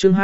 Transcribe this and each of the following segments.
Chương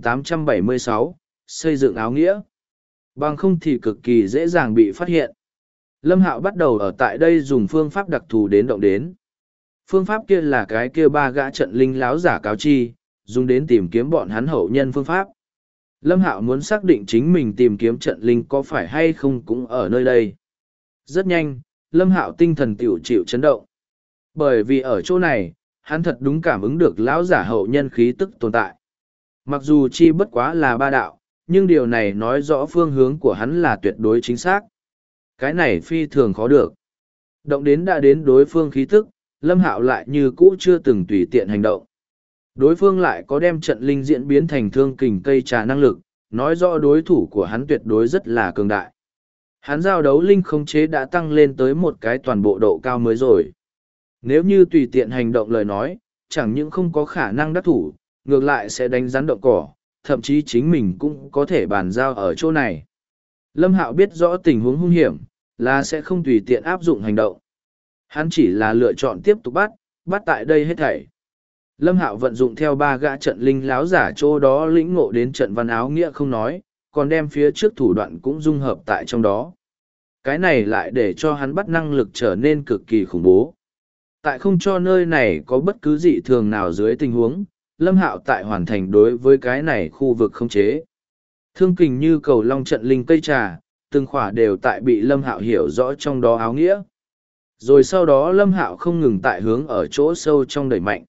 2876, xây dựng áo nghĩa. Bằng không thì cực kỳ dễ dàng bị phát hiện. Lâm Hạo bắt đầu ở tại đây dùng phương pháp đặc thù đến động đến. Phương pháp kia là cái kia ba gã trận linh láo giả cáo chi, dùng đến tìm kiếm bọn hắn hậu nhân phương pháp. Lâm Hạo muốn xác định chính mình tìm kiếm trận linh có phải hay không cũng ở nơi đây. Rất nhanh, Lâm Hạo tinh thần tiểu chịu chấn động. Bởi vì ở chỗ này, hắn thật đúng cảm ứng được lão giả hậu nhân khí tức tồn tại. Mặc dù chi bất quá là ba đạo, nhưng điều này nói rõ phương hướng của hắn là tuyệt đối chính xác. Cái này phi thường khó được. Động đến đã đến đối phương khí tức, Lâm Hạo lại như cũ chưa từng tùy tiện hành động. Đối phương lại có đem trận linh diễn biến thành thương kình cây trà năng lực, nói rõ đối thủ của hắn tuyệt đối rất là cường đại. Hắn giao đấu linh khống chế đã tăng lên tới một cái toàn bộ độ cao mới rồi. Nếu như tùy tiện hành động lời nói, chẳng những không có khả năng đắc thủ, ngược lại sẽ đánh rắn động cỏ, thậm chí chính mình cũng có thể bàn giao ở chỗ này. Lâm Hạo biết rõ tình huống hung hiểm, là sẽ không tùy tiện áp dụng hành động. Hắn chỉ là lựa chọn tiếp tục bắt tại đây hết thảy. Lâm Hạo vận dụng theo ba gã trận linh láo giả chỗ đó lĩnh ngộ đến trận văn áo nghĩa không nói, còn đem phía trước thủ đoạn cũng dung hợp tại trong đó. Cái này lại để cho hắn bắt năng lực trở nên cực kỳ khủng bố. Tại không cho nơi này có bất cứ dị thường nào dưới tình huống, Lâm Hạo tại hoàn thành đối với cái này khu vực không chế. Thương kình như cầu long trận linh cây trà, từng khỏa đều tại bị Lâm Hạo hiểu rõ trong đó áo nghĩa. Rồi sau đó Lâm Hạo không ngừng tại hướng ở chỗ sâu trong đẩy mạnh.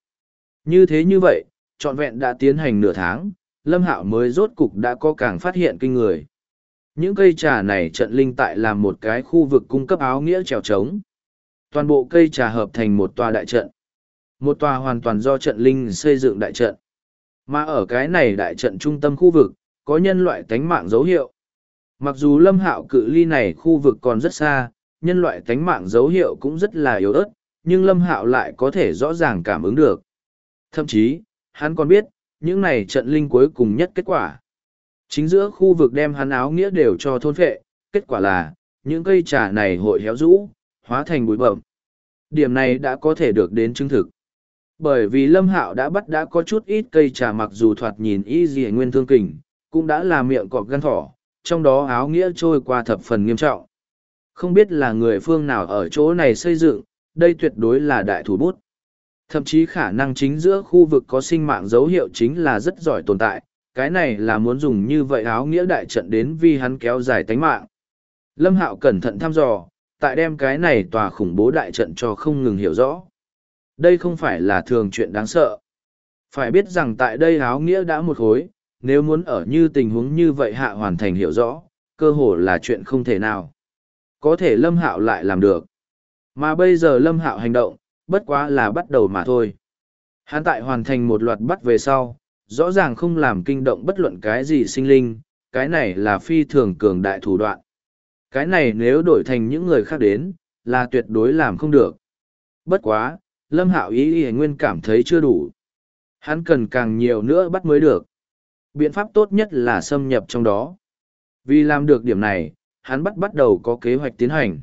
Như vậy, trọn vẹn đã tiến hành nửa tháng, Lâm Hạo mới rốt cục đã có càng phát hiện kinh người. Những cây trà này trận linh tại làm một cái khu vực cung cấp áo nghĩa trèo trống. Toàn bộ cây trà hợp thành một tòa đại trận. Một tòa hoàn toàn do trận linh xây dựng đại trận. Mà ở cái này đại trận trung tâm khu vực, có nhân loại tánh mạng dấu hiệu. Mặc dù Lâm Hạo cự ly này khu vực còn rất xa, nhân loại tánh mạng dấu hiệu cũng rất là yếu ớt, nhưng Lâm Hạo lại có thể rõ ràng cảm ứng được. Thậm chí, hắn còn biết, những này trận linh cuối cùng nhất kết quả. Chính giữa khu vực đem hắn áo nghĩa đều cho thôn phệ, kết quả là, những cây trà này hội héo rũ, hóa thành bụi bậm. Điểm này đã có thể được đến chứng thực. Bởi vì Lâm Hạo đã có chút ít cây trà mặc dù thoạt nhìn y dì nguyên thương kình, cũng đã là miệng cọp gan thỏ, trong đó áo nghĩa trôi qua thập phần nghiêm trọng. Không biết là người phương nào ở chỗ này xây dựng, đây tuyệt đối là đại thủ bút. Thậm chí khả năng chính giữa khu vực có sinh mạng dấu hiệu chính là rất giỏi tồn tại, cái này là muốn dùng như vậy áo nghĩa đại trận đến vì hắn kéo dài tánh mạng. Lâm Hạo cẩn thận thăm dò, tại đem cái này tòa khủng bố đại trận cho không ngừng hiểu rõ. Đây không phải là thường chuyện đáng sợ. Phải biết rằng tại đây áo nghĩa đã một khối, nếu muốn ở như tình huống như vậy hạ hoàn thành hiểu rõ, cơ hồ là chuyện không thể nào. Có thể Lâm Hạo lại làm được. Mà bây giờ Lâm Hạo hành động, bất quá là bắt đầu mà thôi. Hắn tại hoàn thành một loạt bắt về sau, rõ ràng không làm kinh động bất luận cái gì sinh linh, cái này là phi thường cường đại thủ đoạn. Cái này nếu đổi thành những người khác đến, là tuyệt đối làm không được. Bất quá, Lâm Hạo ý nguyên cảm thấy chưa đủ. Hắn cần càng nhiều nữa bắt mới được. Biện pháp tốt nhất là xâm nhập trong đó. Vì làm được điểm này, hắn bắt đầu có kế hoạch tiến hành.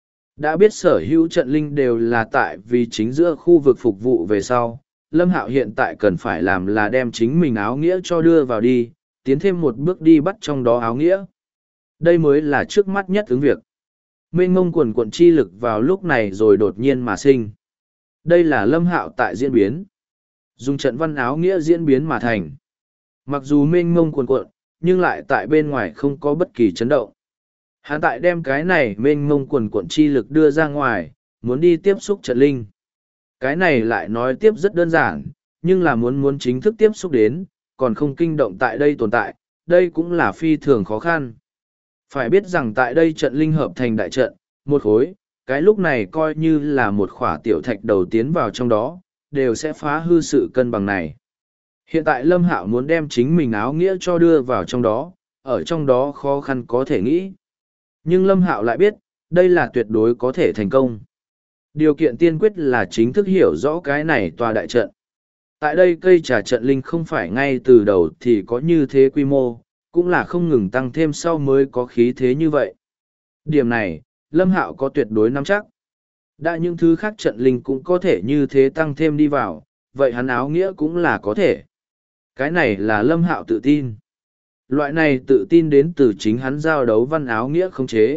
Đã biết sở hữu trận linh đều là tại vì chính giữa khu vực phục vụ về sau, Lâm Hạo hiện tại cần phải làm là đem chính mình áo nghĩa cho đưa vào đi, tiến thêm một bước đi bắt trong đó áo nghĩa. Đây mới là trước mắt nhất ứng việc. Mênh mông quần quận chi lực vào lúc này rồi đột nhiên mà sinh. Đây là Lâm Hạo tại diễn biến. Dùng trận văn áo nghĩa diễn biến mà thành. Mặc dù mênh mông quần quận, nhưng lại tại bên ngoài không có bất kỳ chấn động. Hắn tại đem cái này mênh mông quần quận chi lực đưa ra ngoài, muốn đi tiếp xúc trận linh. Cái này lại nói tiếp rất đơn giản, nhưng là muốn chính thức tiếp xúc đến, còn không kinh động tại đây tồn tại, đây cũng là phi thường khó khăn. Phải biết rằng tại đây trận linh hợp thành đại trận, một khối, cái lúc này coi như là một khỏa tiểu thạch đầu tiến vào trong đó, đều sẽ phá hư sự cân bằng này. Hiện tại Lâm Hạo muốn đem chính mình áo nghĩa cho đưa vào trong đó, ở trong đó khó khăn có thể nghĩ. Nhưng Lâm Hạo lại biết, đây là tuyệt đối có thể thành công. Điều kiện tiên quyết là chính thức hiểu rõ cái này tòa đại trận. Tại đây cây trà trận linh không phải ngay từ đầu thì có như thế quy mô, cũng là không ngừng tăng thêm sau mới có khí thế như vậy. Điểm này, Lâm Hạo có tuyệt đối nắm chắc. Đã những thứ khác trận linh cũng có thể như thế tăng thêm đi vào, vậy hắn áo nghĩa cũng là có thể. Cái này là Lâm Hạo tự tin. Loại này tự tin đến từ chính hắn giao đấu văn áo nghĩa khống chế.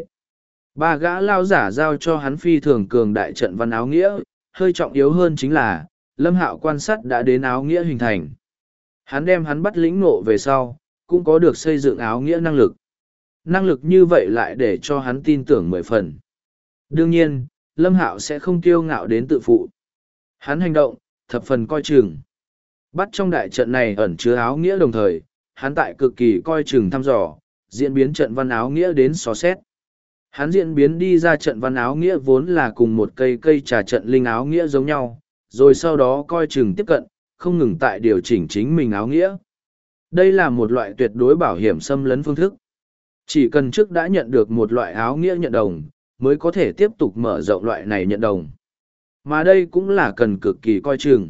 Ba gã lao giả giao cho hắn phi thường cường đại trận văn áo nghĩa, hơi trọng yếu hơn chính là, Lâm Hạo quan sát đã đến áo nghĩa hình thành. Hắn đem hắn bắt lĩnh ngộ về sau, cũng có được xây dựng áo nghĩa năng lực. Năng lực như vậy lại để cho hắn tin tưởng 10 phần. Đương nhiên, Lâm Hạo sẽ không kiêu ngạo đến tự phụ. Hắn hành động, thập phần coi chừng. Bắt trong đại trận này ẩn chứa áo nghĩa đồng thời, hắn tại cực kỳ coi chừng thăm dò, diễn biến trận văn áo nghĩa đến xó xét. Hắn diễn biến đi ra trận văn áo nghĩa vốn là cùng một cây trà trận linh áo nghĩa giống nhau, rồi sau đó coi chừng tiếp cận, không ngừng tại điều chỉnh chính mình áo nghĩa. Đây là một loại tuyệt đối bảo hiểm xâm lấn phương thức. Chỉ cần trước đã nhận được một loại áo nghĩa nhận đồng, mới có thể tiếp tục mở rộng loại này nhận đồng. Mà đây cũng là cần cực kỳ coi chừng.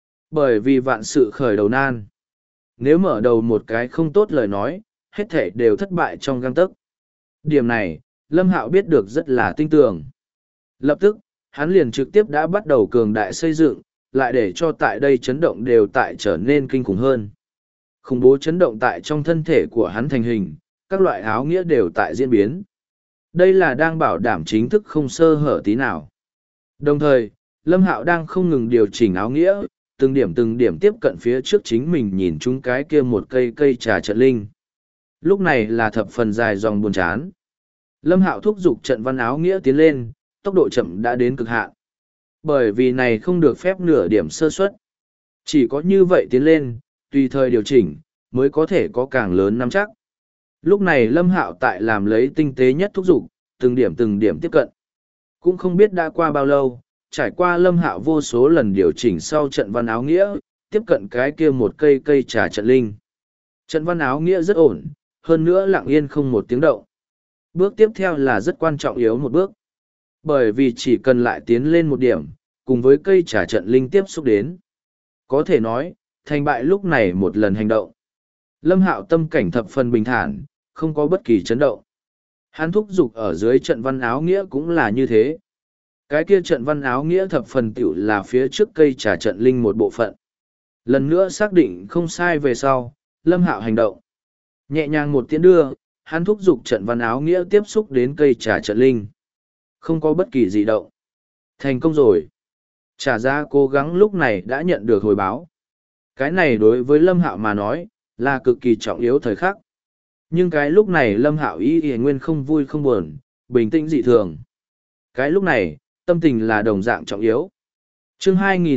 Bởi vì vạn sự khởi đầu nan. Nếu mở đầu một cái không tốt lời nói, hết thể đều thất bại trong gang tấc. Điểm này, Lâm Hạo biết được rất là tinh tường. Lập tức, hắn liền trực tiếp đã bắt đầu cường đại xây dựng, lại để cho tại đây chấn động đều tại trở nên kinh khủng hơn. Khủng bố chấn động tại trong thân thể của hắn thành hình, các loại áo nghĩa đều tại diễn biến. Đây là đang bảo đảm chính thức không sơ hở tí nào. Đồng thời, Lâm Hạo đang không ngừng điều chỉnh áo nghĩa, từng điểm tiếp cận phía trước chính mình nhìn chúng cái kia một cây trà trận linh. Lúc này là thập phần dài dòng buồn chán. Lâm Hạo thúc giục trận văn áo nghĩa tiến lên, tốc độ chậm đã đến cực hạn. Bởi vì này không được phép nửa điểm sơ suất. Chỉ có như vậy tiến lên, tùy thời điều chỉnh, mới có thể có càng lớn nắm chắc. Lúc này Lâm Hạo tại làm lấy tinh tế nhất thúc giục, từng điểm tiếp cận. Cũng không biết đã qua bao lâu, trải qua Lâm Hạo vô số lần điều chỉnh sau trận văn áo nghĩa, tiếp cận cái kia một cây trà trận linh. Trận văn áo nghĩa rất ổn, hơn nữa lặng yên không một tiếng động. Bước tiếp theo là rất quan trọng yếu một bước. Bởi vì chỉ cần lại tiến lên một điểm, cùng với cây trà trận linh tiếp xúc đến. Có thể nói, thành bại lúc này một lần hành động. Lâm Hạo tâm cảnh thập phần bình thản, không có bất kỳ chấn động. Hắn thúc giục ở dưới trận văn áo nghĩa cũng là như thế. Cái kia trận văn áo nghĩa thập phần tiểu là phía trước cây trà trận linh một bộ phận. Lần nữa xác định không sai về sau, Lâm Hạo hành động. Nhẹ nhàng một tiếng đưa, hắn thúc giục trận văn áo nghĩa tiếp xúc đến cây trà trận linh. Không có bất kỳ gì động. Thành công rồi. Trả ra cố gắng lúc này đã nhận được hồi báo. Cái này đối với Lâm Hạo mà nói, là cực kỳ trọng yếu thời khắc. Nhưng cái lúc này Lâm Hạo ý nguyên không vui không buồn, bình tĩnh dị thường. Cái lúc này, tâm tình là đồng dạng trọng yếu. Chương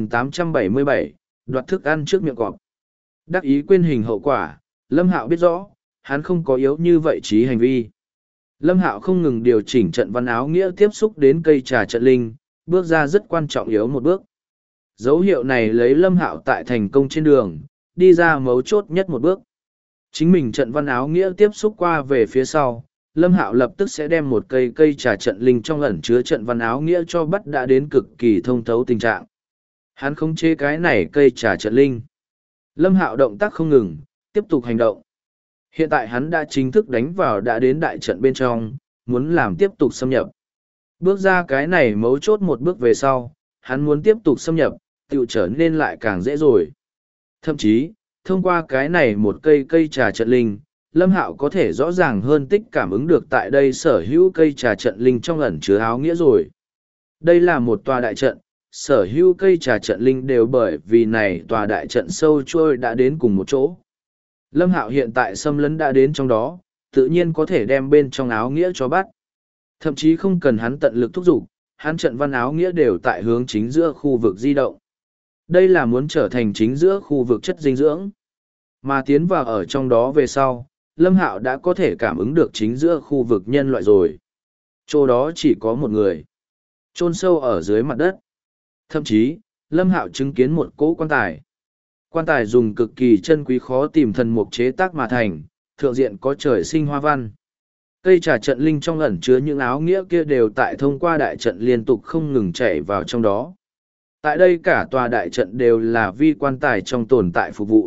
2877, đoạt thức ăn trước miệng cọp. Đắc ý quên hình hậu quả, Lâm Hạo biết rõ, hắn không có yếu như vậy trí hành vi. Lâm Hạo không ngừng điều chỉnh trận văn áo nghĩa tiếp xúc đến cây trà trận linh, bước ra rất quan trọng yếu một bước. Dấu hiệu này lấy Lâm Hạo tại thành công trên đường, đi ra mấu chốt nhất một bước. Chính mình trận văn áo nghĩa tiếp xúc qua về phía sau, Lâm Hạo lập tức sẽ đem một cây trà trận linh trong ẩn chứa trận văn áo nghĩa cho bắt đã đến cực kỳ thông thấu tình trạng. Hắn không chế cái này cây trà trận linh. Lâm Hạo động tác không ngừng, tiếp tục hành động. Hiện tại hắn đã chính thức đánh vào đã đến đại trận bên trong, muốn làm tiếp tục xâm nhập. Bước ra cái này mấu chốt một bước về sau, hắn muốn tiếp tục xâm nhập, tự trở nên lại càng dễ rồi. Thậm chí, thông qua cái này một cây trà trận linh, Lâm Hạo có thể rõ ràng hơn tích cảm ứng được tại đây sở hữu cây trà trận linh trong ẩn chứa áo nghĩa rồi. Đây là một tòa đại trận, sở hữu cây trà trận linh đều bởi vì này tòa đại trận sâu trôi đã đến cùng một chỗ. Lâm Hạo hiện tại xâm lấn đã đến trong đó, tự nhiên có thể đem bên trong áo nghĩa cho bắt. Thậm chí không cần hắn tận lực thúc giục, hắn trận văn áo nghĩa đều tại hướng chính giữa khu vực di động. Đây là muốn trở thành chính giữa khu vực chất dinh dưỡng. Mà tiến vào ở trong đó về sau, Lâm Hạo đã có thể cảm ứng được chính giữa khu vực nhân loại rồi. Chỗ đó chỉ có một người, chôn sâu ở dưới mặt đất. Thậm chí, Lâm Hạo chứng kiến một cỗ quan tài. Quan tài dùng cực kỳ chân quý khó tìm thần mục chế tác mà thành, thượng diện có trời sinh hoa văn. Cây trà trận linh trong ẩn chứa những áo nghĩa kia đều tại thông qua đại trận liên tục không ngừng chảy vào trong đó. Tại đây cả tòa đại trận đều là vi quan tài trong tồn tại phục vụ.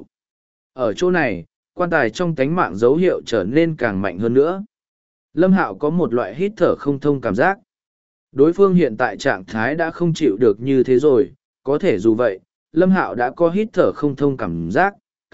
Ở chỗ này, quan tài trong tánh mạng dấu hiệu trở nên càng mạnh hơn nữa. Lâm Hạo có một loại hít thở không thông cảm giác. Đối phương hiện tại trạng thái đã không chịu được như thế rồi, có thể dù vậy, Lâm Hạo đã có hít thở không thông cảm giác,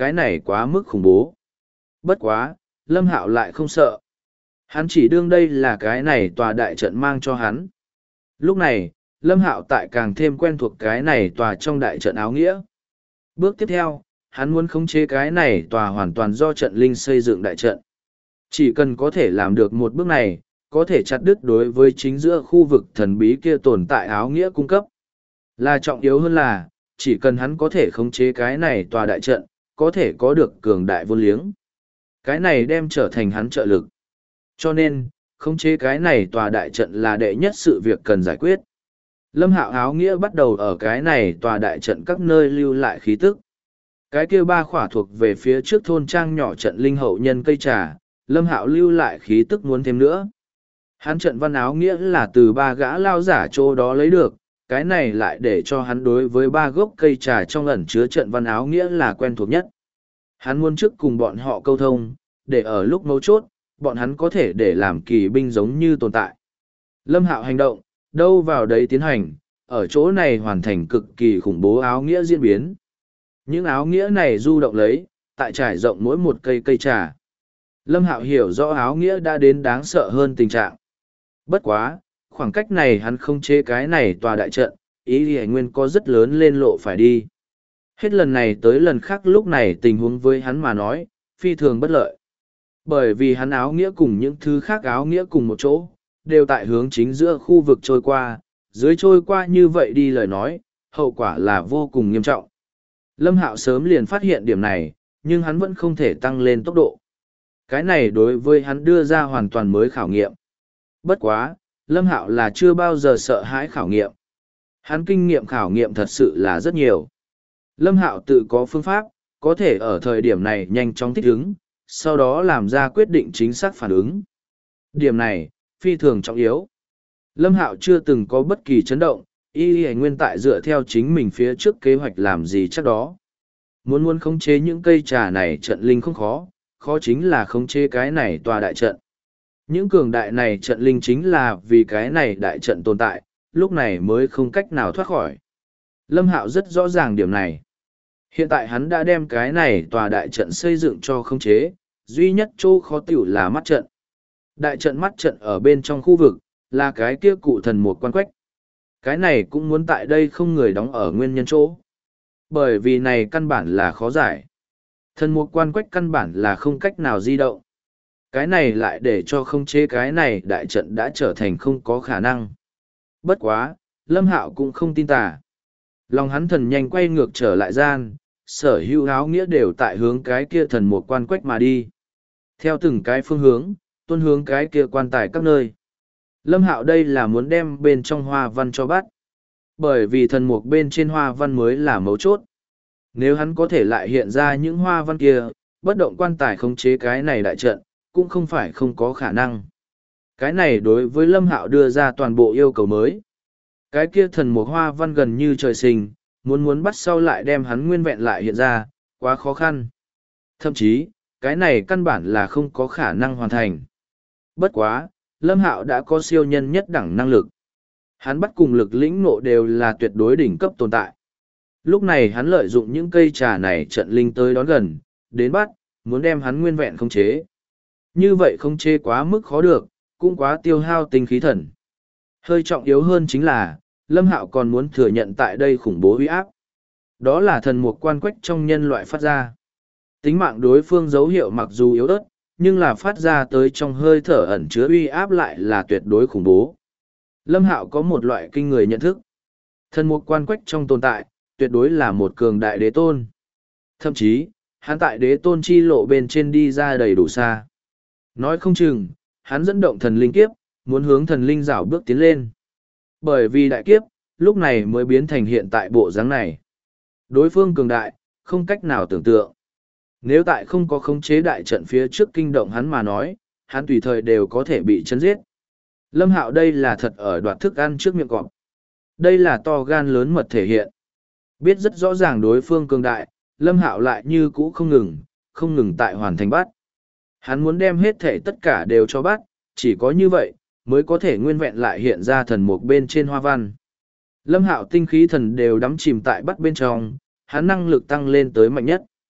cái này quá mức khủng bố. Bất quá, Lâm Hạo lại không sợ. Hắn chỉ đương đây là cái này tòa đại trận mang cho hắn. Lúc này, Lâm Hạo tại càng thêm quen thuộc cái này tòa trong đại trận áo nghĩa. Bước tiếp theo, hắn muốn khống chế cái này tòa hoàn toàn do trận linh xây dựng đại trận. Chỉ cần có thể làm được một bước này, có thể chặt đứt đối với chính giữa khu vực thần bí kia tồn tại áo nghĩa cung cấp. Là trọng yếu hơn là, chỉ cần hắn có thể khống chế cái này tòa đại trận, có thể có được cường đại vô liếng. Cái này đem trở thành hắn trợ lực. Cho nên, khống chế cái này tòa đại trận là đệ nhất sự việc cần giải quyết. Lâm Hạo áo nghĩa bắt đầu ở cái này tòa đại trận các nơi lưu lại khí tức. Cái kia ba khỏa thuộc về phía trước thôn trang nhỏ trận linh hậu nhân cây trà, Lâm Hạo lưu lại khí tức muốn thêm nữa. Hắn trận văn áo nghĩa là từ ba gã lao giả chỗ đó lấy được, cái này lại để cho hắn đối với ba gốc cây trà trong ẩn chứa trận văn áo nghĩa là quen thuộc nhất. Hắn muốn trước cùng bọn họ câu thông, để ở lúc mấu chốt, bọn hắn có thể để làm kỳ binh giống như tồn tại. Lâm Hạo hành động, đâu vào đấy tiến hành, ở chỗ này hoàn thành cực kỳ khủng bố áo nghĩa diễn biến. Những áo nghĩa này du động lấy, tại trải rộng mỗi một cây trà. Lâm Hạo hiểu rõ áo nghĩa đã đến đáng sợ hơn tình trạng. Bất quá, khoảng cách này hắn không chế cái này tòa đại trận, ý thì nguyên có rất lớn lên lộ phải đi. Hết lần này tới lần khác lúc này tình huống với hắn mà nói, phi thường bất lợi. Bởi vì hắn áo nghĩa cùng những thứ khác áo nghĩa cùng một chỗ, đều tại hướng chính giữa khu vực trôi qua, dưới trôi qua như vậy đi lời nói, hậu quả là vô cùng nghiêm trọng. Lâm Hạo sớm liền phát hiện điểm này, nhưng hắn vẫn không thể tăng lên tốc độ. Cái này đối với hắn đưa ra hoàn toàn mới khảo nghiệm. Bất quá, Lâm Hạo là chưa bao giờ sợ hãi khảo nghiệm. Hắn kinh nghiệm khảo nghiệm thật sự là rất nhiều. Lâm Hạo tự có phương pháp, có thể ở thời điểm này nhanh chóng thích ứng, sau đó làm ra quyết định chính xác phản ứng. Điểm này, phi thường trọng yếu. Lâm Hạo chưa từng có bất kỳ chấn động, y nguyên tại dựa theo chính mình phía trước kế hoạch làm gì chắc đó. Muốn khống chế những cây trà này trận linh không khó, khó chính là khống chế cái này tòa đại trận. Những cường đại này trận linh chính là vì cái này đại trận tồn tại, lúc này mới không cách nào thoát khỏi. Lâm Hạo rất rõ ràng điểm này. Hiện tại hắn đã đem cái này tòa đại trận xây dựng cho khống chế, duy nhất chỗ khó tiểu là mắt trận. Đại trận mắt trận ở bên trong khu vực, là cái kia cụ thần một quan quách. Cái này cũng muốn tại đây không người đóng ở nguyên nhân chỗ. Bởi vì này căn bản là khó giải. Thần một quan quách căn bản là không cách nào di động. Cái này lại để cho khống chế cái này đại trận đã trở thành không có khả năng. Bất quá, Lâm Hạo cũng không tin tà. Lòng hắn thần nhanh quay ngược trở lại gian, sở hữu áo nghĩa đều tại hướng cái kia thần một quan quách mà đi. Theo từng cái phương hướng, tuân hướng cái kia quan tài các nơi. Lâm Hạo đây là muốn đem bên trong hoa văn cho bắt. Bởi vì thần mục bên trên hoa văn mới là mấu chốt. Nếu hắn có thể lại hiện ra những hoa văn kia, bất động quan tài khống chế cái này đại trận, cũng không phải không có khả năng. Cái này đối với Lâm Hạo đưa ra toàn bộ yêu cầu mới. Cái kia thần mục hoa văn gần như trời sinh, muốn bắt sau lại đem hắn nguyên vẹn lại hiện ra, quá khó khăn. Thậm chí, cái này căn bản là không có khả năng hoàn thành. Bất quá, Lâm Hạo đã có siêu nhân nhất đẳng năng lực. Hắn bắt cùng lực lĩnh ngộ đều là tuyệt đối đỉnh cấp tồn tại. Lúc này hắn lợi dụng những cây trà này trận linh tới đón gần, đến bắt, muốn đem hắn nguyên vẹn khống chế. Như vậy khống chế quá mức khó được, cũng quá tiêu hao tinh khí thần. Hơi trọng yếu hơn chính là, Lâm Hạo còn muốn thừa nhận tại đây khủng bố uy áp. Đó là thần mục quan quách trong nhân loại phát ra. Tính mạng đối phương dấu hiệu mặc dù yếu ớt, nhưng là phát ra tới trong hơi thở ẩn chứa uy áp lại là tuyệt đối khủng bố. Lâm Hạo có một loại kinh người nhận thức. Thần mục quan quách trong tồn tại, tuyệt đối là một cường đại đế tôn. Thậm chí, hắn tại đế tôn chi lộ bên trên đi ra đầy đủ xa. Nói không chừng, hắn dẫn động thần linh kiếp, muốn hướng thần linh rảo bước tiến lên. Bởi vì đại kiếp, lúc này mới biến thành hiện tại bộ dáng này. Đối phương cường đại, không cách nào tưởng tượng. Nếu tại không có khống chế đại trận phía trước kinh động hắn mà nói, hắn tùy thời đều có thể bị chấn giết. Lâm Hạo đây là thật ở đoạt thức ăn trước miệng cọp. Đây là to gan lớn mật thể hiện. Biết rất rõ ràng đối phương cường đại, Lâm Hạo lại như cũ không ngừng tại hoàn thành bắt. Hắn muốn đem hết thể tất cả đều cho bắt, chỉ có như vậy, mới có thể nguyên vẹn lại hiện ra thần mục bên trên hoa văn. Lâm Hạo tinh khí thần đều đắm chìm tại bắt bên trong, hắn năng lực tăng lên tới mạnh nhất.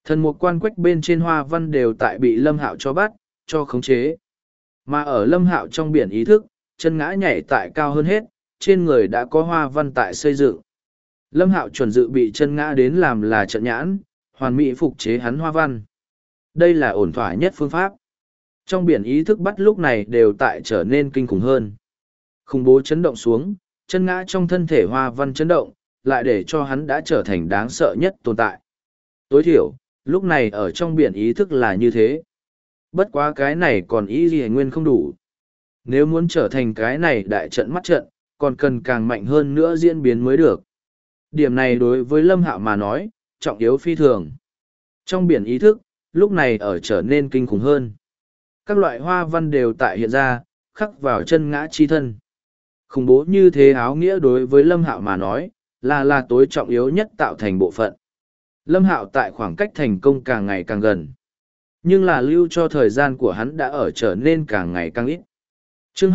Thần mục quan quách bên trên hoa văn đều tại bị Lâm Hạo cho bắt, cho khống chế. Mà ở Lâm Hạo trong biển ý thức, chân ngã nhảy tại cao hơn hết, trên người đã có hoa văn tại xây dựng. Lâm Hạo chuẩn dự bị chân ngã đến làm là trận nhãn, hoàn mỹ phục chế hắn hoa văn. Đây là ổn thỏa nhất phương pháp. Trong biển ý thức bắt lúc này đều tại trở nên kinh khủng hơn. Khủng bố chấn động xuống, chân ngã trong thân thể hoa văn chấn động, lại để cho hắn đã trở thành đáng sợ nhất tồn tại. Tối thiểu, lúc này ở trong biển ý thức là như thế. Bất quá cái này còn ý gì nguyên không đủ. Nếu muốn trở thành cái này đại trận mắt trận, còn cần càng mạnh hơn nữa diễn biến mới được. Điểm này đối với Lâm Hạo mà nói, trọng yếu phi thường. Trong biển ý thức, lúc này ở trở nên kinh khủng hơn. Các loại hoa văn đều tại hiện ra, khắc vào chân ngã chi thân. Khủng bố như thế áo nghĩa đối với Lâm Hạo mà nói, là tối trọng yếu nhất tạo thành bộ phận. Lâm Hạo tại khoảng cách thành công càng ngày càng gần. Nhưng là lưu cho thời gian của hắn đã ở trở nên càng ngày càng ít. Chương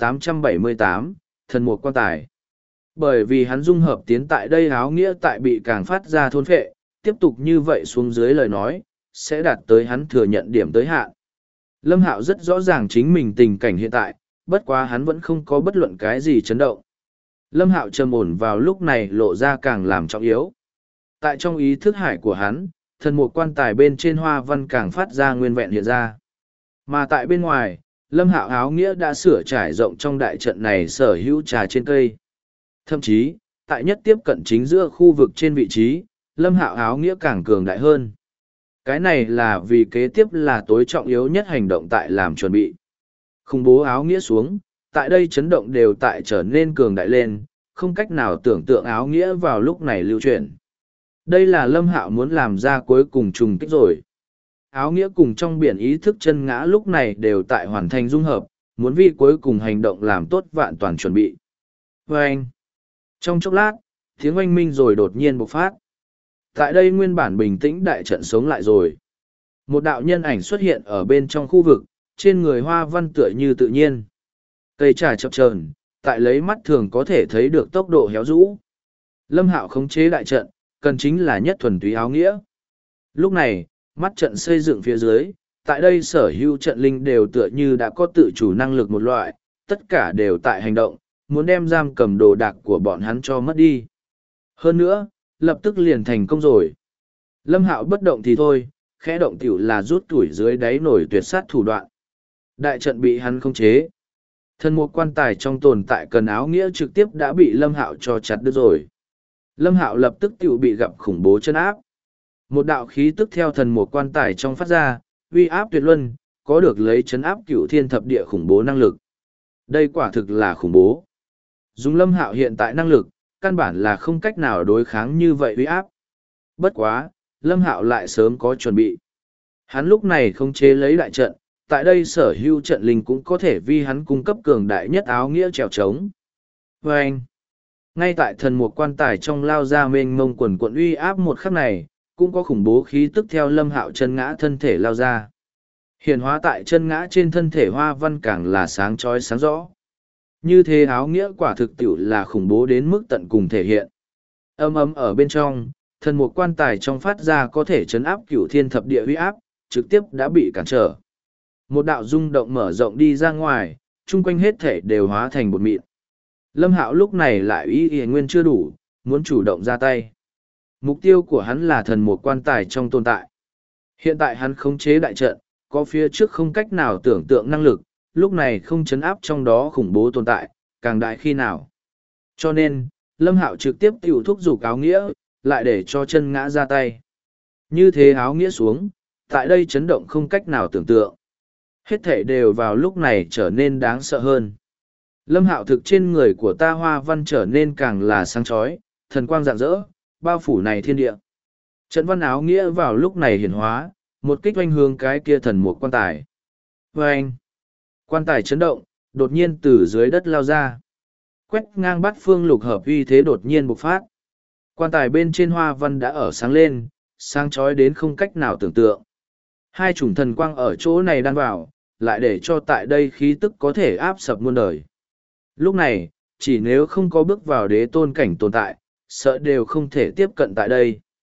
2878, Thần Mục Quan Tài. Bởi vì hắn dung hợp tiến tại đây áo nghĩa tại bị càng phát ra thôn phệ, tiếp tục như vậy xuống dưới lời nói, sẽ đạt tới hắn thừa nhận điểm tới hạn. Lâm Hạo rất rõ ràng chính mình tình cảnh hiện tại, bất quá hắn vẫn không có bất luận cái gì chấn động. Lâm Hạo trầm ổn vào lúc này lộ ra càng làm trọng yếu. Tại trong ý thức hải của hắn, thần mục quan tài bên trên hoa văn càng phát ra nguyên vẹn hiện ra. Mà tại bên ngoài, Lâm Hạo áo nghĩa đã sửa trải rộng trong đại trận này sở hữu trà trên cây. Thậm chí, tại nhất tiếp cận chính giữa khu vực trên vị trí, Lâm Hạo áo nghĩa càng cường đại hơn. Cái này là vì kế tiếp là tối trọng yếu nhất hành động tại làm chuẩn bị. Khủng bố áo nghĩa xuống, tại đây chấn động đều tại trở nên cường đại lên, không cách nào tưởng tượng áo nghĩa vào lúc này lưu chuyển. Đây là Lâm Hạo muốn làm ra cuối cùng trùng kích rồi. Áo nghĩa cùng trong biển ý thức chân ngã lúc này đều tại hoàn thành dung hợp, muốn vì cuối cùng hành động làm tốt vạn toàn chuẩn bị. Và anh, trong chốc lát, tiếng oanh minh rồi đột nhiên bộc phát. Tại đây nguyên bản bình tĩnh đại trận sống lại rồi. Một đạo nhân ảnh xuất hiện ở bên trong khu vực, trên người hoa văn tựa như tự nhiên. Cây trà chập chờn, tại lấy mắt thường có thể thấy được tốc độ héo rũ. Lâm Hạo khống chế đại trận, cần chính là nhất thuần túy áo nghĩa. Lúc này, mắt trận xây dựng phía dưới, tại đây sở hữu trận linh đều tựa như đã có tự chủ năng lực một loại, tất cả đều tại hành động, muốn đem giam cầm đồ đạc của bọn hắn cho mất đi. Hơn nữa, lập tức liền thành công rồi. Lâm Hạo bất động thì thôi, khẽ động tiểu là rút tuổi dưới đáy nổi tuyệt sát thủ đoạn. Đại trận bị hắn khống chế. Thần mục quan tài trong tồn tại cần áo nghĩa trực tiếp đã bị Lâm Hạo cho chặt đứt rồi. Lâm Hạo lập tức tiểu bị gặp khủng bố chân áp. Một đạo khí tức theo thần mục quan tài trong phát ra, uy áp tuyệt luân, có được lấy chấn áp cửu thiên thập địa khủng bố năng lực. Đây quả thực là khủng bố. Dùng Lâm Hạo hiện tại năng lực, căn bản là không cách nào đối kháng như vậy uy áp. Bất quá, Lâm Hạo lại sớm có chuẩn bị. Hắn lúc này không chế lấy đại trận, tại đây sở hữu trận linh cũng có thể vì hắn cung cấp cường đại nhất áo nghĩa trèo trống. Và anh, ngay tại thần mục quan tài trong lao ra mênh mông quần quận uy áp một khắc này, cũng có khủng bố khí tức theo Lâm Hạo chân ngã thân thể lao ra. Hiện hóa tại chân ngã trên thân thể hoa văn càng là sáng chói sáng rõ. Như thế áo nghĩa quả thực tiểu là khủng bố đến mức tận cùng thể hiện. Âm ấm ở bên trong, thần mục quan tài trong phát ra có thể chấn áp cửu thiên thập địa uy áp, trực tiếp đã bị cản trở. Một đạo rung động mở rộng đi ra ngoài, chung quanh hết thể đều hóa thành bột mịn. Lâm Hạo lúc này lại ý nguyên chưa đủ, muốn chủ động ra tay. Mục tiêu của hắn là thần mục quan tài trong tồn tại. Hiện tại hắn khống chế đại trận, có phía trước không cách nào tưởng tượng năng lực, lúc này không chấn áp trong đó khủng bố tồn tại, càng đại khi nào. Cho nên, Lâm Hạo trực tiếp tiểu thúc giục áo nghĩa, lại để cho chân ngã ra tay. Như thế áo nghĩa xuống, tại đây chấn động không cách nào tưởng tượng. Hết thể đều vào lúc này trở nên đáng sợ hơn. Lâm Hạo thực trên người của ta hoa văn trở nên càng là sáng chói, thần quang rạng rỡ, bao phủ này thiên địa. Trận văn áo nghĩa vào lúc này hiển hóa, một kích oanh hướng cái kia thần mục quan tài. Oanh! Quan tài chấn động, đột nhiên từ dưới đất lao ra. Quét ngang bát phương lục hợp uy thế đột nhiên bộc phát. Quan tài bên trên hoa văn đã ở sáng lên, sáng chói đến không cách nào tưởng tượng. Hai chủng thần quang ở chỗ này đan vào, lại để cho tại đây khí tức có thể áp sập muôn đời. Lúc này, chỉ nếu không có bước vào đế tôn cảnh tồn tại, sợ đều không thể tiếp cận tại đây.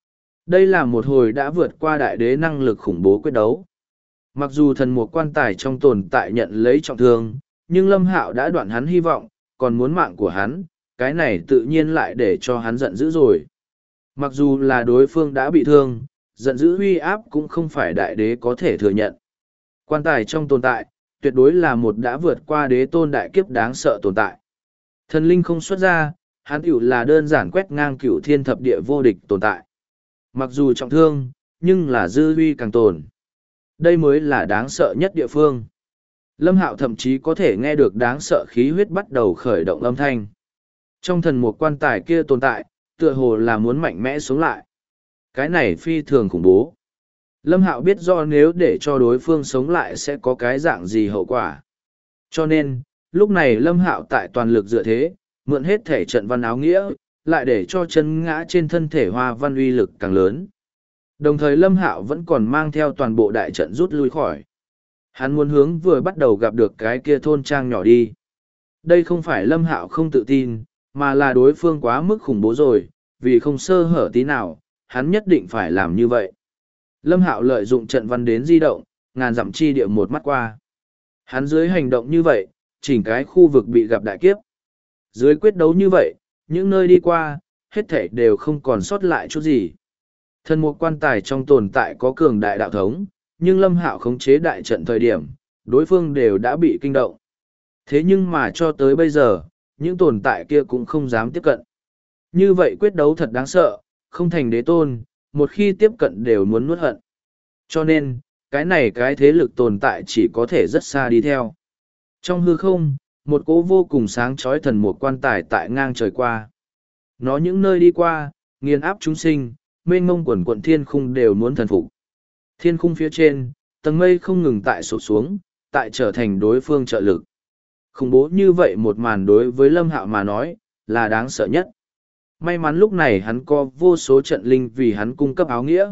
Đây là một hồi đã vượt qua đại đế năng lực khủng bố quyết đấu. Mặc dù thần mục quan tài trong tồn tại nhận lấy trọng thương, nhưng Lâm Hạo đã đoạn hắn hy vọng, còn muốn mạng của hắn, cái này tự nhiên lại để cho hắn giận dữ rồi. Mặc dù là đối phương đã bị thương, giận dữ uy áp cũng không phải đại đế có thể thừa nhận. Quan tài trong tồn tại, tuyệt đối là một đã vượt qua đế tôn đại kiếp đáng sợ tồn tại. Thần linh không xuất ra, hắn tiểu là đơn giản quét ngang cửu thiên thập địa vô địch tồn tại. Mặc dù trọng thương, nhưng là dư uy càng tồn. Đây mới là đáng sợ nhất địa phương. Lâm Hạo thậm chí có thể nghe được đáng sợ khí huyết bắt đầu khởi động âm thanh. Trong thần một quan tài kia tồn tại, tựa hồ là muốn mạnh mẽ sống lại. Cái này phi thường khủng bố. Lâm Hạo biết do nếu để cho đối phương sống lại sẽ có cái dạng gì hậu quả. Cho nên, lúc này Lâm Hạo tại toàn lực dựa thế, mượn hết thể trận văn áo nghĩa, lại để cho chân ngã trên thân thể hoa văn uy lực càng lớn. Đồng thời Lâm Hạo vẫn còn mang theo toàn bộ đại trận rút lui khỏi. Hắn muốn hướng vừa bắt đầu gặp được cái kia thôn trang nhỏ đi. Đây không phải Lâm Hạo không tự tin, mà là đối phương quá mức khủng bố rồi, vì không sơ hở tí nào, hắn nhất định phải làm như vậy. Lâm Hạo lợi dụng trận văn đến di động, ngàn dặm chi địa một mắt qua. Hắn dưới hành động như vậy, chỉnh cái khu vực bị gặp đại kiếp. Dưới quyết đấu như vậy, những nơi đi qua, hết thảy đều không còn sót lại chút gì. Thần mục quan tài trong tồn tại có cường đại đạo thống, nhưng Lâm Hạo khống chế đại trận thời điểm, đối phương đều đã bị kinh động. Thế nhưng mà cho tới bây giờ, những tồn tại kia cũng không dám tiếp cận. Như vậy quyết đấu thật đáng sợ, không thành đế tôn, một khi tiếp cận đều muốn nuốt hận. Cho nên, cái thế lực tồn tại chỉ có thể rất xa đi theo. Trong hư không, một cỗ vô cùng sáng chói thần một quan tài tại ngang trời qua. Nó những nơi đi qua, nghiền áp chúng sinh, mênh mông quần quận thiên khung đều muốn thần phục. Thiên khung phía trên, tầng mây không ngừng tại sụp xuống, tại trở thành đối phương trợ lực. Khủng bố như vậy một màn đối với Lâm Hạo mà nói, là đáng sợ nhất. May mắn lúc này hắn có vô số trận linh vì hắn cung cấp áo nghĩa.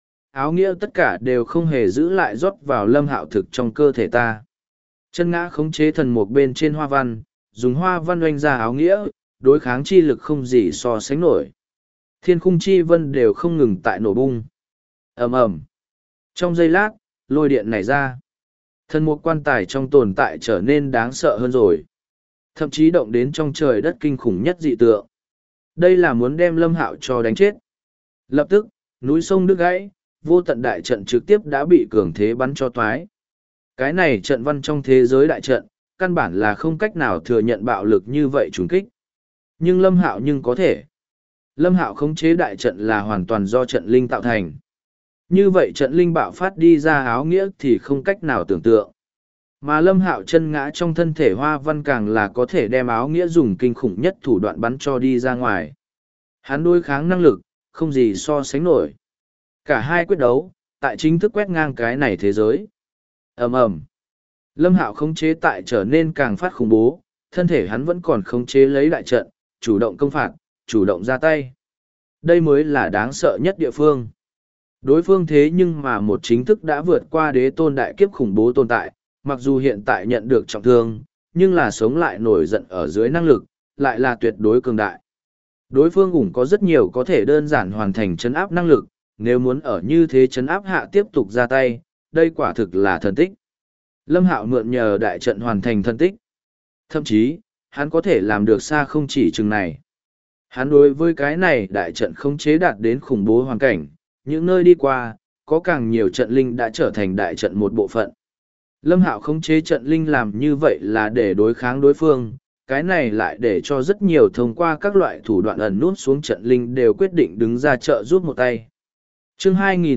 Áo nghĩa tất cả đều không hề giữ lại rót vào Lâm Hạo thực trong cơ thể ta. Chân ngã khống chế thần mục bên trên hoa văn, dùng hoa văn oanh ra áo nghĩa, đối kháng chi lực không gì so sánh nổi. Thiên khung chi vân đều không ngừng tại nổ bung. Ầm ầm. Trong giây lát, lôi điện nảy ra. Thần mục quan tài trong tồn tại trở nên đáng sợ hơn rồi. Thậm chí động đến trong trời đất kinh khủng nhất dị tượng. Đây là muốn đem Lâm Hạo cho đánh chết. Lập tức, núi sông đứt gãy, vô tận đại trận trực tiếp đã bị cường thế bắn cho toái. Cái này trận văn trong thế giới đại trận, căn bản là không cách nào thừa nhận bạo lực như vậy trùng kích. Nhưng Lâm Hạo nhưng có thể. Lâm Hạo khống chế đại trận là hoàn toàn do trận linh tạo thành. Như vậy trận linh bạo phát đi ra áo nghĩa thì không cách nào tưởng tượng. Mà Lâm Hạo chân ngã trong thân thể hoa văn càng là có thể đem áo nghĩa dùng kinh khủng nhất thủ đoạn bắn cho đi ra ngoài. Hắn đối kháng năng lực, không gì so sánh nổi. Cả hai quyết đấu, tại chính thức quét ngang cái này thế giới. Ầm ầm. Lâm Hạo khống chế tại trở nên càng phát khủng bố, thân thể hắn vẫn còn khống chế lấy đại trận, chủ động công phạt, chủ động ra tay. Đây mới là đáng sợ nhất địa phương. Đối phương thế nhưng mà một chính thức đã vượt qua đế tôn đại kiếp khủng bố tồn tại, mặc dù hiện tại nhận được trọng thương, nhưng là sống lại nổi giận ở dưới năng lực, lại là tuyệt đối cường đại. Đối phương cũng có rất nhiều có thể đơn giản hoàn thành chấn áp năng lực, nếu muốn ở như thế chấn áp hạ tiếp tục ra tay, đây quả thực là thần tích. Lâm Hạo mượn nhờ đại trận hoàn thành thần tích. Thậm chí, hắn có thể làm được xa không chỉ chừng này. Hắn đối với cái này đại trận không chế đạt đến khủng bố hoàn cảnh, những nơi đi qua, có càng nhiều trận linh đã trở thành đại trận một bộ phận. Lâm Hạo khống chế trận linh làm như vậy là để đối kháng đối phương, cái này lại để cho rất nhiều thông qua các loại thủ đoạn ẩn nút xuống trận linh đều quyết định đứng ra trợ giúp một tay. Chương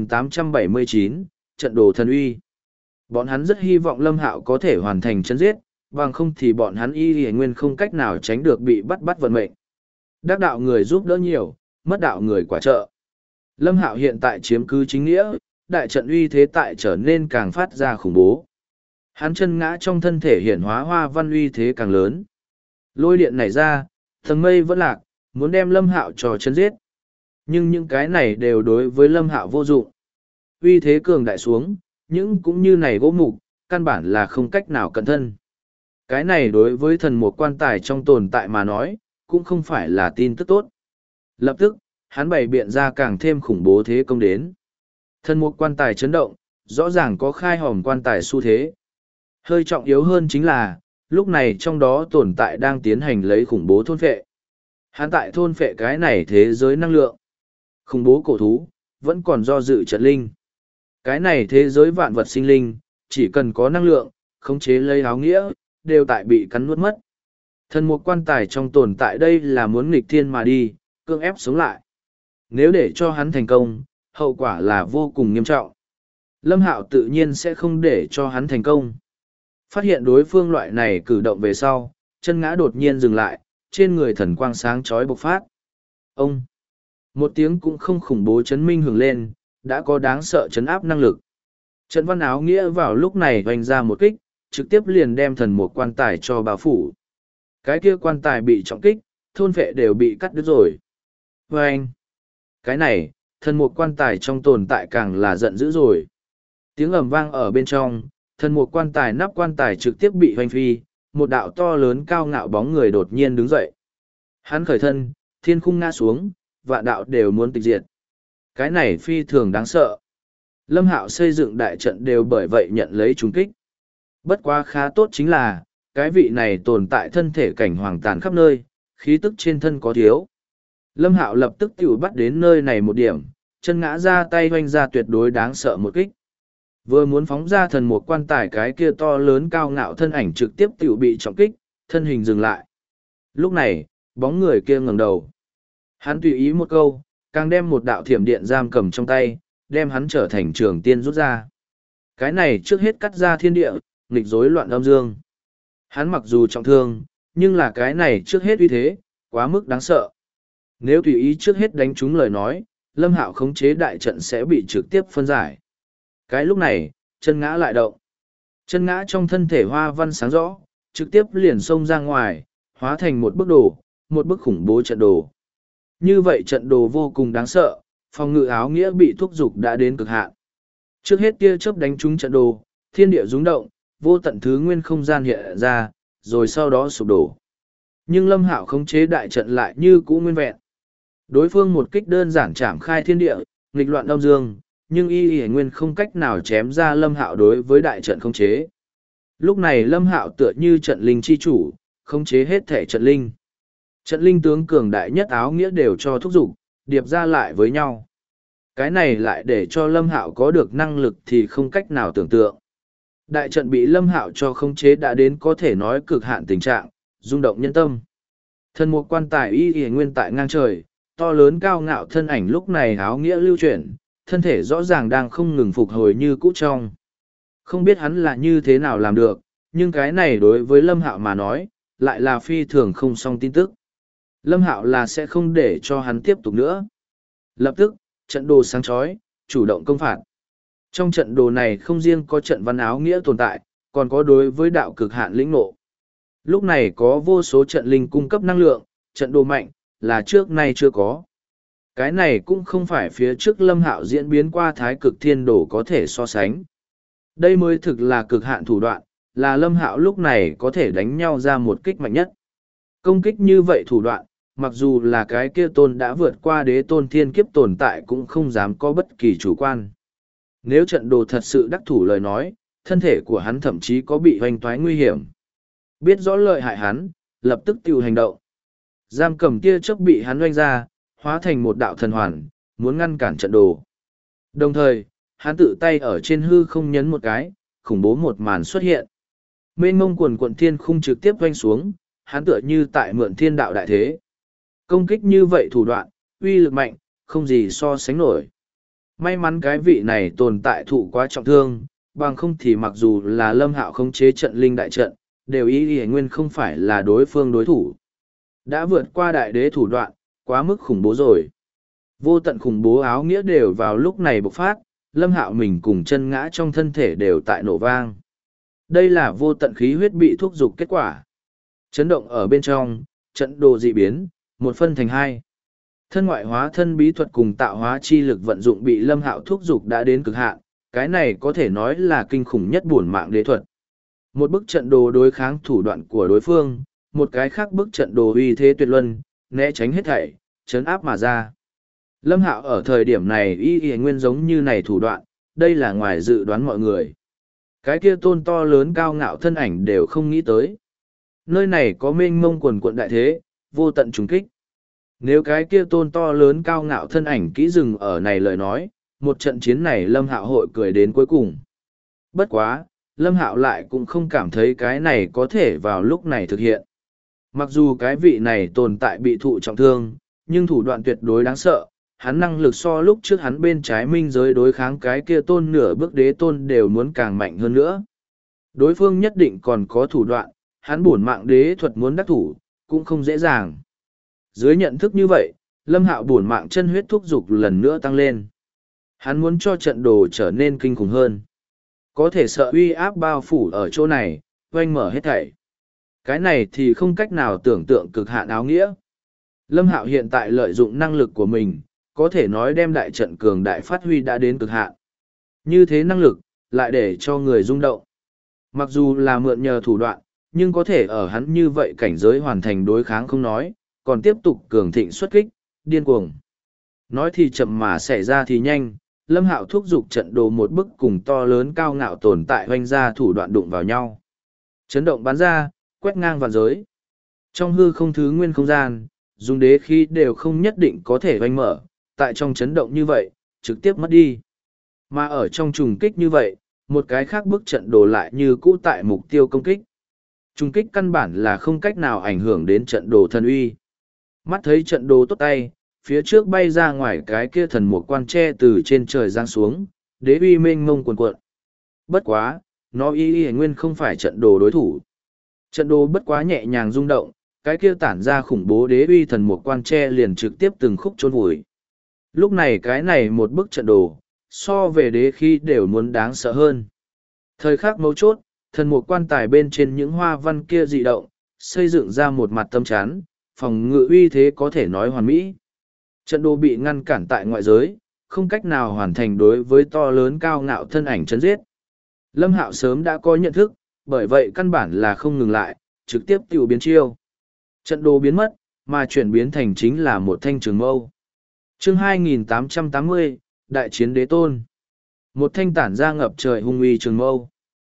2879, Trận đồ thần uy. Bọn hắn rất hy vọng Lâm Hạo có thể hoàn thành chấn giết, bằng không thì bọn hắn y nguyên không cách nào tránh được bị bắt vận mệnh. Đắc đạo người giúp đỡ nhiều, mất đạo người quả trợ. Lâm Hạo hiện tại chiếm cứ chính nghĩa, đại trận uy thế tại trở nên càng phát ra khủng bố. Hắn chân ngã trong thân thể hiển hóa hoa văn uy thế càng lớn. Lôi điện nảy ra, tầng mây vẫn lạc, muốn đem Lâm Hạo cho chân giết. Nhưng những cái này đều đối với Lâm Hạo vô dụng. Uy thế cường đại xuống, những cũng như này gỗ mục, căn bản là không cách nào cẩn thân. Cái này đối với thần một quan tài trong tồn tại mà nói, cũng không phải là tin tức tốt. Lập tức, hắn bày biện ra càng thêm khủng bố thế công đến. Thần mục quan tài chấn động, rõ ràng có khai hòm quan tài xu thế. Hơi trọng yếu hơn chính là, lúc này trong đó tồn tại đang tiến hành lấy khủng bố thôn phệ. Hắn tại thôn phệ cái này thế giới năng lượng. Khủng bố cổ thú, vẫn còn do dự trận linh. Cái này thế giới vạn vật sinh linh, chỉ cần có năng lượng, khống chế lấy áo nghĩa, đều tại bị cắn nuốt mất. Thần mục quan tài trong tồn tại đây là muốn nghịch thiên mà đi, cưỡng ép sống lại. Nếu để cho hắn thành công, hậu quả là vô cùng nghiêm trọng. Lâm Hạo tự nhiên sẽ không để cho hắn thành công. Phát hiện đối phương loại này cử động về sau, chân ngã đột nhiên dừng lại, trên người thần quang sáng chói bộc phát. Ông! Một tiếng cũng không khủng bố chấn minh hưởng lên, đã có đáng sợ chấn áp năng lực. Trận văn áo nghĩa vào lúc này hoành ra một kích, trực tiếp liền đem thần một quan tài cho bao phủ. Cái kia quan tài bị trọng kích, thôn vệ đều bị cắt đứt rồi. Vâng! Cái này, thần một quan tài trong tồn tại càng là giận dữ rồi. Tiếng ầm vang ở bên trong, thần một quan tài nắp quan tài trực tiếp bị hoành phi, một đạo to lớn cao ngạo bóng người đột nhiên đứng dậy. Hắn khởi thân, thiên khung ngã xuống, vạn đạo đều muốn tịch diệt. Cái này phi thường đáng sợ. Lâm Hạo xây dựng đại trận đều bởi vậy nhận lấy trúng kích. Bất quá khá tốt chính là, cái vị này tồn tại thân thể cảnh hoàng tàn khắp nơi, khí tức trên thân có thiếu. Lâm Hạo lập tức tiểu bắt đến nơi này một điểm, chân ngã ra tay hoanh ra tuyệt đối đáng sợ một kích. Vừa muốn phóng ra thần một quan tài cái kia to lớn cao ngạo thân ảnh trực tiếp tiểu bị trọng kích, thân hình dừng lại. Lúc này, bóng người kia ngẩng đầu. Hắn tùy ý một câu, càng đem một đạo thiểm điện giam cầm trong tay, đem hắn trở thành trường tiên rút ra. Cái này trước hết cắt ra thiên địa, nghịch rối loạn âm dương. Hắn mặc dù trọng thương, nhưng là cái này trước hết uy thế, quá mức đáng sợ. Nếu tùy ý trước hết đánh trúng lời nói, Lâm Hạo khống chế đại trận sẽ bị trực tiếp phân giải. Cái lúc này, chân ngã lại động. Chân ngã trong thân thể hoa văn sáng rõ, trực tiếp liền xông ra ngoài, hóa thành một bức đồ, một bức khủng bố trận đồ. Như vậy trận đồ vô cùng đáng sợ, phòng ngự áo nghĩa bị thúc giục đã đến cực hạn. Trước hết tia chớp đánh trúng trận đồ, thiên địa rung động, vô tận thứ nguyên không gian hiện ra, rồi sau đó sụp đổ. Nhưng Lâm Hạo khống chế đại trận lại như cũ nguyên vẹn. Đối phương một kích đơn giản chạm khai thiên địa, nghịch loạn âm dương, nhưng y nguyên không cách nào chém ra Lâm Hạo đối với đại trận khống chế. Lúc này Lâm Hạo tựa như trận linh chi chủ, khống chế hết thể trận linh. Trận linh tướng cường đại nhất áo nghĩa đều cho thúc giục, điệp ra lại với nhau. Cái này lại để cho Lâm Hạo có được năng lực thì không cách nào tưởng tượng. Đại trận bị Lâm Hạo cho khống chế đã đến có thể nói cực hạn tình trạng, rung động nhân tâm. Thần một quan tài y nguyên tại ngang trời, to lớn cao ngạo thân ảnh lúc này áo nghĩa lưu chuyển, thân thể rõ ràng đang không ngừng phục hồi như cũ trong. Không biết hắn là như thế nào làm được, nhưng cái này đối với Lâm Hạo mà nói, lại là phi thường không song tin tức. Lâm Hạo là sẽ không để cho hắn tiếp tục nữa. Lập tức, trận đồ sáng chói, chủ động công phạt. Trong trận đồ này không riêng có trận văn áo nghĩa tồn tại, còn có đối với đạo cực hạn lĩnh ngộ. Lúc này có vô số trận linh cung cấp năng lượng, trận đồ mạnh, là trước nay chưa có. Cái này cũng không phải phía trước Lâm Hạo diễn biến qua thái cực thiên đồ có thể so sánh. Đây mới thực là cực hạn thủ đoạn, là Lâm Hạo lúc này có thể đánh nhau ra một kích mạnh nhất. Công kích như vậy thủ đoạn, mặc dù là cái kia tôn đã vượt qua đế tôn thiên kiếp tồn tại cũng không dám có bất kỳ chủ quan. Nếu trận đồ thật sự đắc thủ lời nói, thân thể của hắn thậm chí có bị hoành toái nguy hiểm. Biết rõ lợi hại hắn, lập tức tiêu hành động. Giam cầm tia chớp bị hắn oanh ra, hóa thành một đạo thần hoàn, muốn ngăn cản trận đồ. Đồng thời, hắn tự tay ở trên hư không nhấn một cái, khủng bố một màn xuất hiện. Mênh mông quần quận thiên khung trực tiếp oanh xuống, hắn tựa như tại mượn thiên đạo đại thế. Công kích như vậy thủ đoạn, uy lực mạnh, không gì so sánh nổi. May mắn cái vị này tồn tại thụ quá trọng thương, bằng không thì mặc dù là Lâm Hạo khống chế trận linh đại trận, đều ý nguyên không phải là đối phương đối thủ. Đã vượt qua đại đế thủ đoạn, quá mức khủng bố rồi. Vô tận khủng bố áo nghĩa đều vào lúc này bộc phát, Lâm Hạo mình cùng chân ngã trong thân thể đều tại nổ vang. Đây là vô tận khí huyết bị thúc giục kết quả. Chấn động ở bên trong, trận đồ dị biến, một phân thành hai. Thân ngoại hóa thân bí thuật cùng tạo hóa chi lực vận dụng bị Lâm Hạo thúc giục đã đến cực hạn, cái này có thể nói là kinh khủng nhất bổn mạng đế thuật. Một bức trận đồ đối kháng thủ đoạn của đối phương, một cái khác bức trận đồ uy thế tuyệt luân, né tránh hết thảy, chấn áp mà ra. Lâm Hạo ở thời điểm này y nguyên giống như này thủ đoạn, đây là ngoài dự đoán mọi người. Cái kia tôn to lớn cao ngạo thân ảnh đều không nghĩ tới. Nơi này có mênh mông quần quận đại thế, vô tận trùng kích. Nếu cái kia tôn to lớn cao ngạo thân ảnh kỹ dừng ở này lời nói, một trận chiến này Lâm Hạo hội cười đến cuối cùng. Bất quá, Lâm Hạo lại cũng không cảm thấy cái này có thể vào lúc này thực hiện. Mặc dù cái vị này tồn tại bị thụ trọng thương, nhưng thủ đoạn tuyệt đối đáng sợ, hắn năng lực so lúc trước hắn bên trái minh giới đối kháng cái kia tôn nửa bước đế tôn đều muốn càng mạnh hơn nữa. Đối phương nhất định còn có thủ đoạn, hắn bổn mạng đế thuật muốn đắc thủ, cũng không dễ dàng. Dưới nhận thức như vậy, Lâm Hạo bổn mạng chân huyết thúc dục lần nữa tăng lên. Hắn muốn cho trận đồ trở nên kinh khủng hơn. Có thể sợ uy áp bao phủ ở chỗ này, oanh mở hết thảy. Cái này thì không cách nào tưởng tượng cực hạn áo nghĩa. Lâm Hạo hiện tại lợi dụng năng lực của mình, có thể nói đem đại trận cường đại phát huy đã đến cực hạn. Như thế năng lực, lại để cho người rung động. Mặc dù là mượn nhờ thủ đoạn, nhưng có thể ở hắn như vậy cảnh giới hoàn thành đối kháng không nói, còn tiếp tục cường thịnh xuất kích, điên cuồng. Nói thì chậm mà xảy ra thì nhanh, Lâm Hạo thúc giục trận đồ một bức cùng to lớn cao ngạo tồn tại hoanh ra thủ đoạn đụng vào nhau. Chấn động bắn ra, quét ngang vạn giới. Trong hư không thứ nguyên không gian, dùng đế khí đều không nhất định có thể hoanh mở, tại trong chấn động như vậy, trực tiếp mất đi. Mà ở trong trùng kích như vậy, một cái khác bức trận đồ lại như cũ tại mục tiêu công kích. Trùng kích căn bản là không cách nào ảnh hưởng đến trận đồ thần uy. Mắt thấy trận đồ tốt tay, phía trước bay ra ngoài cái kia thần một quan tre từ trên trời giáng xuống, đế uy mênh mông cuồn cuộn. Bất quá, nó y nguyên không phải trận đồ đối thủ. Trận đồ bất quá nhẹ nhàng rung động, cái kia tản ra khủng bố đế uy thần một quan tre liền trực tiếp từng khúc chôn vùi. Lúc này cái này một bức trận đồ, so về đế khí đều muốn đáng sợ hơn. Thời khắc mấu chốt, thần một quan tài bên trên những hoa văn kia dị động, xây dựng ra một mặt tâm chán, phòng ngự uy thế có thể nói hoàn mỹ. Trận đồ bị ngăn cản tại ngoại giới, không cách nào hoàn thành đối với to lớn cao ngạo thân ảnh chấn giết. Lâm Hạo sớm đã có nhận thức, bởi vậy căn bản là không ngừng lại, trực tiếp tiêu biến chiêu. Trận đồ biến mất, mà chuyển biến thành chính là một thanh trường mâu. Chương 2880, Đại chiến đế tôn. Một thanh tản ra ngập trời hung uy trường mâu.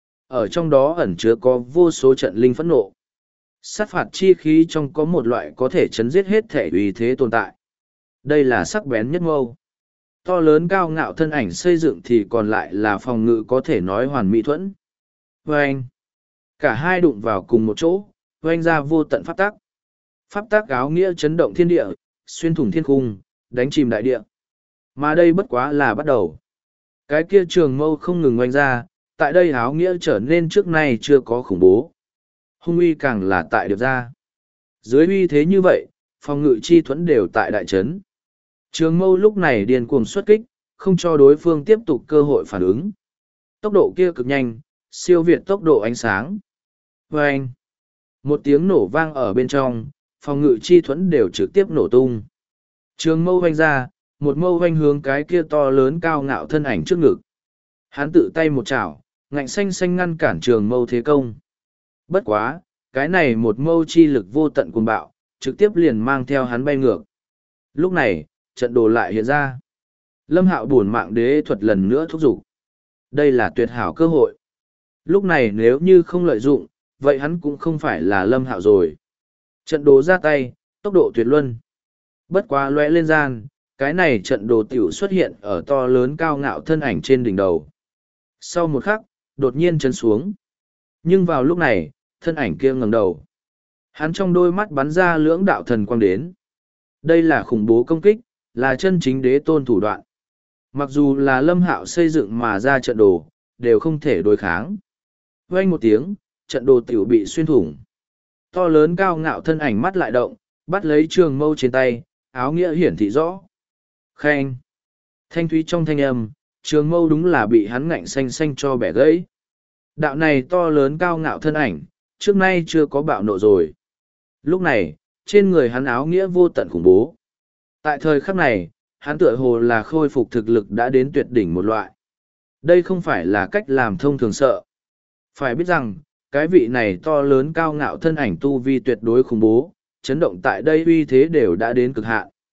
Ở trong đó ẩn chứa có vô số trận linh phẫn nộ. Sát phạt chi khí trong có một loại có thể chấn giết hết thể uy thế tồn tại. Đây là sắc bén nhất mâu. To lớn cao ngạo thân ảnh xây dựng thì còn lại là phòng ngự có thể nói hoàn mỹ thuẫn. Vâng! Cả hai đụng vào cùng một chỗ, vâng ra vô tận pháp tắc. Pháp tắc áo nghĩa chấn động thiên địa, xuyên thủng thiên cung, đánh chìm đại địa. Mà đây bất quá là bắt đầu. Cái kia trường mâu không ngừng oanh ra, tại đây áo nghĩa trở nên trước nay chưa có khủng bố. Hung uy càng là tại điệp ra. Dưới uy thế như vậy, phòng ngự chi thuẫn đều tại đại trấn. Trường mâu lúc này điên cuồng xuất kích, không cho đối phương tiếp tục cơ hội phản ứng. Tốc độ kia cực nhanh, siêu việt tốc độ ánh sáng. Vâng! Một tiếng nổ vang ở bên trong, phòng ngự chi thuẫn đều trực tiếp nổ tung. Trường mâu vanh ra, một mâu vanh hướng cái kia to lớn cao ngạo thân ảnh trước ngực. Hắn tự tay một chảo, ngạnh xanh xanh ngăn cản trường mâu thế công. Bất quá, cái này một mâu chi lực vô tận cuồng bạo, trực tiếp liền mang theo hắn bay ngược. Lúc này, trận đồ lại hiện ra. Lâm Hạo bổn mạng đế thuật lần nữa thúc giục. Đây là tuyệt hảo cơ hội. Lúc này nếu như không lợi dụng, vậy hắn cũng không phải là Lâm Hạo rồi. Trận đồ ra tay, tốc độ tuyệt luân. Bất quá lóe lên gian, cái này trận đồ tiểu xuất hiện ở to lớn cao ngạo thân ảnh trên đỉnh đầu. Sau một khắc, đột nhiên chấn xuống. Nhưng vào lúc này, thân ảnh kia ngẩng đầu. Hắn trong đôi mắt bắn ra lưỡng đạo thần quang đến. Đây là khủng bố công kích, là chân chính đế tôn thủ đoạn. Mặc dù là Lâm Hạo xây dựng mà ra trận đồ, đều không thể đối kháng. Vang một tiếng, trận đồ tiểu bị xuyên thủng. To lớn cao ngạo thân ảnh mắt lại động, bắt lấy trường mâu trên tay, áo nghĩa hiển thị rõ. Khen! Thanh thúy trong thanh âm, trường mâu đúng là bị hắn ngạnh xanh xanh cho bẻ gãy. Đạo này to lớn cao ngạo thân ảnh, trước nay chưa có bạo nộ rồi. Lúc này, trên người hắn áo nghĩa vô tận khủng bố. Tại thời khắc này, hắn tựa hồ là khôi phục thực lực đã đến tuyệt đỉnh một loại. Đây không phải là cách làm thông thường sợ. Phải biết rằng, cái vị này to lớn cao ngạo thân ảnh tu vi tuyệt đối khủng bố, chấn động tại đây uy thế đều đã đến cực hạn.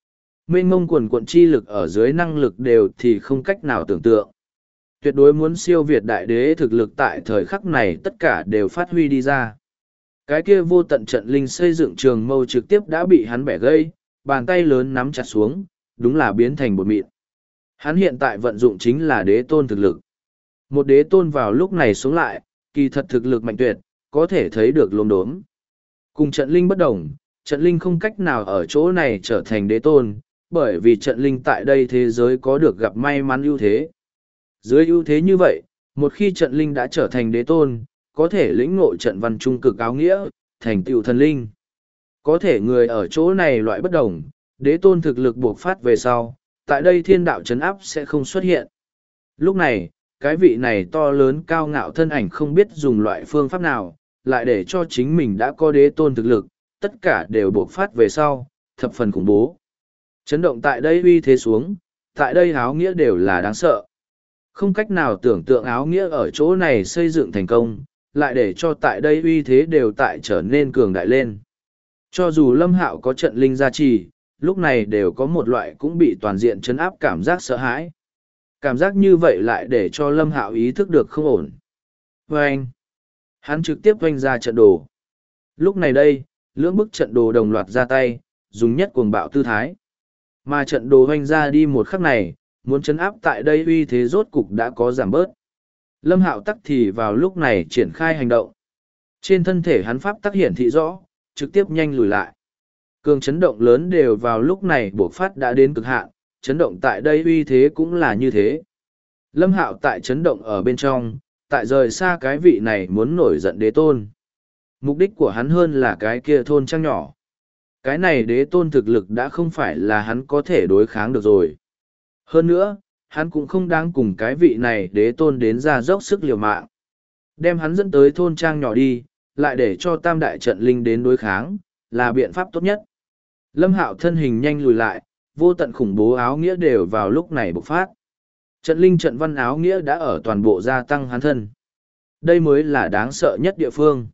mênh mông quần quận chi lực ở dưới năng lực đều thì không cách nào tưởng tượng. Tuyệt đối muốn siêu việt đại đế thực lực tại thời khắc này tất cả đều phát huy đi ra. Cái kia vô tận trận linh xây dựng trường mâu trực tiếp đã bị hắn bẻ gãy, bàn tay lớn nắm chặt xuống, đúng là biến thành bột mịn. Hắn hiện tại vận dụng chính là đế tôn thực lực. Một đế tôn vào lúc này xuống lại, kỳ thật thực lực mạnh tuyệt, có thể thấy được lốm đốm. Cùng trận linh bất đồng, trận linh không cách nào ở chỗ này trở thành đế tôn, bởi vì trận linh tại đây thế giới có được gặp may mắn ưu thế. Dưới ưu thế như vậy, một khi trận linh đã trở thành đế tôn, có thể lĩnh ngộ trận văn trung cực áo nghĩa, thành tựu thần linh. Có thể người ở chỗ này loại bất đồng, đế tôn thực lực buộc phát về sau, tại đây thiên đạo chấn áp sẽ không xuất hiện. Lúc này, cái vị này to lớn cao ngạo thân ảnh không biết dùng loại phương pháp nào, lại để cho chính mình đã có đế tôn thực lực, tất cả đều buộc phát về sau, thập phần khủng bố. Chấn động tại đây uy thế xuống, tại đây áo nghĩa đều là đáng sợ. Không cách nào tưởng tượng áo nghĩa ở chỗ này xây dựng thành công, lại để cho tại đây uy thế đều tại trở nên cường đại lên. Cho dù Lâm Hạo có trận linh gia trì, lúc này đều có một loại cũng bị toàn diện chấn áp cảm giác sợ hãi. Cảm giác như vậy lại để cho Lâm Hạo ý thức được không ổn. Vâng! Hắn trực tiếp vanh ra trận đồ. Lúc này đây, lưỡng bức trận đồ đồng loạt ra tay, dùng nhất cuồng bạo tư thái. Mà trận đồ vanh ra đi một khắc này, muốn chấn áp tại đây uy thế rốt cục đã có giảm bớt. Lâm Hạo tắc thì vào lúc này triển khai hành động. Trên thân thể hắn pháp tắc hiển thị rõ, trực tiếp nhanh lùi lại. Cường chấn động lớn đều vào lúc này buộc phát đã đến cực hạn, chấn động tại đây uy thế cũng là như thế. Lâm Hạo tại chấn động ở bên trong, tại rời xa cái vị này muốn nổi giận đế tôn. Mục đích của hắn hơn là cái kia thôn trang nhỏ. Cái này đế tôn thực lực đã không phải là hắn có thể đối kháng được rồi. Hơn nữa, hắn cũng không đáng cùng cái vị này đế tôn đến ra dốc sức liều mạng. Đem hắn dẫn tới thôn trang nhỏ đi, lại để cho tam đại trận linh đến đối kháng, là biện pháp tốt nhất. Lâm Hạo thân hình nhanh lùi lại, vô tận khủng bố áo nghĩa đều vào lúc này bộc phát. Trận linh trận văn áo nghĩa đã ở toàn bộ gia tăng hắn thân. Đây mới là đáng sợ nhất địa phương.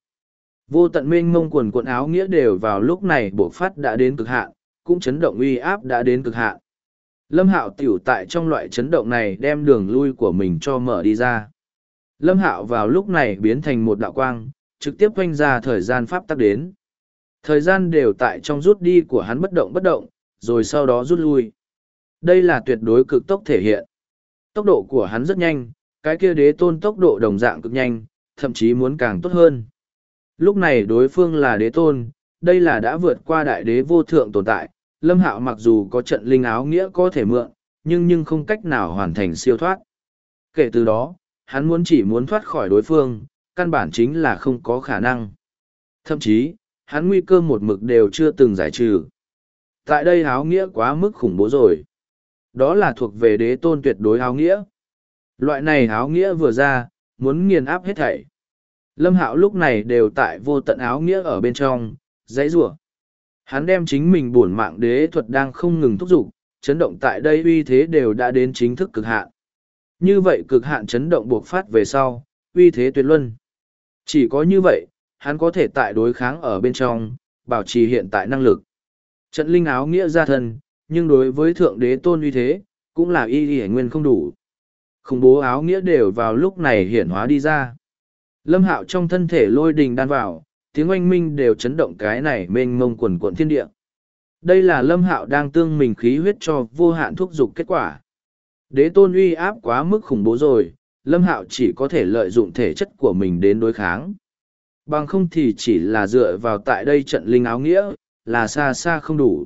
Vô tận mênh mông quần quần áo nghĩa đều vào lúc này bộc phát đã đến cực hạn, cũng chấn động uy áp đã đến cực hạn. Lâm Hạo tiểu tại trong loại chấn động này đem đường lui của mình cho mở đi ra. Lâm Hạo vào lúc này biến thành một đạo quang, trực tiếp quanh ra thời gian pháp tắc đến. Thời gian đều tại trong rút đi của hắn bất động, rồi sau đó rút lui. Đây là tuyệt đối cực tốc thể hiện. Tốc độ của hắn rất nhanh, cái kia đế tôn tốc độ đồng dạng cực nhanh, thậm chí muốn càng tốt hơn. Lúc này đối phương là đế tôn, đây là đã vượt qua đại đế vô thượng tồn tại. Lâm Hạo mặc dù có trận linh áo nghĩa có thể mượn, nhưng không cách nào hoàn thành siêu thoát. Kể từ đó, hắn chỉ muốn thoát khỏi đối phương, căn bản chính là không có khả năng. Thậm chí, hắn nguy cơ một mực đều chưa từng giải trừ. Tại đây áo nghĩa quá mức khủng bố rồi. Đó là thuộc về đế tôn tuyệt đối áo nghĩa. Loại này áo nghĩa vừa ra, muốn nghiền áp hết thảy. Lâm Hạo lúc này đều tại vô tận áo nghĩa ở bên trong, dãy rủa. Hắn đem chính mình bổn mạng đế thuật đang không ngừng thúc giục, chấn động tại đây uy thế đều đã đến chính thức cực hạn. Như vậy cực hạn chấn động buộc phát về sau, uy thế tuyệt luân. Chỉ có như vậy, hắn có thể tại đối kháng ở bên trong, bảo trì hiện tại năng lực. Trận linh áo nghĩa ra thân, nhưng đối với thượng đế tôn uy thế, cũng là y nguyên không đủ. Khủng bố áo nghĩa đều vào lúc này hiển hóa đi ra. Lâm Hạo trong thân thể lôi đình đan vào, tiếng oanh minh đều chấn động cái này mênh mông quần quận thiên địa. Đây là Lâm Hạo đang tương mình khí huyết cho vô hạn thúc dục kết quả. Đế tôn uy áp quá mức khủng bố rồi, Lâm Hạo chỉ có thể lợi dụng thể chất của mình đến đối kháng. Bằng không thì chỉ là dựa vào tại đây trận linh áo nghĩa, là xa xa không đủ.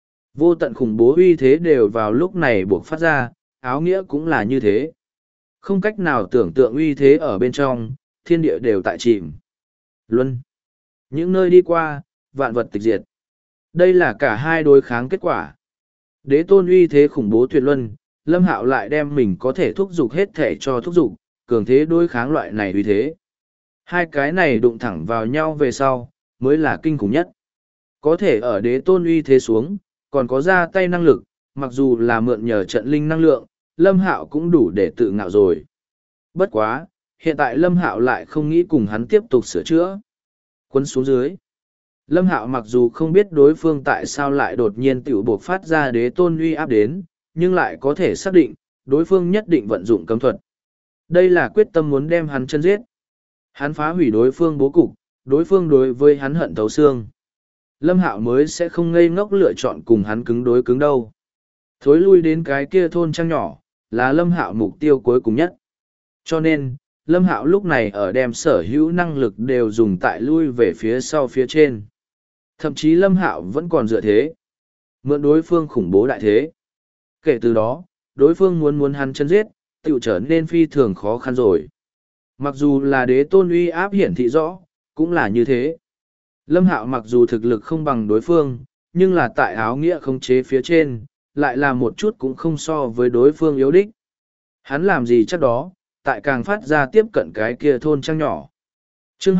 Vô tận khủng bố uy thế đều vào lúc này buộc phát ra, áo nghĩa cũng là như thế. Không cách nào tưởng tượng uy thế ở bên trong, thiên địa đều tại chìm. Luân. Những nơi đi qua, vạn vật tịch diệt. Đây là cả hai đối kháng kết quả. Đế tôn uy thế khủng bố tuyệt luân, Lâm Hạo lại đem mình có thể thúc giục hết thể cho thúc giục, cường thế đối kháng loại này uy thế. Hai cái này đụng thẳng vào nhau về sau, mới là kinh khủng nhất. Có thể ở đế tôn uy thế xuống, còn có ra tay năng lực, mặc dù là mượn nhờ trận linh năng lượng, Lâm Hạo cũng đủ để tự ngạo rồi. Bất quá, hiện tại Lâm Hạo lại không nghĩ cùng hắn tiếp tục sửa chữa. Quấn xuống dưới. Lâm Hạo mặc dù không biết đối phương tại sao lại đột nhiên tiểu buộc phát ra đế tôn uy áp đến, nhưng lại có thể xác định, đối phương nhất định vận dụng cấm thuật. Đây là quyết tâm muốn đem hắn chân giết. Hắn phá hủy đối phương bố cục, đối phương đối với hắn hận thấu xương. Lâm Hạo mới sẽ không ngây ngốc lựa chọn cùng hắn cứng đối cứng đâu. Thối lui đến cái kia thôn trang nhỏ, là Lâm Hạo mục tiêu cuối cùng nhất. Cho nên, Lâm Hạo lúc này ở đem sở hữu năng lực đều dùng tại lui về phía sau phía trên. Thậm chí Lâm Hạo vẫn còn dựa thế. Mượn đối phương khủng bố đại thế. Kể từ đó, đối phương muốn hắn chân giết, tự trở nên phi thường khó khăn rồi. Mặc dù là đế tôn uy áp hiển thị rõ, cũng là như thế. Lâm Hạo mặc dù thực lực không bằng đối phương, nhưng là tại áo nghĩa khống chế phía trên, lại là một chút cũng không so với đối phương yếu đích. Hắn làm gì chắc đó, tại càng phát ra tiếp cận cái kia thôn trang nhỏ. Chương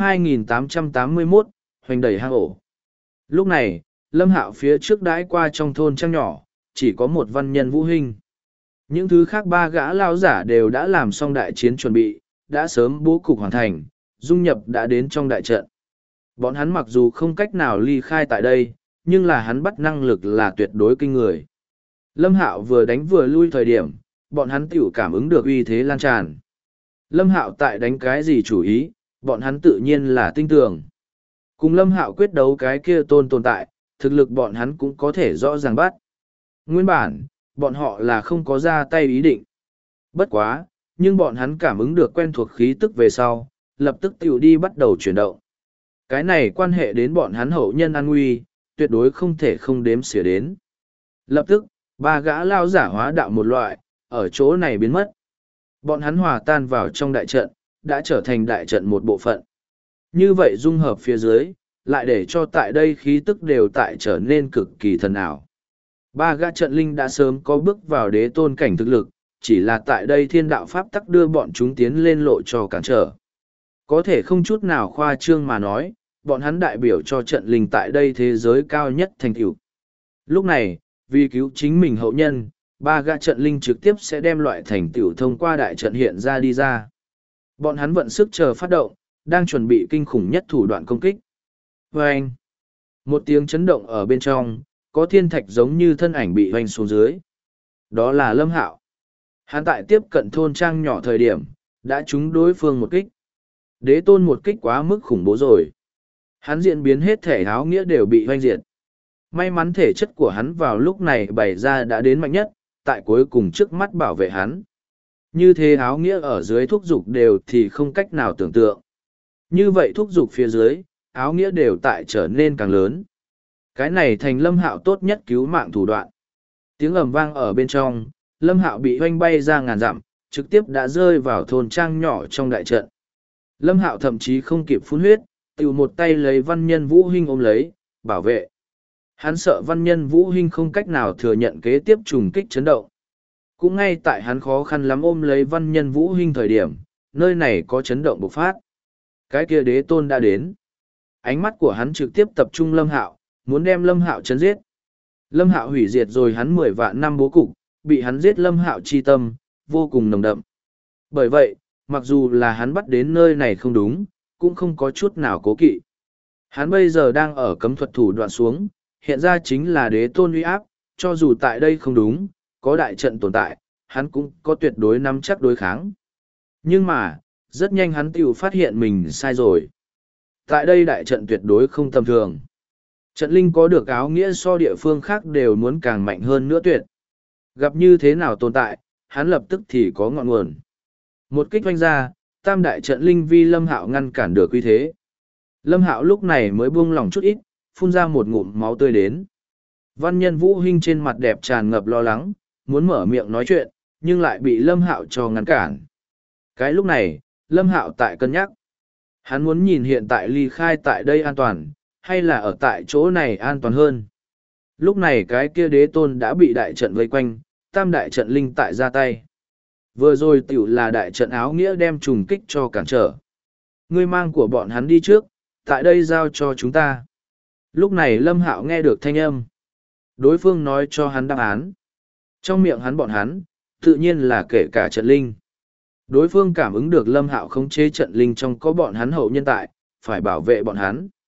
2881, hoành đẩy hang ổ. Lúc này, Lâm Hạo phía trước đãi qua trong thôn trang nhỏ, chỉ có một văn nhân Vũ Hinh. Những thứ khác ba gã lao giả đều đã làm xong đại chiến chuẩn bị, đã sớm bố cục hoàn thành, dung nhập đã đến trong đại trận. Bọn hắn mặc dù không cách nào ly khai tại đây, nhưng là hắn bắt năng lực là tuyệt đối kinh người. Lâm Hạo vừa đánh vừa lui thời điểm, bọn hắn tiểu cảm ứng được uy thế lan tràn. Lâm Hạo tại đánh cái gì chủ ý, bọn hắn tự nhiên là tinh tường. Cùng Lâm Hạo quyết đấu cái kia tồn tại, thực lực bọn hắn cũng có thể rõ ràng bắt. Nguyên bản, bọn họ là không có ra tay ý định. Bất quá, nhưng bọn hắn cảm ứng được quen thuộc khí tức về sau, lập tức tiểu đi bắt đầu chuyển động. Cái này quan hệ đến bọn hắn hậu nhân an nguy, tuyệt đối không thể không đếm xỉa đến. Lập tức, ba gã lao giả hóa đạo một loại, ở chỗ này biến mất. Bọn hắn hòa tan vào trong đại trận, đã trở thành đại trận một bộ phận. Như vậy dung hợp phía dưới, lại để cho tại đây khí tức đều tại trở nên cực kỳ thần ảo. Ba gã trận linh đã sớm có bước vào đế tôn cảnh thực lực, chỉ là tại đây thiên đạo pháp tắc đưa bọn chúng tiến lên lộ cho cản trở. Có thể không chút nào khoa trương mà nói, bọn hắn đại biểu cho trận linh tại đây thế giới cao nhất thành tựu. Lúc này, vì cứu chính mình hậu nhân, ba gã trận linh trực tiếp sẽ đem loại thành tựu thông qua đại trận hiện ra đi ra. Bọn hắn vận sức chờ phát động, đang chuẩn bị kinh khủng nhất thủ đoạn công kích. Vâng! Một tiếng chấn động ở bên trong, có thiên thạch giống như thân ảnh bị hoành xuống dưới. Đó là Lâm Hạo. Hắn tại tiếp cận thôn trang nhỏ thời điểm, đã trúng đối phương một kích. Đế tôn một kích quá mức khủng bố rồi. Hắn diễn biến hết thể áo nghĩa đều bị hoành diệt. May mắn thể chất của hắn vào lúc này bày ra đã đến mạnh nhất, tại cuối cùng trước mắt bảo vệ hắn. Như thế áo nghĩa ở dưới thúc dục đều thì không cách nào tưởng tượng. Như vậy thúc dục phía dưới, áo nghĩa đều tại trở nên càng lớn. Cái này thành Lâm Hạo tốt nhất cứu mạng thủ đoạn. Tiếng ầm vang ở bên trong, Lâm Hạo bị hoanh bay ra ngàn dặm, trực tiếp đã rơi vào thôn trang nhỏ trong đại trận. Lâm Hạo thậm chí không kịp phun huyết, tiểu một tay lấy văn nhân Vũ Hinh ôm lấy, bảo vệ. Hắn sợ văn nhân Vũ Hinh không cách nào thừa nhận kế tiếp trùng kích chấn động. Cũng ngay tại hắn khó khăn lắm ôm lấy văn nhân Vũ Hinh thời điểm, nơi này có chấn động bộc phát. Cái kia đế tôn đã đến. Ánh mắt của hắn trực tiếp tập trung Lâm Hạo, muốn đem Lâm Hạo chấn giết. Lâm Hạo hủy diệt rồi hắn 10 vạn năm bố cục, bị hắn giết Lâm Hạo chi tâm, vô cùng nồng đậm. Bởi vậy, mặc dù là hắn bắt đến nơi này không đúng, cũng không có chút nào cố kỵ. Hắn bây giờ đang ở cấm thuật thủ đoạn xuống, hiện ra chính là đế tôn uy áp, cho dù tại đây không đúng, có đại trận tồn tại, hắn cũng có tuyệt đối nắm chắc đối kháng. Nhưng mà, rất nhanh hắn tiểu phát hiện mình sai rồi. Tại đây đại trận tuyệt đối không tầm thường. Trận linh có được áo nghĩa so địa phương khác đều muốn càng mạnh hơn nữa tuyệt. Gặp như thế nào tồn tại, hắn lập tức thì có ngọn nguồn. Một kích oanh ra, tam đại trận linh vi Lâm Hạo ngăn cản được uy thế. Lâm Hạo lúc này mới buông lỏng chút ít, phun ra một ngụm máu tươi đến. Văn nhân Vũ Hinh trên mặt đẹp tràn ngập lo lắng, muốn mở miệng nói chuyện, nhưng lại bị Lâm Hạo cho ngăn cản. Cái lúc này, Lâm Hạo tại cân nhắc. Hắn muốn nhìn hiện tại ly khai tại đây an toàn, hay là ở tại chỗ này an toàn hơn. Lúc này cái kia đế tôn đã bị đại trận vây quanh, tam đại trận linh tại ra tay. Vừa rồi tiểu là đại trận áo nghĩa đem trùng kích cho cản trở. Ngươi mang của bọn hắn đi trước, tại đây giao cho chúng ta. Lúc này Lâm Hạo nghe được thanh âm. Đối phương nói cho hắn đáp án. Trong miệng hắn bọn hắn, tự nhiên là kể cả trận linh. Đối phương cảm ứng được Lâm Hạo khống chế trận linh trong có bọn hắn hậu nhân tại, phải bảo vệ bọn hắn.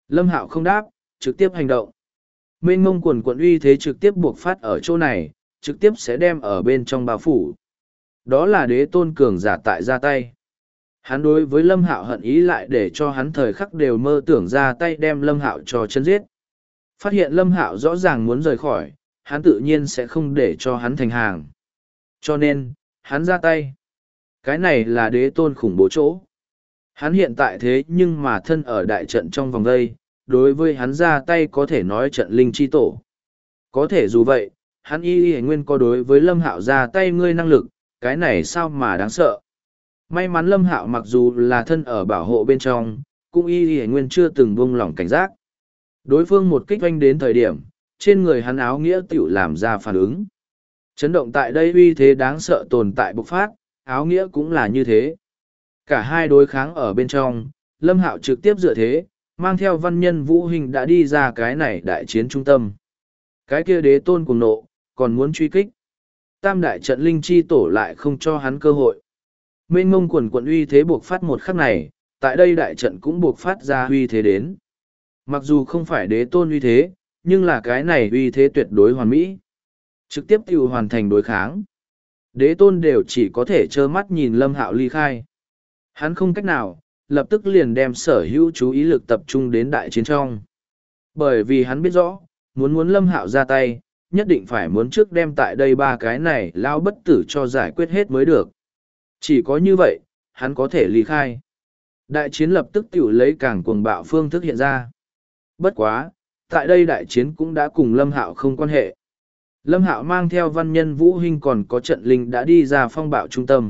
Lâm Hạo không đáp, trực tiếp hành động. Mênh mông quần quận uy thế trực tiếp buộc phát ở chỗ này, trực tiếp sẽ đem ở bên trong bao phủ. Đó là đế tôn cường giả tại ra tay. Hắn đối với Lâm Hạo hận ý lại để cho hắn thời khắc đều mơ tưởng ra tay đem Lâm Hạo cho chân giết. Phát hiện Lâm Hạo rõ ràng muốn rời khỏi, hắn tự nhiên sẽ không để cho hắn thành hàng. Cho nên, hắn ra tay. Cái này là đế tôn khủng bố chỗ. Hắn hiện tại thế nhưng mà thân ở đại trận trong vòng đây, đối với hắn ra tay có thể nói trận linh chi tổ. Có thể dù vậy, hắn y nguyên có đối với Lâm Hạo ra tay ngươi năng lực, cái này sao mà đáng sợ. May mắn Lâm Hạo mặc dù là thân ở bảo hộ bên trong, cũng y nguyên chưa từng buông lỏng cảnh giác. Đối phương một kích oanh đến thời điểm, trên người hắn áo nghĩa tiểu làm ra phản ứng. Chấn động tại đây uy thế đáng sợ tồn tại bộc phát, áo nghĩa cũng là như thế. Cả hai đối kháng ở bên trong, Lâm Hạo trực tiếp dựa thế, mang theo văn nhân vũ hình đã đi ra cái này đại chiến trung tâm. Cái kia đế tôn cùng nộ, còn muốn truy kích. Tam đại trận linh chi tổ lại không cho hắn cơ hội. Mênh mông quần quận uy thế buộc phát một khắc này, tại đây đại trận cũng buộc phát ra uy thế đến. Mặc dù không phải đế tôn uy thế, nhưng là cái này uy thế tuyệt đối hoàn mỹ. Trực tiếp tiêu hoàn thành đối kháng. Đế tôn đều chỉ có thể trơ mắt nhìn Lâm Hạo ly khai. Hắn không cách nào, lập tức liền đem sở hữu chú ý lực tập trung đến đại chiến trong. Bởi vì hắn biết rõ, muốn Lâm Hạo ra tay, nhất định phải muốn trước đem tại đây ba cái này lao bất tử cho giải quyết hết mới được. Chỉ có như vậy, hắn có thể ly khai. Đại chiến lập tức tiểu lấy càng cuồng bạo phương thức hiện ra. Bất quá, tại đây đại chiến cũng đã cùng Lâm Hạo không quan hệ. Lâm Hạo mang theo văn nhân vũ hình còn có trận linh đã đi ra phong bạo trung tâm.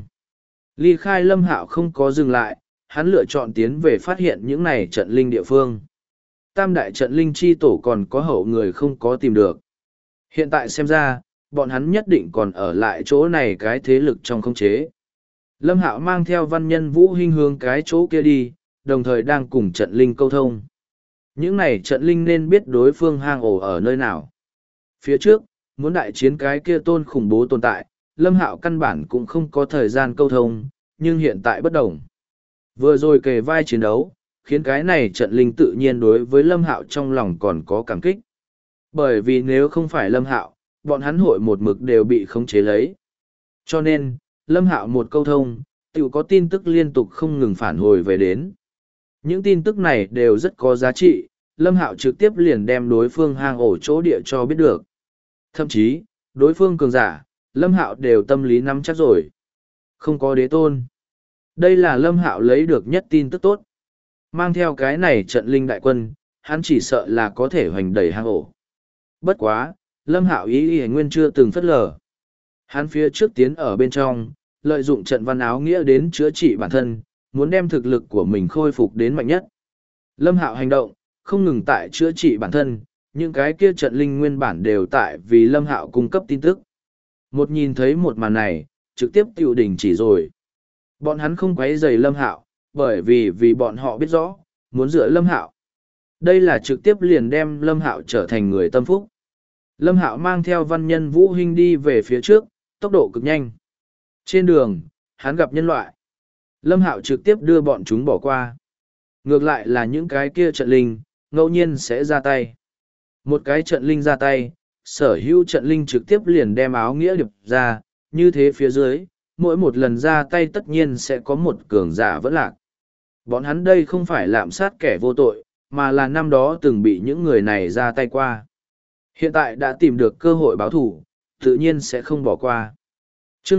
Ly khai Lâm Hạo không có dừng lại, hắn lựa chọn tiến về phát hiện những này trận linh địa phương. Tam đại trận linh chi tổ còn có hậu người không có tìm được. Hiện tại xem ra, bọn hắn nhất định còn ở lại chỗ này cái thế lực trong khống chế. Lâm Hạo mang theo văn nhân vũ hình hướng cái chỗ kia đi, đồng thời đang cùng trận linh câu thông. Những này trận linh nên biết đối phương hang ổ ở nơi nào. Phía trước, muốn đại chiến cái kia tôn khủng bố tồn tại, Lâm Hạo căn bản cũng không có thời gian câu thông, nhưng hiện tại bất đồng. Vừa rồi kề vai chiến đấu, khiến cái này trận linh tự nhiên đối với Lâm Hạo trong lòng còn có cảm kích. Bởi vì nếu không phải Lâm Hạo, bọn hắn hội một mực đều bị khống chế lấy. Cho nên, Lâm Hạo một câu thông, tự có tin tức liên tục không ngừng phản hồi về đến. Những tin tức này đều rất có giá trị, Lâm Hạo trực tiếp liền đem đối phương hang ổ chỗ địa cho biết được. Thậm chí, đối phương cường giả, Lâm Hạo đều tâm lý nắm chắc rồi. Không có đế tôn. Đây là Lâm Hạo lấy được nhất tin tức tốt. Mang theo cái này trận linh đại quân, hắn chỉ sợ là có thể hoành đẩy hang ổ. Bất quá, Lâm Hạo ý nguyên chưa từng phất lờ. Hắn phía trước tiến ở bên trong, lợi dụng trận văn áo nghĩa đến chữa trị bản thân, muốn đem thực lực của mình khôi phục đến mạnh nhất. Lâm Hạo hành động, không ngừng tại chữa trị bản thân, những cái kia trận linh nguyên bản đều tại vì Lâm Hạo cung cấp tin tức. Một nhìn thấy một màn này, trực tiếp tiêu đình chỉ rồi. Bọn hắn không quấy rầy Lâm Hạo, bởi vì bọn họ biết rõ, muốn dựa Lâm Hạo. Đây là trực tiếp liền đem Lâm Hạo trở thành người tâm phúc. Lâm Hạo mang theo văn nhân vũ hình đi về phía trước, tốc độ cực nhanh. Trên đường, hắn gặp nhân loại. Lâm Hạo trực tiếp đưa bọn chúng bỏ qua. Ngược lại là những cái kia trận linh, ngẫu nhiên sẽ ra tay. Một cái trận linh ra tay, sở hữu trận linh trực tiếp liền đem áo nghĩa điệp ra, như thế phía dưới, mỗi một lần ra tay tất nhiên sẽ có một cường giả vẫn lạc. Bọn hắn đây không phải lạm sát kẻ vô tội, mà là năm đó từng bị những người này ra tay qua. Hiện tại đã tìm được cơ hội báo thủ, tự nhiên sẽ không bỏ qua. Chương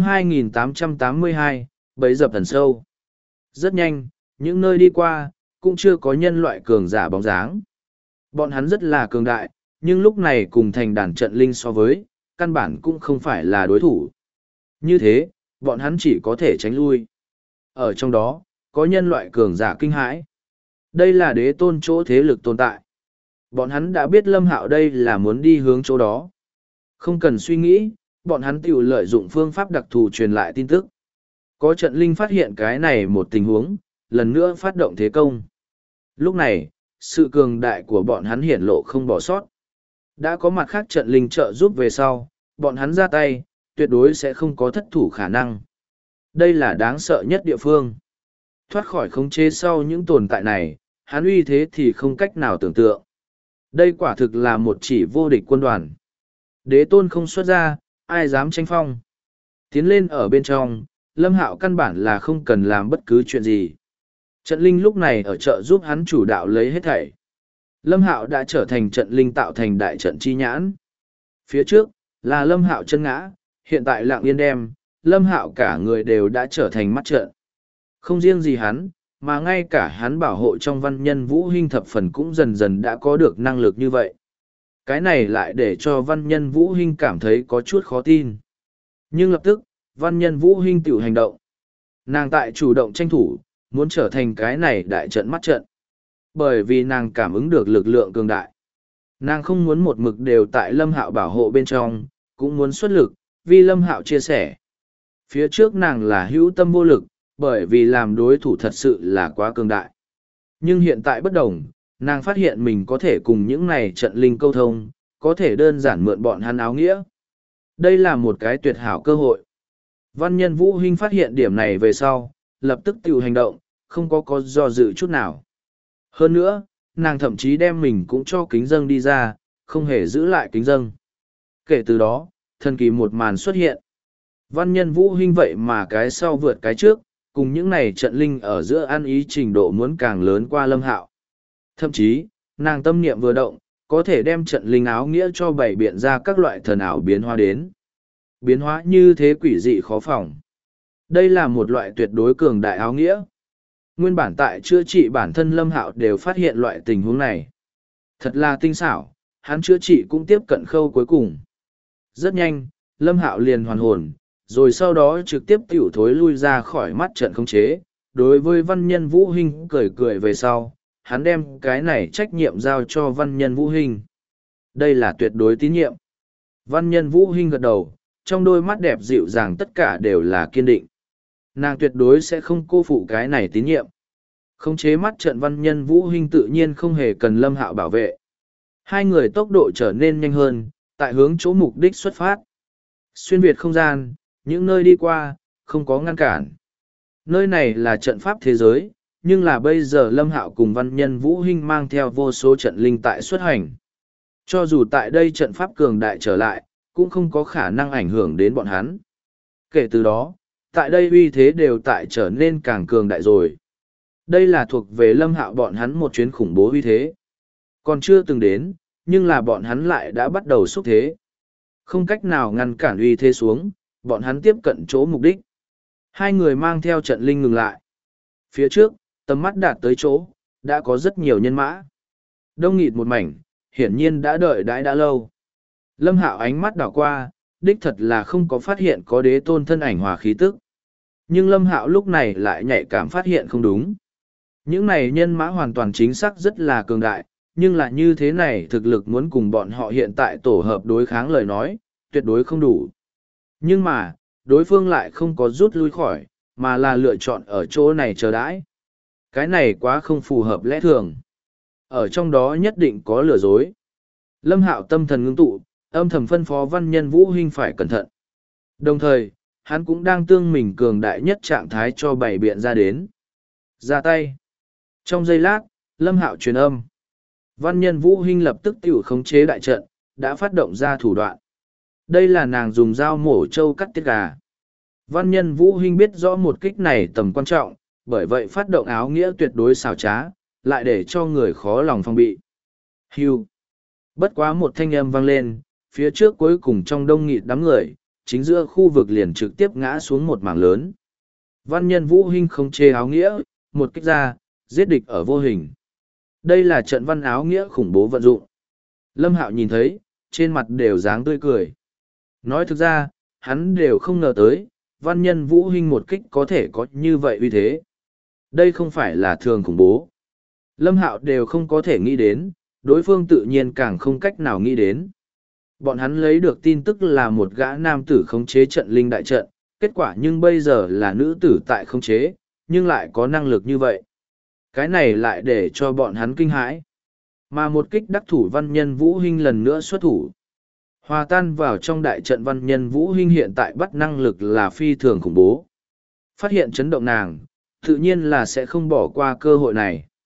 2882, bấy dập thần sâu. Rất nhanh, những nơi đi qua, cũng chưa có nhân loại cường giả bóng dáng. Bọn hắn rất là cường đại, nhưng lúc này cùng thành đàn trận linh so với, căn bản cũng không phải là đối thủ. Như thế, bọn hắn chỉ có thể tránh lui. Ở trong đó, có nhân loại cường giả kinh hãi. Đây là đế tôn chỗ thế lực tồn tại. Bọn hắn đã biết Lâm Hạo đây là muốn đi hướng chỗ đó. Không cần suy nghĩ, bọn hắn tự lợi dụng phương pháp đặc thù truyền lại tin tức. Có trận linh phát hiện cái này một tình huống, lần nữa phát động thế công. Lúc này, sự cường đại của bọn hắn hiển lộ không bỏ sót. Đã có mặt khác trận linh trợ giúp về sau, bọn hắn ra tay, tuyệt đối sẽ không có thất thủ khả năng. Đây là đáng sợ nhất địa phương. Thoát khỏi khống chế sau những tồn tại này, hắn uy thế thì không cách nào tưởng tượng. Đây quả thực là một chỉ vô địch quân đoàn. Đế tôn không xuất ra, ai dám tranh phong. Tiến lên ở bên trong, Lâm Hạo căn bản là không cần làm bất cứ chuyện gì. Trận linh lúc này ở chợ giúp hắn chủ đạo lấy hết thảy. Lâm Hạo đã trở thành trận linh tạo thành đại trận chi nhãn. Phía trước, là Lâm Hạo chân ngã, hiện tại lặng yên đem, Lâm Hạo cả người đều đã trở thành mắt trận. Không riêng gì hắn, mà ngay cả hắn bảo hộ trong văn nhân Vũ Hinh thập phần cũng dần dần đã có được năng lực như vậy. Cái này lại để cho văn nhân Vũ Hinh cảm thấy có chút khó tin. Nhưng lập tức, văn nhân Vũ Hinh tự hành động. Nàng tại chủ động tranh thủ, muốn trở thành cái này đại trận mắt trận. Bởi vì nàng cảm ứng được lực lượng cường đại. Nàng không muốn một mực đều tại Lâm Hạo bảo hộ bên trong, cũng muốn xuất lực, vì Lâm Hạo chia sẻ. Phía trước nàng là hữu tâm vô lực, bởi vì làm đối thủ thật sự là quá cường đại. Nhưng hiện tại bất đồng, nàng phát hiện mình có thể cùng những này trận linh câu thông, có thể đơn giản mượn bọn hắn áo nghĩa. Đây là một cái tuyệt hảo cơ hội. Văn nhân Vũ Hinh phát hiện điểm này về sau, lập tức tự hành động, không có do dự chút nào. Hơn nữa, nàng thậm chí đem mình cũng cho kính dâng đi ra, không hề giữ lại kính dâng. Kể từ đó, thần kỳ một màn xuất hiện. Văn nhân Vũ Hinh vậy mà cái sau vượt cái trước, cùng những này trận linh ở giữa ăn ý trình độ muốn càng lớn qua Lâm Hạo. Thậm chí, nàng tâm niệm vừa động, có thể đem trận linh áo nghĩa cho bày biện ra các loại thần ảo biến hóa đến. Biến hóa như thế quỷ dị khó phòng. Đây là một loại tuyệt đối cường đại áo nghĩa. Nguyên bản tại chữa trị bản thân Lâm Hạo đều phát hiện loại tình huống này. Thật là tinh xảo, hắn chữa trị cũng tiếp cận khâu cuối cùng. Rất nhanh, Lâm Hạo liền hoàn hồn, rồi sau đó trực tiếp tiểu thối lui ra khỏi mắt trận khống chế. Đối với văn nhân Vũ Hinh cười cười về sau, hắn đem cái này trách nhiệm giao cho văn nhân Vũ Hinh. Đây là tuyệt đối tín nhiệm. Văn nhân Vũ Hinh gật đầu, trong đôi mắt đẹp dịu dàng tất cả đều là kiên định. Nàng tuyệt đối sẽ không cô phụ cái này tín nhiệm. Khống chế mắt trận văn nhân Vũ Hinh tự nhiên không hề cần Lâm Hạo bảo vệ. Hai người tốc độ trở nên nhanh hơn, tại hướng chỗ mục đích xuất phát. Xuyên việt không gian, những nơi đi qua, không có ngăn cản. Nơi này là trận pháp thế giới, nhưng là bây giờ Lâm Hạo cùng văn nhân Vũ Hinh mang theo vô số trận linh tại xuất hành. Cho dù tại đây trận pháp cường đại trở lại, cũng không có khả năng ảnh hưởng đến bọn hắn. Kể từ đó, tại đây uy thế đều tại trở nên càng cường đại rồi. Đây là thuộc về Lâm Hạo bọn hắn một chuyến khủng bố uy thế. Còn chưa từng đến, nhưng là bọn hắn lại đã bắt đầu xúc thế. Không cách nào ngăn cản uy thế xuống, bọn hắn tiếp cận chỗ mục đích. Hai người mang theo trận linh ngừng lại. Phía trước, tầm mắt đạt tới chỗ, đã có rất nhiều nhân mã. Đông nghịt một mảnh, hiển nhiên đã đợi đãi đã lâu. Lâm Hạo ánh mắt đảo qua, đích thật là không có phát hiện có đế tôn thân ảnh hòa khí tức. Nhưng Lâm Hạo lúc này lại nhạy cảm phát hiện không đúng. Những này nhân mã hoàn toàn chính xác rất là cường đại, nhưng là như thế này thực lực muốn cùng bọn họ hiện tại tổ hợp đối kháng lời nói, tuyệt đối không đủ. Nhưng mà, đối phương lại không có rút lui khỏi, mà là lựa chọn ở chỗ này chờ đãi. Cái này quá không phù hợp lẽ thường. Ở trong đó nhất định có lừa dối. Lâm Hạo tâm thần ngưng tụ, âm thầm phân phó văn nhân Vũ Hinh phải cẩn thận. Đồng thời, hắn cũng đang tương mình cường đại nhất trạng thái cho bày biện ra đến. Ra tay. Trong giây lát, Lâm Hạo truyền âm. Văn nhân Vũ Hinh lập tức tiểu khống chế đại trận, đã phát động ra thủ đoạn. Đây là nàng dùng dao mổ trâu cắt tiết gà. Văn nhân Vũ Hinh biết rõ một kích này tầm quan trọng, bởi vậy phát động áo nghĩa tuyệt đối xảo trá, lại để cho người khó lòng phòng bị. Hưu. Bất quá một thanh âm vang lên, phía trước cuối cùng trong đông nghịt đám người, chính giữa khu vực liền trực tiếp ngã xuống một mảng lớn. Văn nhân Vũ Hinh không chê áo nghĩa, một kích ra, giết địch ở vô hình. Đây là trận văn áo nghĩa khủng bố vận dụng. Lâm Hạo nhìn thấy, trên mặt đều dáng tươi cười. Nói thực ra, hắn đều không ngờ tới, văn nhân Vũ Hinh một kích có thể có như vậy uy thế. Đây không phải là thường khủng bố. Lâm Hạo đều không có thể nghĩ đến, đối phương tự nhiên càng không cách nào nghĩ đến. Bọn hắn lấy được tin tức là một gã nam tử khống chế trận linh đại trận, kết quả nhưng bây giờ là nữ tử tại khống chế, nhưng lại có năng lực như vậy. Cái này lại để cho bọn hắn kinh hãi. Mà một kích đắc thủ văn nhân Vũ Hinh lần nữa xuất thủ. Hòa tan vào trong đại trận văn nhân Vũ Hinh hiện tại bắt năng lực là phi thường khủng bố. Phát hiện chấn động nàng, tự nhiên là sẽ không bỏ qua cơ hội này.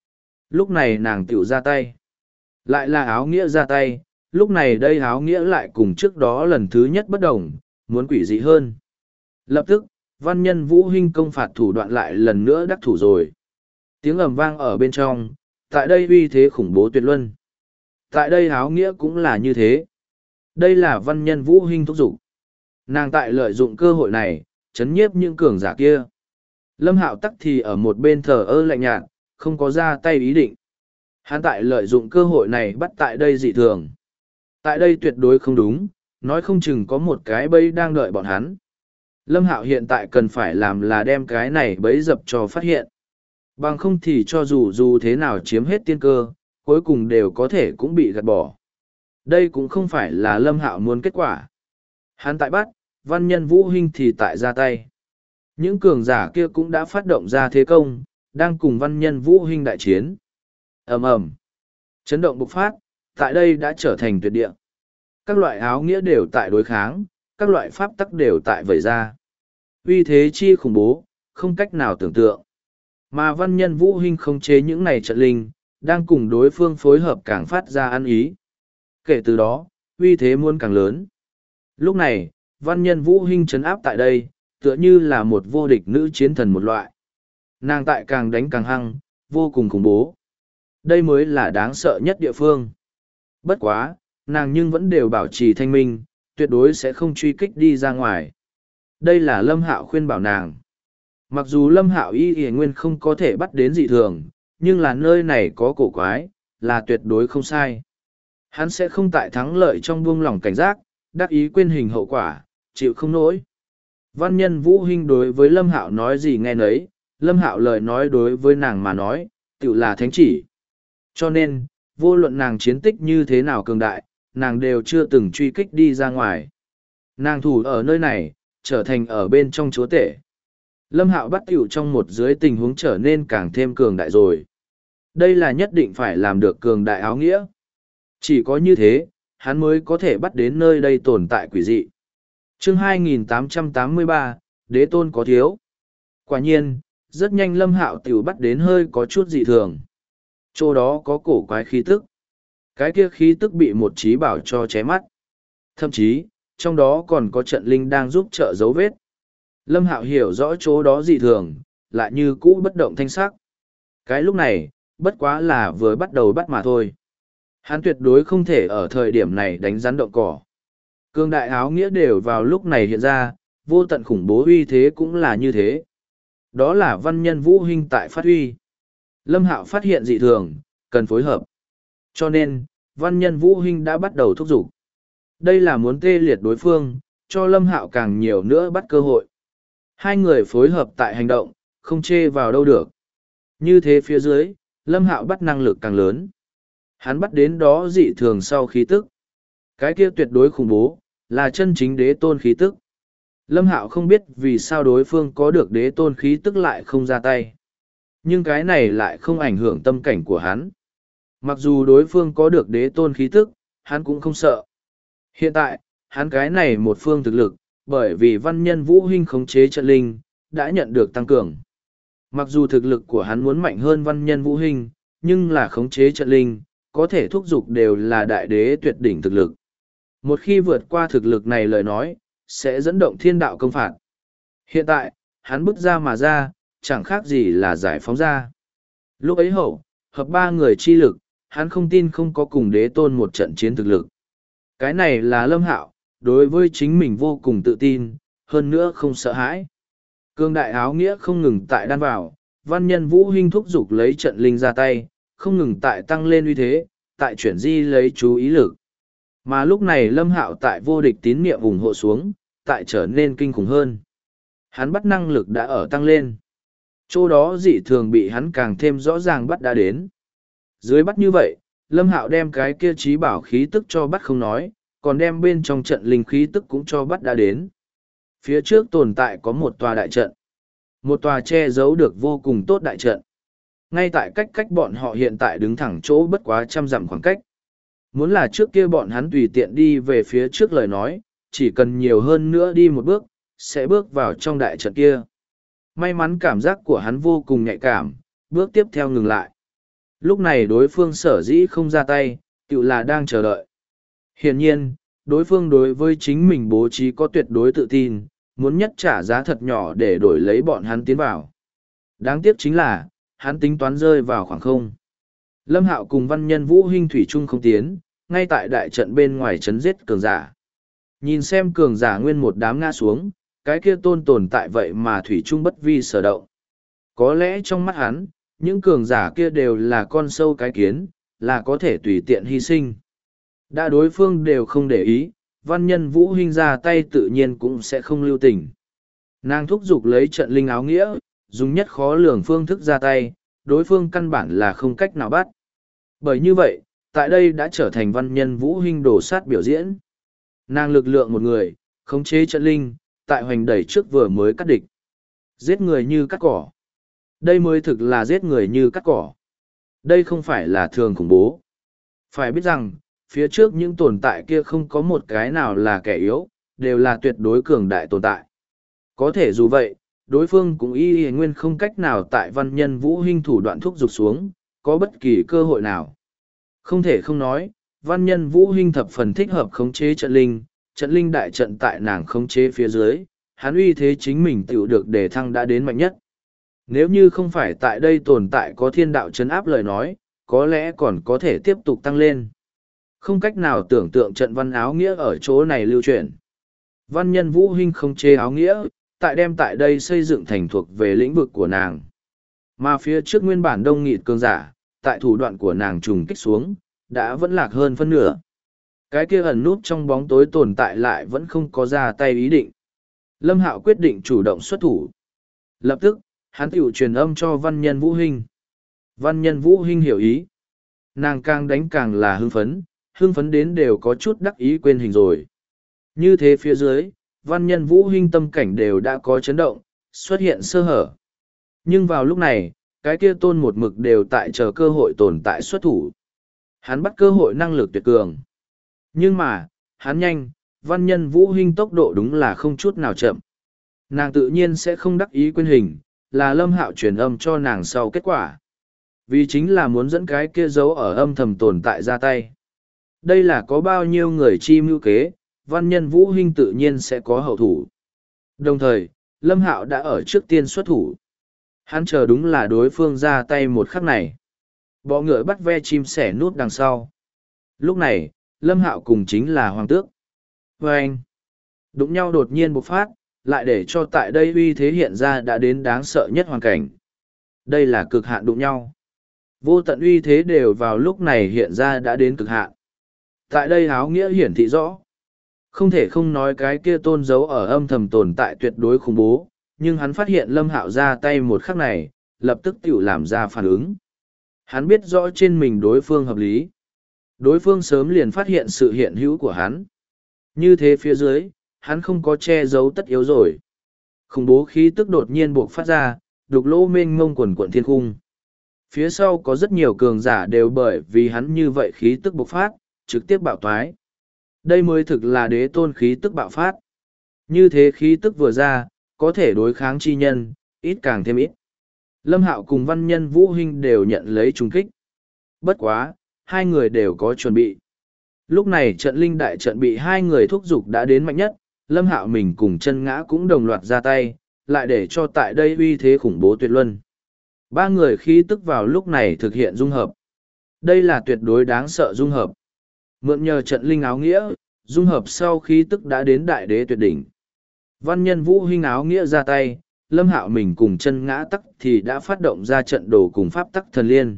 Lúc này nàng tựu ra tay. Lại là áo nghĩa ra tay, lúc này đây áo nghĩa lại cùng trước đó lần thứ nhất bất đồng, muốn quỷ dị hơn. Lập tức, văn nhân Vũ Hinh công phạt thủ đoạn lại lần nữa đắc thủ rồi. Tiếng ầm vang ở bên trong, tại đây uy thế khủng bố tuyệt luân. Tại đây áo nghĩa cũng là như thế. Đây là văn nhân Vũ Hinh thúc giục. Nàng tại lợi dụng cơ hội này, chấn nhiếp những cường giả kia. Lâm Hạo tắc thì ở một bên thờ ơ lạnh nhạt, không có ra tay ý định. Hắn tại lợi dụng cơ hội này bắt tại đây dị thường. Tại đây tuyệt đối không đúng, nói không chừng có một cái bẫy đang đợi bọn hắn. Lâm Hạo hiện tại cần phải làm là đem cái này bẫy dập cho phát hiện. Bằng không thì cho dù thế nào chiếm hết tiên cơ, cuối cùng đều có thể cũng bị gạt bỏ. Đây cũng không phải là Lâm Hạo muốn kết quả. Hắn tại bắt, văn nhân Vũ Hinh thì tại ra tay. Những cường giả kia cũng đã phát động ra thế công, đang cùng văn nhân Vũ Hinh đại chiến. Ầm ầm, chấn động bộc phát, tại đây đã trở thành tuyệt địa. Các loại áo nghĩa đều tại đối kháng, các loại pháp tắc đều tại vẩy ra. Uy thế chi khủng bố, không cách nào tưởng tượng. Mà văn nhân Vũ Hinh khống chế những này trận linh, đang cùng đối phương phối hợp càng phát ra ăn ý. Kể từ đó, uy thế muôn càng lớn. Lúc này, văn nhân Vũ Hinh trấn áp tại đây, tựa như là một vô địch nữ chiến thần một loại. Nàng tại càng đánh càng hăng, vô cùng khủng bố. Đây mới là đáng sợ nhất địa phương. Bất quá, nàng nhưng vẫn đều bảo trì thanh minh, tuyệt đối sẽ không truy kích đi ra ngoài. Đây là Lâm Hạo khuyên bảo nàng. Mặc dù Lâm Hạo y nguyên không có thể bắt đến dị thường, nhưng là nơi này có cổ quái, là tuyệt đối không sai. Hắn sẽ không tại thắng lợi trong buông lỏng cảnh giác, đắc ý quên hình hậu quả, chịu không nổi. Văn nhân Vũ Hinh đối với Lâm Hạo nói gì nghe nấy, Lâm Hạo lời nói đối với nàng mà nói, tự là thánh chỉ. Cho nên, vô luận nàng chiến tích như thế nào cường đại, nàng đều chưa từng truy kích đi ra ngoài. Nàng thủ ở nơi này, trở thành ở bên trong chúa tể. Lâm Hạo bắt tiểu trong một dưới tình huống trở nên càng thêm cường đại rồi. Đây là nhất định phải làm được cường đại áo nghĩa. Chỉ có như thế, hắn mới có thể bắt đến nơi đây tồn tại quỷ dị. Chương 2883, Đế Tôn có thiếu. Quả nhiên, rất nhanh Lâm Hạo tiểu bắt đến hơi có chút dị thường. Chỗ đó có cổ quái khí tức. Cái kia khí tức bị một trí bảo cho ché mắt. Thậm chí, trong đó còn có trận linh đang giúp trợ dấu vết. Lâm Hạo hiểu rõ chỗ đó dị thường, lại như cũ bất động thanh sắc. Cái lúc này, bất quá là vừa bắt đầu bắt mà thôi. Hắn tuyệt đối không thể ở thời điểm này đánh rắn động cỏ. Cương đại áo nghĩa đều vào lúc này hiện ra, vô tận khủng bố uy thế cũng là như thế. Đó là văn nhân Vũ Hinh tại phát huy. Lâm Hạo phát hiện dị thường, cần phối hợp. Cho nên, văn nhân Vũ Hinh đã bắt đầu thúc giục. Đây là muốn tê liệt đối phương, cho Lâm Hạo càng nhiều nữa bắt cơ hội. Hai người phối hợp tại hành động, không chê vào đâu được. Như thế phía dưới, Lâm Hạo bắt năng lực càng lớn. Hắn bắt đến đó dị thường sau khí tức. Cái kia tuyệt đối khủng bố, là chân chính đế tôn khí tức. Lâm Hạo không biết vì sao đối phương có được đế tôn khí tức lại không ra tay. Nhưng cái này lại không ảnh hưởng tâm cảnh của hắn. Mặc dù đối phương có được đế tôn khí tức, hắn cũng không sợ. Hiện tại, hắn cái này một phương thực lực, bởi vì văn nhân Vũ Hinh khống chế trận linh, đã nhận được tăng cường. Mặc dù thực lực của hắn muốn mạnh hơn văn nhân Vũ Hinh, nhưng là khống chế trận linh, có thể thúc giục đều là đại đế tuyệt đỉnh thực lực. Một khi vượt qua thực lực này lời nói, sẽ dẫn động thiên đạo công phạt. Hiện tại, hắn bước ra mà ra, chẳng khác gì là giải phóng ra. Lúc ấy hậu, hợp ba người chi lực, hắn không tin không có cùng đế tôn một trận chiến thực lực. Cái này là Lâm Hạo, đối với chính mình vô cùng tự tin, hơn nữa không sợ hãi. Cương đại áo nghĩa không ngừng tại đan vào, văn nhân Vũ Hinh thúc giục lấy trận linh ra tay, không ngừng tại tăng lên uy thế, tại chuyển di lấy chú ý lực. Mà lúc này Lâm Hạo tại vô địch tín niệm ủng hộ xuống, tại trở nên kinh khủng hơn. Hắn bắt năng lực đã ở tăng lên. Chỗ đó dị thường bị hắn càng thêm rõ ràng bắt đã đến. Dưới bắt như vậy, Lâm Hạo đem cái kia trí bảo khí tức cho bắt không nói, còn đem bên trong trận linh khí tức cũng cho bắt đã đến. Phía trước tồn tại có một tòa đại trận. Một tòa che giấu được vô cùng tốt đại trận. Ngay tại cách bọn họ hiện tại đứng thẳng chỗ bất quá 100 dặm khoảng cách. Muốn là trước kia bọn hắn tùy tiện đi về phía trước lời nói, chỉ cần nhiều hơn nữa đi một bước, sẽ bước vào trong đại trận kia. May mắn cảm giác của hắn vô cùng nhạy cảm, bước tiếp theo ngừng lại. Lúc này đối phương sở dĩ không ra tay, tự là đang chờ đợi. Hiển nhiên, đối phương đối với chính mình bố trí có tuyệt đối tự tin, muốn nhất trả giá thật nhỏ để đổi lấy bọn hắn tiến vào. Đáng tiếc chính là, hắn tính toán rơi vào khoảng không. Lâm Hạo cùng văn nhân Vũ Hinh thủy chung không tiến, ngay tại đại trận bên ngoài chấn giết cường giả. Nhìn xem cường giả nguyên một đám ngã xuống, cái kia tôn tồn tại vậy mà thủy chung bất vi sở động. Có lẽ trong mắt hắn, những cường giả kia đều là con sâu cái kiến, là có thể tùy tiện hy sinh. Đã đối phương đều không để ý, văn nhân Vũ Hinh ra tay tự nhiên cũng sẽ không lưu tình. Nàng thúc giục lấy trận linh áo nghĩa, dùng nhất khó lường phương thức ra tay, đối phương căn bản là không cách nào bắt. Bởi như vậy, tại đây đã trở thành văn nhân Vũ Hinh đổ sát biểu diễn. Nàng lực lượng một người, khống chế trận linh, tại hoành đẩy trước vừa mới cắt địch. Giết người như cắt cỏ. Đây mới thực là giết người như cắt cỏ. Đây không phải là thường khủng bố. Phải biết rằng, phía trước những tồn tại kia không có một cái nào là kẻ yếu, đều là tuyệt đối cường đại tồn tại. Có thể dù vậy, đối phương cũng y nguyên không cách nào tại văn nhân Vũ Hinh thủ đoạn thúc giục xuống, có bất kỳ cơ hội nào. Không thể không nói, văn nhân Vũ Hinh thập phần thích hợp khống chế trận linh đại trận tại nàng khống chế phía dưới, hắn uy thế chính mình tiểu được đề thăng đã đến mạnh nhất. Nếu như không phải tại đây tồn tại có thiên đạo chấn áp lời nói, có lẽ còn có thể tiếp tục tăng lên. Không cách nào tưởng tượng trận văn áo nghĩa ở chỗ này lưu truyền. Văn nhân Vũ Hinh khống chế áo nghĩa, tại đem tại đây xây dựng thành thuộc về lĩnh vực của nàng. Mà phía trước nguyên bản đông nghịt cường giả, tại thủ đoạn của nàng trùng kích xuống, đã vẫn lạc hơn phân nửa. Cái kia ẩn nút trong bóng tối tồn tại lại vẫn không có ra tay ý định. Lâm Hạo quyết định chủ động xuất thủ. Lập tức, hắn tiểu truyền âm cho văn nhân Vũ Hinh. Văn nhân Vũ Hinh hiểu ý. Nàng càng đánh càng là hưng phấn đến đều có chút đắc ý quên hình rồi. Như thế phía dưới, văn nhân Vũ Hinh tâm cảnh đều đã có chấn động, xuất hiện sơ hở. Nhưng vào lúc này, cái kia tôn một mực đều tại chờ cơ hội tồn tại xuất thủ. Hắn bắt cơ hội năng lực tuyệt cường. Nhưng mà, hắn nhanh, văn nhân Vũ Hinh tốc độ đúng là không chút nào chậm. Nàng tự nhiên sẽ không đắc ý quên hình, là Lâm Hạo truyền âm cho nàng sau kết quả. Vì chính là muốn dẫn cái kia giấu ở âm thầm tồn tại ra tay. Đây là có bao nhiêu người chi mưu kế, văn nhân Vũ Hinh tự nhiên sẽ có hậu thủ. Đồng thời, Lâm Hạo đã ở trước tiên xuất thủ. Hắn chờ đúng là đối phương ra tay một khắc này. Bọ ngựa bắt ve chim sẻ nút đằng sau. Lúc này, Lâm Hạo cùng chính là Hoàng Tước. Và anh, đụng nhau đột nhiên bộc phát, lại để cho tại đây uy thế hiện ra đã đến đáng sợ nhất hoàn cảnh. Đây là cực hạn đụng nhau. Vô tận uy thế đều vào lúc này hiện ra đã đến cực hạn. Tại đây áo nghĩa hiển thị rõ. Không thể không nói cái kia tôn giấu ở âm thầm tồn tại tuyệt đối khủng bố, nhưng hắn phát hiện Lâm Hạo ra tay một khắc này, lập tức tiểu làm ra phản ứng. Hắn biết rõ trên mình đối phương hợp lý. Đối phương sớm liền phát hiện sự hiện hữu của hắn. Như thế phía dưới, hắn không có che giấu tất yếu rồi. Khủng bố khí tức đột nhiên buộc phát ra, đục lỗ mênh mông quần quận thiên cung. Phía sau có rất nhiều cường giả đều bởi vì hắn như vậy khí tức bộc phát, trực tiếp bạo toái. Đây mới thực là đế tôn khí tức bạo phát. Như thế khí tức vừa ra, có thể đối kháng chi nhân, ít càng thêm ít. Lâm Hạo cùng văn nhân Vũ Hinh đều nhận lấy trùng kích. Bất quá, hai người đều có chuẩn bị. Lúc này trận linh đại trận bị hai người thúc giục đã đến mạnh nhất, Lâm Hạo mình cùng chân ngã cũng đồng loạt ra tay, lại để cho tại đây uy thế khủng bố tuyệt luân. Ba người khí tức vào lúc này thực hiện dung hợp. Đây là tuyệt đối đáng sợ dung hợp. Mượn nhờ trận linh áo nghĩa, dung hợp sau khí tức đã đến đại đế tuyệt đỉnh. Văn nhân Vũ Hinh áo nghĩa ra tay, Lâm Hạo mình cùng chân ngã tắc thì đã phát động ra trận đồ cùng pháp tắc thần liên.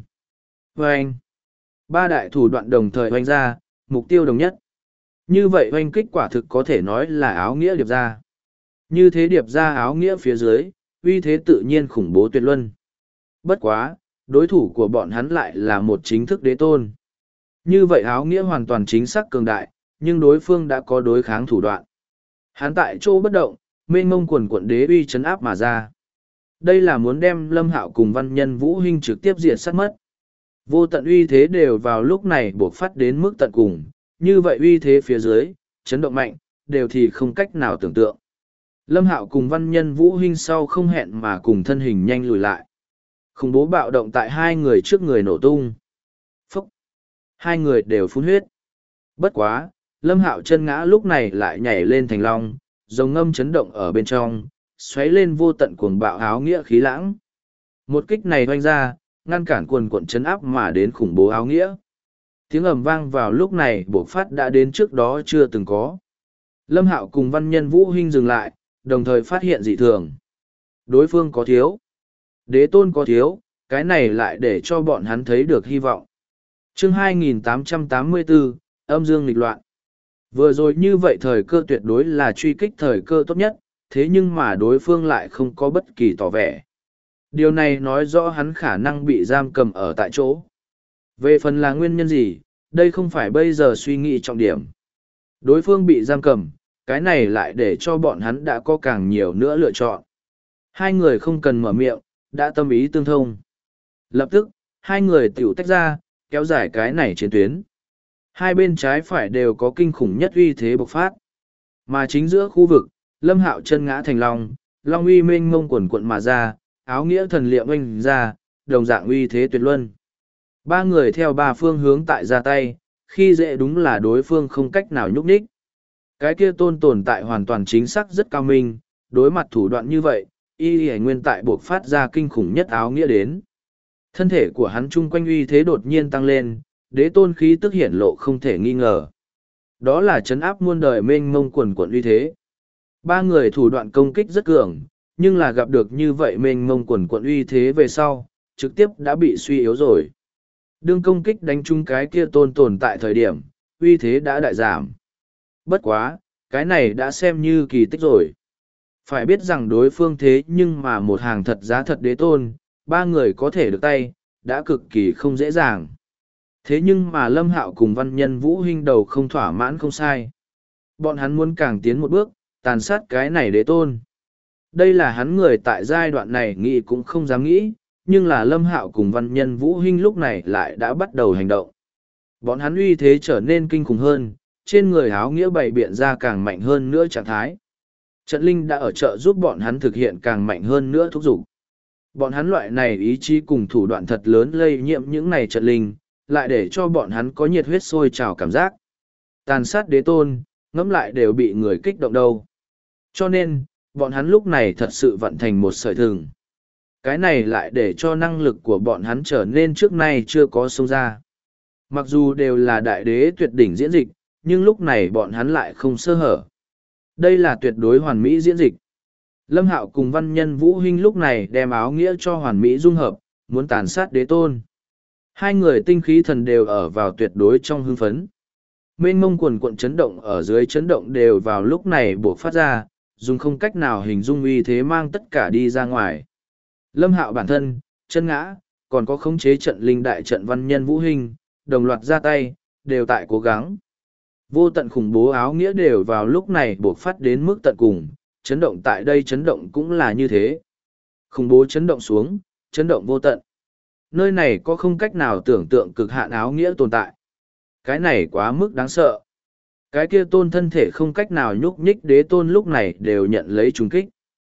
Vâng! Ba đại thủ đoạn đồng thời hoành ra, mục tiêu đồng nhất. Như vậy hoành kích quả thực có thể nói là áo nghĩa điệp ra. Như thế điệp ra áo nghĩa phía dưới, uy thế tự nhiên khủng bố tuyệt luân. Bất quá, đối thủ của bọn hắn lại là một chính thức đế tôn. Như vậy áo nghĩa hoàn toàn chính xác cường đại, nhưng đối phương đã có đối kháng thủ đoạn. Hắn tại chỗ bất động, mênh mông quần quận đế uy chấn áp mà ra. Đây là muốn đem Lâm Hạo cùng văn nhân Vũ Hinh trực tiếp diệt sát mất. Vô tận uy thế đều vào lúc này buộc phát đến mức tận cùng, như vậy uy thế phía dưới, chấn động mạnh, đều thì không cách nào tưởng tượng. Lâm Hạo cùng văn nhân Vũ Hinh sau không hẹn mà cùng thân hình nhanh lùi lại. Khủng bố bạo động tại hai người trước người nổ tung. Phúc! Hai người đều phun huyết. Bất quá, Lâm Hạo chân ngã lúc này lại nhảy lên thành long, rồng ngâm chấn động ở bên trong, xoáy lên vô tận cuồng bạo áo nghĩa khí lãng. Một kích này oanh ra, ngăn cản quần quận chấn áp mà đến khủng bố áo nghĩa. Tiếng ầm vang vào lúc này bộc phát đã đến trước đó chưa từng có. Lâm Hạo cùng Văn Nhân Vũ Hinh dừng lại, đồng thời phát hiện dị thường. Đối phương có thiếu. Đế tôn có thiếu, cái này lại để cho bọn hắn thấy được hy vọng. Chương 2884, âm dương nghịch loạn. Vừa rồi như vậy thời cơ tuyệt đối là truy kích thời cơ tốt nhất, thế nhưng mà đối phương lại không có bất kỳ tỏ vẻ. Điều này nói rõ hắn khả năng bị giam cầm ở tại chỗ. Về phần là nguyên nhân gì, đây không phải bây giờ suy nghĩ trọng điểm. Đối phương bị giam cầm, cái này lại để cho bọn hắn đã có càng nhiều nữa lựa chọn. Hai người không cần mở miệng, đã tâm ý tương thông. Lập tức, hai người tiểu tách ra, kéo dài cái này chiến tuyến. Hai bên trái phải đều có kinh khủng nhất uy thế bộc phát. Mà chính giữa khu vực, Lâm Hạo chân ngã thành long, long uy mênh mông quần quận mà ra, áo nghĩa thần liệm oanh ra, đồng dạng uy thế tuyệt luân. Ba người theo ba phương hướng tại ra tay, khi dễ đúng là đối phương không cách nào nhúc nhích. Cái kia tôn tồn tại hoàn toàn chính xác rất cao minh, đối mặt thủ đoạn như vậy, y hải nguyên tại buộc phát ra kinh khủng nhất áo nghĩa đến. Thân thể của hắn chung quanh uy thế đột nhiên tăng lên, đế tôn khí tức hiển lộ không thể nghi ngờ. Đó là trấn áp muôn đời mênh mông quần quận uy thế. Ba người thủ đoạn công kích rất cường, nhưng là gặp được như vậy mênh mông quần quận uy thế về sau, trực tiếp đã bị suy yếu rồi. Đương công kích đánh trúng cái kia tôn tồn tại thời điểm, uy thế đã đại giảm. Bất quá, cái này đã xem như kỳ tích rồi. Phải biết rằng đối phương thế nhưng mà một hàng thật giá thật đế tôn, ba người có thể được tay, đã cực kỳ không dễ dàng. Thế nhưng mà Lâm Hạo cùng Văn Nhân Vũ Hinh đầu không thỏa mãn không sai. Bọn hắn muốn càng tiến một bước, tàn sát cái này đế tôn. Đây là hắn người tại giai đoạn này nghĩ cũng không dám nghĩ, nhưng là Lâm Hạo cùng Văn Nhân Vũ Hinh lúc này lại đã bắt đầu hành động. Bọn hắn uy thế trở nên kinh khủng hơn, trên người áo nghĩa bày biện ra càng mạnh hơn nữa trạng thái. Trận linh đã ở chợ giúp bọn hắn thực hiện càng mạnh hơn nữa thúc giục. Bọn hắn loại này ý chí cùng thủ đoạn thật lớn lây nhiễm những này trận linh, lại để cho bọn hắn có nhiệt huyết sôi trào cảm giác. Tàn sát đế tôn, ngẫm lại đều bị người kích động đâu. Cho nên, bọn hắn lúc này thật sự vận thành một sợi thừng. Cái này lại để cho năng lực của bọn hắn trở nên trước nay chưa có sông ra. Mặc dù đều là đại đế tuyệt đỉnh diễn dịch, nhưng lúc này bọn hắn lại không sơ hở. Đây là tuyệt đối hoàn mỹ diễn dịch. Lâm Hạo cùng Văn Nhân Vũ Hinh lúc này đem áo nghĩa cho hoàn mỹ dung hợp, muốn tàn sát đế tôn. Hai người tinh khí thần đều ở vào tuyệt đối trong hưng phấn. Mênh mông quần cuộn chấn động ở dưới chấn động đều vào lúc này buộc phát ra, dùng không cách nào hình dung uy thế mang tất cả đi ra ngoài. Lâm Hạo bản thân, chân ngã, còn có khống chế trận linh đại trận Văn Nhân Vũ Hinh, đồng loạt ra tay, đều tại cố gắng. Vô tận khủng bố áo nghĩa đều vào lúc này buộc phát đến mức tận cùng, chấn động tại đây chấn động cũng là như thế. Khủng bố chấn động xuống, chấn động vô tận. Nơi này có không cách nào tưởng tượng cực hạn áo nghĩa tồn tại. Cái này quá mức đáng sợ. Cái kia tôn thân thể không cách nào nhúc nhích đế tôn lúc này đều nhận lấy trùng kích.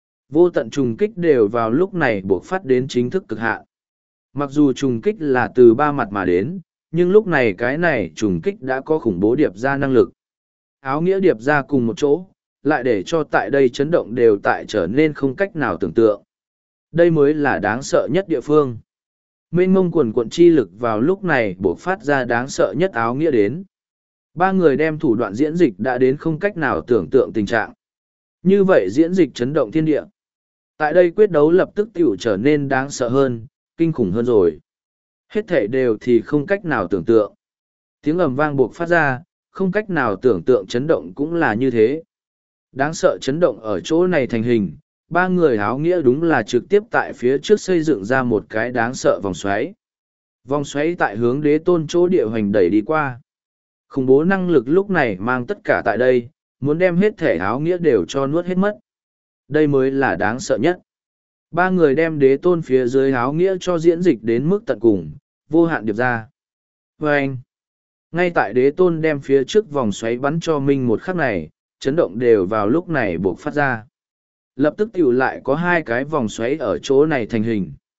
Vô tận trùng kích đều vào lúc này buộc phát đến chính thức cực hạn. Mặc dù trùng kích là từ ba mặt mà đến, nhưng lúc này cái này trùng kích đã có khủng bố điệp ra năng lực. Áo nghĩa điệp ra cùng một chỗ, lại để cho tại đây chấn động đều tại trở nên không cách nào tưởng tượng. Đây mới là đáng sợ nhất địa phương. Mênh mông quần cuộn chi lực vào lúc này buộc phát ra đáng sợ nhất áo nghĩa đến. Ba người đem thủ đoạn diễn dịch đã đến không cách nào tưởng tượng tình trạng. Như vậy diễn dịch chấn động thiên địa. Tại đây quyết đấu lập tức tiểu trở nên đáng sợ hơn, kinh khủng hơn rồi. Hết thể đều thì không cách nào tưởng tượng. Tiếng ầm vang buộc phát ra, không cách nào tưởng tượng chấn động cũng là như thế. Đáng sợ chấn động ở chỗ này thành hình, ba người áo nghĩa đúng là trực tiếp tại phía trước xây dựng ra một cái đáng sợ vòng xoáy. Vòng xoáy tại hướng đế tôn chỗ địa hoành đẩy đi qua. Khủng bố năng lực lúc này mang tất cả tại đây, muốn đem hết thể áo nghĩa đều cho nuốt hết mất. Đây mới là đáng sợ nhất. Ba người đem đế tôn phía dưới áo nghĩa cho diễn dịch đến mức tận cùng, vô hạn điệp ra. Và anh, ngay tại đế tôn đem phía trước vòng xoáy bắn cho mình một khắc này, chấn động đều vào lúc này buộc phát ra. Lập tức tiểu lại có hai cái vòng xoáy ở chỗ này thành hình.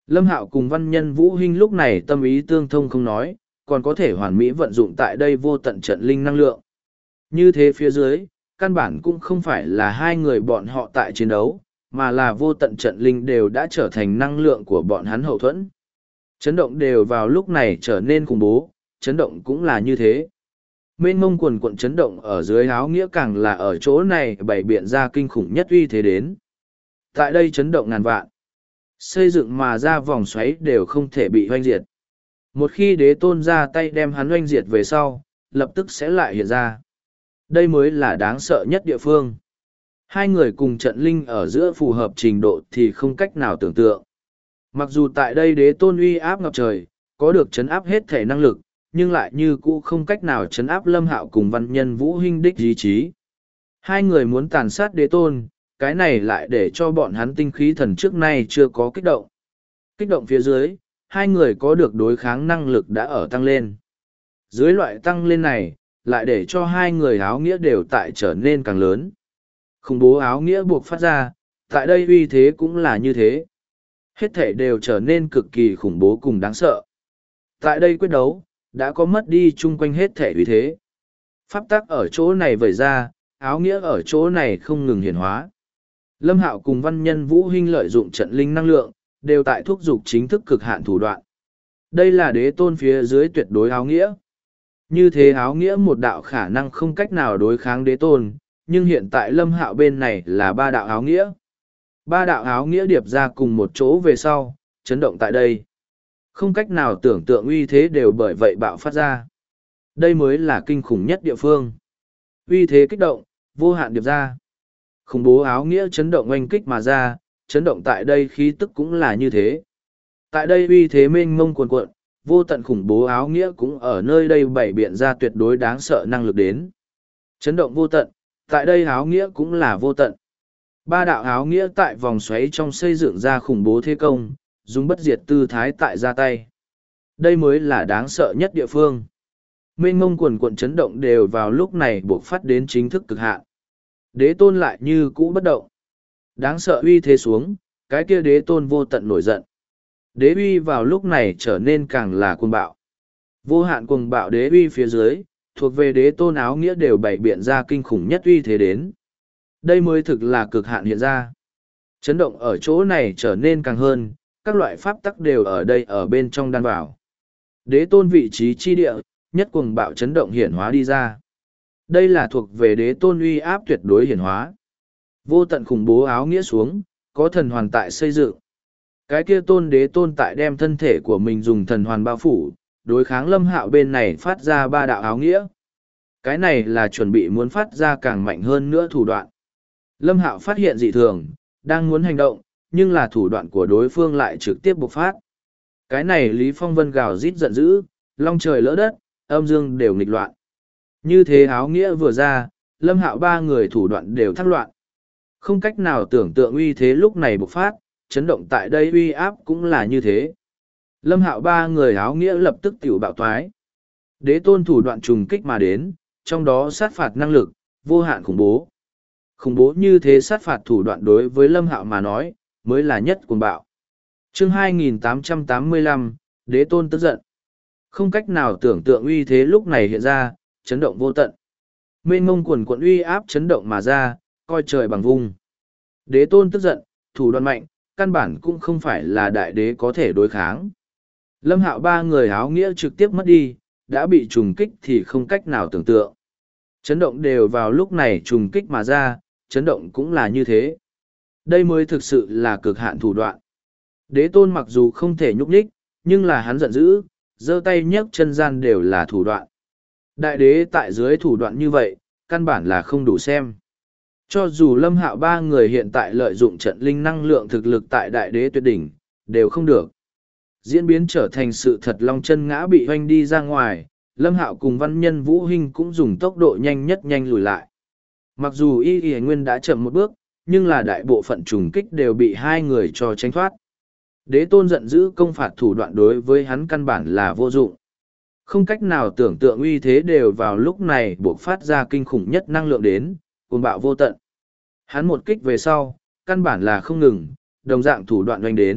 Lâm Hạo cùng Văn Nhân Vũ Hinh lúc này tâm ý tương thông không nói, còn có thể hoàn mỹ vận dụng tại đây vô tận trận linh năng lượng. Như thế phía dưới, căn bản cũng không phải là hai người bọn họ tại chiến đấu, mà là vô tận trận linh đều đã trở thành năng lượng của bọn hắn hậu thuẫn. Chấn động đều vào lúc này trở nên khủng bố, chấn động cũng là như thế. Mênh mông quần quận chấn động ở dưới áo nghĩa càng là ở chỗ này bày biện ra kinh khủng nhất uy thế đến. Tại đây chấn động ngàn vạn, xây dựng mà ra vòng xoáy đều không thể bị hoanh diệt. Một khi đế tôn ra tay đem hắn hoanh diệt về sau, lập tức sẽ lại hiện ra. Đây mới là đáng sợ nhất địa phương. Hai người cùng trận linh ở giữa phù hợp trình độ thì không cách nào tưởng tượng. Mặc dù tại đây đế tôn uy áp ngập trời, có được chấn áp hết thể năng lực, nhưng lại như cũ không cách nào chấn áp Lâm Hạo cùng Văn Nhân Vũ Hinh đích ý chí. Hai người muốn tàn sát đế tôn, cái này lại để cho bọn hắn tinh khí thần trước nay chưa có kích động. Kích động phía dưới, hai người có được đối kháng năng lực đã ở tăng lên. Dưới loại tăng lên này, lại để cho hai người áo nghĩa đều tại trở nên càng lớn. Khủng bố áo nghĩa buộc phát ra, tại đây uy thế cũng là như thế. Hết thể đều trở nên cực kỳ khủng bố cùng đáng sợ. Tại đây quyết đấu, đã có mất đi chung quanh hết thể uy thế. Pháp tắc ở chỗ này vẩy ra, áo nghĩa ở chỗ này không ngừng hiển hóa. Lâm Hạo cùng Văn Nhân Vũ Hinh lợi dụng trận linh năng lượng, đều tại thúc giục chính thức cực hạn thủ đoạn. Đây là đế tôn phía dưới tuyệt đối áo nghĩa. Như thế áo nghĩa một đạo khả năng không cách nào đối kháng đế tôn, nhưng hiện tại Lâm Hạo bên này là ba đạo áo nghĩa. Ba đạo áo nghĩa điệp ra cùng một chỗ về sau, chấn động tại đây. Không cách nào tưởng tượng uy thế đều bởi vậy bạo phát ra. Đây mới là kinh khủng nhất địa phương. Uy thế kích động, vô hạn điệp ra. Khủng bố áo nghĩa chấn động oanh kích mà ra, chấn động tại đây khí tức cũng là như thế. Tại đây uy thế mênh mông cuồn cuộn, vô tận khủng bố áo nghĩa cũng ở nơi đây bày biện ra tuyệt đối đáng sợ năng lực đến. Chấn động vô tận, tại đây áo nghĩa cũng là vô tận. Ba đạo áo nghĩa tại vòng xoáy trong xây dựng ra khủng bố thế công, dùng bất diệt tư thái tại ra tay. Đây mới là đáng sợ nhất địa phương. Mênh mông quần cuộn chấn động đều vào lúc này buộc phát đến chính thức cực hạn. Đế tôn lại như cũ bất động. Đáng sợ uy thế xuống, cái kia đế tôn vô tận nổi giận. Đế uy vào lúc này trở nên càng là cuồng bạo. Vô hạn cuồng bạo đế uy phía dưới, thuộc về đế tôn áo nghĩa đều bày biện ra kinh khủng nhất uy thế đến. Đây mới thực là cực hạn hiện ra. Chấn động ở chỗ này trở nên càng hơn, các loại pháp tắc đều ở đây ở bên trong đan vào. Đế tôn vị trí chi địa, nhất cuồng bạo chấn động hiển hóa đi ra. Đây là thuộc về đế tôn uy áp tuyệt đối hiển hóa. Vô tận khủng bố áo nghĩa xuống, có thần hoàn tại xây dựng. Cái kia tôn đế tôn tại đem thân thể của mình dùng thần hoàn bao phủ, đối kháng Lâm Hạo bên này phát ra ba đạo áo nghĩa. Cái này là chuẩn bị muốn phát ra càng mạnh hơn nữa thủ đoạn. Lâm Hạo phát hiện dị thường, đang muốn hành động, nhưng là thủ đoạn của đối phương lại trực tiếp bộc phát. Cái này Lý Phong Vân gào rít giận dữ, long trời lỡ đất, âm dương đều nghịch loạn. Như thế áo nghĩa vừa ra, Lâm Hạo ba người thủ đoạn đều thắc loạn. Không cách nào tưởng tượng uy thế lúc này bộc phát, chấn động tại đây uy áp cũng là như thế. Lâm Hạo ba người áo nghĩa lập tức tiểu bạo toái. Đế tôn thủ đoạn trùng kích mà đến, trong đó sát phạt năng lực, vô hạn khủng bố. Khủng bố như thế sát phạt thủ đoạn đối với Lâm Hạo mà nói, mới là nhất cuồng bạo. Chương 2885, Đế tôn tức giận. Không cách nào tưởng tượng uy thế lúc này hiện ra, chấn động vô tận. Mênh mông quần quận uy áp chấn động mà ra, coi trời bằng vung. Đế tôn tức giận, thủ đoạn mạnh, căn bản cũng không phải là đại đế có thể đối kháng. Lâm Hạo ba người áo nghĩa trực tiếp mất đi, đã bị trùng kích thì không cách nào tưởng tượng. Chấn động đều vào lúc này trùng kích mà ra, chấn động cũng là như thế. Đây mới thực sự là cực hạn thủ đoạn. Đế tôn mặc dù không thể nhúc nhích, nhưng là hắn giận dữ, giơ tay nhấc chân gian đều là thủ đoạn. Đại đế tại dưới thủ đoạn như vậy, căn bản là không đủ xem. Cho dù Lâm Hạo ba người hiện tại lợi dụng trận linh năng lượng thực lực tại đại đế tuyệt đỉnh, đều không được. Diễn biến trở thành sự thật long chân ngã bị hoanh đi ra ngoài, Lâm Hạo cùng Văn Nhân Vũ Hinh cũng dùng tốc độ nhanh nhất nhanh lùi lại. Mặc dù Y Nguyên đã chậm một bước, nhưng là đại bộ phận trùng kích đều bị hai người cho tránh thoát. Đế tôn giận dữ công phạt thủ đoạn đối với hắn căn bản là vô dụng. Không cách nào tưởng tượng uy thế đều vào lúc này buộc phát ra kinh khủng nhất năng lượng đến, cuồng bạo vô tận. Hắn một kích về sau, căn bản là không ngừng, đồng dạng thủ đoạn doanh đến,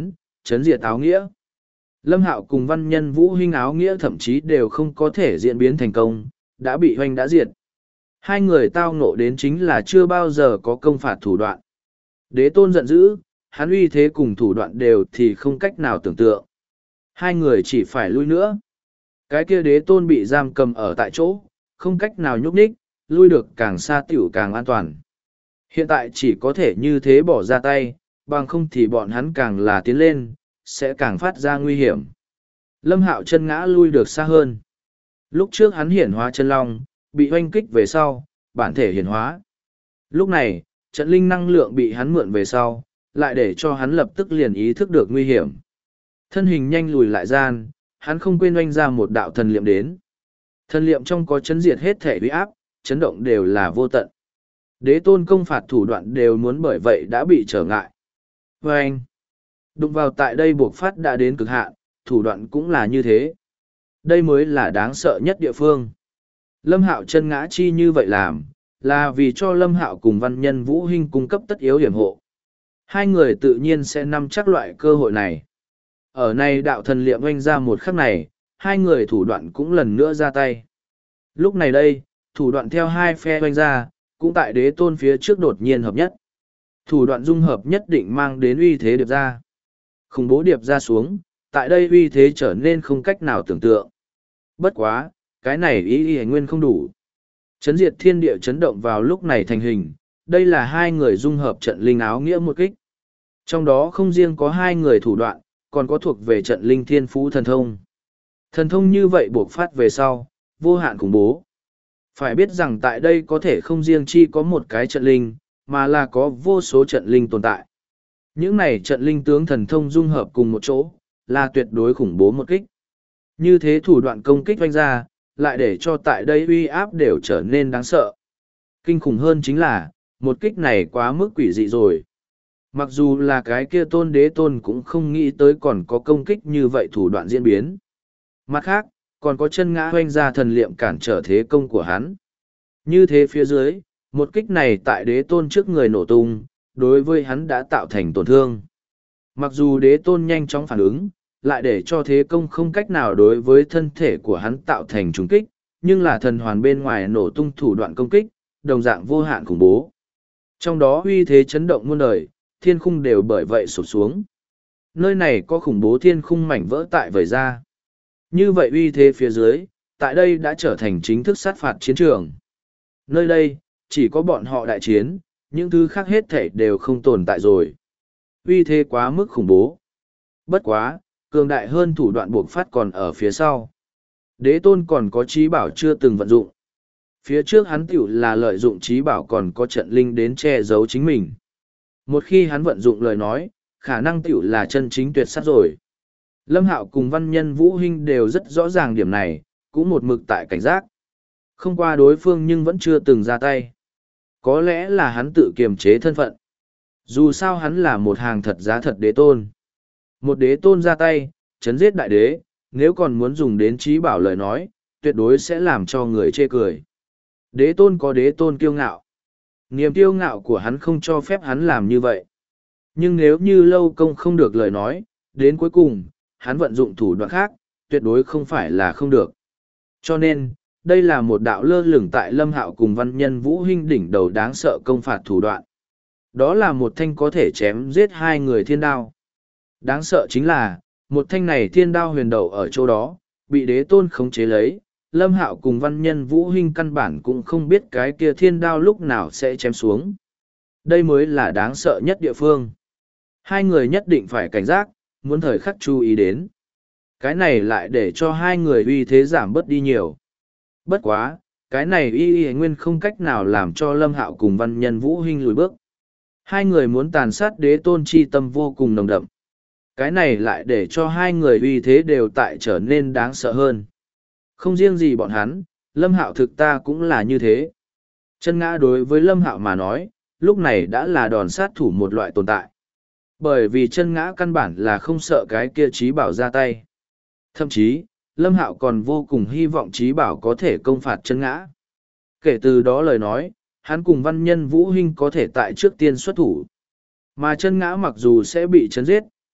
chấn diệt áo nghĩa. Lâm Hạo cùng văn nhân Vũ Hinh áo nghĩa thậm chí đều không có thể diễn biến thành công, đã bị hoành đã diệt. Hai người tao ngộ đến chính là chưa bao giờ có công phạt thủ đoạn. Đế tôn giận dữ, hắn uy thế cùng thủ đoạn đều thì không cách nào tưởng tượng. Hai người chỉ phải lui nữa. Cái kia đế tôn bị giam cầm ở tại chỗ, không cách nào nhúc nhích, lui được càng xa tiểu càng an toàn. Hiện tại chỉ có thể như thế bỏ ra tay, bằng không thì bọn hắn càng là tiến lên, sẽ càng phát ra nguy hiểm. Lâm Hạo chân ngã lui được xa hơn. Lúc trước hắn hiển hóa chân long, bị oanh kích về sau, bản thể hiển hóa. Lúc này, trận linh năng lượng bị hắn mượn về sau, lại để cho hắn lập tức liền ý thức được nguy hiểm. Thân hình nhanh lùi lại gian, hắn không quên oanh ra một đạo thần liệm đến. Thần liệm trong có chấn diệt hết thể uy áp, chấn động đều là vô tận. Đế tôn công phạt thủ đoạn đều muốn bởi vậy đã bị trở ngại. Và anh, đụng vào tại đây buộc phát đã đến cực hạn, thủ đoạn cũng là như thế. Đây mới là đáng sợ nhất địa phương. Lâm Hạo chân ngã chi như vậy làm, là vì cho Lâm Hạo cùng văn nhân Vũ Hinh cung cấp tất yếu hiểm hộ. Hai người tự nhiên sẽ nắm chắc loại cơ hội này. Ở này đạo thần liệm oanh ra một khắc này, hai người thủ đoạn cũng lần nữa ra tay. Lúc này đây, thủ đoạn theo hai phe oanh ra, cũng tại đế tôn phía trước đột nhiên hợp nhất. Thủ đoạn dung hợp nhất định mang đến uy thế điệp ra. Khủng bố điệp ra xuống, tại đây uy thế trở nên không cách nào tưởng tượng. Bất quá, cái này ý nguyên không đủ. Chấn diệt thiên địa chấn động vào lúc này thành hình, đây là hai người dung hợp trận linh áo nghĩa một kích. Trong đó không riêng có hai người thủ đoạn, còn có thuộc về trận linh thiên phú thần thông. Thần thông như vậy buộc phát về sau, vô hạn khủng bố. Phải biết rằng tại đây có thể không riêng chi có một cái trận linh, mà là có vô số trận linh tồn tại. Những này trận linh tướng thần thông dung hợp cùng một chỗ, là tuyệt đối khủng bố một kích. Như thế thủ đoạn công kích oanh ra, lại để cho tại đây uy áp đều trở nên đáng sợ. Kinh khủng hơn chính là, một kích này quá mức quỷ dị rồi. Mặc dù là cái kia tôn đế tôn cũng không nghĩ tới còn có công kích như vậy thủ đoạn diễn biến. Mặt khác, còn có chân ngã hoanh ra thần liệm cản trở thế công của hắn. Như thế phía dưới, một kích này tại đế tôn trước người nổ tung, đối với hắn đã tạo thành tổn thương. Mặc dù đế tôn nhanh chóng phản ứng, lại để cho thế công không cách nào đối với thân thể của hắn tạo thành trùng kích, nhưng là thần hoàn bên ngoài nổ tung thủ đoạn công kích, đồng dạng vô hạn khủng bố. Trong đó uy thế chấn động muôn đời, thiên khung đều bởi vậy sụp xuống. Nơi này có khủng bố thiên khung mảnh vỡ tại vời ra. Như vậy uy thế phía dưới, tại đây đã trở thành chính thức sát phạt chiến trường. Nơi đây, chỉ có bọn họ đại chiến, những thứ khác hết thảy đều không tồn tại rồi. Uy thế quá mức khủng bố. Bất quá, cường đại hơn thủ đoạn buộc phát còn ở phía sau. Đế tôn còn có trí bảo chưa từng vận dụng. Phía trước hắn tiểu là lợi dụng trí bảo còn có trận linh đến che giấu chính mình. Một khi hắn vận dụng lời nói, khả năng tiểu là chân chính tuyệt sát rồi. Lâm Hạo cùng văn nhân Vũ Hinh đều rất rõ ràng điểm này, cũng một mực tại cảnh giác. Không qua đối phương nhưng vẫn chưa từng ra tay. Có lẽ là hắn tự kiềm chế thân phận. Dù sao hắn là một hàng thật giá thật đế tôn. Một đế tôn ra tay, chấn giết đại đế, nếu còn muốn dùng đến trí bảo lời nói, tuyệt đối sẽ làm cho người chê cười. Đế tôn có đế tôn kiêu ngạo. Niềm kiêu ngạo của hắn không cho phép hắn làm như vậy. Nhưng nếu như lâu công không được lời nói, đến cuối cùng, hắn vận dụng thủ đoạn khác, tuyệt đối không phải là không được. Cho nên, đây là một đạo lơ lửng tại Lâm Hạo cùng văn nhân Vũ Hinh đỉnh đầu đáng sợ công phạt thủ đoạn. Đó là một thanh có thể chém giết hai người thiên đao. Đáng sợ chính là, một thanh này thiên đao huyền đầu ở chỗ đó, bị đế tôn khống chế lấy. Lâm Hạo cùng văn nhân Vũ Hinh căn bản cũng không biết cái kia thiên đao lúc nào sẽ chém xuống. Đây mới là đáng sợ nhất địa phương. Hai người nhất định phải cảnh giác, muốn thời khắc chú ý đến. Cái này lại để cho hai người uy thế giảm bớt đi nhiều. Bất quá, cái này y nguyên không cách nào làm cho Lâm Hạo cùng văn nhân Vũ Hinh lùi bước. Hai người muốn tàn sát đế tôn chi tâm vô cùng nồng đậm. Cái này lại để cho hai người uy thế đều tại trở nên đáng sợ hơn. Không riêng gì bọn hắn, Lâm Hạo thực ta cũng là như thế. Chân ngã đối với Lâm Hạo mà nói, lúc này đã là đòn sát thủ một loại tồn tại. Bởi vì chân ngã căn bản là không sợ cái kia trí bảo ra tay. Thậm chí, Lâm Hạo còn vô cùng hy vọng trí bảo có thể công phạt chân ngã. Kể từ đó lời nói, hắn cùng văn nhân Vũ Hinh có thể tại trước tiên xuất thủ. Mà chân ngã mặc dù sẽ bị chấn giết,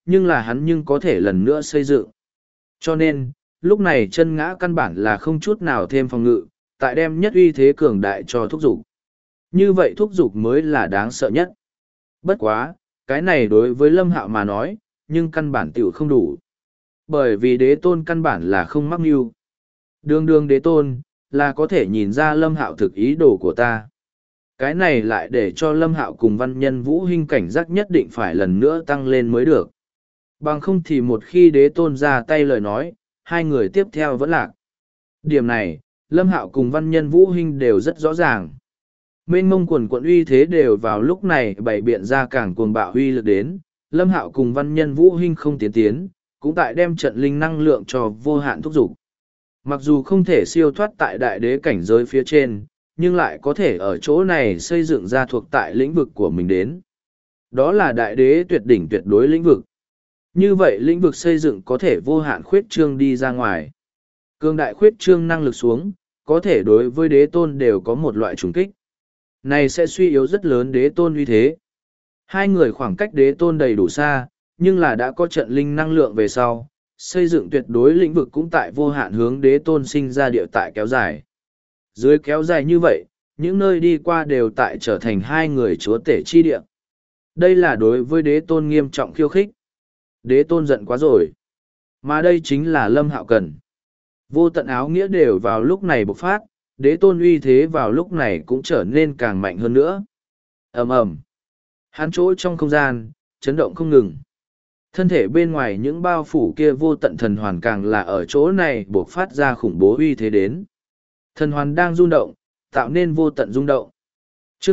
nhưng là hắn nhưng có thể lần nữa xây dựng. Cho nên, lúc này chân ngã căn bản là không chút nào thêm phòng ngự, tại đem nhất uy thế cường đại cho thúc dục. Như vậy thúc dục mới là đáng sợ nhất. Bất quá, cái này đối với Lâm Hạo mà nói, nhưng căn bản tiểu không đủ. Bởi vì đế tôn căn bản là không mắc mưu. Đường đường đế tôn, là có thể nhìn ra Lâm Hạo thực ý đồ của ta. Cái này lại để cho Lâm Hạo cùng Văn Nhân Vũ Hinh cảnh giác nhất định phải lần nữa tăng lên mới được. Bằng không thì một khi đế tôn ra tay lời nói, hai người tiếp theo vẫn lạc. Điểm này, Lâm Hạo cùng Văn Nhân Vũ Hinh đều rất rõ ràng. Mênh mông quần quận uy thế đều vào lúc này bày biện ra càng cuồng bạo uy lực đến, Lâm Hạo cùng Văn Nhân Vũ Hinh không tiến, cũng tại đem trận linh năng lượng cho vô hạn thúc dục. Mặc dù không thể siêu thoát tại đại đế cảnh giới phía trên, nhưng lại có thể ở chỗ này xây dựng ra thuộc tại lĩnh vực của mình đến. Đó là đại đế tuyệt đỉnh tuyệt đối lĩnh vực. Như vậy lĩnh vực xây dựng có thể vô hạn khuyết trương đi ra ngoài. Cương đại khuyết trương năng lực xuống, có thể đối với đế tôn đều có một loại trùng kích. Này sẽ suy yếu rất lớn đế tôn uy thế. Hai người khoảng cách đế tôn đầy đủ xa, nhưng là đã có trận linh năng lượng về sau, xây dựng tuyệt đối lĩnh vực cũng tại vô hạn hướng đế tôn sinh ra địa tại kéo dài. Dưới kéo dài như vậy, những nơi đi qua đều tại trở thành hai người chúa tể chi địa. Đây là đối với đế tôn nghiêm trọng khiêu khích. Đế tôn giận quá rồi. Mà đây chính là Lâm Hạo cần. Vô tận áo nghĩa đều vào lúc này bộc phát, đế tôn uy thế vào lúc này cũng trở nên càng mạnh hơn nữa. Ầm ầm. Hắn chỗ trong không gian, chấn động không ngừng. Thân thể bên ngoài những bao phủ kia vô tận thần hoàn càng là ở chỗ này bộc phát ra khủng bố uy thế đến. Thần hoàn đang rung động, tạo nên vô tận rung động. Chương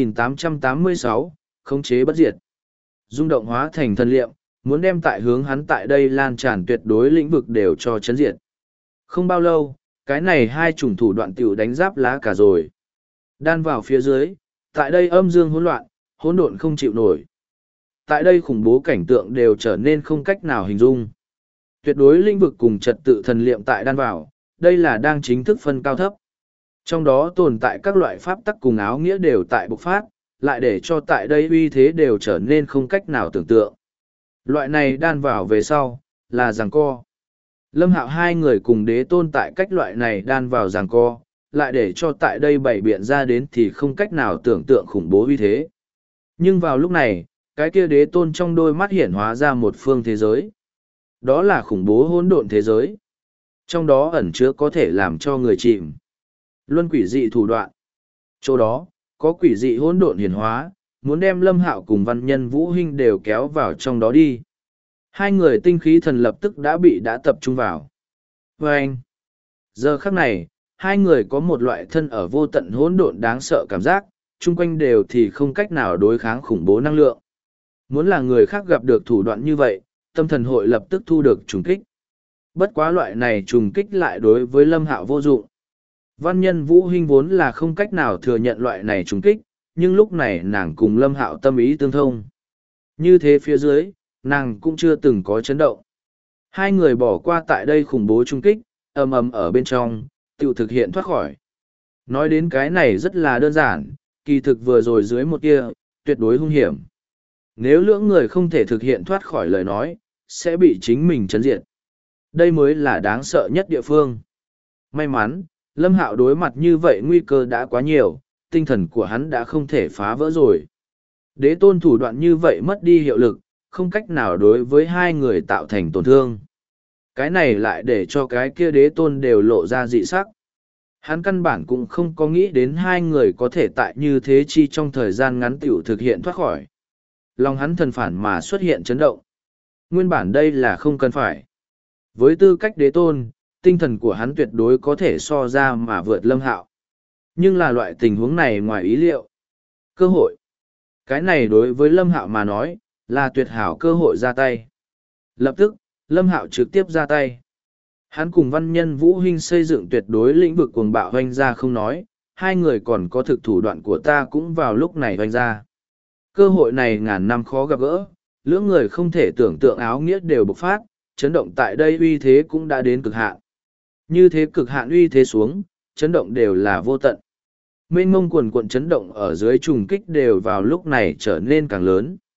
2886, khống chế bất diệt. Rung động hóa thành thần liệm, muốn đem tại hướng hắn tại đây lan tràn tuyệt đối lĩnh vực đều cho chấn diệt. Không bao lâu, cái này hai chủng thủ đoạn tiểu đánh giáp lá cả rồi. Đan vào phía dưới, tại đây âm dương hỗn loạn, hỗn độn không chịu nổi. Tại đây khủng bố cảnh tượng đều trở nên không cách nào hình dung. Tuyệt đối lĩnh vực cùng trật tự thần liệm tại đan vào, đây là đang chính thức phân cao thấp. Trong đó tồn tại các loại pháp tắc cùng áo nghĩa đều tại bộc phát, lại để cho tại đây uy thế đều trở nên không cách nào tưởng tượng. Loại này đan vào về sau, là giằng co. Lâm Hạo hai người cùng đế tôn tại cách loại này đan vào giằng co, lại để cho tại đây bày biện ra đến thì không cách nào tưởng tượng khủng bố uy thế. Nhưng vào lúc này, cái kia đế tôn trong đôi mắt hiển hóa ra một phương thế giới. Đó là khủng bố hỗn độn thế giới. Trong đó ẩn chứa có thể làm cho người chìm. Luân quỷ dị thủ đoạn. Chỗ đó, có quỷ dị hỗn độn hiển hóa, muốn đem Lâm Hạo cùng Văn Nhân Vũ Hinh đều kéo vào trong đó đi. Hai người tinh khí thần lập tức đã tập trung vào. Và anh, giờ khắc này, hai người có một loại thân ở vô tận hỗn độn đáng sợ cảm giác, chung quanh đều thì không cách nào đối kháng khủng bố năng lượng. Muốn là người khác gặp được thủ đoạn như vậy, tâm thần hội lập tức thu được trùng kích. Bất quá loại này trùng kích lại đối với Lâm Hạo vô dụng. Văn Nhân Vũ Hinh vốn là không cách nào thừa nhận loại này trùng kích, nhưng lúc này nàng cùng Lâm Hạo tâm ý tương thông. Như thế phía dưới, nàng cũng chưa từng có chấn động. Hai người bỏ qua tại đây khủng bố trùng kích, ầm ầm ở bên trong, tự thực hiện thoát khỏi. Nói đến cái này rất là đơn giản, kỳ thực vừa rồi dưới một kia, tuyệt đối hung hiểm. Nếu lưỡng người không thể thực hiện thoát khỏi lời nói, sẽ bị chính mình chấn diệt. Đây mới là đáng sợ nhất địa phương. May mắn, Lâm Hạo đối mặt như vậy nguy cơ đã quá nhiều, tinh thần của hắn đã không thể phá vỡ rồi. Đế tôn thủ đoạn như vậy mất đi hiệu lực, không cách nào đối với hai người tạo thành tổn thương. Cái này lại để cho cái kia đế tôn đều lộ ra dị sắc. Hắn căn bản cũng không có nghĩ đến hai người có thể tại như thế chi trong thời gian ngắn tiểu thực hiện thoát khỏi. Lòng hắn thần phản mà xuất hiện chấn động. Nguyên bản đây là không cần phải. Với tư cách đế tôn, tinh thần của hắn tuyệt đối có thể so ra mà vượt Lâm Hạo. Nhưng là loại tình huống này ngoài ý liệu. Cơ hội. Cái này đối với Lâm Hạo mà nói, là tuyệt hảo cơ hội ra tay. Lập tức, Lâm Hạo trực tiếp ra tay. Hắn cùng Văn Nhân Vũ Hinh xây dựng tuyệt đối lĩnh vực cuồng bạo hoành ra không nói, hai người còn có thực thủ đoạn của ta cũng vào lúc này hoành ra. Cơ hội này ngàn năm khó gặp gỡ, lưỡng người không thể tưởng tượng áo nghĩa đều bộc phát, chấn động tại đây uy thế cũng đã đến cực hạn. Như thế cực hạn uy thế xuống, chấn động đều là vô tận. Mênh mông quần cuộn chấn động ở dưới trùng kích đều vào lúc này trở nên càng lớn.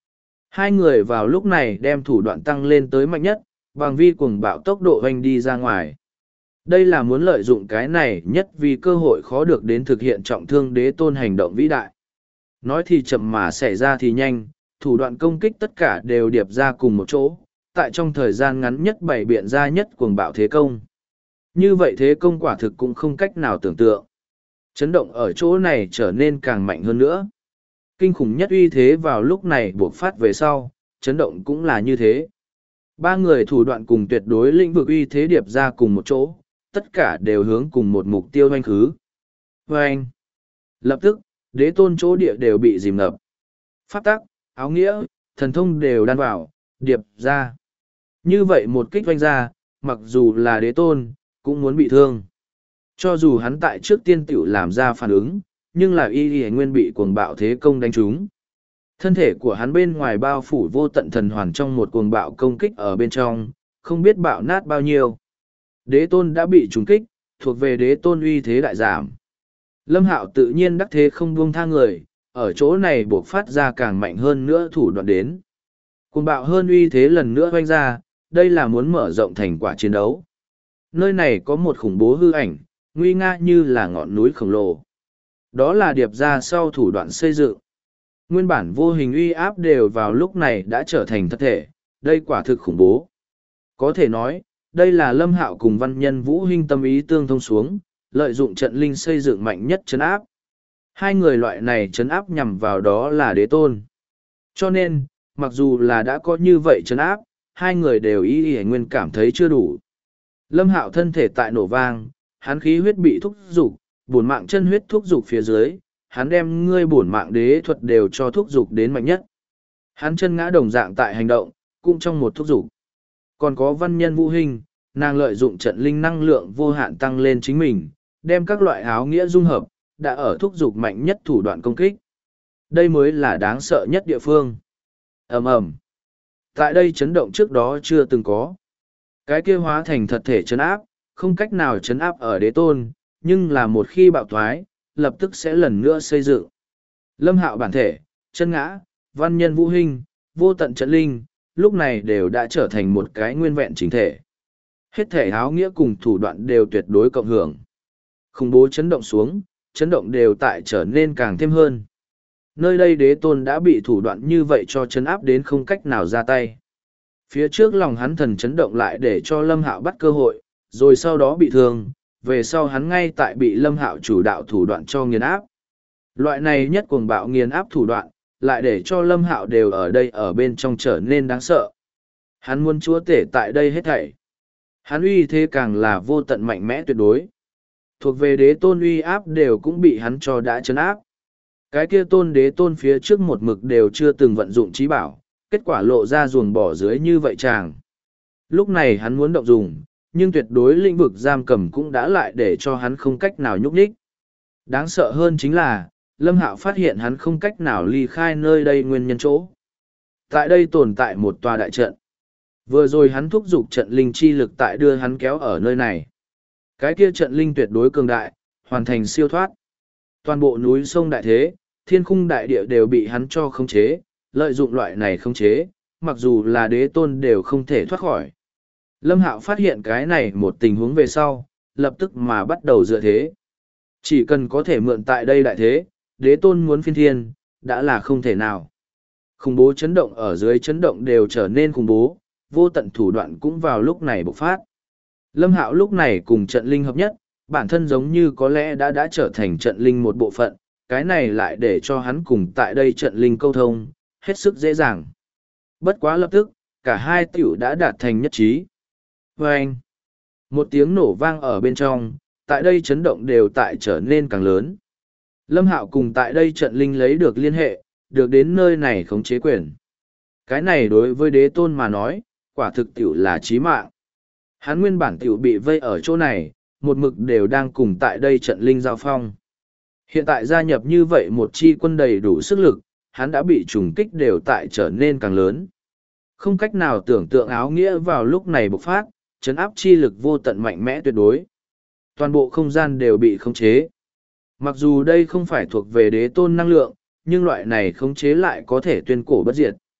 Hai người vào lúc này đem thủ đoạn tăng lên tới mạnh nhất, bằng vi cuồng bạo tốc độ hoành đi ra ngoài. Đây là muốn lợi dụng cái này nhất vì cơ hội khó được đến thực hiện trọng thương đế tôn hành động vĩ đại. Nói thì chậm mà xảy ra thì nhanh, thủ đoạn công kích tất cả đều điệp ra cùng một chỗ, tại trong thời gian ngắn nhất bày biện ra nhất cuồng bạo thế công. Như vậy thế công quả thực cũng không cách nào tưởng tượng. Chấn động ở chỗ này trở nên càng mạnh hơn nữa. Kinh khủng nhất uy thế vào lúc này buộc phát về sau, chấn động cũng là như thế. Ba người thủ đoạn cùng tuyệt đối lĩnh vực uy thế điệp ra cùng một chỗ, tất cả đều hướng cùng một mục tiêu hoanh khứ. Vâng! Lập tức, đế tôn chỗ địa đều bị dìm ngập. Pháp tắc, áo nghĩa, thần thông đều đan vào, điệp ra. Như vậy một kích hoanh ra, mặc dù là đế tôn, cũng muốn bị thương. Cho dù hắn tại trước tiên tiểu làm ra phản ứng, nhưng là y nguyên bị cuồng bạo thế công đánh trúng. Thân thể của hắn bên ngoài bao phủ vô tận thần hoàn trong một cuồng bạo công kích ở bên trong, không biết bạo nát bao nhiêu. Đế tôn đã bị trúng kích, thuộc về đế tôn uy thế đại giảm. Lâm Hạo tự nhiên đắc thế không buông tha người, ở chỗ này buộc phát ra càng mạnh hơn nữa thủ đoạn đến. Cuồng bạo hơn uy thế lần nữa hoanh ra, đây là muốn mở rộng thành quả chiến đấu. Nơi này có một khủng bố hư ảnh, nguy nga như là ngọn núi khổng lồ. Đó là điệp ra sau thủ đoạn xây dựng. Nguyên bản vô hình uy áp đều vào lúc này đã trở thành thật thể, đây quả thực khủng bố. Có thể nói, đây là Lâm Hạo cùng văn nhân Vũ Hinh tâm ý tương thông xuống, lợi dụng trận linh xây dựng mạnh nhất trấn áp. Hai người loại này trấn áp nhằm vào đó là đế tôn. Cho nên, mặc dù là đã có như vậy trấn áp, hai người đều y nguyên cảm thấy chưa đủ. Lâm Hạo thân thể tại nổ vang, hắn khí huyết bị thúc dục, bổn mạng chân huyết thúc dục phía dưới, hắn đem ngươi bổn mạng đế thuật đều cho thúc dục đến mạnh nhất. Hắn chân ngã đồng dạng tại hành động, cũng trong một thúc dục. Còn có văn nhân Vũ Hinh, nàng lợi dụng trận linh năng lượng vô hạn tăng lên chính mình, đem các loại áo nghĩa dung hợp, đã ở thúc dục mạnh nhất thủ đoạn công kích. Đây mới là đáng sợ nhất địa phương. Ầm ầm. Tại đây chấn động trước đó chưa từng có. Cái kia hóa thành thật thể chấn áp, không cách nào chấn áp ở đế tôn, nhưng là một khi bạo thoái, lập tức sẽ lần nữa xây dựng. Lâm Hạo bản thể, chân ngã, văn nhân Vũ Hinh, vô tận trận linh, lúc này đều đã trở thành một cái nguyên vẹn chính thể. Hết thể áo nghĩa cùng thủ đoạn đều tuyệt đối cộng hưởng. Khủng bố chấn động xuống, chấn động đều tại trở nên càng thêm hơn. Nơi đây đế tôn đã bị thủ đoạn như vậy cho chấn áp đến không cách nào ra tay. Phía trước lòng hắn thần chấn động lại để cho Lâm Hạo bắt cơ hội, rồi sau đó bị thương, về sau hắn ngay tại bị Lâm Hạo chủ đạo thủ đoạn cho nghiền áp. Loại này nhất cuồng bạo nghiền áp thủ đoạn, lại để cho Lâm Hạo đều ở đây ở bên trong trở nên đáng sợ. Hắn muốn chúa tể tại đây hết thảy. Hắn uy thế càng là vô tận mạnh mẽ tuyệt đối. Thuộc về đế tôn uy áp đều cũng bị hắn cho đã chấn áp. Cái kia tôn đế tôn phía trước một mực đều chưa từng vận dụng trí bảo, kết quả lộ ra ruồng bỏ dưới như vậy chàng. Lúc này hắn muốn động dùng, nhưng tuyệt đối lĩnh vực giam cầm cũng đã lại để cho hắn không cách nào nhúc nhích. Đáng sợ hơn chính là, Lâm Hạo phát hiện hắn không cách nào ly khai nơi đây nguyên nhân chỗ. Tại đây tồn tại một tòa đại trận. Vừa rồi hắn thúc giục trận linh chi lực tại đưa hắn kéo ở nơi này. Cái kia trận linh tuyệt đối cường đại, hoàn thành siêu thoát. Toàn bộ núi sông đại thế, thiên khung đại địa đều bị hắn cho khống chế, lợi dụng loại này khống chế, mặc dù là đế tôn đều không thể thoát khỏi. Lâm Hạo phát hiện cái này một tình huống về sau, lập tức mà bắt đầu dựa thế. Chỉ cần có thể mượn tại đây đại thế, đế tôn muốn phiên thiên, đã là không thể nào. Khủng bố chấn động ở dưới chấn động đều trở nên khủng bố, vô tận thủ đoạn cũng vào lúc này bộc phát. Lâm Hạo lúc này cùng trận linh hợp nhất, bản thân giống như có lẽ đã trở thành trận linh một bộ phận, cái này lại để cho hắn cùng tại đây trận linh câu thông, hết sức dễ dàng. Bất quá lập tức, cả hai tiểu đã đạt thành nhất trí. Vâng! Một tiếng nổ vang ở bên trong, tại đây chấn động đều tại trở nên càng lớn. Lâm Hạo cùng tại đây trận linh lấy được liên hệ, được đến nơi này khống chế quyền. Cái này đối với đế tôn mà nói, quả thực tiểu là chí mạng. Hắn nguyên bản tiểu bị vây ở chỗ này, một mực đều đang cùng tại đây trận linh giao phong. Hiện tại gia nhập như vậy một chi quân đầy đủ sức lực, hắn đã bị trùng kích đều tại trở nên càng lớn. Không cách nào tưởng tượng áo nghĩa vào lúc này bộc phát, chấn áp chi lực vô tận mạnh mẽ tuyệt đối. Toàn bộ không gian đều bị khống chế. Mặc dù đây không phải thuộc về đế tôn năng lượng, nhưng loại này khống chế lại có thể tuyên cổ bất diệt.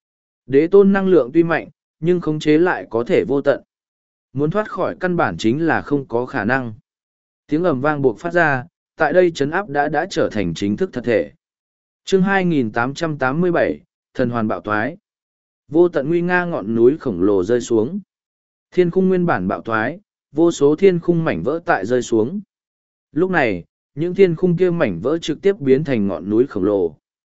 Đế tôn năng lượng tuy mạnh, nhưng khống chế lại có thể vô tận. Muốn thoát khỏi căn bản chính là không có khả năng. Tiếng ầm vang buộc phát ra, tại đây chấn áp đã trở thành chính thức thật thể. Chương 2887, Thần Hoàn Bạo Thoái. Vô tận nguy nga ngọn núi khổng lồ rơi xuống. Thiên khung nguyên bản bạo thoái, vô số thiên khung mảnh vỡ tại rơi xuống. Lúc này, những thiên khung kia mảnh vỡ trực tiếp biến thành ngọn núi khổng lồ.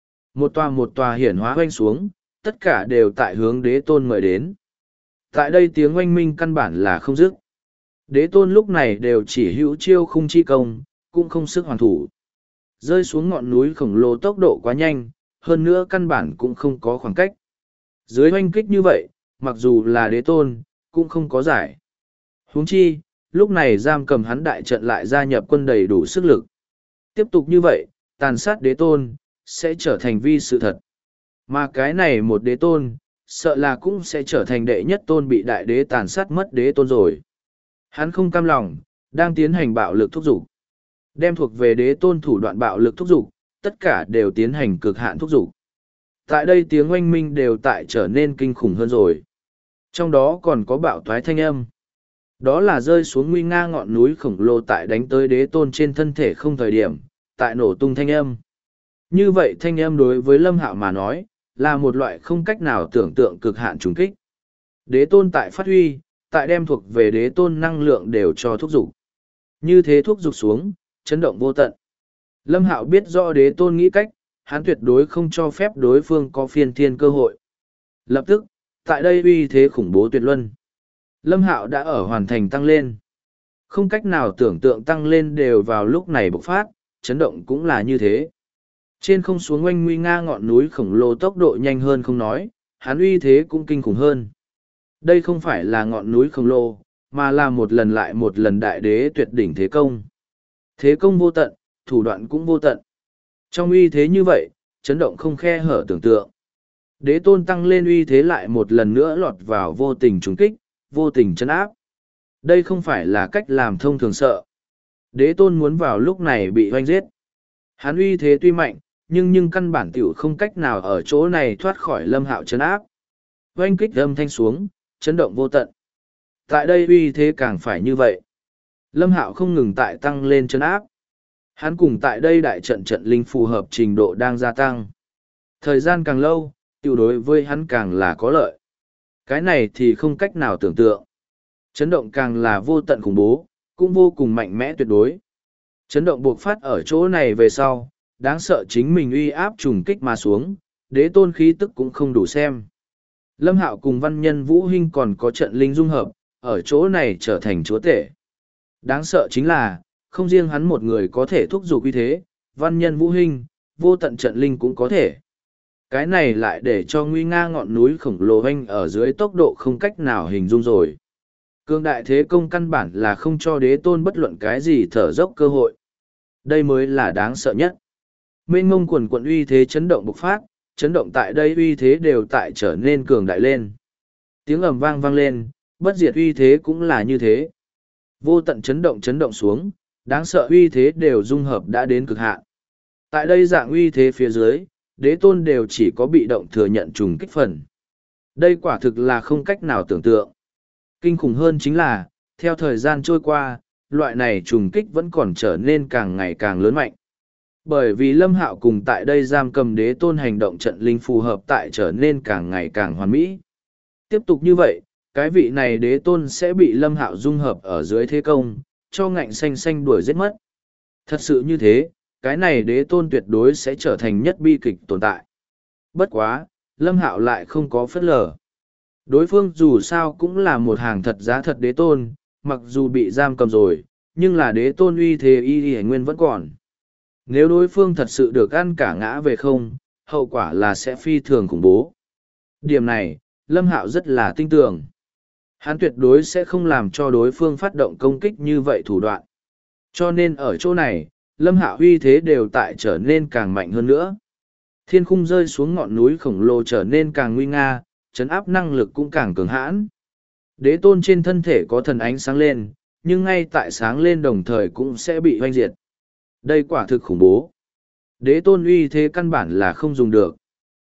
Một tòa hiển hóa oanh xuống, tất cả đều tại hướng đế tôn mời đến. Tại đây tiếng oanh minh căn bản là không dứt. Đế tôn lúc này đều chỉ hữu chiêu khung chi công, cũng không sức hoàn thủ. Rơi xuống ngọn núi khổng lồ tốc độ quá nhanh, hơn nữa căn bản cũng không có khoảng cách. Dưới oanh kích như vậy, mặc dù là đế tôn, cũng không có giải. Huống chi, lúc này giam cầm hắn đại trận lại gia nhập quân đầy đủ sức lực. Tiếp tục như vậy, tàn sát đế tôn, sẽ trở thành vi sự thật. Mà cái này một đế tôn, sợ là cũng sẽ trở thành đệ nhất tôn bị đại đế tàn sát mất đế tôn rồi. Hắn không cam lòng, đang tiến hành bạo lực thúc giục. Đem thuộc về đế tôn thủ đoạn bạo lực thúc giục, tất cả đều tiến hành cực hạn thúc giục. Tại đây tiếng oanh minh đều tại trở nên kinh khủng hơn rồi. Trong đó còn có bạo thoái thanh âm. Đó là rơi xuống nguy nga ngọn núi khổng lồ tại đánh tới đế tôn trên thân thể không thời điểm, tại nổ tung thanh âm. Như vậy thanh âm đối với Lâm Hạo mà nói, là một loại không cách nào tưởng tượng cực hạn trùng kích. Đế tôn tại phát huy, tại đem thuộc về đế tôn năng lượng đều cho thúc giục. Như thế thúc giục xuống, chấn động vô tận. Lâm Hạo biết rõ đế tôn nghĩ cách, hắn tuyệt đối không cho phép đối phương có phiên thiên cơ hội. Lập tức, tại đây uy thế khủng bố tuyệt luân. Lâm Hạo đã ở hoàn thành tăng lên. Không cách nào tưởng tượng tăng lên đều vào lúc này bộc phát, chấn động cũng là như thế. Trên không xuống oanh nguy nga ngọn núi khổng lồ tốc độ nhanh hơn không nói, hắn uy thế cũng kinh khủng hơn. Đây không phải là ngọn núi khổng lồ, mà là một lần lại một lần đại đế tuyệt đỉnh thế công. Thế công vô tận, thủ đoạn cũng vô tận. Trong uy thế như vậy, chấn động không khe hở tưởng tượng. Đế tôn tăng lên uy thế lại một lần nữa lọt vào vô tình trúng kích, vô tình chấn áp. Đây không phải là cách làm thông thường sợ. Đế tôn muốn vào lúc này bị hoanh giết. Hắn uy thế tuy mạnh, nhưng căn bản tiểu không cách nào ở chỗ này thoát khỏi Lâm Hạo chấn áp. Hoanh kích âm thanh xuống, chấn động vô tận. Tại đây uy thế càng phải như vậy. Lâm Hạo không ngừng tại tăng lên chấn áp. Hắn cùng tại đây đại trận trận linh phù hợp trình độ đang gia tăng. Thời gian càng lâu, tiểu đối với hắn càng là có lợi. Cái này thì không cách nào tưởng tượng. Chấn động càng là vô tận khủng bố, cũng vô cùng mạnh mẽ tuyệt đối. Chấn động buộc phát ở chỗ này về sau, đáng sợ chính mình uy áp trùng kích mà xuống, đế tôn khí tức cũng không đủ xem. Lâm Hạo cùng văn nhân Vũ Hinh còn có trận linh dung hợp, ở chỗ này trở thành chúa tể. Đáng sợ chính là, không riêng hắn một người có thể thúc giục uy thế, văn nhân Vũ Hinh, vô tận trận linh cũng có thể. Cái này lại để cho nguy nga ngọn núi khổng lồ hoanh ở dưới tốc độ không cách nào hình dung rồi. Cương đại thế công căn bản là không cho đế tôn bất luận cái gì thở dốc cơ hội. Đây mới là đáng sợ nhất. Mênh mông quần quận uy thế chấn động bộc phát, chấn động tại đây uy thế đều tại trở nên cường đại lên. Tiếng ầm vang vang lên, bất diệt uy thế cũng là như thế. Vô tận chấn động xuống, đáng sợ uy thế đều dung hợp đã đến cực hạn. Tại đây dạng uy thế phía dưới, đế tôn đều chỉ có bị động thừa nhận trùng kích phần. Đây quả thực là không cách nào tưởng tượng. Kinh khủng hơn chính là, theo thời gian trôi qua, loại này trùng kích vẫn còn trở nên càng ngày càng lớn mạnh. Bởi vì Lâm Hạo cùng tại đây giam cầm đế tôn hành động trận linh phù hợp tại trở nên càng ngày càng hoàn mỹ. Tiếp tục như vậy, cái vị này đế tôn sẽ bị Lâm Hạo dung hợp ở dưới thế công, cho ngạnh xanh xanh đuổi giết mất. Thật sự như thế, cái này đế tôn tuyệt đối sẽ trở thành nhất bi kịch tồn tại. Bất quá, Lâm Hạo lại không có phất lờ. Đối phương dù sao cũng là một hàng thật giá thật đế tôn, mặc dù bị giam cầm rồi, nhưng là đế tôn uy thế y nguyên vẫn còn. Nếu đối phương thật sự được ăn cả ngã về không, hậu quả là sẽ phi thường khủng bố. Điểm này, Lâm Hạo rất là tin tưởng. Hắn tuyệt đối sẽ không làm cho đối phương phát động công kích như vậy thủ đoạn. Cho nên ở chỗ này, Lâm Hạo uy thế đều tại trở nên càng mạnh hơn nữa. Thiên khung rơi xuống ngọn núi khổng lồ trở nên càng nguy nga, chấn áp năng lực cũng càng cường hãn. Đế tôn trên thân thể có thần ánh sáng lên, nhưng ngay tại sáng lên đồng thời cũng sẽ bị hoanh diệt. Đây quả thực khủng bố. Đế tôn uy thế căn bản là không dùng được.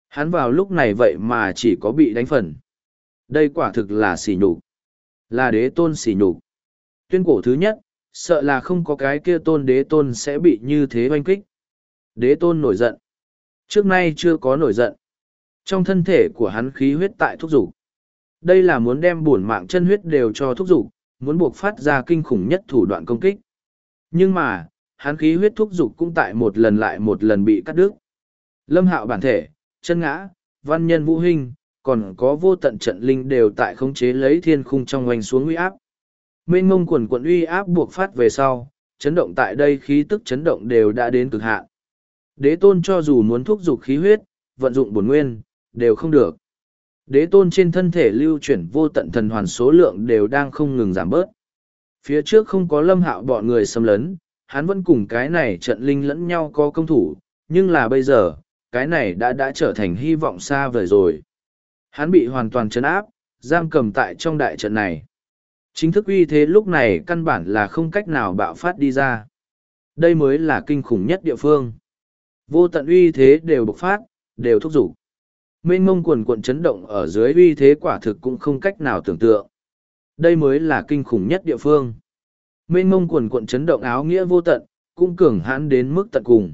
Hắn vào lúc này vậy mà chỉ có bị đánh phần. Đây quả thực là sỉ nhục. Là đế tôn sỉ nhục. Tuyên cổ thứ nhất, sợ là không có cái kia tôn đế tôn sẽ bị như thế oanh kích. Đế tôn nổi giận. Trước nay chưa có nổi giận. Trong thân thể của hắn khí huyết tại thúc dục. Đây là muốn đem bổn mạng chân huyết đều cho thúc dục, muốn buộc phát ra kinh khủng nhất thủ đoạn công kích. Nhưng mà, hắn khí huyết thúc dục cũng tại một lần lại một lần bị cắt đứt. Lâm Hạo bản thể, chân ngã, văn nhân vũ hình, còn có vô tận trận linh đều tại khống chế lấy thiên khung trong oanh xuống uy áp. Mênh mông quần quận uy áp buộc phát về sau, chấn động tại đây khí tức chấn động đều đã đến cực hạn. Đế tôn cho dù muốn thúc dục khí huyết, vận dụng bổn nguyên, đều không được. Đế tôn trên thân thể lưu chuyển vô tận thần hoàn số lượng đều đang không ngừng giảm bớt. Phía trước không có Lâm Hạo bọn người xâm lấn, hắn vẫn cùng cái này trận linh lẫn nhau có công thủ, nhưng là bây giờ, cái này đã trở thành hy vọng xa vời rồi. Hắn bị hoàn toàn trấn áp, giam cầm tại trong đại trận này. Chính thức uy thế lúc này căn bản là không cách nào bạo phát đi ra. Đây mới là kinh khủng nhất địa phương. Vô tận uy thế đều bộc phát, đều thúc giục. Mênh mông quần quận chấn động ở dưới uy thế quả thực cũng không cách nào tưởng tượng. Đây mới là kinh khủng nhất địa phương. Mênh mông quần quận chấn động áo nghĩa vô tận, cũng cường hãn đến mức tận cùng.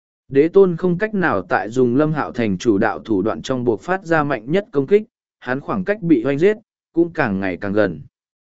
Đế tôn không cách nào tại dùng Lâm Hạo thành chủ đạo thủ đoạn trong buộc phát ra mạnh nhất công kích, hắn khoảng cách bị hoanh giết, cũng càng ngày càng gần.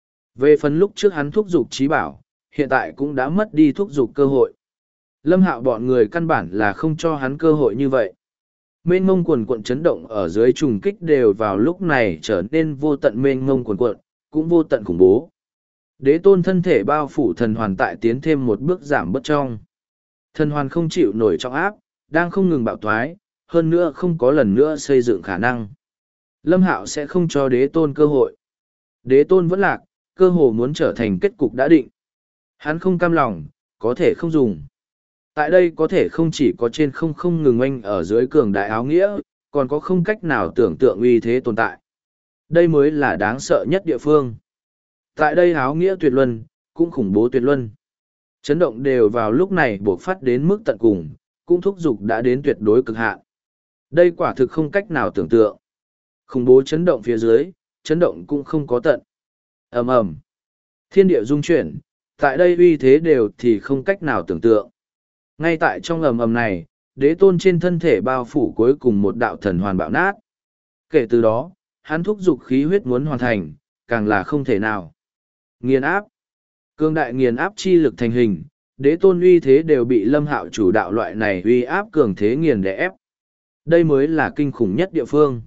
Về phần lúc trước hắn thúc giục trí bảo, hiện tại cũng đã mất đi thúc giục cơ hội. Lâm Hạo bọn người căn bản là không cho hắn cơ hội như vậy. Mênh mông quần quận chấn động ở dưới trùng kích đều vào lúc này trở nên vô tận mênh mông quần quận, cũng vô tận khủng bố. Đế tôn thân thể bao phủ thần hoàn tại tiến thêm một bước giảm bớt trong. Thần hoàn không chịu nổi trọng áp, đang không ngừng bạo thoái, hơn nữa không có lần nữa xây dựng khả năng. Lâm Hạo sẽ không cho đế tôn cơ hội. Đế tôn vẫn lạc, cơ hồ muốn trở thành kết cục đã định. Hắn không cam lòng, có thể không dùng. Tại đây có thể không chỉ có trên không ngừng oanh ở dưới cường đại áo nghĩa, còn có không cách nào tưởng tượng uy thế tồn tại. Đây mới là đáng sợ nhất địa phương. Tại đây áo nghĩa tuyệt luân, cũng khủng bố tuyệt luân. Chấn động đều vào lúc này buộc phát đến mức tận cùng, cũng thúc giục đã đến tuyệt đối cực hạn. Đây quả thực không cách nào tưởng tượng. Khủng bố chấn động phía dưới, chấn động cũng không có tận. Ầm ầm, thiên địa rung chuyển, tại đây uy thế đều thì không cách nào tưởng tượng. Ngay tại trong ầm ầm này, đế tôn trên thân thể bao phủ cuối cùng một đạo thần hoàn bạo nát. Kể từ đó, hắn thúc giục khí huyết muốn hoàn thành, càng là không thể nào. Nghiền áp. Cương đại nghiền áp chi lực thành hình, đế tôn uy thế đều bị Lâm Hạo chủ đạo loại này uy áp cường thế nghiền đè ép. Đây mới là kinh khủng nhất địa phương.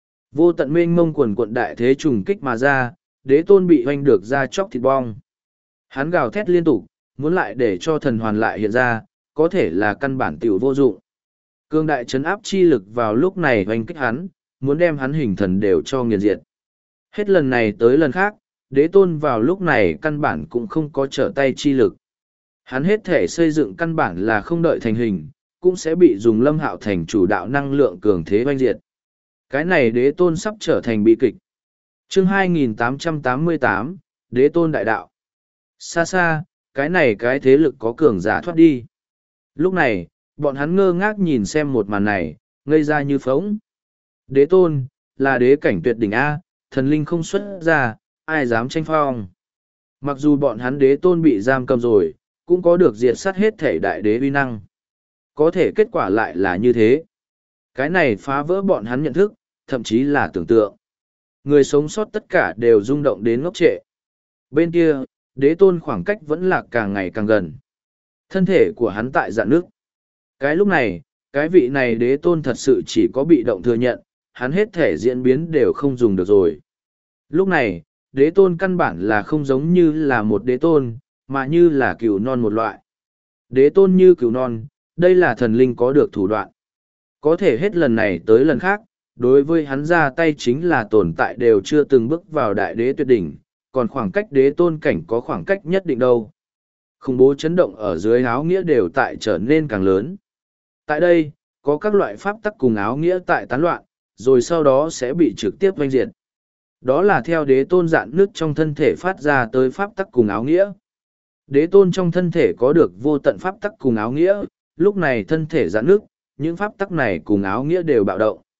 Vô tận mênh mông quần quận đại thế trùng kích mà ra, đế tôn bị hoanh được ra chóc thịt bong. Hắn gào thét liên tục, muốn lại để cho thần hoàn lại hiện ra, có thể là căn bản tiểu vô dụng. Cương đại chấn áp chi lực vào lúc này hoanh kích hắn, muốn đem hắn hình thần đều cho nghiền diệt. Hết lần này tới lần khác, đế tôn vào lúc này căn bản cũng không có trở tay chi lực. Hắn hết thể xây dựng căn bản là không đợi thành hình, cũng sẽ bị dùng Lâm Hạo thành chủ đạo năng lượng cường thế hoanh diệt. Cái này đế tôn sắp trở thành bi kịch. Chương 2888, Đế tôn đại đạo. Xa xa, cái này cái thế lực có cường giả thoát đi. Lúc này, bọn hắn ngơ ngác nhìn xem một màn này, ngây ra như phóng. Đế tôn, là đế cảnh tuyệt đỉnh A, thần linh không xuất ra, ai dám tranh phong. Mặc dù bọn hắn đế tôn bị giam cầm rồi, cũng có được diệt sát hết thể đại đế uy năng. Có thể kết quả lại là như thế. Cái này phá vỡ bọn hắn nhận thức, thậm chí là tưởng tượng. Người sống sót tất cả đều rung động đến ngốc trệ. Bên kia, đế tôn khoảng cách vẫn là càng ngày càng gần. Thân thể của hắn tại dạn nước. Cái lúc này, cái vị này đế tôn thật sự chỉ có bị động thừa nhận, hắn hết thể diễn biến đều không dùng được rồi. Lúc này, đế tôn căn bản là không giống như là một đế tôn, mà như là cừu non một loại. Đế tôn như cừu non, đây là thần linh có được thủ đoạn. Có thể hết lần này tới lần khác, đối với hắn ra tay chính là tồn tại đều chưa từng bước vào đại đế tuyệt đỉnh, còn khoảng cách đế tôn cảnh có khoảng cách nhất định đâu. Khủng bố chấn động ở dưới áo nghĩa đều tại trở nên càng lớn. Tại đây, có các loại pháp tắc cùng áo nghĩa tại tán loạn, rồi sau đó sẽ bị trực tiếp vanh diệt. Đó là theo đế tôn dạn nước trong thân thể phát ra tới pháp tắc cùng áo nghĩa. Đế tôn trong thân thể có được vô tận pháp tắc cùng áo nghĩa, lúc này thân thể dạn nước, những pháp tắc này cùng áo nghĩa đều bạo động.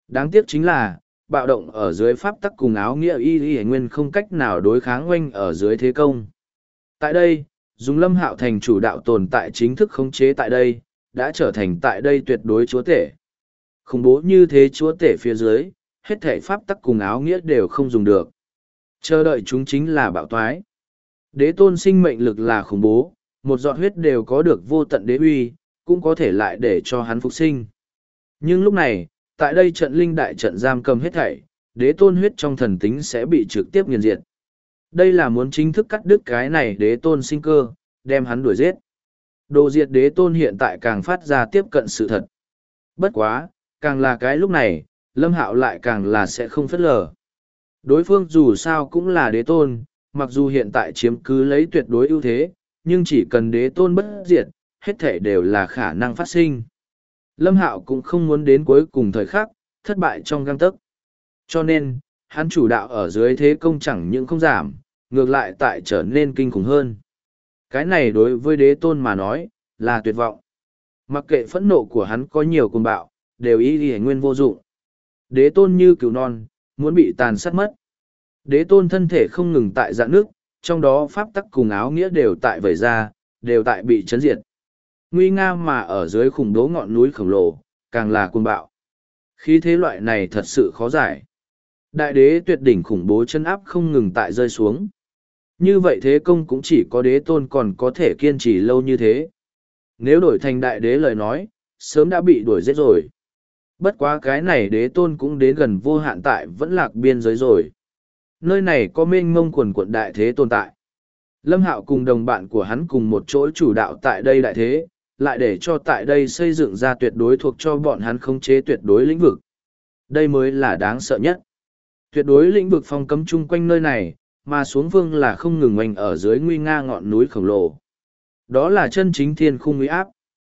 Đáng tiếc chính là, bạo động ở dưới pháp tắc cùng áo nghĩa y y nguyên không cách nào đối kháng oanh ở dưới thế công. Tại đây, dùng Lâm Hạo thành chủ đạo tồn tại chính thức khống chế tại đây, đã trở thành tại đây tuyệt đối chúa tể. Khủng bố như thế chúa tể phía dưới, hết thể pháp tắc cùng áo nghĩa đều không dùng được. Chờ đợi chúng chính là bạo toái. Đế tôn sinh mệnh lực là khủng bố, một giọt huyết đều có được vô tận đế uy, cũng có thể lại để cho hắn phục sinh. Nhưng lúc này, tại đây trận linh đại trận giam cầm hết thảy, đế tôn huyết trong thần tính sẽ bị trực tiếp nghiền diệt. Đây là muốn chính thức cắt đứt cái này đế tôn sinh cơ, đem hắn đuổi giết. Đồ diệt đế tôn hiện tại càng phát ra tiếp cận sự thật. Bất quá, càng là cái lúc này, Lâm Hạo lại càng là sẽ không phớt lờ. Đối phương dù sao cũng là đế tôn, mặc dù hiện tại chiếm cứ lấy tuyệt đối ưu thế, nhưng chỉ cần đế tôn bất diệt, hết thể đều là khả năng phát sinh. Lâm Hạo cũng không muốn đến cuối cùng thời khắc, thất bại trong găng tấc. Cho nên, hắn chủ đạo ở dưới thế công chẳng những không giảm, ngược lại tại trở nên kinh khủng hơn. Cái này đối với đế tôn mà nói, là tuyệt vọng. Mặc kệ phẫn nộ của hắn có nhiều cuồng bạo, đều ý y nguyên vô dụng. Đế tôn như cừu non, muốn bị tàn sát mất. Đế tôn thân thể không ngừng tại dạn nước, trong đó pháp tắc cùng áo nghĩa đều tại vẩy ra, đều tại bị chấn diệt. Nguy nga mà ở dưới khủng bố ngọn núi khổng lồ, càng là cuồng bạo. Khí thế loại này thật sự khó giải. Đại đế tuyệt đỉnh khủng bố chân áp không ngừng tại rơi xuống. Như vậy thế công cũng chỉ có đế tôn còn có thể kiên trì lâu như thế. Nếu đổi thành đại đế lời nói, sớm đã bị đuổi giết rồi. Bất quá cái này đế tôn cũng đến gần vô hạn tại vẫn lạc biên giới rồi. Nơi này có mênh mông quần quận đại thế tồn tại. Lâm Hạo cùng đồng bạn của hắn cùng một chỗ chủ đạo tại đây đại thế, lại để cho tại đây xây dựng ra tuyệt đối thuộc cho bọn hắn khống chế tuyệt đối lĩnh vực. Đây mới là đáng sợ nhất. Tuyệt đối lĩnh vực phong cấm chung quanh nơi này, mà xuống vương là không ngừng oanh ở dưới nguy nga ngọn núi khổng lồ. Đó là chân chính thiên khung uy áp.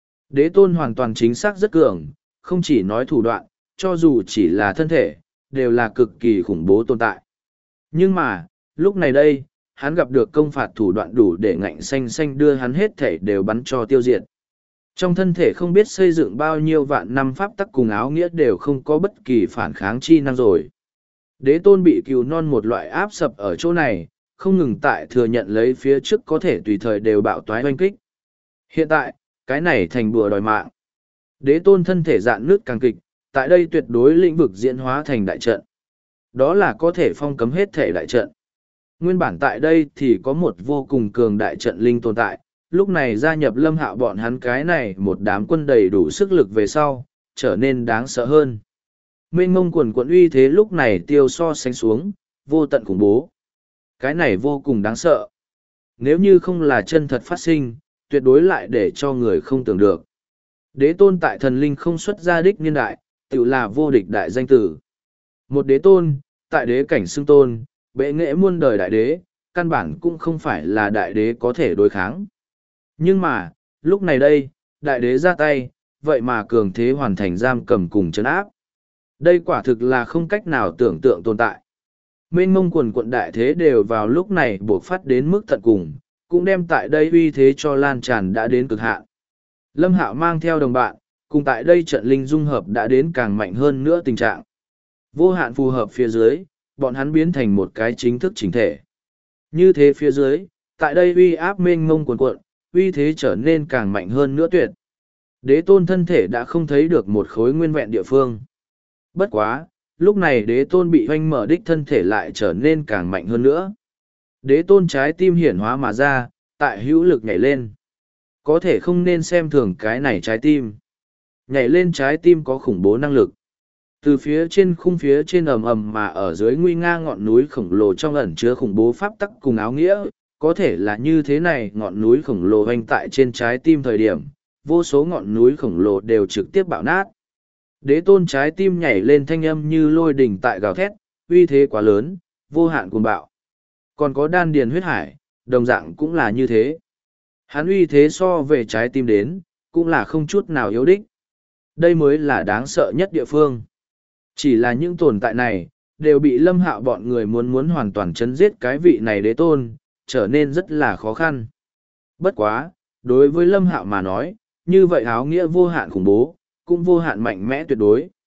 Đế tôn hoàn toàn chính xác rất cường, không chỉ nói thủ đoạn, cho dù chỉ là thân thể, đều là cực kỳ khủng bố tồn tại. Nhưng mà, lúc này đây, hắn gặp được công phạt thủ đoạn đủ để ngạnh xanh xanh đưa hắn hết thể đều bắn cho tiêu diệt. Trong thân thể không biết xây dựng bao nhiêu vạn năm pháp tắc cùng áo nghĩa đều không có bất kỳ phản kháng chi năng rồi. Đế tôn bị cừu non một loại áp sập ở chỗ này, không ngừng tại thừa nhận lấy phía trước có thể tùy thời đều bạo toái oanh kích. Hiện tại, cái này thành bùa đòi mạng. Đế tôn thân thể dạn nước càng kịch, tại đây tuyệt đối lĩnh vực diễn hóa thành đại trận. Đó là có thể phong cấm hết thể đại trận. Nguyên bản tại đây thì có một vô cùng cường đại trận linh tồn tại, lúc này gia nhập Lâm Hạo bọn hắn cái này một đám quân đầy đủ sức lực về sau, trở nên đáng sợ hơn. Mênh mông quần quận uy thế lúc này tiêu so sánh xuống, vô tận khủng bố. Cái này vô cùng đáng sợ. Nếu như không là chân thật phát sinh, tuyệt đối lại để cho người không tưởng được. Đế tôn tại thần linh không xuất ra đích niên đại, tự là vô địch đại danh tử. Một đế tôn, tại đế cảnh xưng tôn, bệ nghệ muôn đời đại đế, căn bản cũng không phải là đại đế có thể đối kháng. Nhưng mà, lúc này đây, đại đế ra tay, vậy mà cường thế hoàn thành giam cầm cùng trấn áp. Đây quả thực là không cách nào tưởng tượng tồn tại. Mênh mông quần quận đại thế đều vào lúc này buộc phát đến mức tận cùng, cũng đem tại đây uy thế cho lan tràn đã đến cực hạn. Lâm Hạo mang theo đồng bạn, cùng tại đây trận linh dung hợp đã đến càng mạnh hơn nữa tình trạng. Vô hạn phù hợp phía dưới, bọn hắn biến thành một cái chính thức chỉnh thể. Như thế phía dưới, tại đây uy áp mênh mông cuồn cuộn, uy thế trở nên càng mạnh hơn nữa tuyệt. Đế tôn thân thể đã không thấy được một khối nguyên vẹn địa phương. Bất quá, lúc này đế tôn bị hoanh mở đích thân thể lại trở nên càng mạnh hơn nữa. Đế tôn trái tim hiển hóa mà ra, tại hữu lực nhảy lên. Có thể không nên xem thường cái này trái tim. Nhảy lên trái tim có khủng bố năng lực. Từ phía trên khung phía trên ầm ầm mà ở dưới nguy nga ngọn núi khổng lồ trong ẩn chứa khủng bố pháp tắc cùng áo nghĩa, có thể là như thế này ngọn núi khổng lồ hoành tại trên trái tim thời điểm, vô số ngọn núi khổng lồ đều trực tiếp bạo nát. Đế tôn trái tim nhảy lên thanh âm như lôi đỉnh tại gào thét, uy thế quá lớn, vô hạn cuồng bạo. Còn có đan điền huyết hải, đồng dạng cũng là như thế. Hắn uy thế so về trái tim đến, cũng là không chút nào yếu đích. Đây mới là đáng sợ nhất địa phương. Chỉ là những tồn tại này, đều bị Lâm Hạo bọn người muốn hoàn toàn chấn giết cái vị này đế tôn, trở nên rất là khó khăn. Bất quá, đối với Lâm Hạo mà nói, như vậy áo nghĩa vô hạn khủng bố, cũng vô hạn mạnh mẽ tuyệt đối.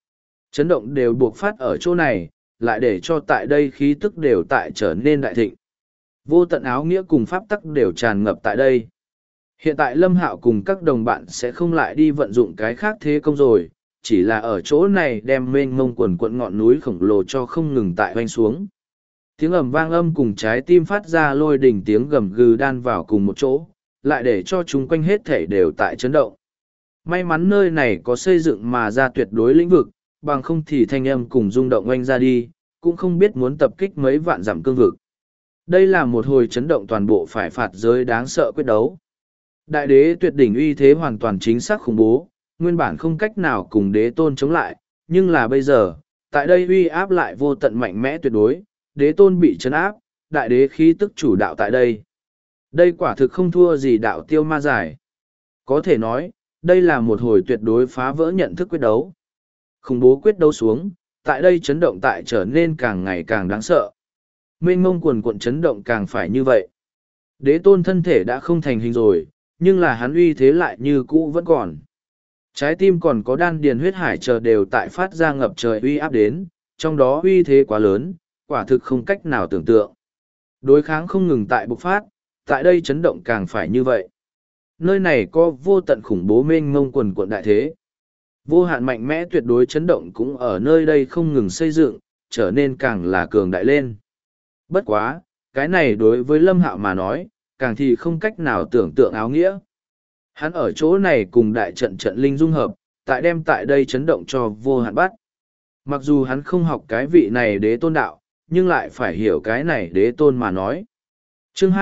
Chấn động đều buộc phát ở chỗ này, lại để cho tại đây khí tức đều tại trở nên đại thịnh. Vô tận áo nghĩa cùng pháp tắc đều tràn ngập tại đây. Hiện tại Lâm Hạo cùng các đồng bạn sẽ không lại đi vận dụng cái khác thế công rồi, chỉ là ở chỗ này đem mênh mông quần quận ngọn núi khổng lồ cho không ngừng tại hoanh xuống. Tiếng ầm vang âm cùng trái tim phát ra lôi đình tiếng gầm gừ đan vào cùng một chỗ, lại để cho chúng quanh hết thể đều tại chấn động. May mắn nơi này có xây dựng mà ra tuyệt đối lĩnh vực, bằng không thì thanh âm cùng rung động oanh ra đi, cũng không biết muốn tập kích mấy vạn dặm cương vực. Đây là một hồi chấn động toàn bộ phải phạt giới đáng sợ quyết đấu. Đại đế tuyệt đỉnh uy thế hoàn toàn chính xác khủng bố, nguyên bản không cách nào cùng đế tôn chống lại, nhưng là bây giờ, tại đây uy áp lại vô tận mạnh mẽ tuyệt đối, đế tôn bị chấn áp, đại đế khí tức chủ đạo tại đây. Đây quả thực không thua gì đạo tiêu ma giải. Có thể nói, đây là một hồi tuyệt đối phá vỡ nhận thức quyết đấu. Khủng bố quyết đấu xuống, tại đây chấn động tại trở nên càng ngày càng đáng sợ. Mênh mông quần cuộn chấn động càng phải như vậy. Đế tôn thân thể đã không thành hình rồi, nhưng là hắn uy thế lại như cũ vẫn còn. Trái tim còn có đan điền huyết hải chờ đều tại phát ra ngập trời uy áp đến, trong đó uy thế quá lớn, quả thực không cách nào tưởng tượng. Đối kháng không ngừng tại bộc phát, tại đây chấn động càng phải như vậy. Nơi này có vô tận khủng bố mênh mông quần cuộn đại thế. Vô hạn mạnh mẽ tuyệt đối chấn động cũng ở nơi đây không ngừng xây dựng, trở nên càng là cường đại lên. Bất quá, cái này đối với Lâm Hạo mà nói, càng thì không cách nào tưởng tượng áo nghĩa. Hắn ở chỗ này cùng đại trận trận linh dung hợp, tại đem tại đây chấn động cho vô hạn bắt. Mặc dù hắn không học cái vị này đế tôn đạo, nhưng lại phải hiểu cái này đế tôn mà nói. Chương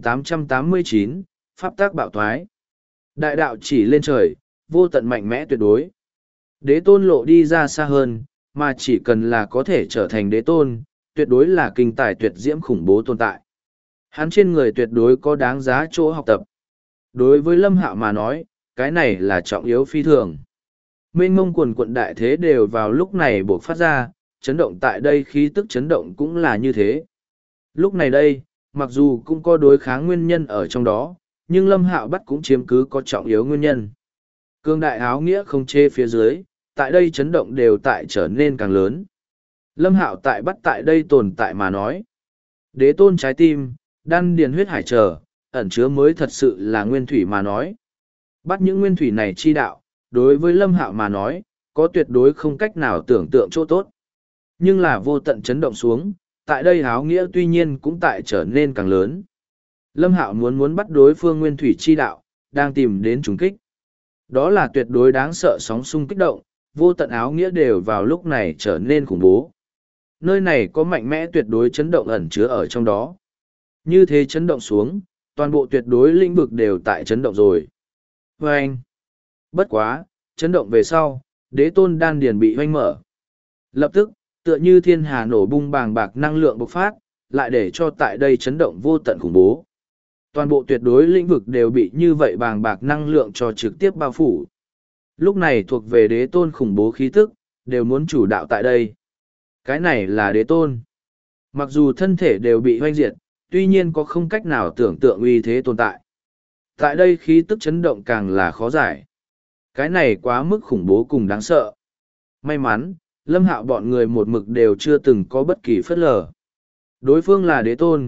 2889, Pháp tác bạo thoái. Đại đạo chỉ lên trời, vô tận mạnh mẽ tuyệt đối. Đế tôn lộ đi ra xa hơn, mà chỉ cần là có thể trở thành đế tôn, tuyệt đối là kinh tài tuyệt diễm khủng bố tồn tại. Hắn trên người tuyệt đối có đáng giá chỗ học tập. Đối với Lâm Hạo mà nói, cái này là trọng yếu phi thường. Mênh mông quần quận đại thế đều vào lúc này buộc phát ra, chấn động tại đây khí tức chấn động cũng là như thế. Lúc này đây, mặc dù cũng có đối kháng nguyên nhân ở trong đó, nhưng Lâm Hạo bắt cũng chiếm cứ có trọng yếu nguyên nhân. Cương đại áo nghĩa không chê phía dưới, tại đây chấn động đều tại trở nên càng lớn. Lâm Hạo tại bắt tại đây tồn tại mà nói. Đế tôn trái tim, đan điền huyết hải trở, ẩn chứa mới thật sự là nguyên thủy mà nói. Bắt những nguyên thủy này chi đạo, đối với Lâm Hạo mà nói, có tuyệt đối không cách nào tưởng tượng chỗ tốt. Nhưng là vô tận chấn động xuống, tại đây áo nghĩa tuy nhiên cũng tại trở nên càng lớn. Lâm Hạo muốn bắt đối phương nguyên thủy chi đạo, đang tìm đến trùng kích. Đó là tuyệt đối đáng sợ sóng xung kích động, vô tận áo nghĩa đều vào lúc này trở nên khủng bố. Nơi này có mạnh mẽ tuyệt đối chấn động ẩn chứa ở trong đó. Như thế chấn động xuống, toàn bộ tuyệt đối lĩnh vực đều tại chấn động rồi. Vâng! Bất quá, chấn động về sau, đế tôn đan điền bị hoanh mở. Lập tức, tựa như thiên hà nổ bung bàng bạc năng lượng bộc phát, lại để cho tại đây chấn động vô tận khủng bố. Toàn bộ tuyệt đối lĩnh vực đều bị như vậy bàng bạc năng lượng cho trực tiếp bao phủ. Lúc này thuộc về đế tôn khủng bố khí tức, đều muốn chủ đạo tại đây. Cái này là đế tôn. Mặc dù thân thể đều bị hoanh diệt, tuy nhiên có không cách nào tưởng tượng uy thế tồn tại. Tại đây khí tức chấn động càng là khó giải. Cái này quá mức khủng bố cùng đáng sợ. May mắn, Lâm Hạo bọn người một mực đều chưa từng có bất kỳ phất lờ. Đối phương là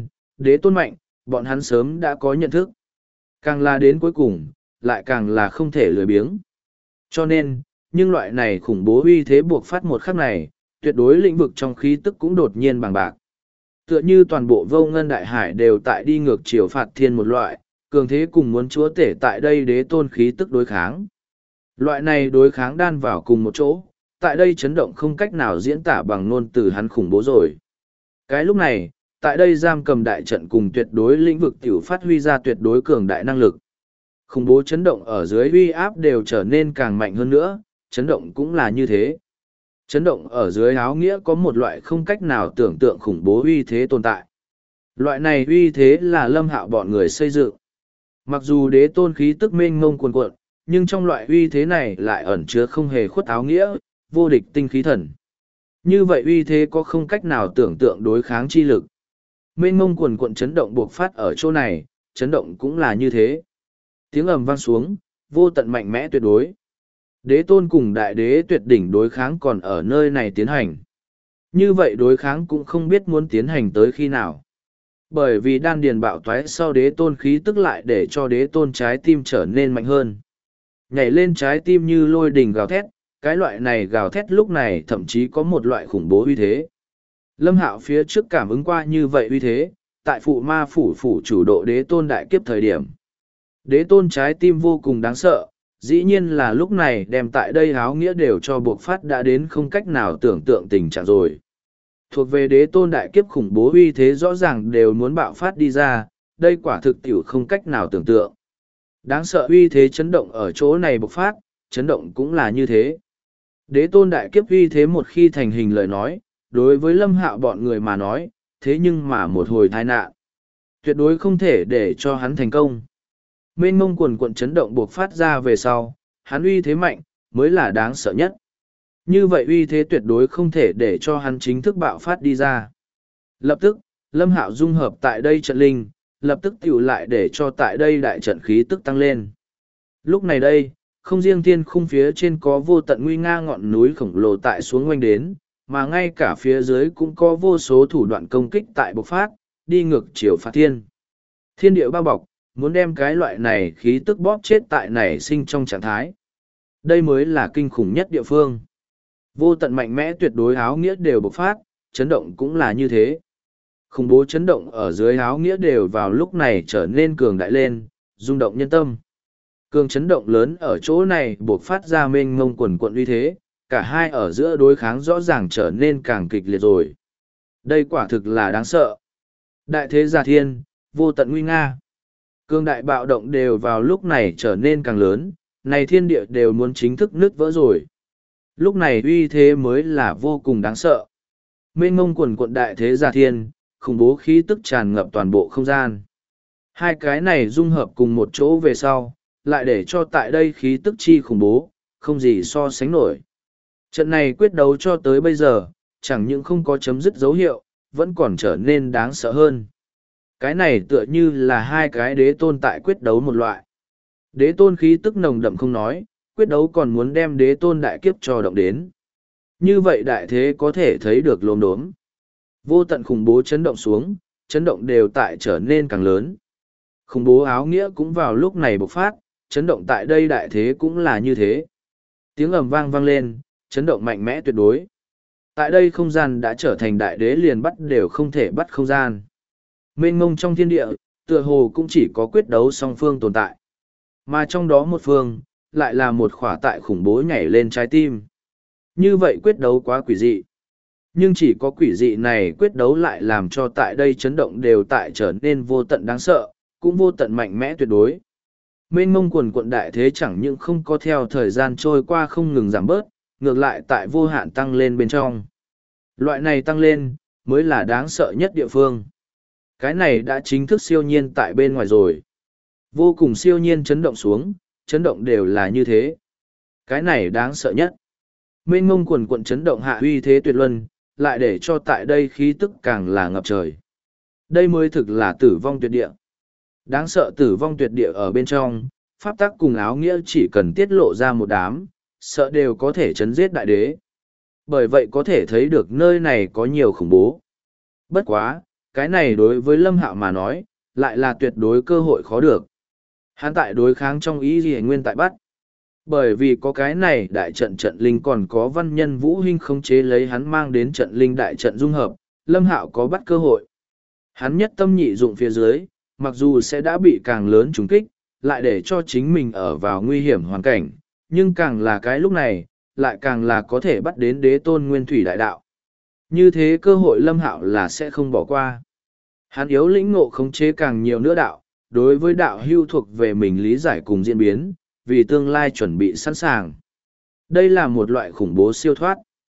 đế tôn mạnh, bọn hắn sớm đã có nhận thức. Càng là đến cuối cùng, lại càng là không thể lười biếng. Cho nên, nhưng loại này khủng bố uy thế buộc phát một khắc này, tuyệt đối lĩnh vực trong khí tức cũng đột nhiên bằng bạc. Tựa như toàn bộ vô ngân đại hải đều tại đi ngược chiều phạt thiên một loại, cường thế cùng muốn chúa tể tại đây đế tôn khí tức đối kháng. Loại này đối kháng đan vào cùng một chỗ, tại đây chấn động không cách nào diễn tả bằng ngôn từ hắn khủng bố rồi. Cái lúc này, tại đây giam cầm đại trận cùng tuyệt đối lĩnh vực tiểu phát huy ra tuyệt đối cường đại năng lực. Khủng bố chấn động ở dưới uy áp đều trở nên càng mạnh hơn nữa, chấn động cũng là như thế. Chấn động ở dưới áo nghĩa có một loại không cách nào tưởng tượng khủng bố uy thế tồn tại. Loại này uy thế là Lâm Hạo bọn người xây dựng. Mặc dù đế tôn khí tức mênh mông cuồn cuộn, nhưng trong loại uy thế này lại ẩn chứa không hề khuất áo nghĩa, vô địch tinh khí thần. Như vậy uy thế có không cách nào tưởng tượng đối kháng chi lực. Mênh mông cuồn cuộn chấn động buộc phát ở chỗ này, chấn động cũng là như thế. Tiếng ầm vang xuống, vô tận mạnh mẽ tuyệt đối. Đế tôn cùng đại đế tuyệt đỉnh đối kháng còn ở nơi này tiến hành. Như vậy đối kháng cũng không biết muốn tiến hành tới khi nào. Bởi vì đan điền bạo toái sau đế tôn khí tức lại để cho đế tôn trái tim trở nên mạnh hơn. Nhảy lên trái tim như lôi đình gào thét, cái loại này gào thét lúc này thậm chí có một loại khủng bố uy thế. Lâm Hạo phía trước cảm ứng qua như vậy uy thế, tại phụ ma phủ chủ độ đế tôn đại kiếp thời điểm. Đế tôn trái tim vô cùng đáng sợ, dĩ nhiên là lúc này đem tại đây áo nghĩa đều cho buộc phát đã đến không cách nào tưởng tượng tình trạng rồi. Thuộc về đế tôn đại kiếp khủng bố uy thế rõ ràng đều muốn bạo phát đi ra, đây quả thực tiểu không cách nào tưởng tượng. Đáng sợ uy thế chấn động ở chỗ này bộc phát, chấn động cũng là như thế. Đế tôn đại kiếp uy thế một khi thành hình lời nói, đối với Lâm Hạo bọn người mà nói, thế nhưng mà một hồi tai nạn. Tuyệt đối không thể để cho hắn thành công. Mênh mông quần cuộn chấn động buộc phát ra về sau, hắn uy thế mạnh, mới là đáng sợ nhất. Như vậy uy thế tuyệt đối không thể để cho hắn chính thức bạo phát đi ra. Lập tức, Lâm Hạo dung hợp tại đây trận linh, lập tức tiểu lại để cho tại đây đại trận khí tức tăng lên. Lúc này đây, không riêng thiên khung phía trên có vô tận nguy nga ngọn núi khổng lồ tại xuống ngoanh đến, mà ngay cả phía dưới cũng có vô số thủ đoạn công kích tại bộc phát, đi ngược chiều phạt thiên. Thiên địa bao bọc, muốn đem cái loại này khí tức bóp chết tại nảy sinh trong trạng thái. Đây mới là kinh khủng nhất địa phương. Vô tận mạnh mẽ tuyệt đối áo nghĩa đều bộc phát, chấn động cũng là như thế. Khủng bố chấn động ở dưới áo nghĩa đều vào lúc này trở nên cường đại lên, rung động nhân tâm. Cường chấn động lớn ở chỗ này bộc phát ra mênh mông quần quận uy thế, cả hai ở giữa đối kháng rõ ràng trở nên càng kịch liệt rồi. Đây quả thực là đáng sợ. Đại thế gia thiên, vô tận nguy nga. Cương đại bạo động đều vào lúc này trở nên càng lớn, này thiên địa đều muốn chính thức nứt vỡ rồi. Lúc này uy thế mới là vô cùng đáng sợ. Mênh mông quần quận đại thế gia thiên, khủng bố khí tức tràn ngập toàn bộ không gian. Hai cái này dung hợp cùng một chỗ về sau, lại để cho tại đây khí tức chi khủng bố, không gì so sánh nổi. Trận này quyết đấu cho tới bây giờ, chẳng những không có chấm dứt dấu hiệu, vẫn còn trở nên đáng sợ hơn. Cái này tựa như là hai cái đế tôn tại quyết đấu một loại. Đế tôn khí tức nồng đậm không nói, quyết đấu còn muốn đem đế tôn đại kiếp cho động đến. Như vậy đại thế có thể thấy được lốm đốm. Vô tận khủng bố chấn động xuống, chấn động đều tại trở nên càng lớn. Khủng bố áo nghĩa cũng vào lúc này bộc phát, chấn động tại đây đại thế cũng là như thế. Tiếng ầm vang vang lên, chấn động mạnh mẽ tuyệt đối. Tại đây không gian đã trở thành đại đế liền bắt đều không thể bắt không gian. Mênh mông trong thiên địa, tựa hồ cũng chỉ có quyết đấu song phương tồn tại. Mà trong đó một phương, lại là một khỏa tại khủng bố nhảy lên trái tim. Như vậy quyết đấu quá quỷ dị. Nhưng chỉ có quỷ dị này quyết đấu lại làm cho tại đây chấn động đều tại trở nên vô tận đáng sợ, cũng vô tận mạnh mẽ tuyệt đối. Mênh mông quần quận đại thế chẳng những không có theo thời gian trôi qua không ngừng giảm bớt, ngược lại tại vô hạn tăng lên bên trong. Loại này tăng lên, mới là đáng sợ nhất địa phương. Cái này đã chính thức siêu nhiên tại bên ngoài rồi. Vô cùng siêu nhiên chấn động xuống, chấn động đều là như thế. Cái này đáng sợ nhất. Mênh mông quần quận chấn động hạ uy thế tuyệt luân, lại để cho tại đây khí tức càng là ngập trời. Đây mới thực là tử vong tuyệt địa. Đáng sợ tử vong tuyệt địa ở bên trong, pháp tắc cùng áo nghĩa chỉ cần tiết lộ ra một đám, sợ đều có thể chấn giết đại đế. Bởi vậy có thể thấy được nơi này có nhiều khủng bố. Bất quá, cái này đối với Lâm Hạo mà nói, lại là tuyệt đối cơ hội khó được. Hắn tại đối kháng trong ý gì nguyên tại bắt. Bởi vì có cái này đại trận trận linh còn có văn nhân vũ huynh khống chế lấy hắn mang đến trận linh đại trận dung hợp, Lâm Hạo có bắt cơ hội. Hắn nhất tâm nhị dụng phía dưới, mặc dù sẽ đã bị càng lớn trúng kích, lại để cho chính mình ở vào nguy hiểm hoàn cảnh, nhưng càng là cái lúc này, lại càng là có thể bắt đến đế tôn nguyên thủy đại đạo. Như thế cơ hội Lâm Hạo là sẽ không bỏ qua. Hắn yếu lĩnh ngộ khống chế càng nhiều nữa đạo, đối với đạo hưu thuộc về mình lý giải cùng diễn biến, vì tương lai chuẩn bị sẵn sàng. Đây là một loại khủng bố siêu thoát.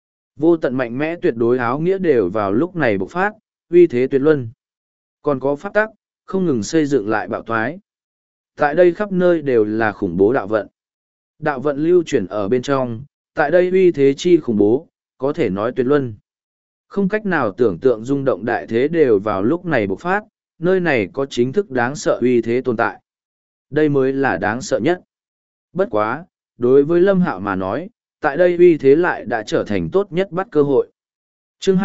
Vô tận mạnh mẽ tuyệt đối áo nghĩa đều vào lúc này bộc phát, uy thế tuyệt luân. Còn có pháp tắc, không ngừng xây dựng lại bạo thoái. Tại đây khắp nơi đều là khủng bố đạo vận. Đạo vận lưu chuyển ở bên trong, tại đây uy thế chi khủng bố, có thể nói tuyệt luân. Không cách nào tưởng tượng rung động đại thế đều vào lúc này bộc phát, nơi này có chính thức đáng sợ uy thế tồn tại. Đây mới là đáng sợ nhất. Bất quá, đối với Lâm Hạo mà nói, tại đây uy thế lại đã trở thành tốt nhất bắt cơ hội. Chương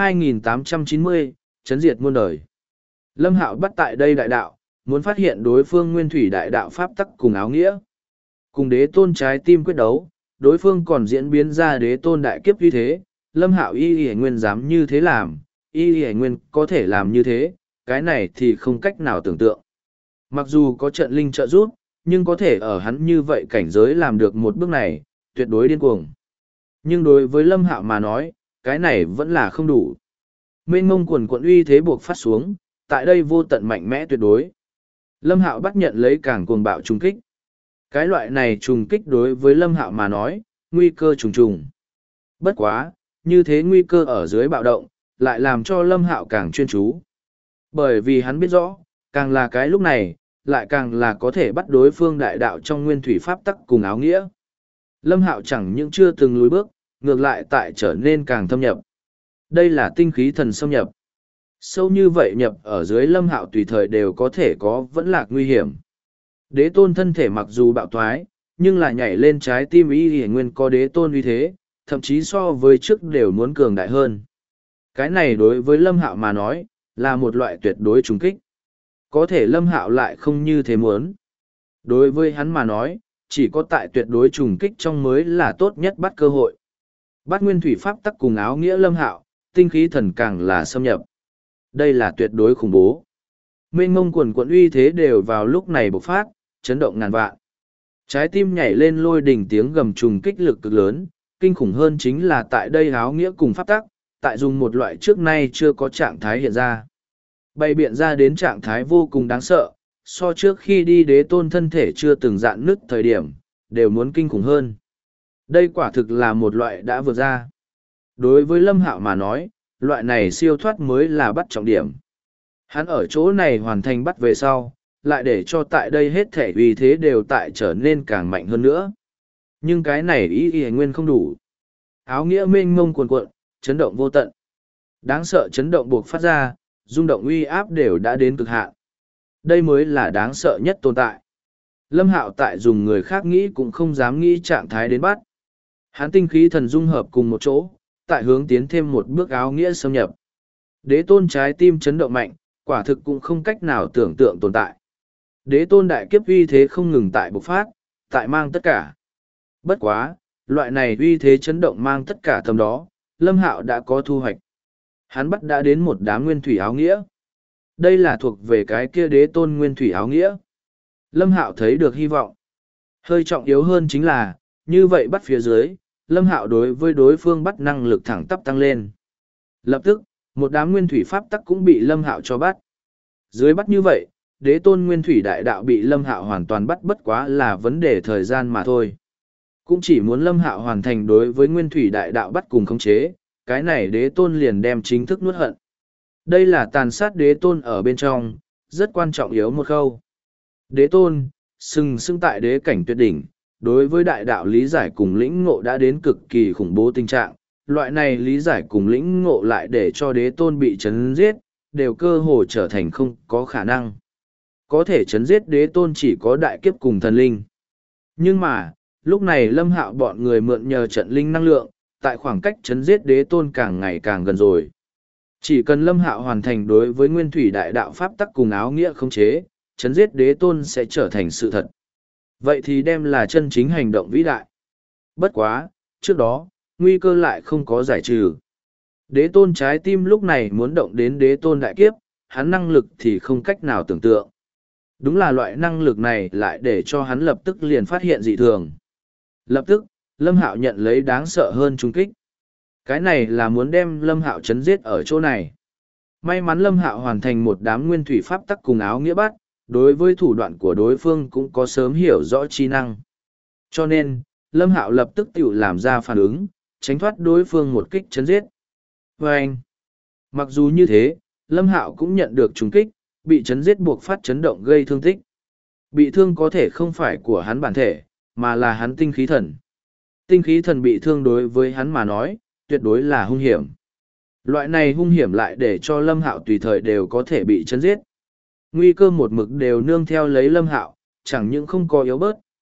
2890, Chấn diệt muôn đời. Lâm Hạo bắt tại đây đại đạo, muốn phát hiện đối phương nguyên thủy đại đạo pháp tắc cùng áo nghĩa. Cùng đế tôn trái tim quyết đấu, đối phương còn diễn biến ra đế tôn đại kiếp uy thế, Lâm Hạo y nguyên dám như thế làm, y nguyên có thể làm như thế, cái này thì không cách nào tưởng tượng. Mặc dù có trận linh trợ giúp, nhưng có thể ở hắn như vậy cảnh giới làm được một bước này, tuyệt đối điên cuồng. Nhưng đối với Lâm Hạo mà nói, cái này vẫn là không đủ. Mênh mông quần quận uy thế buộc phát xuống, tại đây vô tận mạnh mẽ tuyệt đối. Lâm Hạo bắt nhận lấy càng cuồng bạo trùng kích. Cái loại này trùng kích đối với Lâm Hạo mà nói, nguy cơ trùng trùng. Bất quá, như thế nguy cơ ở dưới bạo động, lại làm cho Lâm Hạo càng chuyên chú. Bởi vì hắn biết rõ, càng là cái lúc này, lại càng là có thể bắt đối phương đại đạo trong nguyên thủy pháp tắc cùng áo nghĩa. Lâm Hạo chẳng những chưa từng lùi bước, ngược lại tại trở nên càng thâm nhập. Đây là tinh khí thần xâm nhập. Sâu như vậy nhập ở dưới Lâm Hạo tùy thời đều có thể có vẫn lạc nguy hiểm. Đế tôn thân thể mặc dù bạo thoái, nhưng là nhảy lên trái tim y nguyên có đế tôn uy thế, thậm chí so với trước đều muốn cường đại hơn. Cái này đối với Lâm Hạo mà nói, là một loại tuyệt đối trùng kích. Có thể Lâm Hạo lại không như thế muốn. Đối với hắn mà nói, chỉ có tại tuyệt đối trùng kích trong mới là tốt nhất bắt cơ hội. Bắt nguyên thủy pháp tắc cùng áo nghĩa Lâm Hạo, tinh khí thần càng là xâm nhập. Đây là tuyệt đối khủng bố. Mênh mông quần quận uy thế đều vào lúc này bộc phát, chấn động ngàn vạn. Trái tim nhảy lên lôi đỉnh tiếng gầm trùng kích lực cực lớn, kinh khủng hơn chính là tại đây áo nghĩa cùng pháp tắc, tại dùng một loại trước nay chưa có trạng thái hiện ra. Bày biện ra đến trạng thái vô cùng đáng sợ, so trước khi đi đế tôn thân thể chưa từng dạn nứt thời điểm, đều muốn kinh khủng hơn. Đây quả thực là một loại đã vượt ra. Đối với Lâm Hạo mà nói, loại này siêu thoát mới là bắt trọng điểm. Hắn ở chỗ này hoàn thành bắt về sau, lại để cho tại đây hết thể uy thế đều tại trở nên càng mạnh hơn nữa. Nhưng cái này ý nguyên không đủ. Áo nghĩa mênh mông cuồn cuộn, chấn động vô tận. Đáng sợ chấn động buộc phát ra, rung động uy áp đều đã đến cực hạn. Đây mới là đáng sợ nhất tồn tại. Lâm Hạo tại dùng người khác nghĩ cũng không dám nghĩ trạng thái đến bắt. Hắn tinh khí thần dung hợp cùng một chỗ, tại hướng tiến thêm một bước áo nghĩa xâm nhập. Đế tôn trái tim chấn động mạnh, quả thực cũng không cách nào tưởng tượng tồn tại. Đế tôn đại kiếp uy thế không ngừng tại bộc phát, tại mang tất cả. Bất quá, loại này uy thế chấn động mang tất cả tầm đó, Lâm Hạo đã có thu hoạch. Hắn bắt đã đến một đám nguyên thủy áo nghĩa. Đây là thuộc về cái kia đế tôn nguyên thủy áo nghĩa. Lâm Hạo thấy được hy vọng. Hơi trọng yếu hơn chính là, như vậy bắt phía dưới, Lâm Hạo đối với đối phương bắt năng lực thẳng tắp tăng lên. Lập tức, một đám nguyên thủy pháp tắc cũng bị Lâm Hạo cho bắt. Dưới bắt như vậy, đế tôn nguyên thủy đại đạo bị Lâm Hạo hoàn toàn bắt bất quá là vấn đề thời gian mà thôi. Cũng chỉ muốn Lâm Hạo hoàn thành đối với nguyên thủy đại đạo bắt cùng khống chế, cái này đế tôn liền đem chính thức nuốt hận. Đây là tàn sát đế tôn ở bên trong, rất quan trọng yếu một khâu. Đế tôn, sừng sững tại đế cảnh tuyệt đỉnh, đối với đại đạo lý giải cùng lĩnh ngộ đã đến cực kỳ khủng bố tình trạng, loại này lý giải cùng lĩnh ngộ lại để cho đế tôn bị chấn giết, đều cơ hồ trở thành không có khả năng. Có thể chấn giết đế tôn chỉ có đại kiếp cùng thần linh. Nhưng mà, lúc này Lâm Hạo bọn người mượn nhờ trận linh năng lượng, tại khoảng cách chấn giết đế tôn càng ngày càng gần rồi. Chỉ cần Lâm Hạo hoàn thành đối với nguyên thủy đại đạo pháp tắc cùng áo nghĩa khống chế, chấn giết đế tôn sẽ trở thành sự thật. Vậy thì đem là chân chính hành động vĩ đại. Bất quá, trước đó, nguy cơ lại không có giải trừ. Đế tôn trái tim lúc này muốn động đến đế tôn đại kiếp, hắn năng lực thì không cách nào tưởng tượng. Đúng là loại năng lực này lại để cho hắn lập tức liền phát hiện dị thường. Lập tức, Lâm Hạo nhận lấy đáng sợ hơn trung kích. Cái này là muốn đem Lâm Hạo chấn giết ở chỗ này. May mắn Lâm Hạo hoàn thành một đám nguyên thủy pháp tắc cùng áo nghĩa bắt, đối với thủ đoạn của đối phương cũng có sớm hiểu rõ chi năng. Cho nên, Lâm Hạo lập tức tự làm ra phản ứng, tránh thoát đối phương một kích chấn giết. Và anh, mặc dù như thế, Lâm Hạo cũng nhận được trùng kích, bị chấn giết buộc phát chấn động gây thương tích. Bị thương có thể không phải của hắn bản thể, mà là hắn tinh khí thần. Tinh khí thần bị thương đối với hắn mà nói, tuyệt đối là hung hiểm. Loại này hung hiểm lại để cho Lâm Hạo tùy thời đều có thể bị chấn giết. Nguy cơ một mực đều nương theo lấy Lâm Hạo, chẳng những không có yếu bớt,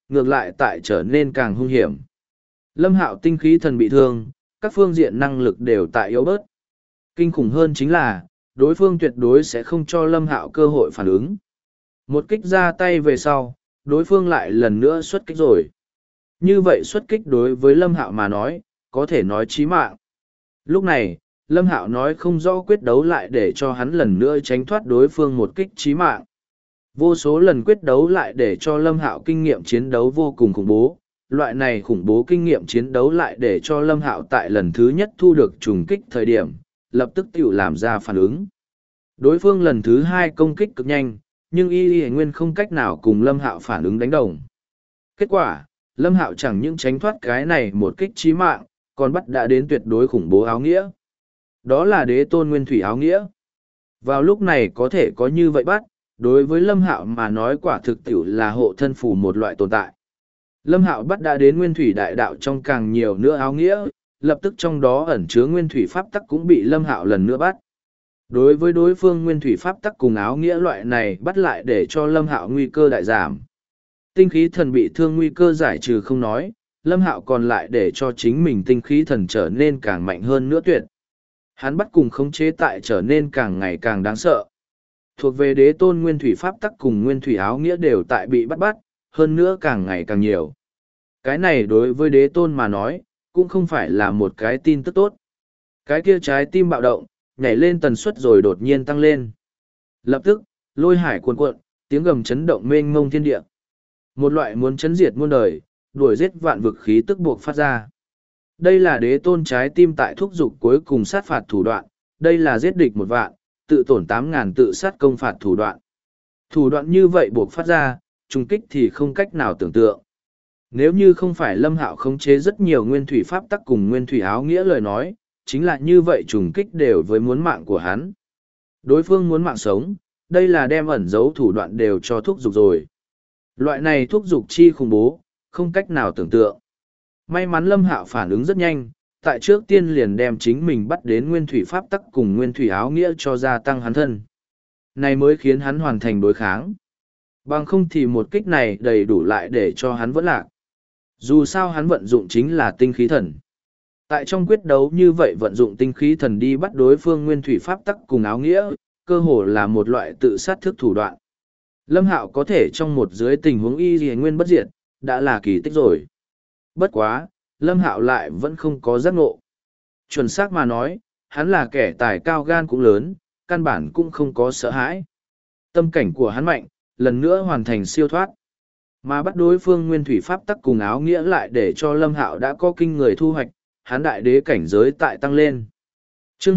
ngược lại tại trở nên càng hung hiểm. Lâm Hạo tinh khí thần bị thương, các phương diện năng lực đều tại yếu bớt. Kinh khủng hơn chính là, đối phương tuyệt đối sẽ không cho Lâm Hạo cơ hội phản ứng. Một kích ra tay về sau, đối phương lại lần nữa xuất kích rồi. Như vậy xuất kích đối với Lâm Hạo mà nói, có thể nói chí mạng. Lúc này, Lâm Hạo nói không rõ quyết đấu lại để cho hắn lần nữa tránh thoát đối phương một kích chí mạng. Vô số lần quyết đấu lại để cho Lâm Hạo kinh nghiệm chiến đấu vô cùng khủng bố. Loại này khủng bố kinh nghiệm chiến đấu lại để cho Lâm Hạo tại lần thứ nhất thu được trùng kích thời điểm, lập tức tự làm ra phản ứng. Đối phương lần thứ hai công kích cực nhanh, nhưng Y Nguyên không cách nào cùng Lâm Hạo phản ứng đánh đồng. Kết quả, Lâm Hạo chẳng những tránh thoát cái này một kích chí mạng, còn bắt đã đến tuyệt đối khủng bố áo nghĩa. Đó là đế tôn nguyên thủy áo nghĩa. Vào lúc này có thể có như vậy bắt, đối với Lâm Hạo mà nói quả thực tiểu là hộ thân phù một loại tồn tại. Lâm Hạo bắt đã đến nguyên thủy đại đạo trong càng nhiều nữa áo nghĩa, lập tức trong đó ẩn chứa nguyên thủy pháp tắc cũng bị Lâm Hạo lần nữa bắt. Đối với đối phương nguyên thủy pháp tắc cùng áo nghĩa loại này bắt lại để cho Lâm Hạo nguy cơ đại giảm. Tinh khí thần bị thương nguy cơ giải trừ không nói, Lâm Hạo còn lại để cho chính mình tinh khí thần trở nên càng mạnh hơn nữa tuyệt. Hắn bắt cùng khống chế tại trở nên càng ngày càng đáng sợ. Thuộc về đế tôn nguyên thủy pháp tắc cùng nguyên thủy áo nghĩa đều tại bị bắt, hơn nữa càng ngày càng nhiều. Cái này đối với đế tôn mà nói, cũng không phải là một cái tin tức tốt. Cái kia trái tim bạo động, nhảy lên tần suất rồi đột nhiên tăng lên. Lập tức, lôi hải cuồn cuộn, tiếng gầm chấn động mênh mông thiên địa. Một loại muốn chấn diệt muôn đời, đuổi giết vạn vực khí tức buộc phát ra. Đây là đế tôn trái tim tại thúc dục cuối cùng sát phạt thủ đoạn, đây là giết địch 1.000.000, tự tổn 8.000 tự sát công phạt thủ đoạn. Thủ đoạn như vậy buộc phát ra, trùng kích thì không cách nào tưởng tượng. Nếu như không phải Lâm Hạo khống chế rất nhiều nguyên thủy pháp tắc cùng nguyên thủy áo nghĩa lời nói, chính là như vậy trùng kích đều với muốn mạng của hắn. Đối phương muốn mạng sống, đây là đem ẩn giấu thủ đoạn đều cho thúc dục rồi. Loại này thúc dục chi khủng bố, không cách nào tưởng tượng. May mắn Lâm Hạo phản ứng rất nhanh, tại trước tiên liền đem chính mình bắt đến nguyên thủy pháp tắc cùng nguyên thủy áo nghĩa cho gia tăng hắn thân. Này mới khiến hắn hoàn thành đối kháng. Bằng không thì một kích này đầy đủ lại để cho hắn vẫn lạc. Dù sao hắn vận dụng chính là tinh khí thần. Tại trong quyết đấu như vậy vận dụng tinh khí thần đi bắt đối phương nguyên thủy pháp tắc cùng áo nghĩa, cơ hồ là một loại tự sát thức thủ đoạn. Lâm Hạo có thể trong một dưới tình huống y nguyên bất diệt, đã là kỳ tích rồi. Bất quá, Lâm Hạo lại vẫn không có giác ngộ. Chuẩn xác mà nói, hắn là kẻ tài cao gan cũng lớn, căn bản cũng không có sợ hãi. Tâm cảnh của hắn mạnh, lần nữa hoàn thành siêu thoát. Mà bắt đối phương nguyên thủy pháp tắc cùng áo nghĩa lại để cho Lâm Hạo đã có kinh người thu hoạch, hắn đại đế cảnh giới tại tăng lên. Chương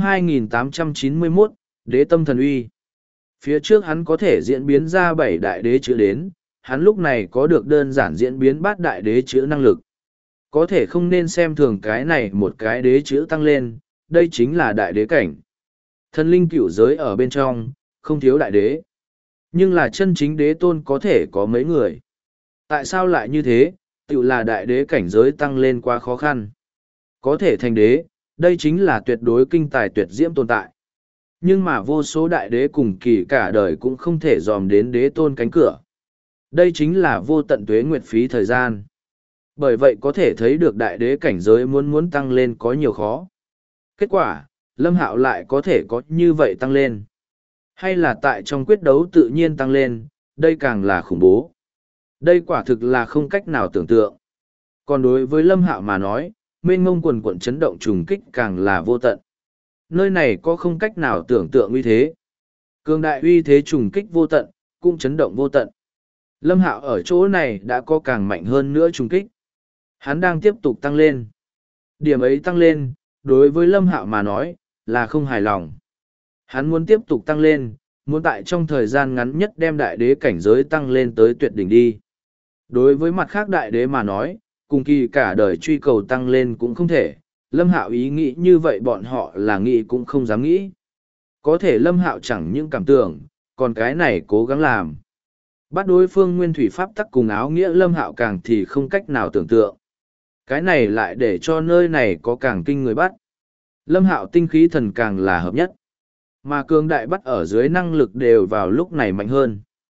2891, Đế tâm thần uy. Phía trước hắn có thể diễn biến ra 7 đại đế chữ đến, hắn lúc này có được đơn giản diễn biến 8 đại đế chữ năng lực. Có thể không nên xem thường cái này một cái đế chữ tăng lên, đây chính là đại đế cảnh. Thần linh cửu giới ở bên trong, không thiếu đại đế. Nhưng là chân chính đế tôn có thể có mấy người. Tại sao lại như thế, tự là đại đế cảnh giới tăng lên quá khó khăn. Có thể thành đế, đây chính là tuyệt đối kinh tài tuyệt diễm tồn tại. Nhưng mà vô số đại đế cùng kỳ cả đời cũng không thể dòm đến đế tôn cánh cửa. Đây chính là vô tận tuế nguyệt phí thời gian. Bởi vậy có thể thấy được đại đế cảnh giới muốn tăng lên có nhiều khó. Kết quả, Lâm Hạo lại có thể có như vậy tăng lên. Hay là tại trong quyết đấu tự nhiên tăng lên, đây càng là khủng bố. Đây quả thực là không cách nào tưởng tượng. Còn đối với Lâm Hạo mà nói, mênh mông quần quận chấn động trùng kích càng là vô tận. Nơi này có không cách nào tưởng tượng uy thế. Cường đại uy thế trùng kích vô tận, cũng chấn động vô tận. Lâm Hạo ở chỗ này đã có càng mạnh hơn nữa trùng kích. Hắn đang tiếp tục tăng lên. Điểm ấy tăng lên, đối với Lâm Hạo mà nói, là không hài lòng. Hắn muốn tiếp tục tăng lên, muốn tại trong thời gian ngắn nhất đem đại đế cảnh giới tăng lên tới tuyệt đỉnh đi. Đối với mặt khác đại đế mà nói, cùng kỳ cả đời truy cầu tăng lên cũng không thể, Lâm Hạo ý nghĩ như vậy bọn họ là nghĩ cũng không dám nghĩ. Có thể Lâm Hạo chẳng những cảm tưởng, còn cái này cố gắng làm. Bắt đối phương nguyên thủy pháp tắc cùng áo nghĩa Lâm Hạo càng thì không cách nào tưởng tượng. Cái này lại để cho nơi này có càng kinh người bắt. Lâm Hạo tinh khí thần càng là hợp nhất. Mà cường đại bắt ở dưới năng lực đều vào lúc này mạnh hơn.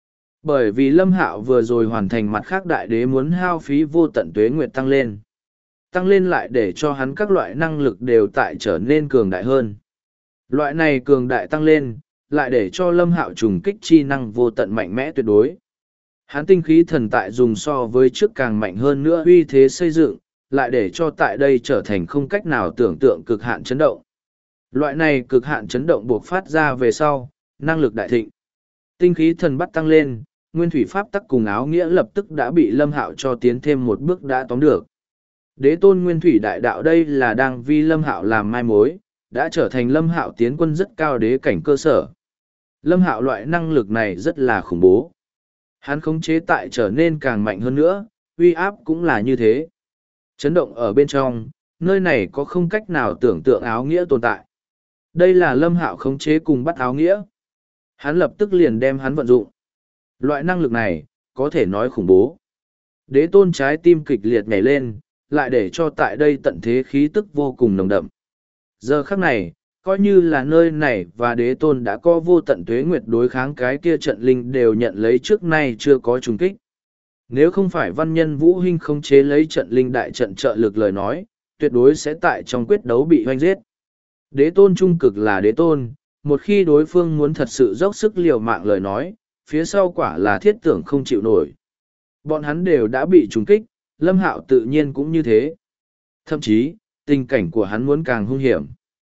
Bởi vì Lâm Hạo vừa rồi hoàn thành mặt khác đại đế muốn hao phí vô tận tuế nguyệt tăng lên. Tăng lên lại để cho hắn các loại năng lực đều tại trở nên cường đại hơn. Loại này cường đại tăng lên, lại để cho Lâm Hạo trùng kích chi năng vô tận mạnh mẽ tuyệt đối. Hắn tinh khí thần tại dùng so với trước càng mạnh hơn nữa uy thế xây dựng, lại để cho tại đây trở thành không cách nào tưởng tượng cực hạn chấn động. Loại này cực hạn chấn động buộc phát ra về sau, năng lực đại thịnh. Tinh khí thần bắt tăng lên, nguyên thủy pháp tắc cùng áo nghĩa lập tức đã bị Lâm Hạo cho tiến thêm một bước đã tóm được. Đế tôn nguyên thủy đại đạo đây là đang vi Lâm Hạo làm mai mối, đã trở thành Lâm Hạo tiến quân rất cao đế cảnh cơ sở. Lâm Hạo loại năng lực này rất là khủng bố. Hắn khống chế tại trở nên càng mạnh hơn nữa, uy áp cũng là như thế. Chấn động ở bên trong, nơi này có không cách nào tưởng tượng áo nghĩa tồn tại. Đây là Lâm Hạo khống chế cùng bắt áo nghĩa. Hắn lập tức liền đem hắn vận dụng. Loại năng lực này, có thể nói khủng bố. Đế tôn trái tim kịch liệt nhảy lên, lại để cho tại đây tận thế khí tức vô cùng nồng đậm. Giờ khắc này, coi như là nơi này và đế tôn đã có vô tận tuế nguyệt đối kháng cái kia trận linh đều nhận lấy trước nay chưa có trùng kích. Nếu không phải văn nhân Vũ Hinh khống chế lấy trận linh đại trận trợ lực lời nói, tuyệt đối sẽ tại trong quyết đấu bị hoanh giết. Đế tôn trung cực là đế tôn, một khi đối phương muốn thật sự dốc sức liều mạng lời nói, phía sau quả là thiết tưởng không chịu nổi. Bọn hắn đều đã bị trùng kích, Lâm Hạo tự nhiên cũng như thế. Thậm chí, tình cảnh của hắn muốn càng hung hiểm.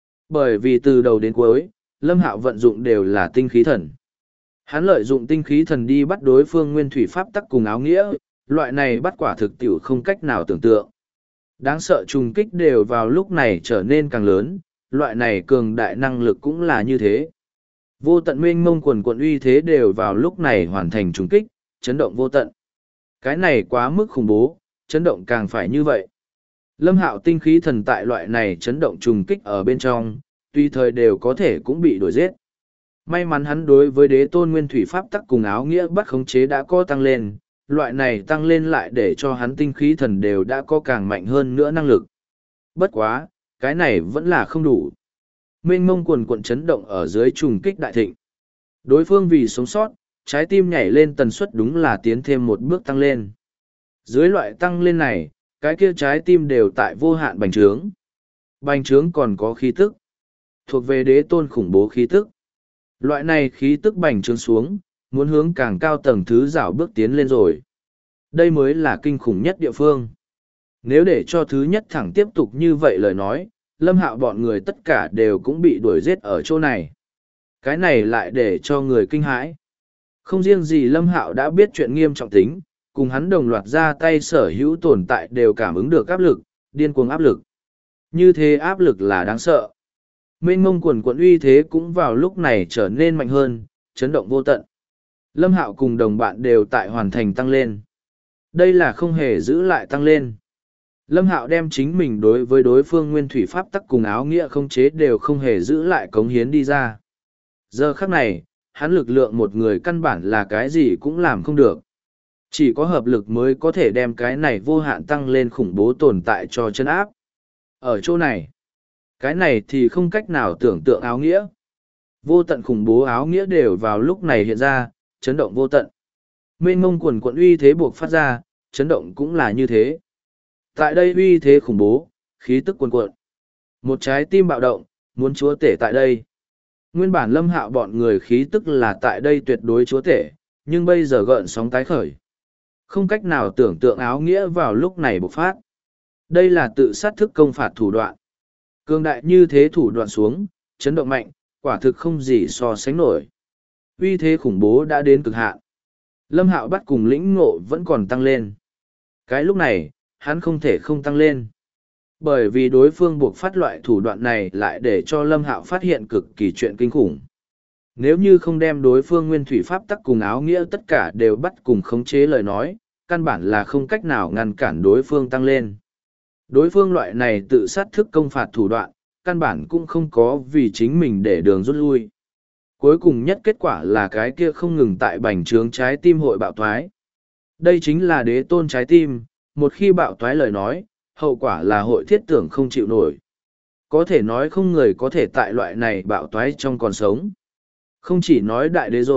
Bởi vì từ đầu đến cuối, Lâm Hạo vận dụng đều là tinh khí thần. Hắn lợi dụng tinh khí thần đi bắt đối phương nguyên thủy pháp tắc cùng áo nghĩa, loại này bắt quả thực tiểu không cách nào tưởng tượng. Đáng sợ trùng kích đều vào lúc này trở nên càng lớn, loại này cường đại năng lực cũng là như thế. Vô tận mênh mông quần quận uy thế đều vào lúc này hoàn thành trùng kích, chấn động vô tận. Cái này quá mức khủng bố, chấn động càng phải như vậy. Lâm Hạo tinh khí thần tại loại này chấn động trùng kích ở bên trong, tùy thời đều có thể cũng bị đuổi giết. May mắn hắn đối với đế tôn nguyên thủy pháp tắc cùng áo nghĩa bắt khống chế đã có tăng lên, loại này tăng lên lại để cho hắn tinh khí thần đều đã có càng mạnh hơn nữa năng lực. Bất quá, cái này vẫn là không đủ. Mênh mông quần cuộn chấn động ở dưới trùng kích đại thịnh. Đối phương vì sống sót, trái tim nhảy lên tần suất đúng là tiến thêm một bước tăng lên. Dưới loại tăng lên này, cái kia trái tim đều tại vô hạn bành trướng. Bành trướng còn có khí tức. Thuộc về đế tôn khủng bố khí tức. Loại này khí tức bành trướng xuống, muốn hướng càng cao tầng thứ rảo bước tiến lên rồi. Đây mới là kinh khủng nhất địa phương. Nếu để cho thứ nhất thẳng tiếp tục như vậy lời nói, Lâm Hạo bọn người tất cả đều cũng bị đuổi giết ở chỗ này. Cái này lại để cho người kinh hãi. Không riêng gì Lâm Hạo đã biết chuyện nghiêm trọng tính, cùng hắn đồng loạt ra tay sở hữu tồn tại đều cảm ứng được áp lực, điên cuồng áp lực. Như thế áp lực là đáng sợ. Mênh mông quần quận uy thế cũng vào lúc này trở nên mạnh hơn, chấn động vô tận. Lâm Hạo cùng đồng bạn đều tại hoàn thành tăng lên. Đây là không hề giữ lại tăng lên. Lâm Hạo đem chính mình đối với đối phương nguyên thủy pháp tắc cùng áo nghĩa không chế đều không hề giữ lại cống hiến đi ra. Giờ khắc này, hắn lực lượng một người căn bản là cái gì cũng làm không được. Chỉ có hợp lực mới có thể đem cái này vô hạn tăng lên khủng bố tồn tại cho chân áp. Ở chỗ này, cái này thì không cách nào tưởng tượng áo nghĩa. Vô tận khủng bố áo nghĩa đều vào lúc này hiện ra, chấn động vô tận. Mênh mông quần quận uy thế buộc phát ra, chấn động cũng là như thế. Tại đây uy thế khủng bố, khí tức cuồn cuộn. Một trái tim bạo động, muốn chúa tể tại đây. Nguyên bản Lâm Hạo bọn người khí tức là tại đây tuyệt đối chúa tể, nhưng bây giờ gợn sóng tái khởi. Không cách nào tưởng tượng áo nghĩa vào lúc này bộc phát. Đây là tự sát thức công phạt thủ đoạn. Cương đại như thế thủ đoạn xuống, chấn động mạnh, quả thực không gì so sánh nổi. Uy thế khủng bố đã đến cực hạn. Lâm Hạo bắt cùng lĩnh ngộ vẫn còn tăng lên. Cái lúc này, hắn không thể không tăng lên. Bởi vì đối phương buộc phát loại thủ đoạn này lại để cho Lâm Hạo phát hiện cực kỳ chuyện kinh khủng. Nếu như không đem đối phương nguyên thủy pháp tắc cùng áo nghĩa tất cả đều bắt cùng khống chế lời nói, căn bản là không cách nào ngăn cản đối phương tăng lên. Đối phương loại này tự sát thức công phạt thủ đoạn, căn bản cũng không có vì chính mình để đường rút lui. Cuối cùng nhất kết quả là cái kia không ngừng tại bành trướng trái tim hội bạo thoái. Đây chính là đế tôn trái tim, một khi bạo thoái lời nói, hậu quả là hội thiết tưởng không chịu nổi. Có thể nói không người có thể tại loại này bạo thoái trong còn sống. Không chỉ nói đại đế rồi,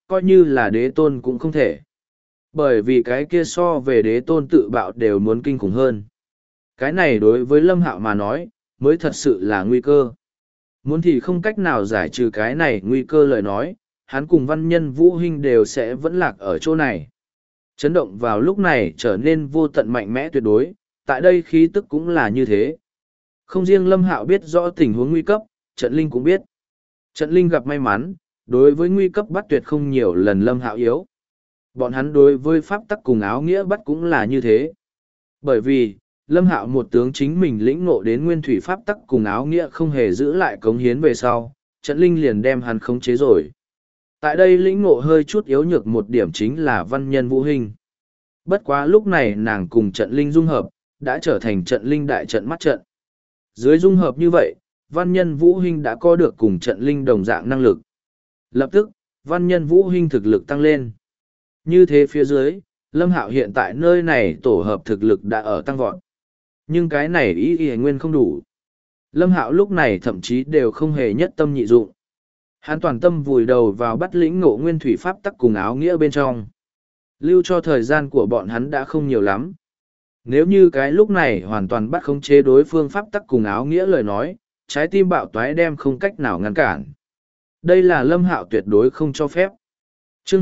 coi như là đế tôn cũng không thể. Bởi vì cái kia so về đế tôn tự bạo đều muốn kinh khủng hơn. Cái này đối với Lâm Hạo mà nói, mới thật sự là nguy cơ. Muốn thì không cách nào giải trừ cái này nguy cơ lời nói, hắn cùng văn nhân Vũ Hinh đều sẽ vẫn lạc ở chỗ này. Chấn động vào lúc này trở nên vô tận mạnh mẽ tuyệt đối, tại đây khí tức cũng là như thế. Không riêng Lâm Hạo biết rõ tình huống nguy cấp, Trận Linh cũng biết. Trận Linh gặp may mắn, đối với nguy cấp bắt tuyệt không nhiều lần Lâm Hạo yếu. Bọn hắn đối với pháp tắc cùng áo nghĩa bắt cũng là như thế. Bởi vì, Lâm Hạo một tướng chính mình lĩnh ngộ đến nguyên thủy pháp tắc cùng áo nghĩa không hề giữ lại cống hiến về sau, Trận Linh liền đem hắn khống chế rồi. Tại đây lĩnh ngộ hơi chút yếu nhược một điểm chính là văn nhân Vũ Hinh. Bất quá lúc này nàng cùng Trận Linh dung hợp, đã trở thành Trận Linh đại trận mắt trận. Dưới dung hợp như vậy, văn nhân Vũ Hinh đã có được cùng Trận Linh đồng dạng năng lực. Lập tức, văn nhân Vũ Hinh thực lực tăng lên. Như thế phía dưới, Lâm Hạo hiện tại nơi này tổ hợp thực lực đã ở tăng vọt. Nhưng cái này ý nguyên không đủ. Lâm Hạo lúc này thậm chí đều không hề nhất tâm nhị dụng. Hắn toàn tâm vùi đầu vào bắt lĩnh ngộ nguyên thủy pháp tắc cùng áo nghĩa bên trong. Lưu cho thời gian của bọn hắn đã không nhiều lắm. Nếu như cái lúc này hoàn toàn bắt khống chế đối phương pháp tắc cùng áo nghĩa lời nói, trái tim bạo toái đem không cách nào ngăn cản. Đây là Lâm Hạo tuyệt đối không cho phép. Chương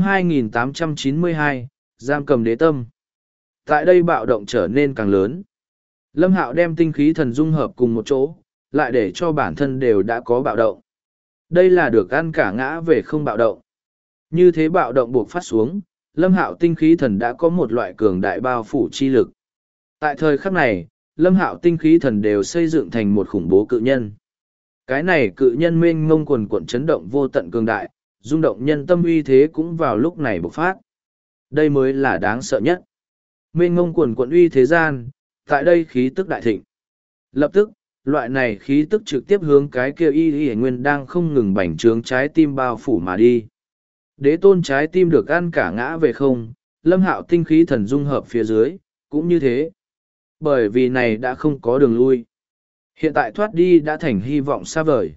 2892, giam cầm đế tâm. Tại đây bạo động trở nên càng lớn. Lâm Hạo đem tinh khí thần dung hợp cùng một chỗ, lại để cho bản thân đều đã có bạo động. Đây là được ăn cả ngã về không bạo động. Như thế bạo động buộc phát xuống, Lâm Hạo tinh khí thần đã có một loại cường đại bao phủ chi lực. Tại thời khắc này, Lâm Hạo tinh khí thần đều xây dựng thành một khủng bố cự nhân. Cái này cự nhân mênh mông quần cuộn chấn động vô tận cường đại, rung động nhân tâm uy thế cũng vào lúc này bộc phát. Đây mới là đáng sợ nhất. Mênh mông quần cuộn uy thế gian, tại đây khí tức đại thịnh. Lập tức, loại này khí tức trực tiếp hướng cái kia y nguyên đang không ngừng bành trướng trái tim bao phủ mà đi. Đế tôn trái tim được ăn cả ngã về không, Lâm Hạo tinh khí thần dung hợp phía dưới, cũng như thế. Bởi vì này đã không có đường lui. Hiện tại thoát đi đã thành hy vọng xa vời.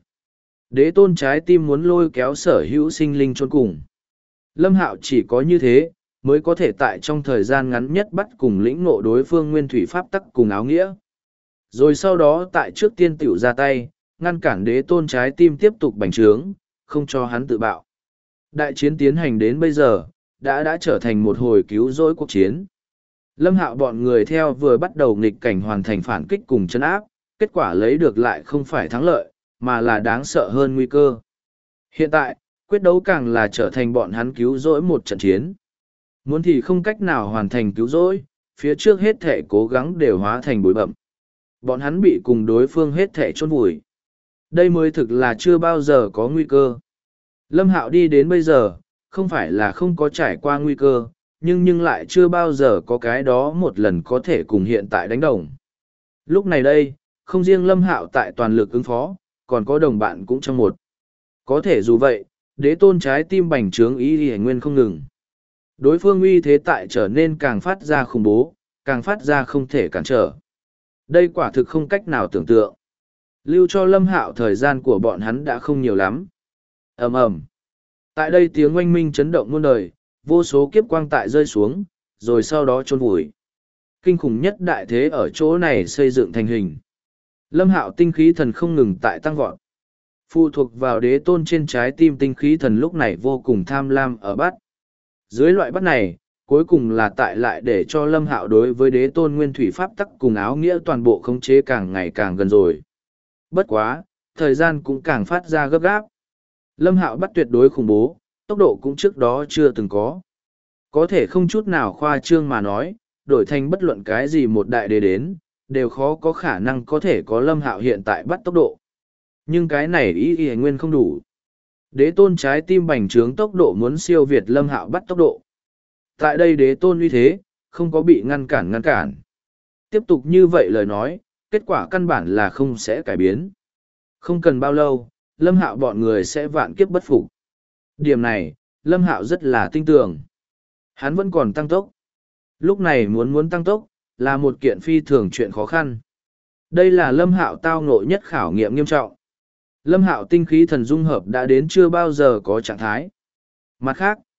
Đế tôn trái tim muốn lôi kéo sở hữu sinh linh chôn cùng. Lâm Hạo chỉ có như thế, mới có thể tại trong thời gian ngắn nhất bắt cùng lĩnh ngộ đối phương nguyên thủy pháp tắc cùng áo nghĩa. Rồi sau đó tại trước tiên tiểu ra tay, ngăn cản đế tôn trái tim tiếp tục bành trướng, không cho hắn tự bạo. Đại chiến tiến hành đến bây giờ, đã trở thành một hồi cứu rỗi cuộc chiến. Lâm Hạo bọn người theo vừa bắt đầu nghịch cảnh hoàn thành phản kích cùng chân áp, kết quả lấy được lại không phải thắng lợi, mà là đáng sợ hơn nguy cơ. Hiện tại, quyết đấu càng là trở thành bọn hắn cứu rỗi một trận chiến. Muốn thì không cách nào hoàn thành cứu rỗi, phía trước hết thể cố gắng đều hóa thành bụi bậm. Bọn hắn bị cùng đối phương hết thể chôn vùi. Đây mới thực là chưa bao giờ có nguy cơ. Lâm Hạo đi đến bây giờ, không phải là không có trải qua nguy cơ, nhưng lại chưa bao giờ có cái đó một lần có thể cùng hiện tại đánh đồng. Lúc này đây, không riêng Lâm Hạo tại toàn lực ứng phó, còn có đồng bạn cũng trong một. Có thể dù vậy, đế tôn trái tim bành trướng ý nguyên không ngừng. Đối phương uy thế tại trở nên càng phát ra khủng bố, càng phát ra không thể cản trở. Đây quả thực không cách nào tưởng tượng. Lưu cho Lâm Hạo thời gian của bọn hắn đã không nhiều lắm. Ầm ầm. Tại đây tiếng oanh minh chấn động muôn đời, vô số kiếp quang tại rơi xuống, rồi sau đó chôn vùi. Kinh khủng nhất đại thế ở chỗ này xây dựng thành hình. Lâm Hạo tinh khí thần không ngừng tại tăng vọt. Phụ thuộc vào đế tôn trên trái tim tinh khí thần lúc này vô cùng tham lam ở bắt. Dưới loại bắt này, cuối cùng là tại lại để cho Lâm Hạo đối với đế tôn nguyên thủy pháp tắc cùng áo nghĩa toàn bộ khống chế càng ngày càng gần rồi. Bất quá, thời gian cũng càng phát ra gấp gáp. Lâm Hạo bắt tuyệt đối khủng bố, tốc độ cũng trước đó chưa từng có. Có thể không chút nào khoa trương mà nói, đổi thành bất luận cái gì một đại đế đến, đều khó có khả năng có thể có Lâm Hạo hiện tại bắt tốc độ. Nhưng cái này ý nguyên không đủ. Đế tôn trái tim bành trướng tốc độ muốn siêu việt Lâm Hạo bắt tốc độ. Tại đây đế tôn uy thế, không có bị ngăn cản. Tiếp tục như vậy lời nói, kết quả căn bản là không sẽ cải biến. Không cần bao lâu, Lâm Hạo bọn người sẽ vạn kiếp bất phục. Điểm này, Lâm Hạo rất là tin tưởng. Hắn vẫn còn tăng tốc. Lúc này muốn tăng tốc, là một kiện phi thường chuyện khó khăn. Đây là Lâm Hạo tao ngộ nhất khảo nghiệm nghiêm trọng. Lâm Hạo tinh khí thần dung hợp đã đến chưa bao giờ có trạng thái. Mặt khác,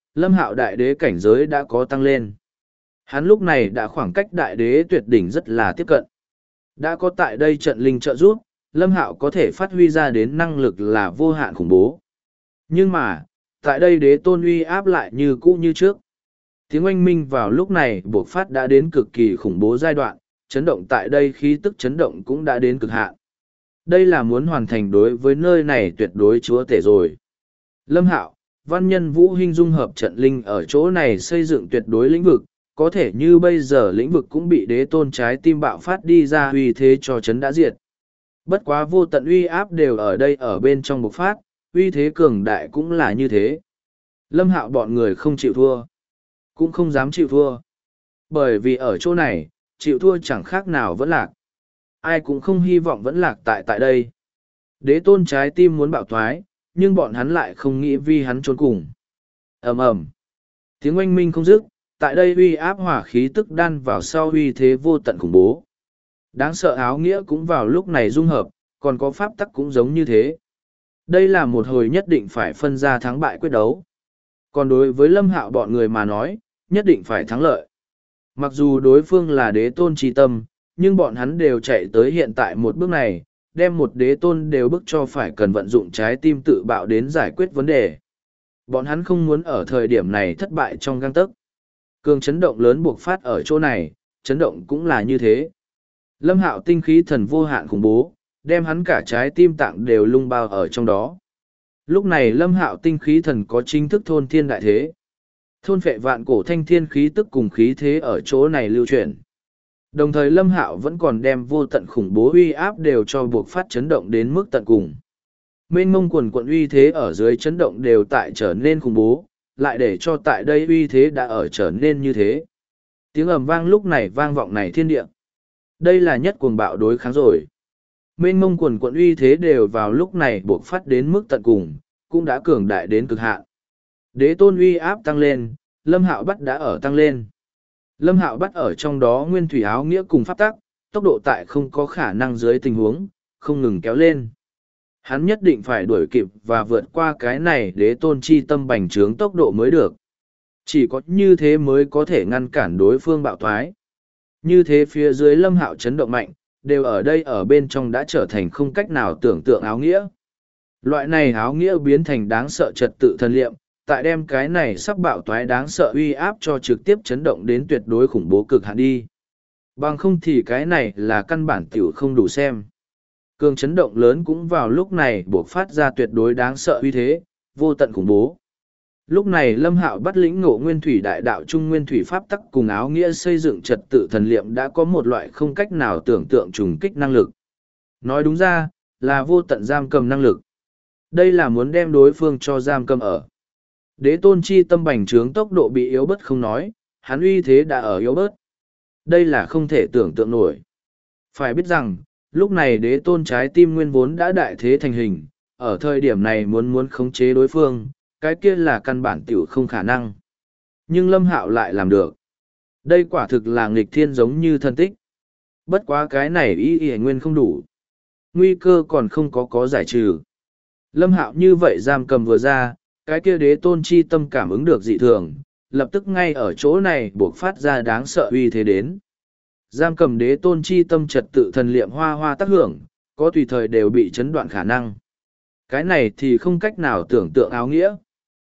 Lâm Hạo đại đế cảnh giới đã có tăng lên. Hắn lúc này đã khoảng cách đại đế tuyệt đỉnh rất là tiếp cận. Đã có tại đây trận linh trợ giúp, Lâm Hạo có thể phát huy ra đến năng lực là vô hạn khủng bố. Nhưng mà, tại đây đế tôn uy áp lại như cũ như trước. Tiếng oanh minh vào lúc này buộc phát đã đến cực kỳ khủng bố giai đoạn, chấn động tại đây khí tức chấn động cũng đã đến cực hạn. Đây là muốn hoàn thành đối với nơi này tuyệt đối chúa tể rồi. Lâm Hạo, văn nhân Vũ Hinh dung hợp trận linh ở chỗ này xây dựng tuyệt đối lĩnh vực, có thể như bây giờ lĩnh vực cũng bị đế tôn trái tim bạo phát đi ra uy thế cho chấn đã diệt. Bất quá vô tận uy áp đều ở đây ở bên trong bộc phát, uy thế cường đại cũng là như thế. Lâm Hạo bọn người không chịu thua, cũng không dám chịu thua. Bởi vì ở chỗ này, chịu thua chẳng khác nào vẫn lạc. Ai cũng không hy vọng vẫn lạc tại đây. Đế tôn trái tim muốn bạo thoái, nhưng bọn hắn lại không nghĩ vì hắn trốn cùng. Ầm ầm, tiếng oanh minh không dứt, tại đây uy áp hỏa khí tức đan vào sau uy thế vô tận khủng bố. Đáng sợ áo nghĩa cũng vào lúc này dung hợp, còn có pháp tắc cũng giống như thế. Đây là một hồi nhất định phải phân ra thắng bại quyết đấu. Còn đối với Lâm Hạo bọn người mà nói, nhất định phải thắng lợi. Mặc dù đối phương là đế tôn chi tâm, nhưng bọn hắn đều chạy tới hiện tại một bước này, đem một đế tôn đều bức cho phải cần vận dụng trái tim tự bạo đến giải quyết vấn đề. Bọn hắn không muốn ở thời điểm này thất bại trong gang tấc. Cường chấn động lớn buộc phát ở chỗ này, chấn động cũng là như thế. Lâm Hạo tinh khí thần vô hạn khủng bố, đem hắn cả trái tim tạng đều lung bao ở trong đó. Lúc này Lâm Hạo tinh khí thần có chính thức thôn thiên đại thế. Thôn phệ vạn cổ thanh thiên khí tức cùng khí thế ở chỗ này lưu chuyển. Đồng thời Lâm Hạo vẫn còn đem vô tận khủng bố uy áp đều cho buộc phát chấn động đến mức tận cùng. Mênh mông quần quận uy thế ở dưới chấn động đều tại trở nên khủng bố, lại để cho tại đây uy thế đã ở trở nên như thế. Tiếng ầm vang lúc này vang vọng này thiên địa. Đây là nhất cuồng bạo đối kháng rồi. Mênh mông quần quận uy thế đều vào lúc này buộc phát đến mức tận cùng, cũng đã cường đại đến cực hạn. Đế tôn uy áp tăng lên, Lâm Hạo bắt đã ở tăng lên. Lâm Hạo bắt ở trong đó nguyên thủy áo nghĩa cùng pháp tắc, tốc độ tại không có khả năng dưới tình huống, không ngừng kéo lên. Hắn nhất định phải đuổi kịp và vượt qua cái này đế tôn chi tâm bành trướng tốc độ mới được. Chỉ có như thế mới có thể ngăn cản đối phương bạo thoái. Như thế phía dưới Lâm Hạo chấn động mạnh, đều ở đây ở bên trong đã trở thành không cách nào tưởng tượng áo nghĩa. Loại này áo nghĩa biến thành đáng sợ trật tự thần liệm, tại đem cái này sắp bạo toái đáng sợ uy áp cho trực tiếp chấn động đến tuyệt đối khủng bố cực hạn đi. Bằng không thì cái này là căn bản tiểu không đủ xem. Cường chấn động lớn cũng vào lúc này buộc phát ra tuyệt đối đáng sợ uy thế, vô tận khủng bố. Lúc này Lâm Hạo bắt lĩnh ngộ nguyên thủy đại đạo trung nguyên thủy pháp tắc cùng áo nghĩa xây dựng trật tự thần liệm đã có một loại không cách nào tưởng tượng trùng kích năng lực. Nói đúng ra, là vô tận giam cầm năng lực. Đây là muốn đem đối phương cho giam cầm ở. Đế tôn chi tâm bành trướng tốc độ bị yếu bớt không nói, hắn uy thế đã ở yếu bớt. Đây là không thể tưởng tượng nổi. Phải biết rằng, lúc này đế tôn trái tim nguyên vốn đã đại thế thành hình, ở thời điểm này muốn khống chế đối phương, cái kia là căn bản tiểu không khả năng. Nhưng Lâm Hạo lại làm được. Đây quả thực là nghịch thiên giống như thân tích. Bất quá cái này ý nguyên không đủ. Nguy cơ còn không có giải trừ. Lâm Hạo như vậy giam cầm vừa ra, cái kia đế tôn chi tâm cảm ứng được dị thường, lập tức ngay ở chỗ này buộc phát ra đáng sợ uy thế đến. Giam cầm đế tôn chi tâm trật tự thần liệm hoa hoa tác hưởng, có tùy thời đều bị chấn đoạn khả năng. Cái này thì không cách nào tưởng tượng áo nghĩa.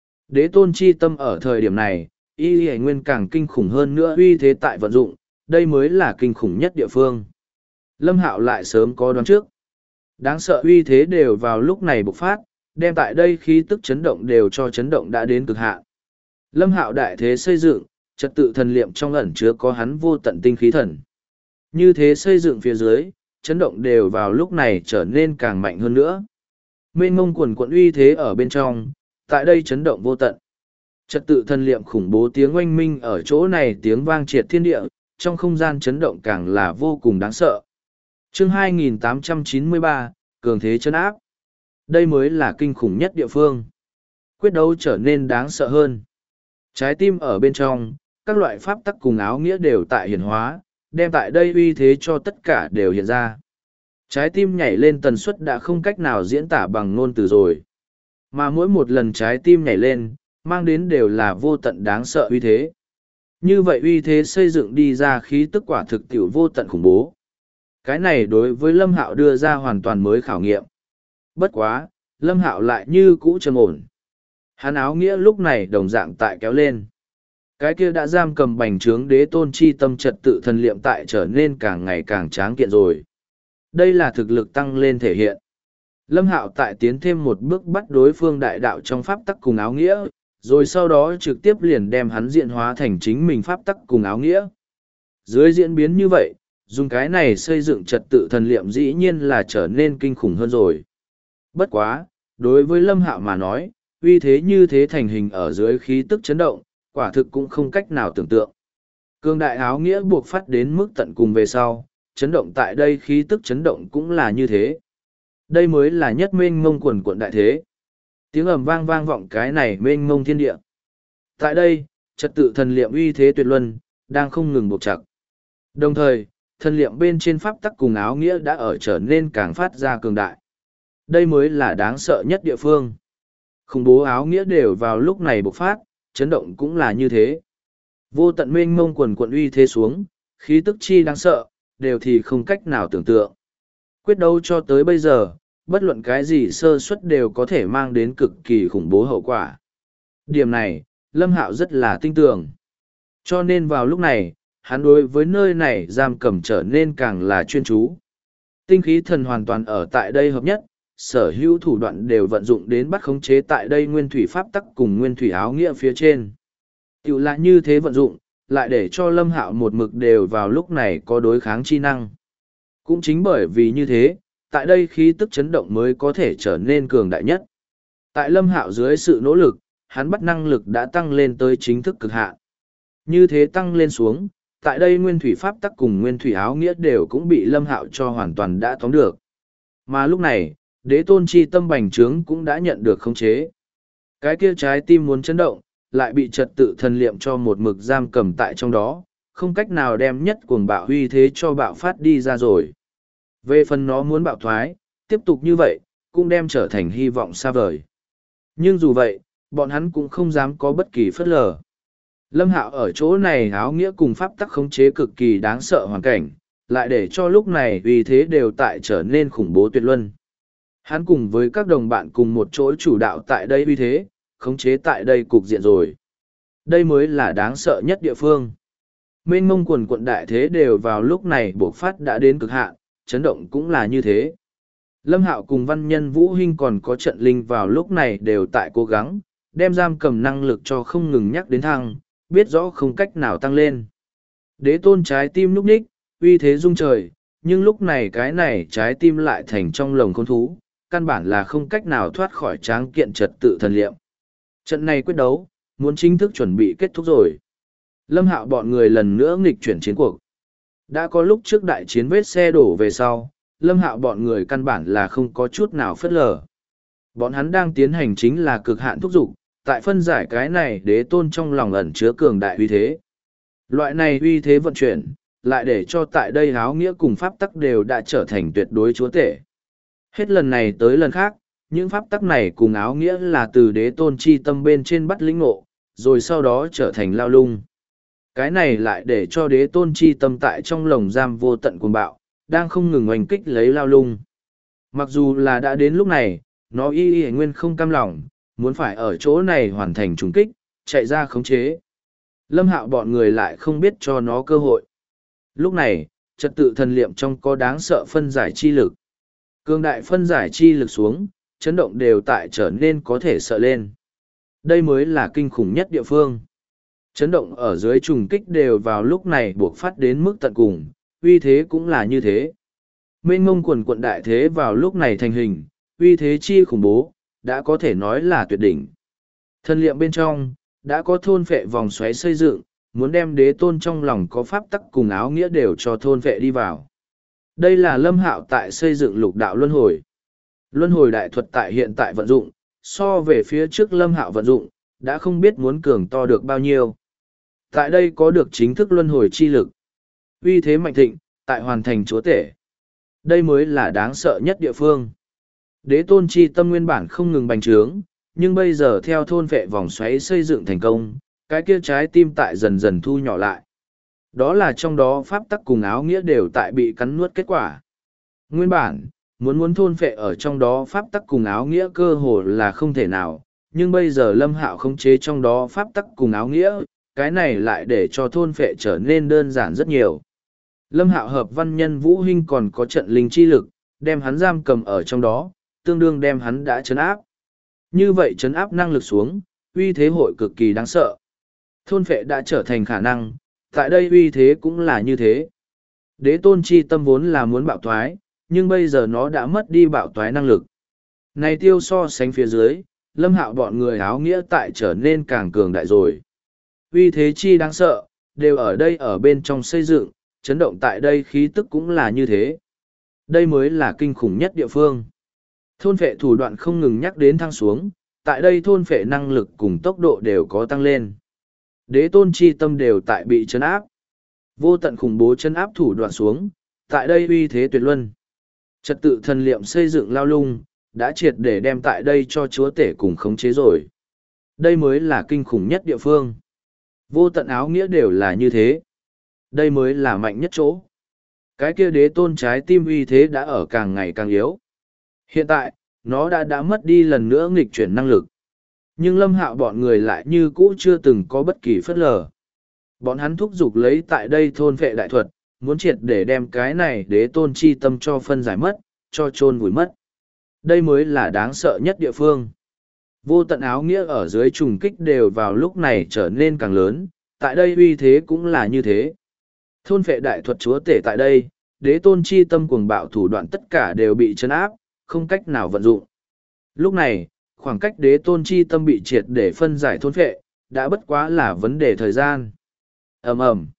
Đế tôn chi tâm ở thời điểm này, y nguyên càng kinh khủng hơn nữa uy thế tại vận dụng, đây mới là kinh khủng nhất địa phương. Lâm Hạo lại sớm có đoán trước. Đáng sợ uy thế đều vào lúc này bộc phát, đem tại đây khí tức chấn động đều cho chấn động đã đến cực hạn. Lâm Hạo đại thế xây dựng, trật tự thần liệm trong ẩn chứa có hắn vô tận tinh khí thần. Như thế xây dựng phía dưới, chấn động đều vào lúc này trở nên càng mạnh hơn nữa. Mênh mông quần quận uy thế ở bên trong, tại đây chấn động vô tận. Trật tự thần liệm khủng bố tiếng oanh minh ở chỗ này tiếng vang triệt thiên địa, trong không gian chấn động càng là vô cùng đáng sợ. Chương 2893, Cường thế chấn áp. Đây mới là kinh khủng nhất địa phương. Quyết đấu trở nên đáng sợ hơn. Trái tim ở bên trong, các loại pháp tắc cùng áo nghĩa đều tại hiển hóa, đem tại đây uy thế cho tất cả đều hiện ra. Trái tim nhảy lên tần suất đã không cách nào diễn tả bằng ngôn từ rồi. Mà mỗi một lần trái tim nhảy lên, mang đến đều là vô tận đáng sợ uy thế. Như vậy uy thế xây dựng đi ra khí tức quả thực tiểu vô tận khủng bố. Cái này đối với Lâm Hạo đưa ra hoàn toàn mới khảo nghiệm. Bất quá, Lâm Hạo lại như cũ trầm ổn. Hắn áo nghĩa lúc này đồng dạng tại kéo lên. Cái kia đã giam cầm bành trướng đế tôn chi tâm trật tự thần liệm tại trở nên càng ngày càng tráng kiện rồi. Đây là thực lực tăng lên thể hiện. Lâm Hạo tại tiến thêm một bước bắt đối phương đại đạo trong pháp tắc cùng áo nghĩa, rồi sau đó trực tiếp liền đem hắn diện hóa thành chính mình pháp tắc cùng áo nghĩa. Dưới diễn biến như vậy, dùng cái này xây dựng trật tự thần liệm dĩ nhiên là trở nên kinh khủng hơn rồi. Bất quá, đối với Lâm Hạo mà nói, uy thế như thế thành hình ở dưới khí tức chấn động, quả thực cũng không cách nào tưởng tượng. Cương đại áo nghĩa buộc phát đến mức tận cùng về sau, chấn động tại đây khí tức chấn động cũng là như thế. Đây mới là nhất mênh mông quần quận đại thế. Tiếng ầm vang vang vọng cái này mênh mông thiên địa. Tại đây, trật tự thần liệm uy thế tuyệt luân, đang không ngừng buộc chặt. Đồng thời, thần liệm bên trên pháp tắc cùng áo nghĩa đã ở trở nên càng phát ra cường đại. Đây mới là đáng sợ nhất địa phương. Khủng bố áo nghĩa đều vào lúc này bộc phát, chấn động cũng là như thế. Vô tận mênh mông quần quận uy thế xuống, khí tức chi đáng sợ, đều thì không cách nào tưởng tượng. Quyết đấu cho tới bây giờ, bất luận cái gì sơ suất đều có thể mang đến cực kỳ khủng bố hậu quả. Điểm này, Lâm Hạo rất là tin tưởng. Cho nên vào lúc này, hắn đối với nơi này giam cầm trở nên càng là chuyên chú. Tinh khí thần hoàn toàn ở tại đây hợp nhất, sở hữu thủ đoạn đều vận dụng đến bắt khống chế tại đây nguyên thủy pháp tắc cùng nguyên thủy áo nghĩa phía trên. Tiểu là như thế vận dụng, lại để cho Lâm Hạo một mực đều vào lúc này có đối kháng chi năng. Cũng chính bởi vì như thế, tại đây khí tức chấn động mới có thể trở nên cường đại nhất. Tại Lâm Hạo dưới sự nỗ lực, hắn bắt năng lực đã tăng lên tới chính thức cực hạn. Như thế tăng lên xuống, tại đây nguyên thủy pháp tắc cùng nguyên thủy áo nghĩa đều cũng bị Lâm Hạo cho hoàn toàn đã tóm được. Mà lúc này, đế tôn chi tâm bành trướng cũng đã nhận được khống chế. Cái kia trái tim muốn chấn động, lại bị trật tự thần liệm cho một mực giam cầm tại trong đó, không cách nào đem nhất cuồng bạo huy thế cho bạo phát đi ra rồi. Về phần nó muốn bạo thoái, tiếp tục như vậy, cũng đem trở thành hy vọng xa vời. Nhưng dù vậy, bọn hắn cũng không dám có bất kỳ phớt lờ. Lâm Hạo ở chỗ này áo nghĩa cùng pháp tắc khống chế cực kỳ đáng sợ hoàn cảnh, lại để cho lúc này uy thế đều tại trở nên khủng bố tuyệt luân. Hắn cùng với các đồng bạn cùng một chỗ chủ đạo tại đây uy thế, khống chế tại đây cục diện rồi. Đây mới là đáng sợ nhất địa phương. Mênh mông quần quận đại thế đều vào lúc này buộc phát đã đến cực hạn, chấn động cũng là như thế. Lâm Hạo cùng văn nhân Vũ Hinh còn có trận linh vào lúc này đều tại cố gắng, đem giam cầm năng lực cho không ngừng nhắc đến thăng, biết rõ không cách nào tăng lên. Đế tôn trái tim núp ních, uy thế rung trời, nhưng lúc này cái này trái tim lại thành trong lồng con thú, căn bản là không cách nào thoát khỏi tráng kiện trật tự thần liệm. Trận này quyết đấu, muốn chính thức chuẩn bị kết thúc rồi. Lâm Hạo bọn người lần nữa nghịch chuyển chiến cuộc. Đã có lúc trước đại chiến vết xe đổ về sau, Lâm Hạo bọn người căn bản là không có chút nào phớt lờ. Bọn hắn đang tiến hành chính là cực hạn thúc dục, tại phân giải cái này đế tôn trong lòng ẩn chứa cường đại uy thế. Loại này uy thế vận chuyển, lại để cho tại đây áo nghĩa cùng pháp tắc đều đã trở thành tuyệt đối chúa tể. Hết lần này tới lần khác, những pháp tắc này cùng áo nghĩa là từ đế tôn chi tâm bên trên bắt lĩnh ngộ, rồi sau đó trở thành lao lung. Cái này lại để cho đế tôn chi tâm tại trong lồng giam vô tận cuồng bạo, đang không ngừng oanh kích lấy lao lung. Mặc dù là đã đến lúc này, nó y nguyên không cam lòng, muốn phải ở chỗ này hoàn thành trùng kích, chạy ra khống chế. Lâm Hạo bọn người lại không biết cho nó cơ hội. Lúc này, trật tự thần liệm trong có đáng sợ phân giải chi lực. Cương đại phân giải chi lực xuống, chấn động đều tại trở nên có thể sợ lên. Đây mới là kinh khủng nhất địa phương. Chấn động ở dưới trùng kích đều vào lúc này buộc phát đến mức tận cùng, uy thế cũng là như thế. Mênh mông quần quận đại thế vào lúc này thành hình, uy thế chi khủng bố, đã có thể nói là tuyệt đỉnh. Thần liệm bên trong, đã có thôn phệ vòng xoáy xây dựng, muốn đem đế tôn trong lòng có pháp tắc cùng áo nghĩa đều cho thôn phệ đi vào. Đây là Lâm Hạo tại xây dựng lục đạo luân hồi. Luân hồi đại thuật tại hiện tại vận dụng, so về phía trước Lâm Hạo vận dụng, đã không biết muốn cường to được bao nhiêu. Tại đây có được chính thức luân hồi chi lực. Uy thế mạnh thịnh, tại hoàn thành chúa tể. Đây mới là đáng sợ nhất địa phương. Đế tôn chi tâm nguyên bản không ngừng bành trướng, nhưng bây giờ theo thôn vệ vòng xoáy xây dựng thành công, cái kia trái tim tại dần dần thu nhỏ lại. Đó là trong đó pháp tắc cùng áo nghĩa đều tại bị cắn nuốt kết quả. Nguyên bản, muốn thôn phệ ở trong đó pháp tắc cùng áo nghĩa cơ hồ là không thể nào, nhưng bây giờ Lâm Hạo khống chế trong đó pháp tắc cùng áo nghĩa, cái này lại để cho thôn phệ trở nên đơn giản rất nhiều. Lâm Hạo hợp văn nhân Vũ Hinh còn có trận linh chi lực, đem hắn giam cầm ở trong đó, tương đương đem hắn đã trấn áp. Như vậy trấn áp năng lực xuống, uy thế hội cực kỳ đáng sợ. Thôn phệ đã trở thành khả năng, tại đây uy thế cũng là như thế. Đế tôn chi tâm vốn là muốn bạo thoái, nhưng bây giờ nó đã mất đi bạo toái năng lực. Này tiêu so sánh phía dưới, Lâm Hạo bọn người áo nghĩa tại trở nên càng cường đại rồi. Uy thế chi đáng sợ, đều ở đây ở bên trong xây dựng, chấn động tại đây khí tức cũng là như thế. Đây mới là kinh khủng nhất địa phương. Thôn phệ thủ đoạn không ngừng nhắc đến thăng xuống, tại đây thôn phệ năng lực cùng tốc độ đều có tăng lên. Đế tôn chi tâm đều tại bị chấn áp. Vô tận khủng bố chấn áp thủ đoạn xuống, tại đây uy thế tuyệt luân. Trật tự thần liệm xây dựng lao lung, đã triệt để đem tại đây cho chúa tể cùng khống chế rồi. Đây mới là kinh khủng nhất địa phương. Vô tận áo nghĩa đều là như thế. Đây mới là mạnh nhất chỗ. Cái kia đế tôn trái tim uy thế đã ở càng ngày càng yếu. Hiện tại, nó đã mất đi lần nữa nghịch chuyển năng lực. Nhưng Lâm Hạo bọn người lại như cũ chưa từng có bất kỳ phất lờ. Bọn hắn thúc giục lấy tại đây thôn vệ đại thuật, muốn triệt để đem cái này đế tôn chi tâm cho phân giải mất, cho chôn vùi mất. Đây mới là đáng sợ nhất địa phương. Vô tận áo nghĩa ở dưới trùng kích đều vào lúc này trở nên càng lớn, tại đây uy thế cũng là như thế. Thôn vệ đại thuật chúa tể tại đây, đế tôn chi tâm cuồng bạo thủ đoạn tất cả đều bị chấn áp, không cách nào vận dụng. Lúc này, khoảng cách đế tôn chi tâm bị triệt để phân giải thôn vệ, đã bất quá là vấn đề thời gian. Ầm ầm,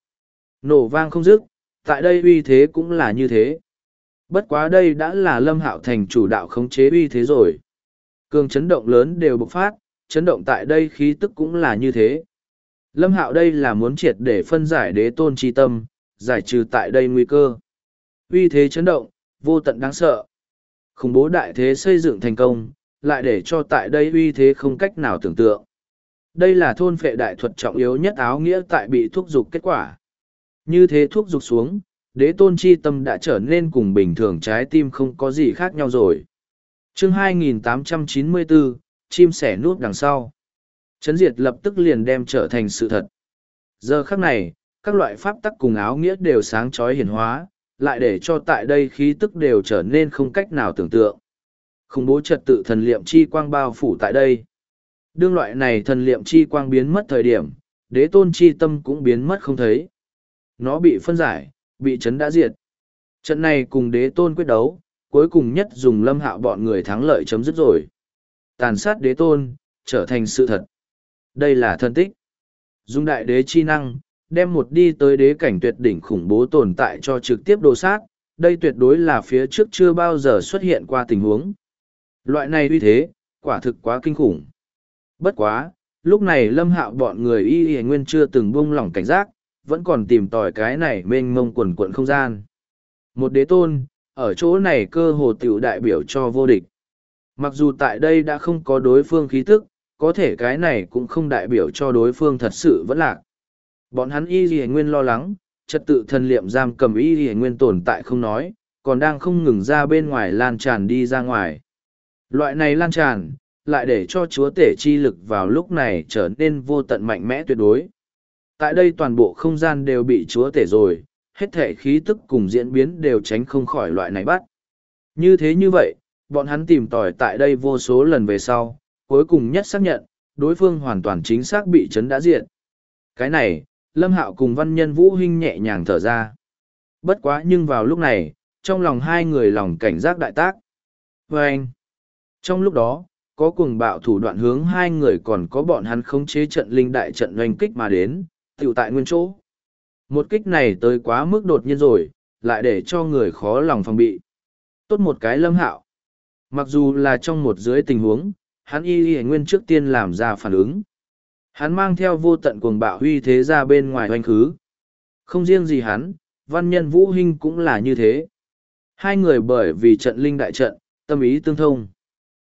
nổ vang không dứt, tại đây uy thế cũng là như thế. Bất quá đây đã là Lâm Hạo thành chủ đạo khống chế uy thế rồi. Cường chấn động lớn đều bộc phát, chấn động tại đây khí tức cũng là như thế. Lâm Hạo đây là muốn triệt để phân giải đế tôn chi tâm, giải trừ tại đây nguy cơ. Uy thế chấn động, vô tận đáng sợ. Khủng bố đại thế xây dựng thành công, lại để cho tại đây uy thế không cách nào tưởng tượng. Đây là thôn phệ đại thuật trọng yếu nhất áo nghĩa tại bị thúc dục kết quả. Như thế thúc dục xuống, đế tôn chi tâm đã trở nên cùng bình thường trái tim không có gì khác nhau rồi. Chương 2894, chim sẻ núp đằng sau. Chấn diệt lập tức liền đem trở thành sự thật. Giờ khắc này, các loại pháp tắc cùng áo nghĩa đều sáng chói hiển hóa, lại để cho tại đây khí tức đều trở nên không cách nào tưởng tượng. Khủng bố trật tự thần liệm chi quang bao phủ tại đây. Đương loại này thần liệm chi quang biến mất thời điểm, đế tôn chi tâm cũng biến mất không thấy. Nó bị phân giải, bị chấn đã diệt. Trận này cùng đế tôn quyết đấu, cuối cùng nhất dùng Lâm Hạo bọn người thắng lợi chấm dứt rồi. Tàn sát đế tôn, trở thành sự thật. Đây là thân tích. Dùng đại đế chi năng, đem một đi tới đế cảnh tuyệt đỉnh khủng bố tồn tại cho trực tiếp đồ sát. Đây tuyệt đối là phía trước chưa bao giờ xuất hiện qua tình huống. Loại này uy thế, quả thực quá kinh khủng. Bất quá, lúc này Lâm Hạo bọn người y nguyên chưa từng buông lỏng cảnh giác, vẫn còn tìm tòi cái này mênh mông quần quận không gian. Một đế tôn, ở chỗ này cơ hồ tiểu đại biểu cho vô địch. Mặc dù tại đây đã không có đối phương khí tức, có thể cái này cũng không đại biểu cho đối phương thật sự vẫn lạc. Bọn hắn y nguyên lo lắng, trật tự thần liệm giam cầm y nguyên tồn tại không nói, còn đang không ngừng ra bên ngoài lan tràn đi ra ngoài. Loại này lan tràn, lại để cho chúa tể chi lực vào lúc này trở nên vô tận mạnh mẽ tuyệt đối. Tại đây toàn bộ không gian đều bị chúa tể rồi, hết thể khí tức cùng diễn biến đều tránh không khỏi loại này bắt. Như thế như vậy, bọn hắn tìm tòi tại đây vô số lần về sau, cuối cùng nhất xác nhận, đối phương hoàn toàn chính xác bị chấn đã diệt. Cái này, Lâm Hạo cùng văn nhân Vũ Hinh nhẹ nhàng thở ra. Bất quá nhưng vào lúc này, trong lòng hai người lòng cảnh giác đại tác. Và anh, trong lúc đó, có cuồng bạo thủ đoạn hướng hai người còn có bọn hắn khống chế trận linh đại trận oanh kích mà đến, tiểu tại nguyên chỗ. Một kích này tới quá mức đột nhiên rồi, lại để cho người khó lòng phòng bị. Tốt một cái Lâm Hạo. Mặc dù là trong một dưới tình huống, hắn y nguyên trước tiên làm ra phản ứng. Hắn mang theo vô tận cuồng bạo huy thế ra bên ngoài hoành khứ. Không riêng gì hắn, văn nhân Vũ Hinh cũng là như thế. Hai người bởi vì trận linh đại trận, tâm ý tương thông.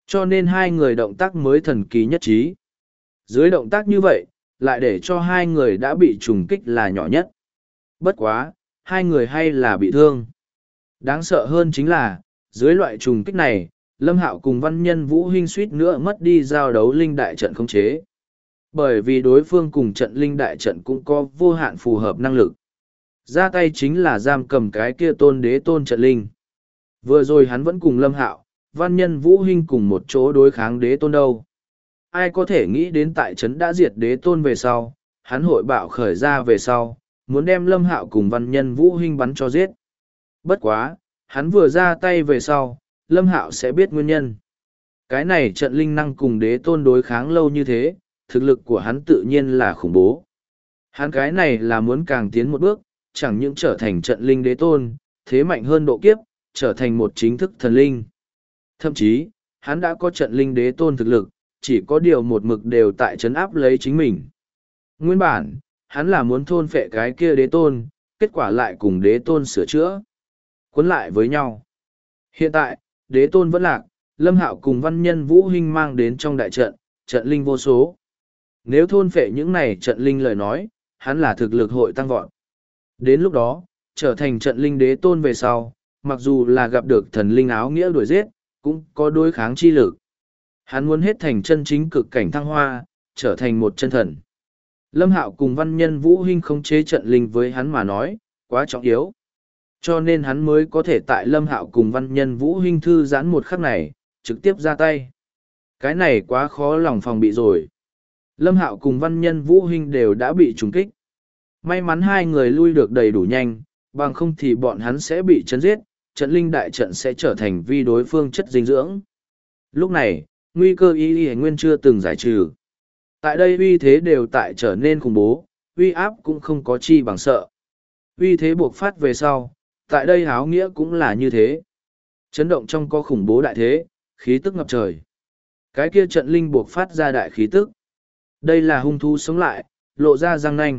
Cho nên hai người động tác mới thần kỳ nhất trí. Dưới động tác như vậy, lại để cho hai người đã bị trùng kích là nhỏ nhất. Bất quá, hai người hay là bị thương. Đáng sợ hơn chính là, dưới loại trùng kích này, Lâm Hạo cùng Văn Nhân Vũ Hinh suýt nữa mất đi giao đấu linh đại trận khống chế. Bởi vì đối phương cùng trận linh đại trận cũng có vô hạn phù hợp năng lực. Ra tay chính là giam cầm cái kia tôn đế tôn trận linh. Vừa rồi hắn vẫn cùng Lâm Hạo, Văn Nhân Vũ Hinh cùng một chỗ đối kháng đế tôn đâu. Ai có thể nghĩ đến tại trấn đã diệt đế tôn về sau, hắn hội bạo khởi ra về sau, muốn đem Lâm Hạo cùng Văn Nhân Vũ Hinh bắn cho giết. Bất quá, hắn vừa ra tay về sau, Lâm Hạo sẽ biết nguyên nhân. Cái này trận linh năng cùng đế tôn đối kháng lâu như thế, thực lực của hắn tự nhiên là khủng bố. Hắn cái này là muốn càng tiến một bước, chẳng những trở thành trận linh đế tôn, thế mạnh hơn độ kiếp, trở thành một chính thức thần linh. Thậm chí, hắn đã có trận linh đế tôn thực lực, chỉ có điều một mực đều tại trấn áp lấy chính mình. Nguyên bản, hắn là muốn thôn phệ cái kia đế tôn, kết quả lại cùng đế tôn sửa chữa, cuốn lại với nhau. Hiện tại, đế tôn vẫn lạc, Lâm Hạo cùng Văn Nhân Vũ Hinh mang đến trong đại trận, trận linh vô số. Nếu thôn phệ những này trận linh lời nói, hắn là thực lực hội tăng vọt. Đến lúc đó, trở thành trận linh đế tôn về sau, mặc dù là gặp được thần linh áo nghĩa đuổi giết, cũng có đối kháng chi lực. Hắn muốn hết thành chân chính cực cảnh thăng hoa, trở thành một chân thần. Lâm Hạo cùng Văn Nhân Vũ Hinh khống chế trận linh với hắn mà nói, quá trọng yếu. Cho nên hắn mới có thể tại Lâm Hạo cùng Văn Nhân Vũ Hinh thư giãn một khắc này, trực tiếp ra tay. Cái này quá khó lòng phòng bị rồi. Lâm Hạo cùng Văn Nhân Vũ Hinh đều đã bị trúng kích. May mắn hai người lui được đầy đủ nhanh, bằng không thì bọn hắn sẽ bị chấn giết, trận linh đại trận sẽ trở thành vi đối phương chất dinh dưỡng. Lúc này, nguy cơ y nguyên chưa từng giải trừ. Tại đây uy thế đều tại trở nên khủng bố, uy áp cũng không có chi bằng sợ. Uy thế buộc phát về sau, tại đây áo nghĩa cũng là như thế. Chấn động trong có khủng bố đại thế, khí tức ngập trời. Cái kia trận linh buộc phát ra đại khí tức. Đây là hung thú sống lại, lộ ra răng nanh.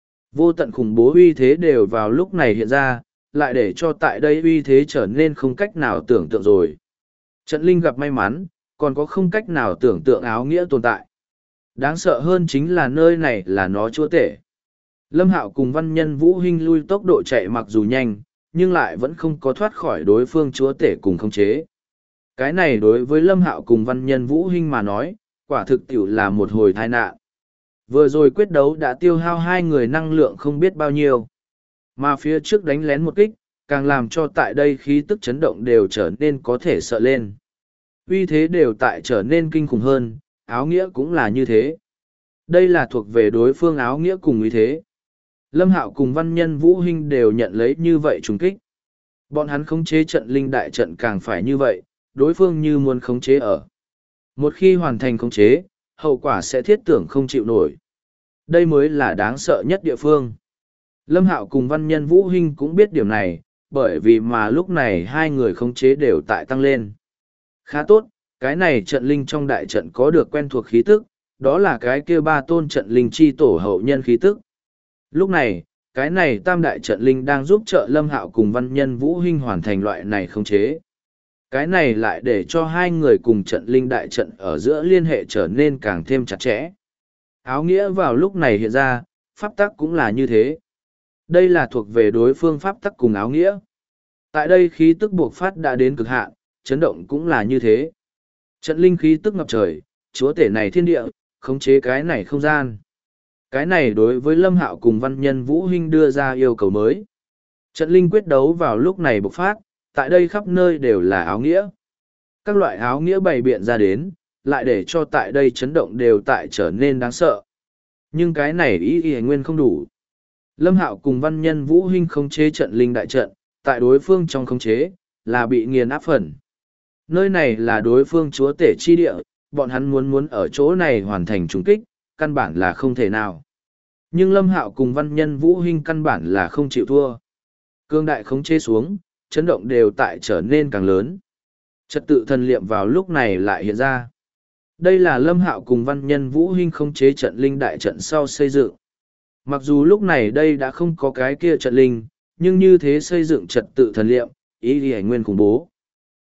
Vô tận khủng bố uy thế đều vào lúc này hiện ra, lại để cho tại đây uy thế trở nên không cách nào tưởng tượng rồi. Trận linh gặp may mắn, còn có không cách nào tưởng tượng áo nghĩa tồn tại. Đáng sợ hơn chính là nơi này là nó chúa tể. Lâm Hạo cùng Văn Nhân Vũ Hinh lui tốc độ chạy mặc dù nhanh, nhưng lại vẫn không có thoát khỏi đối phương chúa tể cùng khống chế. Cái này đối với Lâm Hạo cùng Văn Nhân Vũ Hinh mà nói, quả thực tiểu là một hồi tai nạn. Vừa rồi quyết đấu đã tiêu hao hai người năng lượng không biết bao nhiêu. Mà phía trước đánh lén một kích, càng làm cho tại đây khí tức chấn động đều trở nên có thể sợ lên. Uy thế đều tại trở nên kinh khủng hơn, áo nghĩa cũng là như thế. Đây là thuộc về đối phương áo nghĩa cùng uy thế. Lâm Hạo cùng Văn Nhân Vũ Hinh đều nhận lấy như vậy trùng kích. Bọn hắn khống chế trận linh đại trận càng phải như vậy, đối phương như muốn khống chế ở. Một khi hoàn thành khống chế, hậu quả sẽ thiết tưởng không chịu nổi. Đây mới là đáng sợ nhất địa phương. Lâm Hạo cùng Văn Nhân Vũ Hinh cũng biết điểm này, bởi vì mà lúc này hai người khống chế đều tại tăng lên. Khá tốt, cái này trận linh trong đại trận có được quen thuộc khí tức, đó là cái kia ba tôn trận linh chi tổ hậu nhân khí tức. Lúc này, cái này tam đại trận linh đang giúp trợ Lâm Hạo cùng Văn Nhân Vũ Hinh hoàn thành loại này khống chế. Cái này lại để cho hai người cùng trận linh đại trận ở giữa liên hệ trở nên càng thêm chặt chẽ. Áo nghĩa vào lúc này hiện ra, pháp tắc cũng là như thế. Đây là thuộc về đối phương pháp tắc cùng áo nghĩa. Tại đây khí tức buộc phát đã đến cực hạn, chấn động cũng là như thế. Trận linh khí tức ngập trời, chúa tể này thiên địa, khống chế cái này không gian. Cái này đối với Lâm Hạo cùng Văn Nhân Vũ Hinh đưa ra yêu cầu mới. Trận linh quyết đấu vào lúc này bộc phát, tại đây khắp nơi đều là áo nghĩa. Các loại áo nghĩa bày biện ra đến, lại để cho tại đây chấn động đều tại trở nên đáng sợ. Nhưng cái này ý nguyên không đủ. Lâm Hạo cùng Văn Nhân Vũ Hinh khống chế trận linh đại trận, tại đối phương trong khống chế, là bị nghiền áp phần. Nơi này là đối phương chúa tể chi địa, bọn hắn muốn ở chỗ này hoàn thành trùng kích, căn bản là không thể nào. Nhưng Lâm Hạo cùng Văn Nhân Vũ Hinh căn bản là không chịu thua. Cương đại khống chế xuống, chấn động đều tại trở nên càng lớn. Trật tự thần liệm vào lúc này lại hiện ra. Đây là Lâm Hạo cùng Văn Nhân Vũ Hinh khống chế trận linh đại trận sau xây dựng. Mặc dù lúc này đây đã không có cái kia trận linh, nhưng như thế xây dựng trật tự thần liệm, ý ghi nguyên khủng bố.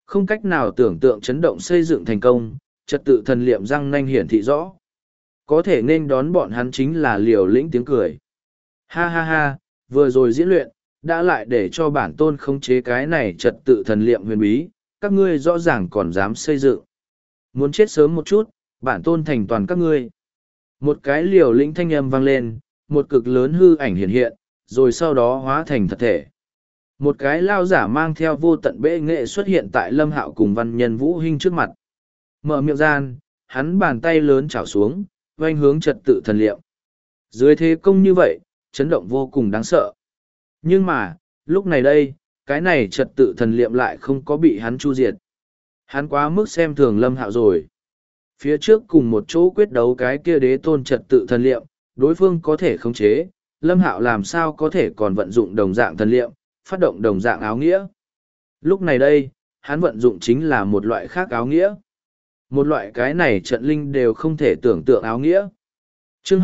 Không cách nào tưởng tượng chấn động xây dựng thành công, trật tự thần liệm răng nanh hiển thị rõ. Có thể nên đón bọn hắn chính là liều lĩnh tiếng cười. Ha ha ha, vừa rồi diễn luyện, đã lại để cho bản tôn khống chế cái này trật tự thần liệm huyền bí, các ngươi rõ ràng còn dám xây dựng. Muốn chết sớm một chút, bản tôn thành toàn các ngươi. Một cái liều lĩnh thanh âm vang lên, một cực lớn hư ảnh hiện hiện, rồi sau đó hóa thành thật thể. Một cái lao giả mang theo vô tận bệ nghệ xuất hiện tại Lâm Hạo cùng văn nhân Vũ Hinh trước mặt. Mở miệng gian, hắn bàn tay lớn chảo xuống, oanh hướng trật tự thần liệm. Dưới thế công như vậy, chấn động vô cùng đáng sợ. Nhưng mà, lúc này đây, cái này trật tự thần liệm lại không có bị hắn chu diệt. Hắn quá mức xem thường Lâm Hạo rồi. Phía trước cùng một chỗ quyết đấu cái kia đế tôn trật tự thần liệm, đối phương có thể khống chế, Lâm Hạo làm sao có thể còn vận dụng đồng dạng thần liệm, phát động đồng dạng áo nghĩa. Lúc này đây, hắn vận dụng chính là một loại khác áo nghĩa. Một loại cái này trận linh đều không thể tưởng tượng áo nghĩa. Chương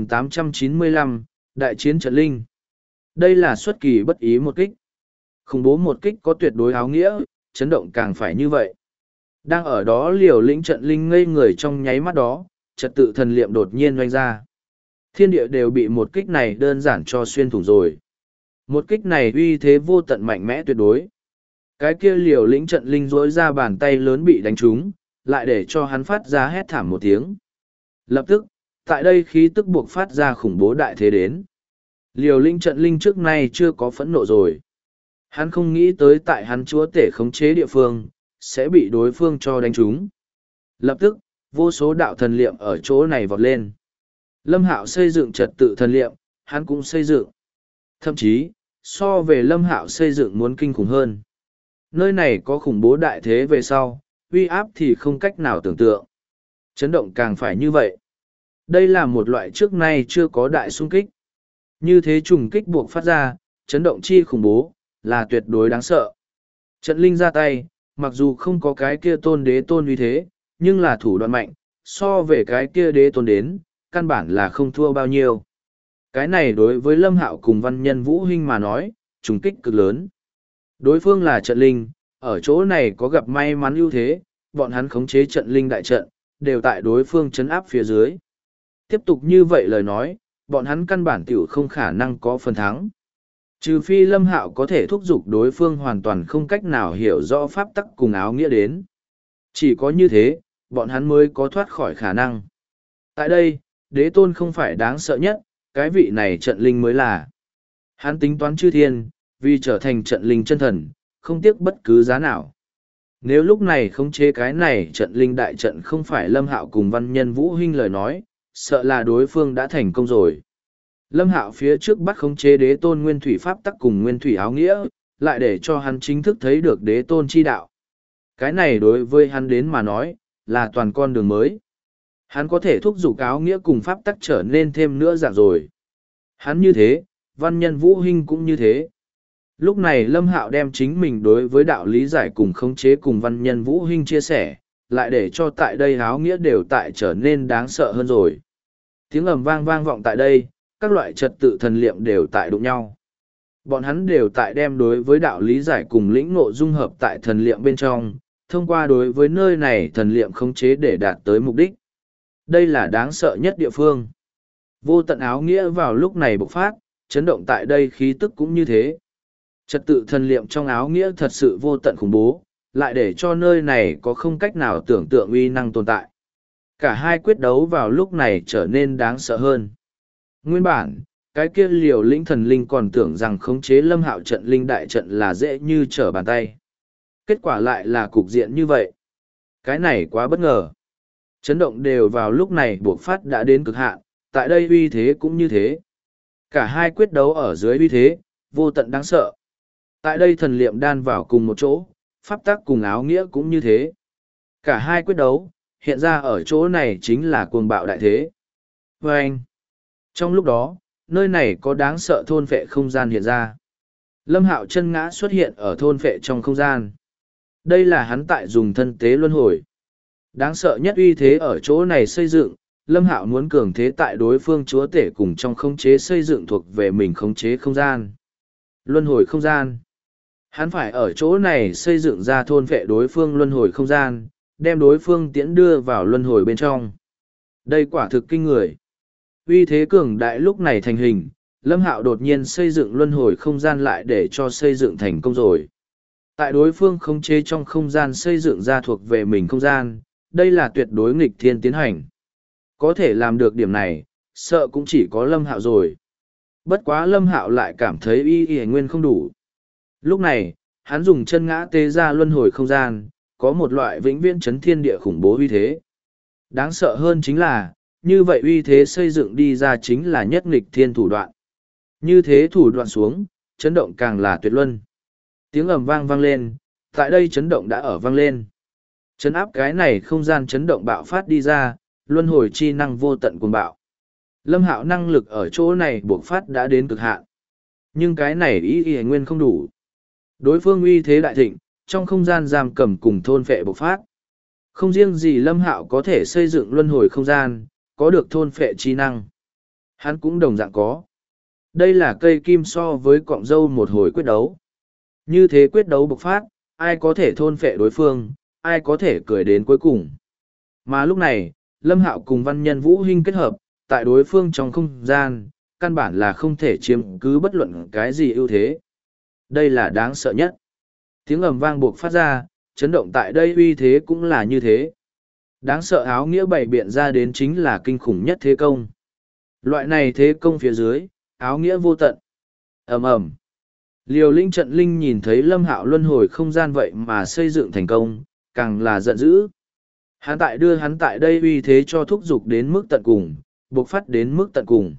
2895, Đại chiến trận linh. Đây là xuất kỳ bất ý một kích. Khủng bố một kích có tuyệt đối áo nghĩa, chấn động càng phải như vậy. Đang ở đó liều lĩnh trận linh ngây người trong nháy mắt đó, trật tự thần liệm đột nhiên doanh ra. Thiên địa đều bị một kích này đơn giản cho xuyên thủng rồi. Một kích này uy thế vô tận mạnh mẽ tuyệt đối. Cái kia liều lĩnh trận linh rỗi ra bàn tay lớn bị đánh trúng, lại để cho hắn phát ra hét thảm một tiếng. Lập tức, tại đây khí tức buộc phát ra khủng bố đại thế đến. Liều lĩnh trận linh trước nay chưa có phẫn nộ rồi. Hắn không nghĩ tới tại hắn chúa tể khống chế địa phương, sẽ bị đối phương cho đánh trúng. Lập tức, vô số đạo thần liệm ở chỗ này vọt lên. Lâm Hạo xây dựng trật tự thần liệm, hắn cũng xây dựng. Thậm chí, so về Lâm Hạo xây dựng muốn kinh khủng hơn. Nơi này có khủng bố đại thế về sau, uy áp thì không cách nào tưởng tượng. Chấn động càng phải như vậy. Đây là một loại trước nay chưa có đại xung kích. Như thế trùng kích buộc phát ra, chấn động chi khủng bố, là tuyệt đối đáng sợ. Trận linh ra tay, mặc dù không có cái kia tôn đế tôn uy thế, nhưng là thủ đoạn mạnh, so về cái kia đế tôn đến, căn bản là không thua bao nhiêu. Cái này đối với Lâm Hạo cùng văn nhân Vũ Hinh mà nói, trùng kích cực lớn. Đối phương là trận linh, ở chỗ này có gặp may mắn ưu thế, bọn hắn khống chế trận linh đại trận, đều tại đối phương chấn áp phía dưới. Tiếp tục như vậy lời nói, bọn hắn căn bản tiểu không khả năng có phần thắng. Trừ phi Lâm Hạo có thể thúc giục đối phương hoàn toàn không cách nào hiểu rõ pháp tắc cùng áo nghĩa đến. Chỉ có như thế, bọn hắn mới có thoát khỏi khả năng. Tại đây, đế tôn không phải đáng sợ nhất, cái vị này trận linh mới là. Hắn tính toán chư thiên, vì trở thành trận linh chân thần, không tiếc bất cứ giá nào. Nếu lúc này không chế cái này trận linh đại trận không phải Lâm Hạo cùng văn nhân Vũ Hinh lời nói, sợ là đối phương đã thành công rồi. Lâm Hạo phía trước bắt khống chế đế tôn nguyên thủy pháp tắc cùng nguyên thủy áo nghĩa, lại để cho hắn chính thức thấy được đế tôn chi đạo. Cái này đối với hắn đến mà nói, là toàn con đường mới. Hắn có thể thúc giục áo nghĩa cùng pháp tắc trở nên thêm nữa dạng rồi. Hắn như thế, văn nhân Vũ Hinh cũng như thế. Lúc này Lâm Hạo đem chính mình đối với đạo lý giải cùng khống chế cùng văn nhân Vũ Hinh chia sẻ, lại để cho tại đây áo nghĩa đều tại trở nên đáng sợ hơn rồi. Tiếng ầm vang vang vọng tại đây, các loại trật tự thần liệm đều tại đụng nhau. Bọn hắn đều tại đem đối với đạo lý giải cùng lĩnh ngộ dung hợp tại thần liệm bên trong, thông qua đối với nơi này thần liệm khống chế để đạt tới mục đích. Đây là đáng sợ nhất địa phương. Vô tận áo nghĩa vào lúc này bộc phát, chấn động tại đây khí tức cũng như thế. Trật tự thần liệm trong áo nghĩa thật sự vô tận khủng bố, lại để cho nơi này có không cách nào tưởng tượng uy năng tồn tại. Cả hai quyết đấu vào lúc này trở nên đáng sợ hơn. Nguyên bản, cái kia liều lĩnh thần linh còn tưởng rằng khống chế Lâm Hạo trận linh đại trận là dễ như trở bàn tay. Kết quả lại là cục diện như vậy. Cái này quá bất ngờ. Chấn động đều vào lúc này buộc phát đã đến cực hạn, tại đây uy thế cũng như thế. Cả hai quyết đấu ở dưới uy thế, vô tận đáng sợ. Tại đây thần liệm đan vào cùng một chỗ, pháp tắc cùng áo nghĩa cũng như thế. Cả hai quyết đấu, hiện ra ở chỗ này chính là cuồng bạo đại thế. Và anh, trong lúc đó, nơi này có đáng sợ thôn phệ không gian hiện ra. Lâm Hạo chân ngã xuất hiện ở thôn phệ trong không gian. Đây là hắn tại dùng thân tế luân hồi. Đáng sợ nhất uy thế ở chỗ này xây dựng, Lâm Hạo muốn cường thế tại đối phương chúa tể cùng trong khống chế xây dựng thuộc về mình khống chế không gian. Luân hồi không gian. Hắn phải ở chỗ này xây dựng ra thôn vệ đối phương luân hồi không gian, đem đối phương tiễn đưa vào luân hồi bên trong. Đây quả thực kinh người. Uy thế cường đại lúc này thành hình, Lâm Hạo đột nhiên xây dựng luân hồi không gian lại để cho xây dựng thành công rồi. Tại đối phương khống chế trong không gian xây dựng ra thuộc về mình không gian, đây là tuyệt đối nghịch thiên tiến hành. Có thể làm được điểm này, sợ cũng chỉ có Lâm Hạo rồi. Bất quá Lâm Hạo lại cảm thấy y nguyên không đủ. Lúc này, hắn dùng chân ngã tế ra luân hồi không gian, có một loại vĩnh viễn chấn thiên địa khủng bố uy thế. Đáng sợ hơn chính là, như vậy uy thế xây dựng đi ra chính là nhất nghịch thiên thủ đoạn. Như thế thủ đoạn xuống, chấn động càng là tuyệt luân. Tiếng ầm vang vang lên, tại đây chấn động đã ở vang lên. Chấn áp cái này không gian chấn động bạo phát đi ra, luân hồi chi năng vô tận cuồng bạo. Lâm Hạo năng lực ở chỗ này buộc phát đã đến cực hạn. Nhưng cái này ý nguyên không đủ. Đối phương uy thế đại thịnh, trong không gian giam cầm cùng thôn phệ bộc phát. Không riêng gì Lâm Hạo có thể xây dựng luân hồi không gian, có được thôn phệ chi năng. Hắn cũng đồng dạng có. Đây là cây kim so với cọng dâu một hồi quyết đấu. Như thế quyết đấu bộc phát, ai có thể thôn phệ đối phương, ai có thể cười đến cuối cùng. Mà lúc này, Lâm Hạo cùng văn nhân Vũ Hinh kết hợp, tại đối phương trong không gian, căn bản là không thể chiếm cứ bất luận cái gì ưu thế. Đây là đáng sợ nhất. Tiếng ầm vang buộc phát ra, chấn động tại đây uy thế cũng là như thế. Đáng sợ áo nghĩa bày biện ra đến chính là kinh khủng nhất thế công. Loại này thế công phía dưới, áo nghĩa vô tận. Ầm ầm. Liều Linh Trận Linh nhìn thấy Lâm Hạo luân hồi không gian vậy mà xây dựng thành công, càng là giận dữ. Hắn tại đây uy thế cho thúc giục đến mức tận cùng, bộc phát đến mức tận cùng.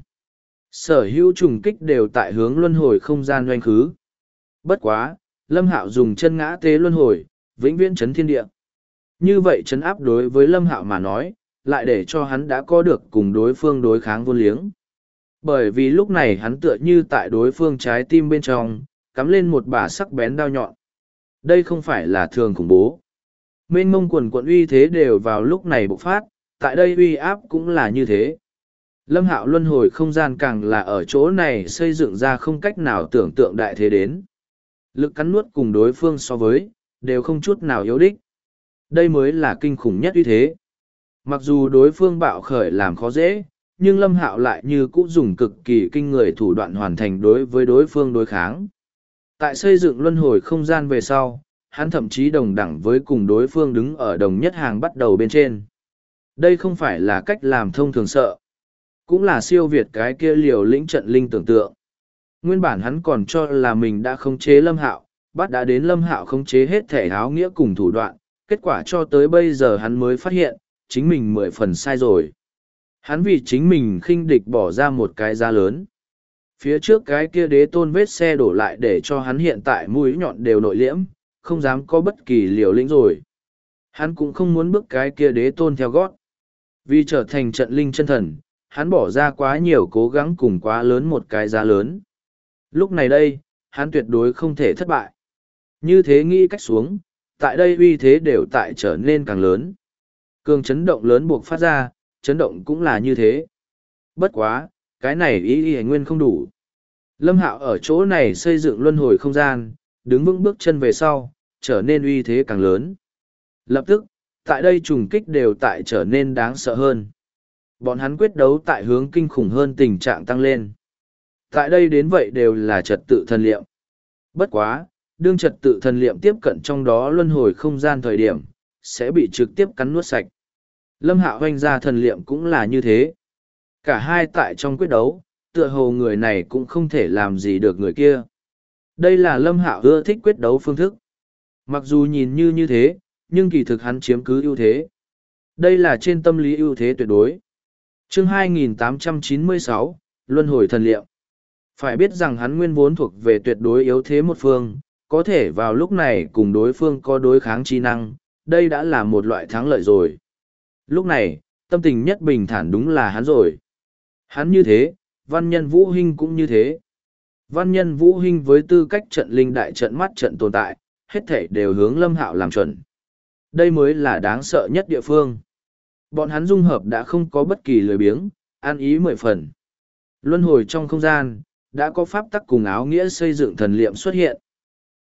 Sở hữu trùng kích đều tại hướng luân hồi không gian doanh khứ. Bất quá, Lâm Hạo dùng chân ngã tế luân hồi, vĩnh viễn chấn thiên địa. Như vậy chấn áp đối với Lâm Hạo mà nói, lại để cho hắn đã có được cùng đối phương đối kháng vô liếng. Bởi vì lúc này hắn tựa như tại đối phương trái tim bên trong, cắm lên một bả sắc bén đao nhọn. Đây không phải là thường khủng bố. Mênh mông quần quận uy thế đều vào lúc này bộc phát, tại đây uy áp cũng là như thế. Lâm Hạo luân hồi không gian càng là ở chỗ này xây dựng ra không cách nào tưởng tượng đại thế đến. Lực cắn nuốt cùng đối phương so với, đều không chút nào yếu đích. Đây mới là kinh khủng nhất uy thế. Mặc dù đối phương bạo khởi làm khó dễ, nhưng Lâm Hạo lại như cũ dùng cực kỳ kinh người thủ đoạn hoàn thành đối với đối phương đối kháng. Tại xây dựng luân hồi không gian về sau, hắn thậm chí đồng đẳng với cùng đối phương đứng ở đồng nhất hàng bắt đầu bên trên. Đây không phải là cách làm thông thường sợ, cũng là siêu việt cái kia Liều Lĩnh Trận Linh tưởng tượng. Nguyên bản hắn còn cho là mình đã khống chế Lâm Hạo, bắt đã đến Lâm Hạo khống chế hết thể áo nghĩa cùng thủ đoạn, kết quả cho tới bây giờ hắn mới phát hiện, chính mình 10 phần sai rồi. Hắn vì chính mình khinh địch bỏ ra một cái giá lớn. Phía trước cái kia đế tôn vết xe đổ lại để cho hắn hiện tại mũi nhọn đều nội liễm, không dám có bất kỳ liều lĩnh rồi. Hắn cũng không muốn bước cái kia đế tôn theo gót. Vì trở thành trận linh chân thần, hắn bỏ ra quá nhiều cố gắng cùng quá lớn một cái giá lớn. Lúc này đây, hắn tuyệt đối không thể thất bại. Như thế nghĩ cách xuống, tại đây uy thế đều tại trở nên càng lớn. Cường chấn động lớn buộc phát ra, chấn động cũng là như thế. Bất quá, cái này ý nguyên không đủ. Lâm Hạo ở chỗ này xây dựng luân hồi không gian, đứng vững bước chân về sau, trở nên uy thế càng lớn. Lập tức, tại đây trùng kích đều tại trở nên đáng sợ hơn. Bọn hắn quyết đấu tại hướng kinh khủng hơn tình trạng tăng lên. Tại đây đến vậy đều là trật tự thần liệm. Bất quá, đương trật tự thần liệm tiếp cận trong đó luân hồi không gian thời điểm, sẽ bị trực tiếp cắn nuốt sạch. Lâm Hạo hoanh ra thần liệm cũng là như thế. Cả hai tại trong quyết đấu, tựa hồ người này cũng không thể làm gì được người kia. Đây là Lâm Hạo ưa thích quyết đấu phương thức. Mặc dù nhìn như thế, nhưng kỳ thực hắn chiếm cứ ưu thế. Đây là trên tâm lý ưu thế tuyệt đối. Chương 2896, Luân hồi thần liệm. Phải biết rằng hắn nguyên vốn thuộc về tuyệt đối yếu thế một phương, có thể vào lúc này cùng đối phương có đối kháng chi năng, đây đã là một loại thắng lợi rồi. Lúc này, tâm tình nhất bình thản đúng là hắn rồi. Hắn như thế, văn nhân Vũ Hinh cũng như thế. Văn nhân Vũ Hinh với tư cách trận linh đại trận mắt trận tồn tại, hết thảy đều hướng Lâm Hạo làm chuẩn. Đây mới là đáng sợ nhất địa phương. Bọn hắn dung hợp đã không có bất kỳ lười biếng, an ý 10 phần. Luân hồi trong không gian, đã có pháp tắc cùng áo nghĩa xây dựng thần liệm xuất hiện.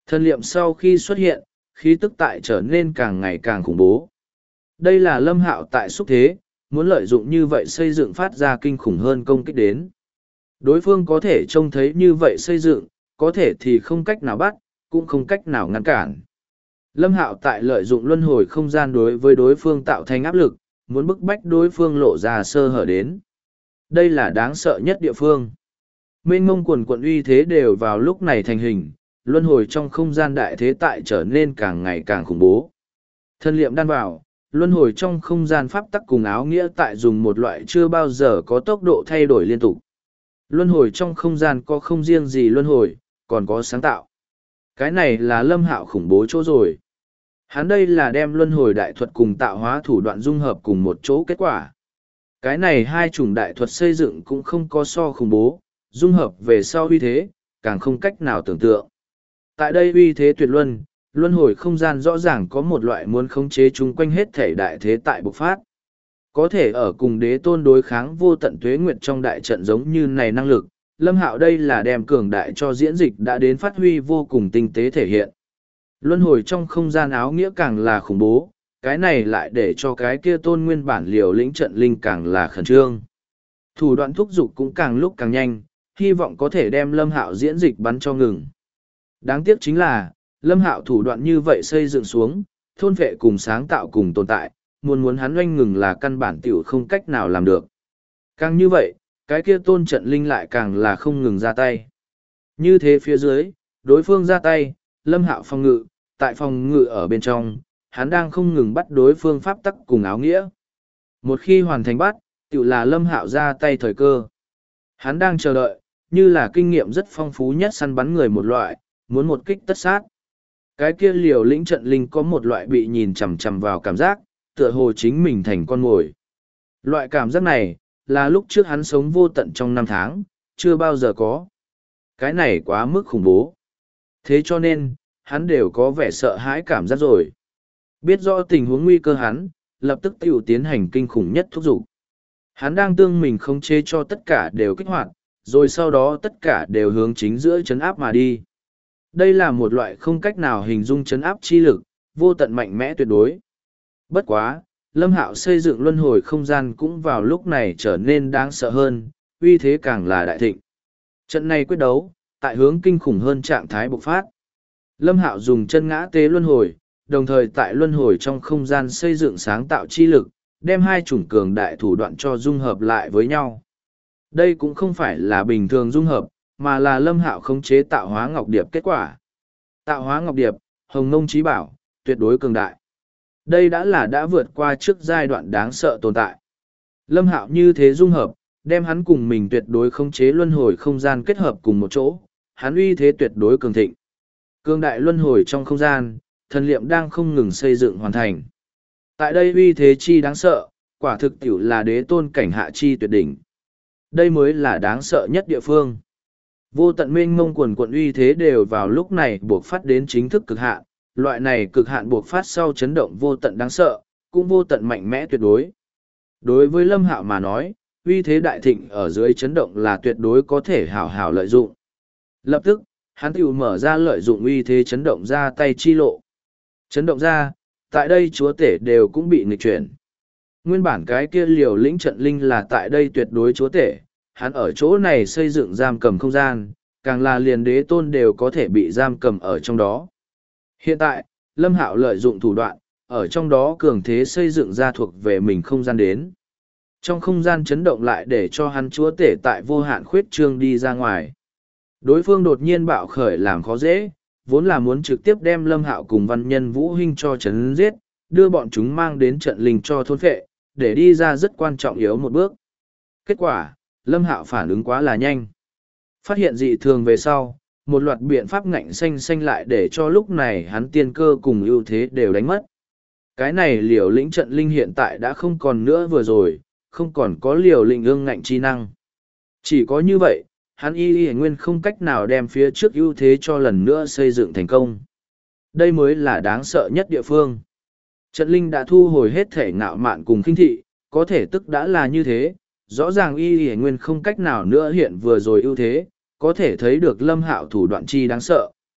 Thần liệm sau khi xuất hiện, khí tức tại trở nên càng ngày càng khủng bố. Đây là Lâm Hạo tại xúc thế, muốn lợi dụng như vậy xây dựng phát ra kinh khủng hơn công kích đến. Đối phương có thể trông thấy như vậy xây dựng, có thể thì không cách nào bắt, cũng không cách nào ngăn cản. Lâm Hạo tại lợi dụng luân hồi không gian đối với đối phương tạo thành áp lực, muốn bức bách đối phương lộ ra sơ hở đến. Đây là đáng sợ nhất địa phương. Mênh mông quần quận uy thế đều vào lúc này thành hình, luân hồi trong không gian đại thế tại trở nên càng ngày càng khủng bố. Thân liệm đan vào, luân hồi trong không gian pháp tắc cùng áo nghĩa tại dùng một loại chưa bao giờ có tốc độ thay đổi liên tục. Luân hồi trong không gian có không riêng gì luân hồi, còn có sáng tạo. Cái này là Lâm Hạo khủng bố chỗ rồi. Hắn đây là đem luân hồi đại thuật cùng tạo hóa thủ đoạn dung hợp cùng một chỗ kết quả. Cái này hai chủng đại thuật xây dựng cũng không có so khủng bố, dung hợp về sau uy thế, càng không cách nào tưởng tượng. Tại đây uy thế tuyệt luân, luân hồi không gian rõ ràng có một loại muốn khống chế chung quanh hết thể đại thế tại bộc phát. Có thể ở cùng đế tôn đối kháng vô tận tuế nguyệt trong đại trận giống như này năng lực, Lâm Hạo đây là đem cường đại cho diễn dịch đã đến phát huy vô cùng tinh tế thể hiện. Luân hồi trong không gian áo nghĩa càng là khủng bố, cái này lại để cho cái kia tôn nguyên bản liều lĩnh trận linh càng là khẩn trương. Thủ đoạn thúc giục cũng càng lúc càng nhanh, hy vọng có thể đem Lâm Hạo diễn dịch bắn cho ngừng. Đáng tiếc chính là, Lâm Hạo thủ đoạn như vậy xây dựng xuống, thôn vệ cùng sáng tạo cùng tồn tại, muốn hắn oanh ngừng là căn bản tiểu không cách nào làm được. Càng như vậy, cái kia tôn trận linh lại càng là không ngừng ra tay. Như thế phía dưới, đối phương ra tay, Lâm Hạo phòng ngự, tại phòng ngự ở bên trong, hắn đang không ngừng bắt đối phương pháp tắc cùng áo nghĩa. Một khi hoàn thành bắt, tiểu là Lâm Hạo ra tay thời cơ. Hắn đang chờ đợi, như là kinh nghiệm rất phong phú nhất săn bắn người một loại, muốn một kích tất sát. Cái kia liều lĩnh trận linh có một loại bị nhìn chằm chằm vào cảm giác, tựa hồ chính mình thành con mồi. Loại cảm giác này, là lúc trước hắn sống vô tận trong năm tháng, chưa bao giờ có. Cái này quá mức khủng bố. Thế cho nên, hắn đều có vẻ sợ hãi cảm giác rồi. Biết rõ tình huống nguy cơ hắn, lập tức tiểu tiến hành kinh khủng nhất thúc giục. Hắn đang tương mình khống chế cho tất cả đều kích hoạt, rồi sau đó tất cả đều hướng chính giữa chấn áp mà đi. Đây là một loại không cách nào hình dung chấn áp chi lực, vô tận mạnh mẽ tuyệt đối. Bất quá, Lâm Hạo xây dựng luân hồi không gian cũng vào lúc này trở nên đáng sợ hơn, uy thế càng là đại thịnh. Trận này quyết đấu, tại hướng kinh khủng hơn trạng thái bộc phát. Lâm Hạo dùng chân ngã tế luân hồi, đồng thời tại luân hồi trong không gian xây dựng sáng tạo chi lực, đem hai chủng cường đại thủ đoạn cho dung hợp lại với nhau. Đây cũng không phải là bình thường dung hợp, mà là Lâm Hạo khống chế tạo hóa ngọc điệp kết quả. Tạo hóa ngọc điệp, hồng nông trí bảo, tuyệt đối cường đại. Đây đã vượt qua trước giai đoạn đáng sợ tồn tại. Lâm Hạo như thế dung hợp, đem hắn cùng mình tuyệt đối khống chế luân hồi không gian kết hợp cùng một chỗ, hắn uy thế tuyệt đối cường thịnh. Cường đại luân hồi trong không gian, thần liệm đang không ngừng xây dựng hoàn thành. Tại đây uy thế chi đáng sợ, quả thực tiểu là đế tôn cảnh hạ chi tuyệt đỉnh. Đây mới là đáng sợ nhất địa phương. Vô tận mênh mông quần quận uy thế đều vào lúc này buộc phát đến chính thức cực hạn, loại này cực hạn buộc phát sau chấn động vô tận đáng sợ, cũng vô tận mạnh mẽ tuyệt đối. Đối với Lâm Hạo mà nói, uy thế đại thịnh ở dưới chấn động là tuyệt đối có thể hảo hảo lợi dụng. Lập tức, hắn tiểu mở ra lợi dụng uy thế chấn động ra tay chi lộ. Chấn động ra, tại đây chúa tể đều cũng bị nghịch chuyển. Nguyên bản cái kia liều lĩnh trận linh là tại đây tuyệt đối chúa tể, hắn ở chỗ này xây dựng giam cầm không gian, càng là liền đế tôn đều có thể bị giam cầm ở trong đó. Hiện tại, Lâm Hạo lợi dụng thủ đoạn, ở trong đó cường thế xây dựng ra thuộc về mình không gian đến. Trong không gian chấn động lại để cho hắn chúa tể tại vô hạn khuyết trương đi ra ngoài. Đối phương đột nhiên bạo khởi làm khó dễ, vốn là muốn trực tiếp đem Lâm Hạo cùng văn nhân Vũ Hinh cho chấn giết, đưa bọn chúng mang đến trận linh cho thôn phệ, để đi ra rất quan trọng yếu một bước. Kết quả, Lâm Hạo phản ứng quá là nhanh. Phát hiện dị thường về sau, một loạt biện pháp ngạnh xanh lại để cho lúc này hắn tiên cơ cùng ưu thế đều đánh mất. Cái này liều lĩnh trận linh hiện tại đã không còn nữa vừa rồi, không còn có liều lĩnh ương ngạnh chi năng. Chỉ có như vậy, hắn y nguyên không cách nào đem phía trước ưu thế cho lần nữa xây dựng thành công. Đây mới là đáng sợ nhất địa phương. Trận linh đã thu hồi hết thể ngạo mạn cùng khinh thị, có thể tức đã là như thế, rõ ràng y nguyên không cách nào nữa hiện vừa rồi ưu thế, có thể thấy được Lâm Hạo thủ đoạn chi đáng sợ.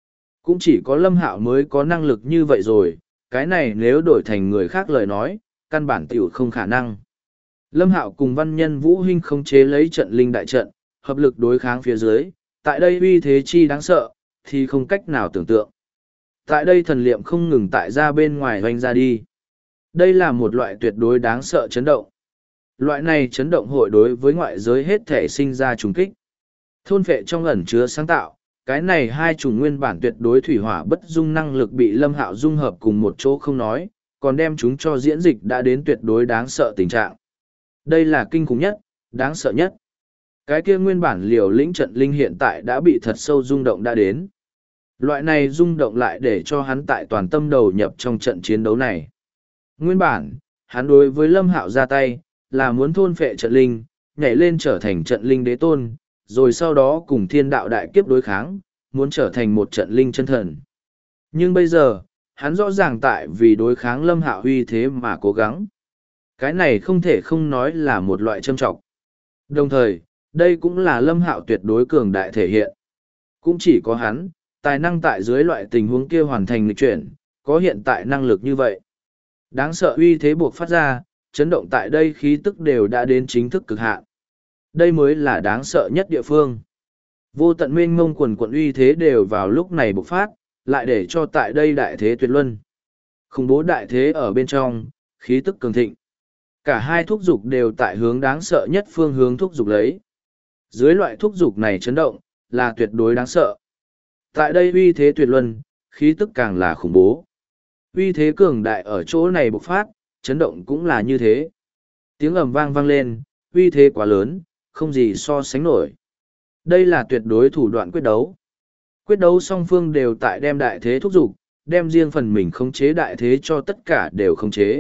Cũng chỉ có Lâm Hạo mới có năng lực như vậy rồi, cái này nếu đổi thành người khác lời nói, căn bản tiểu không khả năng. Lâm Hạo cùng Văn Nhân Vũ Hinh khống chế lấy trận linh đại trận, hợp lực đối kháng phía dưới, tại đây uy thế chi đáng sợ, thì không cách nào tưởng tượng. Tại đây thần liệm không ngừng tại ra bên ngoài hoành ra đi. Đây là một loại tuyệt đối đáng sợ chấn động. Loại này chấn động hội đối với ngoại giới hết thể sinh ra trùng kích. Thôn phệ trong ẩn chứa sáng tạo, cái này hai chủng nguyên bản tuyệt đối thủy hỏa bất dung năng lực bị Lâm Hạo dung hợp cùng một chỗ không nói, còn đem chúng cho diễn dịch đã đến tuyệt đối đáng sợ tình trạng. Đây là kinh khủng nhất, đáng sợ nhất. Cái kia nguyên bản liều lĩnh trận linh hiện tại đã bị thật sâu rung động đã đến. Loại này rung động lại để cho hắn tại toàn tâm đầu nhập trong trận chiến đấu này. Nguyên bản, hắn đối với Lâm Hạo ra tay, là muốn thôn phệ trận linh, nhảy lên trở thành trận linh đế tôn, rồi sau đó cùng thiên đạo đại kiếp đối kháng, muốn trở thành một trận linh chân thần. Nhưng bây giờ, hắn rõ ràng tại vì đối kháng Lâm Hạo uy thế mà cố gắng. Cái này không thể không nói là một loại châm trọng. Đồng thời, đây cũng là Lâm Hạo tuyệt đối cường đại thể hiện. Cũng chỉ có hắn, tài năng tại dưới loại tình huống kia hoàn thành lịch chuyển, có hiện tại năng lực như vậy. Đáng sợ uy thế buộc phát ra, chấn động tại đây khí tức đều đã đến chính thức cực hạn. Đây mới là đáng sợ nhất địa phương. Vô tận mênh mông quần quận uy thế đều vào lúc này bộc phát, lại để cho tại đây đại thế tuyệt luân. Khủng bố đại thế ở bên trong, khí tức cường thịnh. Cả hai thúc dục đều tại hướng đáng sợ nhất phương hướng thúc dục lấy. Dưới loại thúc dục này chấn động, là tuyệt đối đáng sợ. Tại đây uy thế tuyệt luân, khí tức càng là khủng bố. Uy thế cường đại ở chỗ này bộc phát, chấn động cũng là như thế. Tiếng ầm vang vang lên, uy thế quá lớn, không gì so sánh nổi. Đây là tuyệt đối thủ đoạn quyết đấu. Quyết đấu song phương đều tại đem đại thế thúc dục, đem riêng phần mình khống chế đại thế cho tất cả đều khống chế.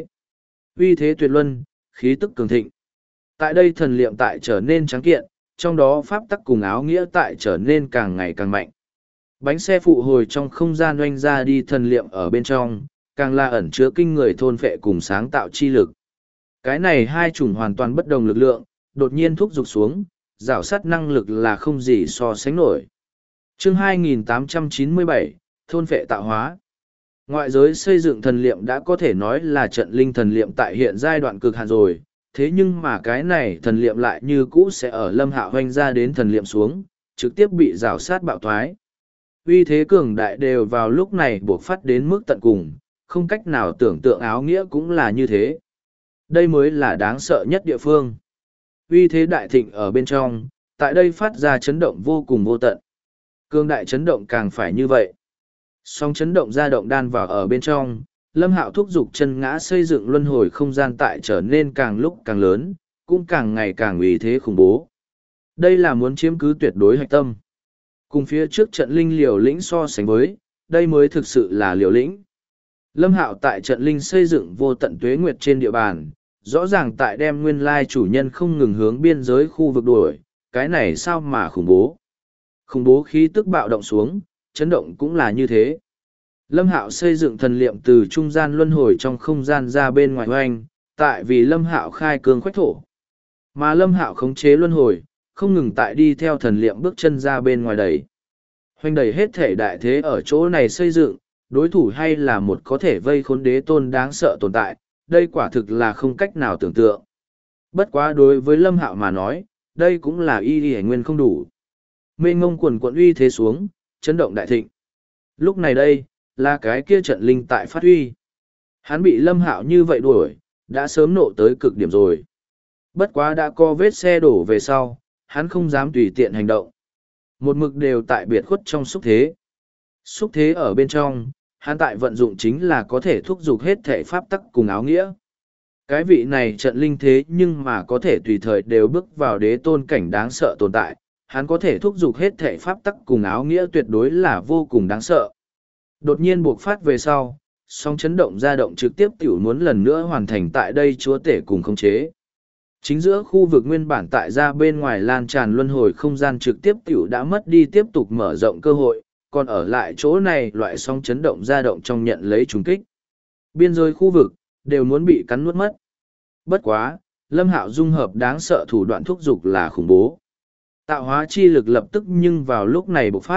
Uy thế tuyệt luân, khí tức cường thịnh. Tại đây thần liệm tại trở nên trắng kiện, trong đó pháp tắc cùng áo nghĩa tại trở nên càng ngày càng mạnh. Bánh xe phụ hồi trong không gian oanh ra đi thần liệm ở bên trong, càng là ẩn chứa kinh người thôn phệ cùng sáng tạo chi lực. Cái này hai chủng hoàn toàn bất đồng lực lượng, đột nhiên thúc giục xuống, rảo sát năng lực là không gì so sánh nổi. Chương 2897, Thôn phệ tạo hóa. Ngoại giới xây dựng thần liệm đã có thể nói là trận linh thần liệm tại hiện giai đoạn cực hạn rồi, thế nhưng mà cái này thần liệm lại như cũ sẽ ở Lâm Hạo hoành ra đến thần liệm xuống, trực tiếp bị rào sát bạo thoái. Uy thế cường đại đều vào lúc này buộc phát đến mức tận cùng, không cách nào tưởng tượng áo nghĩa cũng là như thế. Đây mới là đáng sợ nhất địa phương. Uy thế đại thịnh ở bên trong, tại đây phát ra chấn động vô cùng vô tận. Cường đại chấn động càng phải như vậy. Song chấn động ra động đan vào ở bên trong, Lâm Hạo thúc giục chân ngã xây dựng luân hồi không gian tại trở nên càng lúc càng lớn, cũng càng ngày càng uy thế khủng bố. Đây là muốn chiếm cứ tuyệt đối hạch tâm. Cùng phía trước trận linh liều lĩnh so sánh với, đây mới thực sự là liều lĩnh. Lâm Hạo tại trận linh xây dựng vô tận tuế nguyệt trên địa bàn, rõ ràng tại đem nguyên lai chủ nhân không ngừng hướng biên giới khu vực đuổi, cái này sao mà khủng bố. Khủng bố khí tức bạo động xuống, chấn động cũng là như thế. Lâm Hạo xây dựng thần liệm từ trung gian luân hồi trong không gian ra bên ngoài hoành, tại vì Lâm Hạo khai cương khoách thổ. Mà Lâm Hạo khống chế luân hồi, không ngừng tại đi theo thần liệm bước chân ra bên ngoài đẩy. Hoành đẩy hết thể đại thế ở chỗ này xây dựng, đối thủ hay là một có thể vây khốn đế tôn đáng sợ tồn tại, đây quả thực là không cách nào tưởng tượng. Bất quá đối với Lâm Hạo mà nói, đây cũng là y nguyên không đủ. Mênh ngông quần quận uy thế xuống, chấn động đại thịnh. Lúc này đây, là cái kia trận linh tại phát huy. Hắn bị Lâm Hạo như vậy đuổi, đã sớm nộ tới cực điểm rồi. Bất quá đã có vết xe đổ về sau, hắn không dám tùy tiện hành động. Một mực đều tại biệt khuất trong xúc thế. Xúc thế ở bên trong, hắn tại vận dụng chính là có thể thúc giục hết thể pháp tắc cùng áo nghĩa. Cái vị này trận linh thế nhưng mà có thể tùy thời đều bước vào đế tôn cảnh đáng sợ tồn tại, hắn có thể thúc giục hết thể pháp tắc cùng áo nghĩa tuyệt đối là vô cùng đáng sợ. Đột nhiên buộc phát về sau, song chấn động ra động trực tiếp tiểu muốn lần nữa hoàn thành tại đây chúa tể cùng khống chế. Chính giữa khu vực nguyên bản tại ra bên ngoài lan tràn luân hồi không gian trực tiếp tiểu đã mất đi tiếp tục mở rộng cơ hội, còn ở lại chỗ này loại song chấn động ra động trong nhận lấy trùng kích. Biên giới khu vực, đều muốn bị cắn nuốt mất. Bất quá, Lâm Hạo dung hợp đáng sợ thủ đoạn thúc dục là khủng bố. Tạo hóa chi lực lập tức nhưng vào lúc này bộc phát,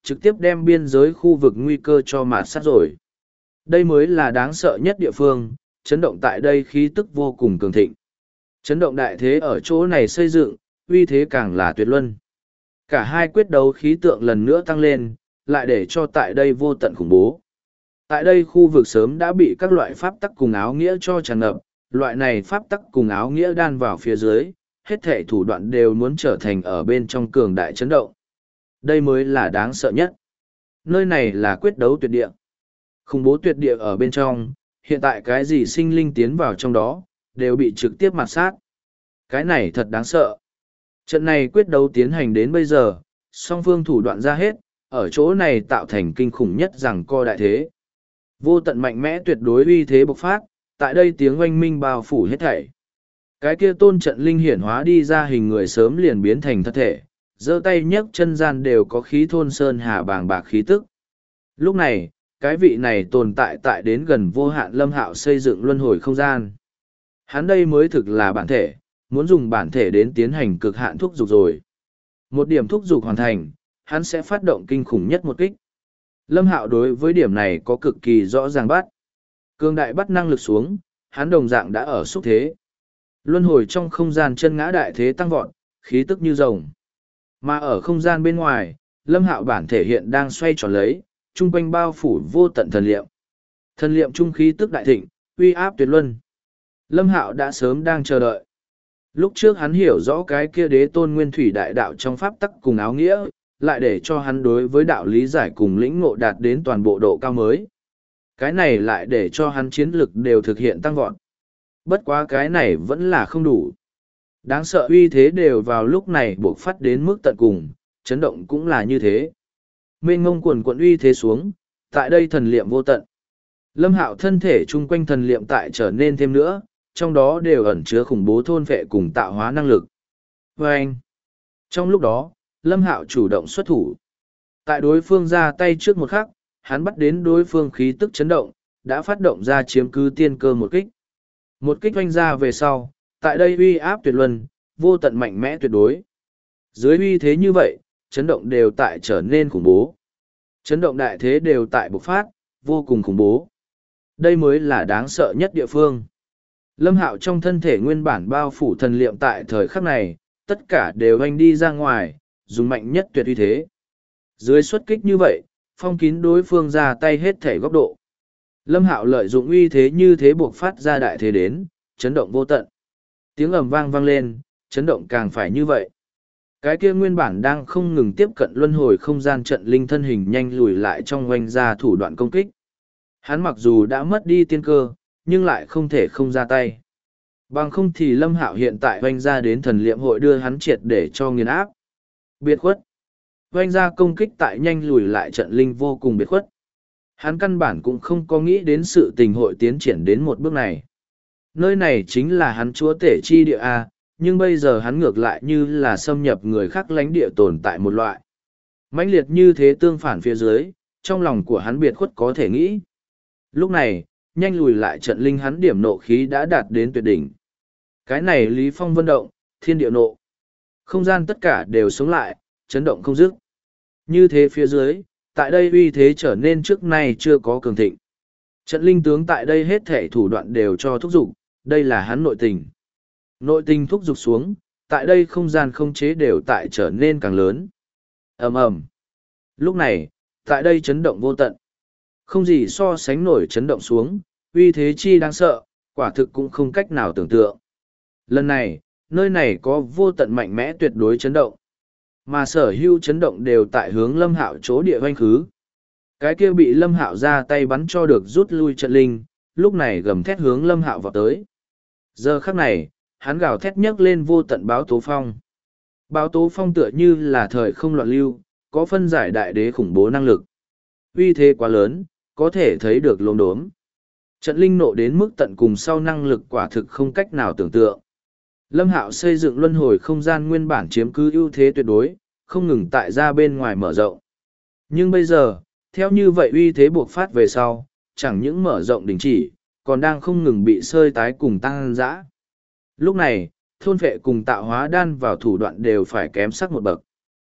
trực tiếp đem biên giới khu vực nguy cơ cho mạt sát rồi. Đây mới là đáng sợ nhất địa phương, chấn động tại đây khí tức vô cùng cường thịnh. Chấn động đại thế ở chỗ này xây dựng, uy thế càng là tuyệt luân. Cả hai quyết đấu khí tượng lần nữa tăng lên, lại để cho tại đây vô tận khủng bố. Tại đây khu vực sớm đã bị các loại pháp tắc cùng áo nghĩa cho tràn ngập, loại này pháp tắc cùng áo nghĩa đan vào phía dưới, hết thể thủ đoạn đều muốn trở thành ở bên trong cường đại chấn động. Đây mới là đáng sợ nhất. Nơi này là quyết đấu tuyệt địa. Khủng bố tuyệt địa ở bên trong, hiện tại cái gì sinh linh tiến vào trong đó, đều bị trực tiếp mạt sát. Cái này thật đáng sợ. Trận này quyết đấu tiến hành đến bây giờ, song phương thủ đoạn ra hết, ở chỗ này tạo thành kinh khủng nhất rằng co đại thế. Vô tận mạnh mẽ tuyệt đối uy thế bộc phát, tại đây tiếng oanh minh bao phủ hết thảy. Cái kia tôn trận linh hiển hóa đi ra hình người sớm liền biến thành thật thể, giơ tay nhấc chân gian đều có khí thôn sơn hà bàng bạc khí tức. Lúc này, cái vị này tồn tại tại đến gần vô hạn Lâm Hạo xây dựng luân hồi không gian. Hắn đây mới thực là bản thể, muốn dùng bản thể đến tiến hành cực hạn thúc dục rồi. Một điểm thúc dục hoàn thành, hắn sẽ phát động kinh khủng nhất một kích. Lâm Hạo đối với điểm này có cực kỳ rõ ràng bắt. Cương đại bắt năng lực xuống, hắn đồng dạng đã ở xúc thế. Luân hồi trong không gian chân ngã đại thế tăng vọt, khí tức như rồng. Mà ở không gian bên ngoài, Lâm Hạo bản thể hiện đang xoay tròn lấy, chung quanh bao phủ vô tận thần liệm. Thần liệm trung khí tức đại thịnh, uy áp tuyệt luân. Lâm Hạo đã sớm đang chờ đợi. Lúc trước hắn hiểu rõ cái kia đế tôn nguyên thủy đại đạo trong pháp tắc cùng áo nghĩa, lại để cho hắn đối với đạo lý giải cùng lĩnh ngộ đạt đến toàn bộ độ cao mới. Cái này lại để cho hắn chiến lực đều thực hiện tăng vọt. Bất quá cái này vẫn là không đủ. Đáng sợ uy thế đều vào lúc này buộc phát đến mức tận cùng, chấn động cũng là như thế. Mênh ngông quần quận uy thế xuống, tại đây thần liệm vô tận. Lâm Hạo thân thể chung quanh thần liệm tại trở nên thêm nữa, trong đó đều ẩn chứa khủng bố thôn vệ cùng tạo hóa năng lực. Và anh, trong lúc đó, Lâm Hạo chủ động xuất thủ. Tại đối phương ra tay trước một khắc, hắn bắt đến đối phương khí tức chấn động, đã phát động ra chiếm cứ tiên cơ một kích. Một kích oanh ra về sau, tại đây uy áp tuyệt luân, vô tận mạnh mẽ tuyệt đối. Dưới uy thế như vậy, chấn động đều tại trở nên khủng bố. Chấn động đại thế đều tại bộc phát, vô cùng khủng bố. Đây mới là đáng sợ nhất địa phương. Lâm Hạo trong thân thể nguyên bản bao phủ thần liệm tại thời khắc này, tất cả đều oanh đi ra ngoài, dùng mạnh nhất tuyệt uy thế. Dưới xuất kích như vậy, phong kín đối phương ra tay hết thể góc độ. Lâm Hạo lợi dụng uy thế như thế buộc phát ra đại thế đến, chấn động vô tận. Tiếng ầm vang vang lên, chấn động càng phải như vậy. Cái kia nguyên bản đang không ngừng tiếp cận luân hồi không gian trận linh thân hình nhanh lùi lại trong oanh ra thủ đoạn công kích. Hắn mặc dù đã mất đi tiên cơ, nhưng lại không thể không ra tay. Bằng không thì Lâm Hạo hiện tại oanh ra đến thần liệm hội đưa hắn triệt để cho nghiền áp. Biệt khuất. Oanh ra công kích tại nhanh lùi lại trận linh vô cùng biệt khuất. Hắn căn bản cũng không có nghĩ đến sự tình hội tiến triển đến một bước này. Nơi này chính là hắn chúa tể chi địa A, nhưng bây giờ hắn ngược lại như là xâm nhập người khác lãnh địa tồn tại một loại. Mãnh liệt như thế tương phản phía dưới, trong lòng của hắn biệt khuất có thể nghĩ. Lúc này, nhanh lùi lại trận linh hắn điểm nộ khí đã đạt đến tuyệt đỉnh. Cái này Lý Phong vân động, thiên địa nộ. Không gian tất cả đều sống lại, chấn động không dứt. Như thế phía dưới, tại đây uy thế trở nên trước nay chưa có cường thịnh. Trận linh tướng tại đây hết thể thủ đoạn đều cho thúc giục, đây là hắn nội tình. Nội tình thúc giục xuống, tại đây không gian không chế đều tại trở nên càng lớn. Ầm ầm. Lúc này, tại đây chấn động vô tận. Không gì so sánh nổi chấn động xuống, uy thế chi đáng sợ, quả thực cũng không cách nào tưởng tượng. Lần này, nơi này có vô tận mạnh mẽ tuyệt đối chấn động. Mà sở hữu chấn động đều tại hướng Lâm Hạo chỗ địa hoanh khứ. Cái kia bị Lâm Hạo ra tay bắn cho được rút lui trận linh, lúc này gầm thét hướng Lâm Hạo vào tới. Giờ khắc này, hắn gào thét nhấc lên vô tận báo tố phong. Báo tố phong tựa như là thời không loạn lưu, có phân giải đại đế khủng bố năng lực. Uy thế quá lớn, có thể thấy được lốm đốm. Trận linh nộ đến mức tận cùng sau năng lực quả thực không cách nào tưởng tượng. Lâm Hạo xây dựng luân hồi không gian nguyên bản chiếm cứ ưu thế tuyệt đối, không ngừng tại ra bên ngoài mở rộng. Nhưng bây giờ, theo như vậy uy thế buộc phát về sau, chẳng những mở rộng đình chỉ, còn đang không ngừng bị sơi tái cùng tăng dã. Lúc này, thôn vệ cùng tạo hóa đan vào thủ đoạn đều phải kém sắc một bậc.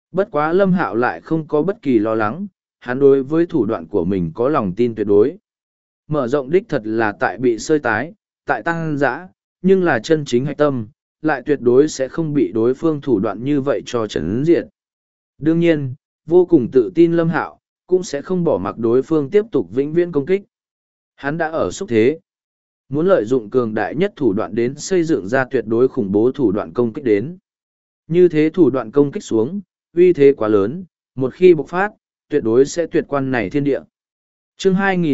Bất quá Lâm Hạo lại không có bất kỳ lo lắng, hắn đối với thủ đoạn của mình có lòng tin tuyệt đối. Mở rộng đích thật là tại bị sơi tái, tại tăng dã, nhưng là chân chính hạch tâm, lại tuyệt đối sẽ không bị đối phương thủ đoạn như vậy cho trấn diệt. Đương nhiên, vô cùng tự tin Lâm Hạo, cũng sẽ không bỏ mặc đối phương tiếp tục vĩnh viễn công kích. Hắn đã ở xúc thế. Muốn lợi dụng cường đại nhất thủ đoạn đến xây dựng ra tuyệt đối khủng bố thủ đoạn công kích đến. Như thế thủ đoạn công kích xuống, uy thế quá lớn, một khi bộc phát, tuyệt đối sẽ tuyệt quan này thiên địa. Chương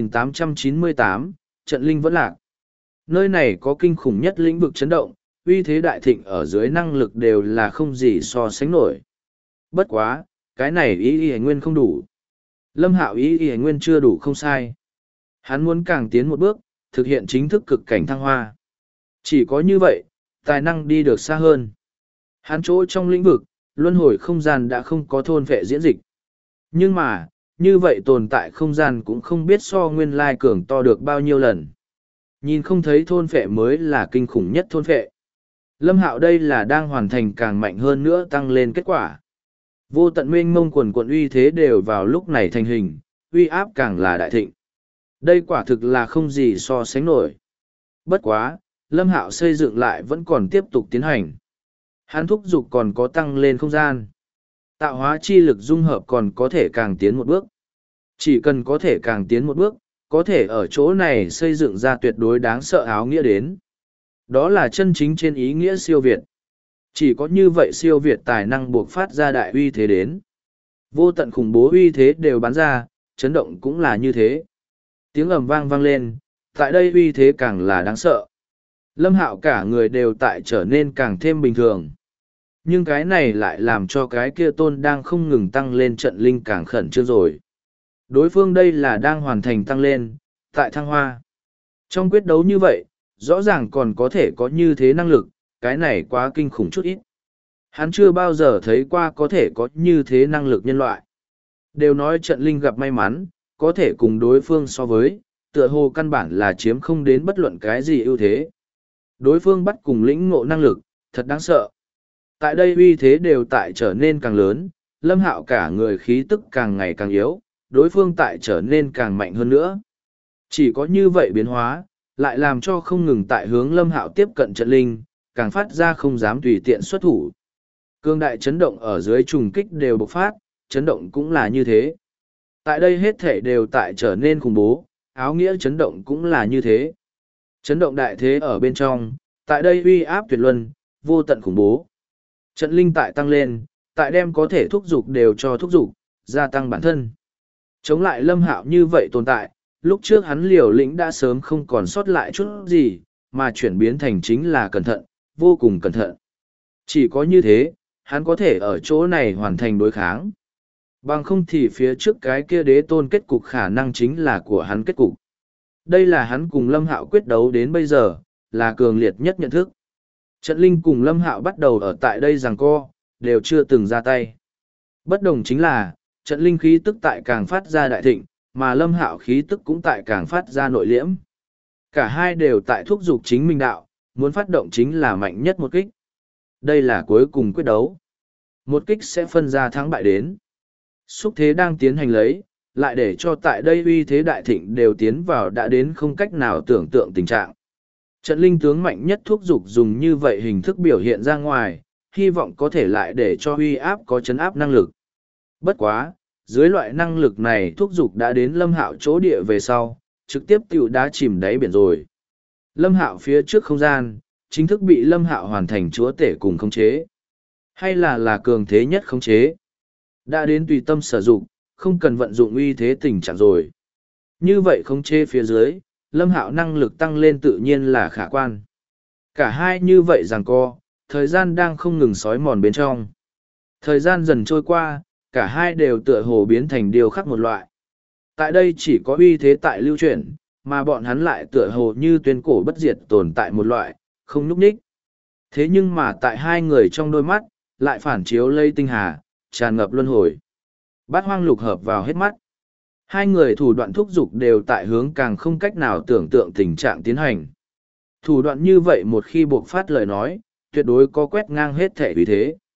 2898, Trận Linh vẫn lạc. Nơi này có kinh khủng nhất lĩnh vực chấn động, uy thế đại thịnh ở dưới năng lực đều là không gì so sánh nổi. Bất quá, cái này ý y nguyên không đủ. Lâm Hạo ý y nguyên chưa đủ không sai. Hắn muốn càng tiến một bước, thực hiện chính thức cực cảnh thăng hoa. Chỉ có như vậy, tài năng đi được xa hơn. Hắn chỗ trong lĩnh vực, luân hồi không gian đã không có thôn vệ diễn dịch. Nhưng mà, như vậy tồn tại không gian cũng không biết so nguyên lai cường to được bao nhiêu lần. Nhìn không thấy thôn vệ mới là kinh khủng nhất thôn vệ. Lâm Hạo đây là đang hoàn thành càng mạnh hơn nữa tăng lên kết quả. Vô tận mênh mông quần quận uy thế đều vào lúc này thành hình, uy áp càng là đại thịnh. Đây quả thực là không gì so sánh nổi. Bất quá, Lâm Hạo xây dựng lại vẫn còn tiếp tục tiến hành. Hắn thúc giục còn có tăng lên không gian. Tạo hóa chi lực dung hợp còn có thể càng tiến một bước. Chỉ cần có thể càng tiến một bước, có thể ở chỗ này xây dựng ra tuyệt đối đáng sợ áo nghĩa đến. Đó là chân chính trên ý nghĩa siêu việt. Chỉ có như vậy siêu việt tài năng buộc phát ra đại uy thế đến. Vô tận khủng bố uy thế đều bắn ra, chấn động cũng là như thế. Tiếng ầm vang vang lên, tại đây uy thế càng là đáng sợ. Lâm Hạo cả người đều tại trở nên càng thêm bình thường. Nhưng cái này lại làm cho cái kia tôn đang không ngừng tăng lên trận linh càng khẩn trương rồi. Đối phương đây là đang hoàn thành tăng lên, tại thăng hoa. Trong quyết đấu như vậy, rõ ràng còn có thể có như thế năng lực, cái này quá kinh khủng chút ít. Hắn chưa bao giờ thấy qua có thể có như thế năng lực nhân loại. Đều nói trận linh gặp may mắn, có thể cùng đối phương so với, tựa hồ căn bản là chiếm không đến bất luận cái gì ưu thế. Đối phương bắt cùng lĩnh ngộ năng lực, thật đáng sợ. Tại đây uy thế đều tại trở nên càng lớn, Lâm Hạo cả người khí tức càng ngày càng yếu, đối phương tại trở nên càng mạnh hơn nữa. Chỉ có như vậy biến hóa, lại làm cho không ngừng tại hướng Lâm Hạo tiếp cận trận linh, càng phát ra không dám tùy tiện xuất thủ. Cương đại chấn động ở dưới trùng kích đều bộc phát, chấn động cũng là như thế. Tại đây hết thể đều tại trở nên khủng bố, áo nghĩa chấn động cũng là như thế. Chấn động đại thế ở bên trong, tại đây uy áp tuyệt luân, vô tận khủng bố. Trận linh tại tăng lên, tại đem có thể thúc giục đều cho thúc giục, gia tăng bản thân. Chống lại Lâm Hạo như vậy tồn tại, lúc trước hắn liều lĩnh đã sớm không còn sót lại chút gì, mà chuyển biến thành chính là cẩn thận, vô cùng cẩn thận. Chỉ có như thế, hắn có thể ở chỗ này hoàn thành đối kháng. Bằng không thì phía trước cái kia đế tôn kết cục khả năng chính là của hắn kết cục. Đây là hắn cùng Lâm Hạo quyết đấu đến bây giờ, là cường liệt nhất nhận thức. Trận linh cùng Lâm Hạo bắt đầu ở tại đây giằng co, đều chưa từng ra tay. Bất đồng chính là, trận linh khí tức tại càng phát ra đại thịnh, mà Lâm Hạo khí tức cũng tại càng phát ra nội liễm. Cả hai đều tại thúc giục chính mình đạo, muốn phát động chính là mạnh nhất một kích. Đây là cuối cùng quyết đấu. Một kích sẽ phân ra thắng bại đến. Xúc thế đang tiến hành lấy, lại để cho tại đây uy thế đại thịnh đều tiến vào đã đến không cách nào tưởng tượng tình trạng. Trận linh tướng mạnh nhất thúc giục dùng như vậy hình thức biểu hiện ra ngoài, hy vọng có thể lại để cho uy áp có chấn áp năng lực. Bất quá, dưới loại năng lực này thúc giục đã đến Lâm Hạo chỗ địa về sau, trực tiếp tiểu đá chìm đáy biển rồi. Lâm Hạo phía trước không gian, chính thức bị Lâm Hạo hoàn thành chúa tể cùng khống chế. Hay là cường thế nhất khống chế. Đã đến tùy tâm sử dụng, không cần vận dụng uy thế tình trạng rồi. Như vậy khống chế phía dưới, Lâm Hạo năng lực tăng lên tự nhiên là khả quan. Cả hai như vậy giằng co, thời gian đang không ngừng xói mòn bên trong. Thời gian dần trôi qua, cả hai đều tựa hồ biến thành điều khác một loại. Tại đây chỉ có uy thế tại lưu chuyển, mà bọn hắn lại tựa hồ như tuyên cổ bất diệt tồn tại một loại, không nhúc nhích. Thế nhưng mà tại hai người trong đôi mắt, lại phản chiếu lây tinh hà, tràn ngập luân hồi. Bát hoang lục hợp vào hết mắt. Hai người thủ đoạn thúc giục đều tại hướng càng không cách nào tưởng tượng tình trạng tiến hành. Thủ đoạn như vậy một khi buộc phát lời nói, tuyệt đối có quét ngang hết thể uy thế.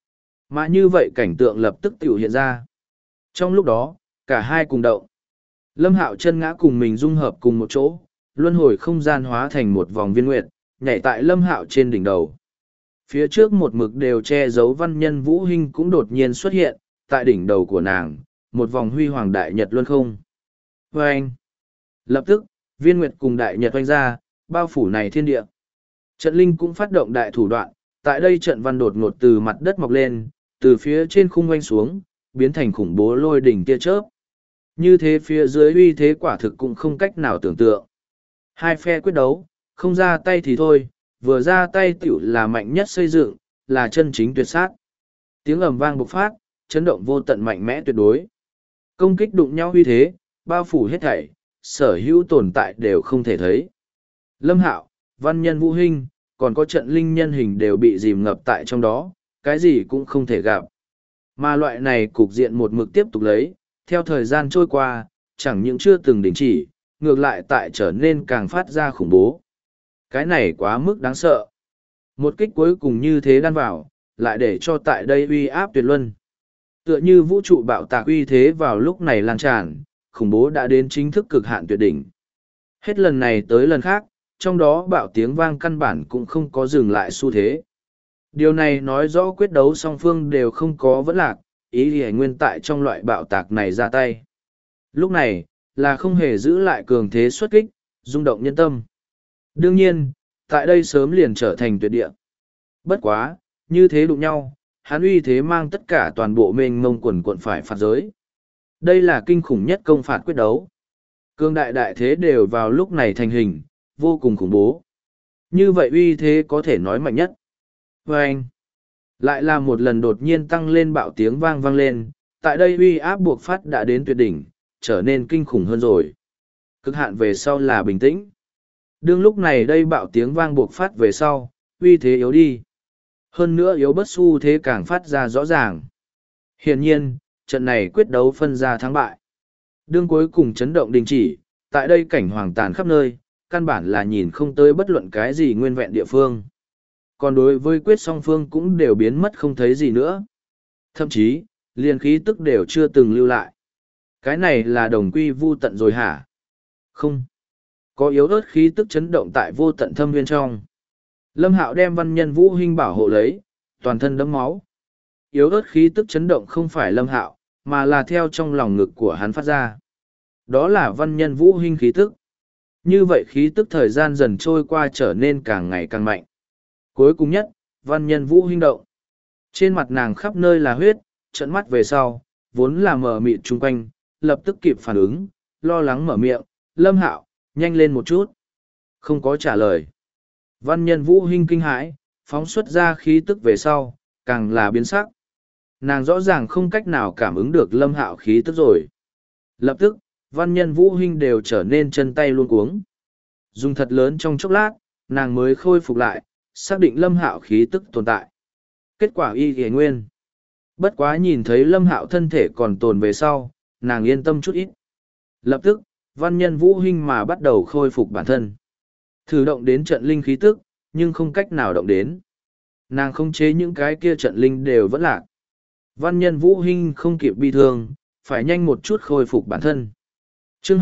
Mà như vậy cảnh tượng lập tức tiểu hiện ra. Trong lúc đó, cả hai cùng động. Lâm Hạo chân ngã cùng mình dung hợp cùng một chỗ, luân hồi không gian hóa thành một vòng viên nguyệt, nhảy tại Lâm Hạo trên đỉnh đầu. Phía trước một mực đều che giấu văn nhân Vũ Hinh cũng đột nhiên xuất hiện, tại đỉnh đầu của nàng, một vòng huy hoàng đại nhật luân không. Và anh, lập tức, viên nguyệt cùng đại nhật oanh ra, bao phủ này thiên địa. Trận linh cũng phát động đại thủ đoạn, tại đây trận văn đột ngột từ mặt đất mọc lên, từ phía trên khung oanh xuống, biến thành khủng bố lôi đỉnh tia chớp. Như thế phía dưới uy thế quả thực cũng không cách nào tưởng tượng. Hai phe quyết đấu, không ra tay thì thôi, vừa ra tay tiểu là mạnh nhất xây dựng, là chân chính tuyệt sát. Tiếng ầm vang bộc phát, chấn động vô tận mạnh mẽ tuyệt đối. Công kích đụng nhau uy thế, bao phủ hết thảy, sở hữu tồn tại đều không thể thấy. Lâm Hạo, văn nhân Vũ Hinh, còn có trận linh nhân hình đều bị dìm ngập tại trong đó, cái gì cũng không thể gặp. Mà loại này cục diện một mực tiếp tục lấy, theo thời gian trôi qua, chẳng những chưa từng đình chỉ, ngược lại tại trở nên càng phát ra khủng bố. Cái này quá mức đáng sợ. Một kích cuối cùng như thế đan vào, lại để cho tại đây uy áp tuyệt luân. Tựa như vũ trụ bạo tạc uy thế vào lúc này lan tràn, khủng bố đã đến chính thức cực hạn tuyệt đỉnh. Hết lần này tới lần khác, trong đó bạo tiếng vang căn bản cũng không có dừng lại xu thế. Điều này nói rõ quyết đấu song phương đều không có vẫn lạc, ý thì nguyên tại trong loại bạo tạc này ra tay. Lúc này, là không hề giữ lại cường thế xuất kích, rung động nhân tâm. Đương nhiên, tại đây sớm liền trở thành tuyệt địa. Bất quá, như thế đụng nhau, hắn uy thế mang tất cả toàn bộ mênh mông quần quận phải phạt giới. Đây là kinh khủng nhất công phạt quyết đấu. Cương đại đại thế đều vào lúc này thành hình, vô cùng khủng bố. Như vậy uy thế có thể nói mạnh nhất. Và anh, lại là một lần đột nhiên tăng lên bạo tiếng vang vang lên, tại đây uy áp buộc phát đã đến tuyệt đỉnh, trở nên kinh khủng hơn rồi. Cực hạn về sau là bình tĩnh. Đương lúc này đây bạo tiếng vang buộc phát về sau, uy thế yếu đi. Hơn nữa yếu bất xu thế càng phát ra rõ ràng. Hiển nhiên, trận này quyết đấu phân ra thắng bại. Đương cuối cùng chấn động đình chỉ, tại đây cảnh hoàng tàn khắp nơi, căn bản là nhìn không tới bất luận cái gì nguyên vẹn địa phương. Còn đối với quyết song phương cũng đều biến mất không thấy gì nữa. Thậm chí, liền khí tức đều chưa từng lưu lại. Cái này là đồng quy vu tận rồi hả? Không. Có yếu ớt khí tức chấn động tại vô tận thâm viên trong. Lâm Hạo đem văn nhân Vũ Hinh bảo hộ lấy, toàn thân đẫm máu. Yếu ớt khí tức chấn động không phải Lâm Hạo, mà là theo trong lòng ngực của hắn phát ra. Đó là văn nhân Vũ Hinh khí tức. Như vậy khí tức thời gian dần trôi qua trở nên càng ngày càng mạnh. Cuối cùng nhất, văn nhân Vũ Hinh động. Trên mặt nàng khắp nơi là huyết, trợn mắt về sau, vốn là mờ mịt chung quanh, lập tức kịp phản ứng, lo lắng mở miệng, Lâm Hạo, nhanh lên một chút. Không có trả lời. Văn nhân Vũ Hinh kinh hãi, phóng xuất ra khí tức về sau, càng là biến sắc. Nàng rõ ràng không cách nào cảm ứng được Lâm Hạo khí tức rồi. Lập tức, văn nhân Vũ Hinh đều trở nên chân tay luống cuống. Dùng thật lớn trong chốc lát, nàng mới khôi phục lại, xác định Lâm Hạo khí tức tồn tại. Kết quả y y nguyên. Bất quá nhìn thấy Lâm Hạo thân thể còn tồn về sau, nàng yên tâm chút ít. Lập tức, văn nhân Vũ Hinh mà bắt đầu khôi phục bản thân. Thử động đến trận linh khí tức, nhưng không cách nào động đến. Nàng không chế những cái kia trận linh đều vẫn lạc. Văn nhân Vũ Hinh không kịp bi thương, phải nhanh một chút khôi phục bản thân. Chương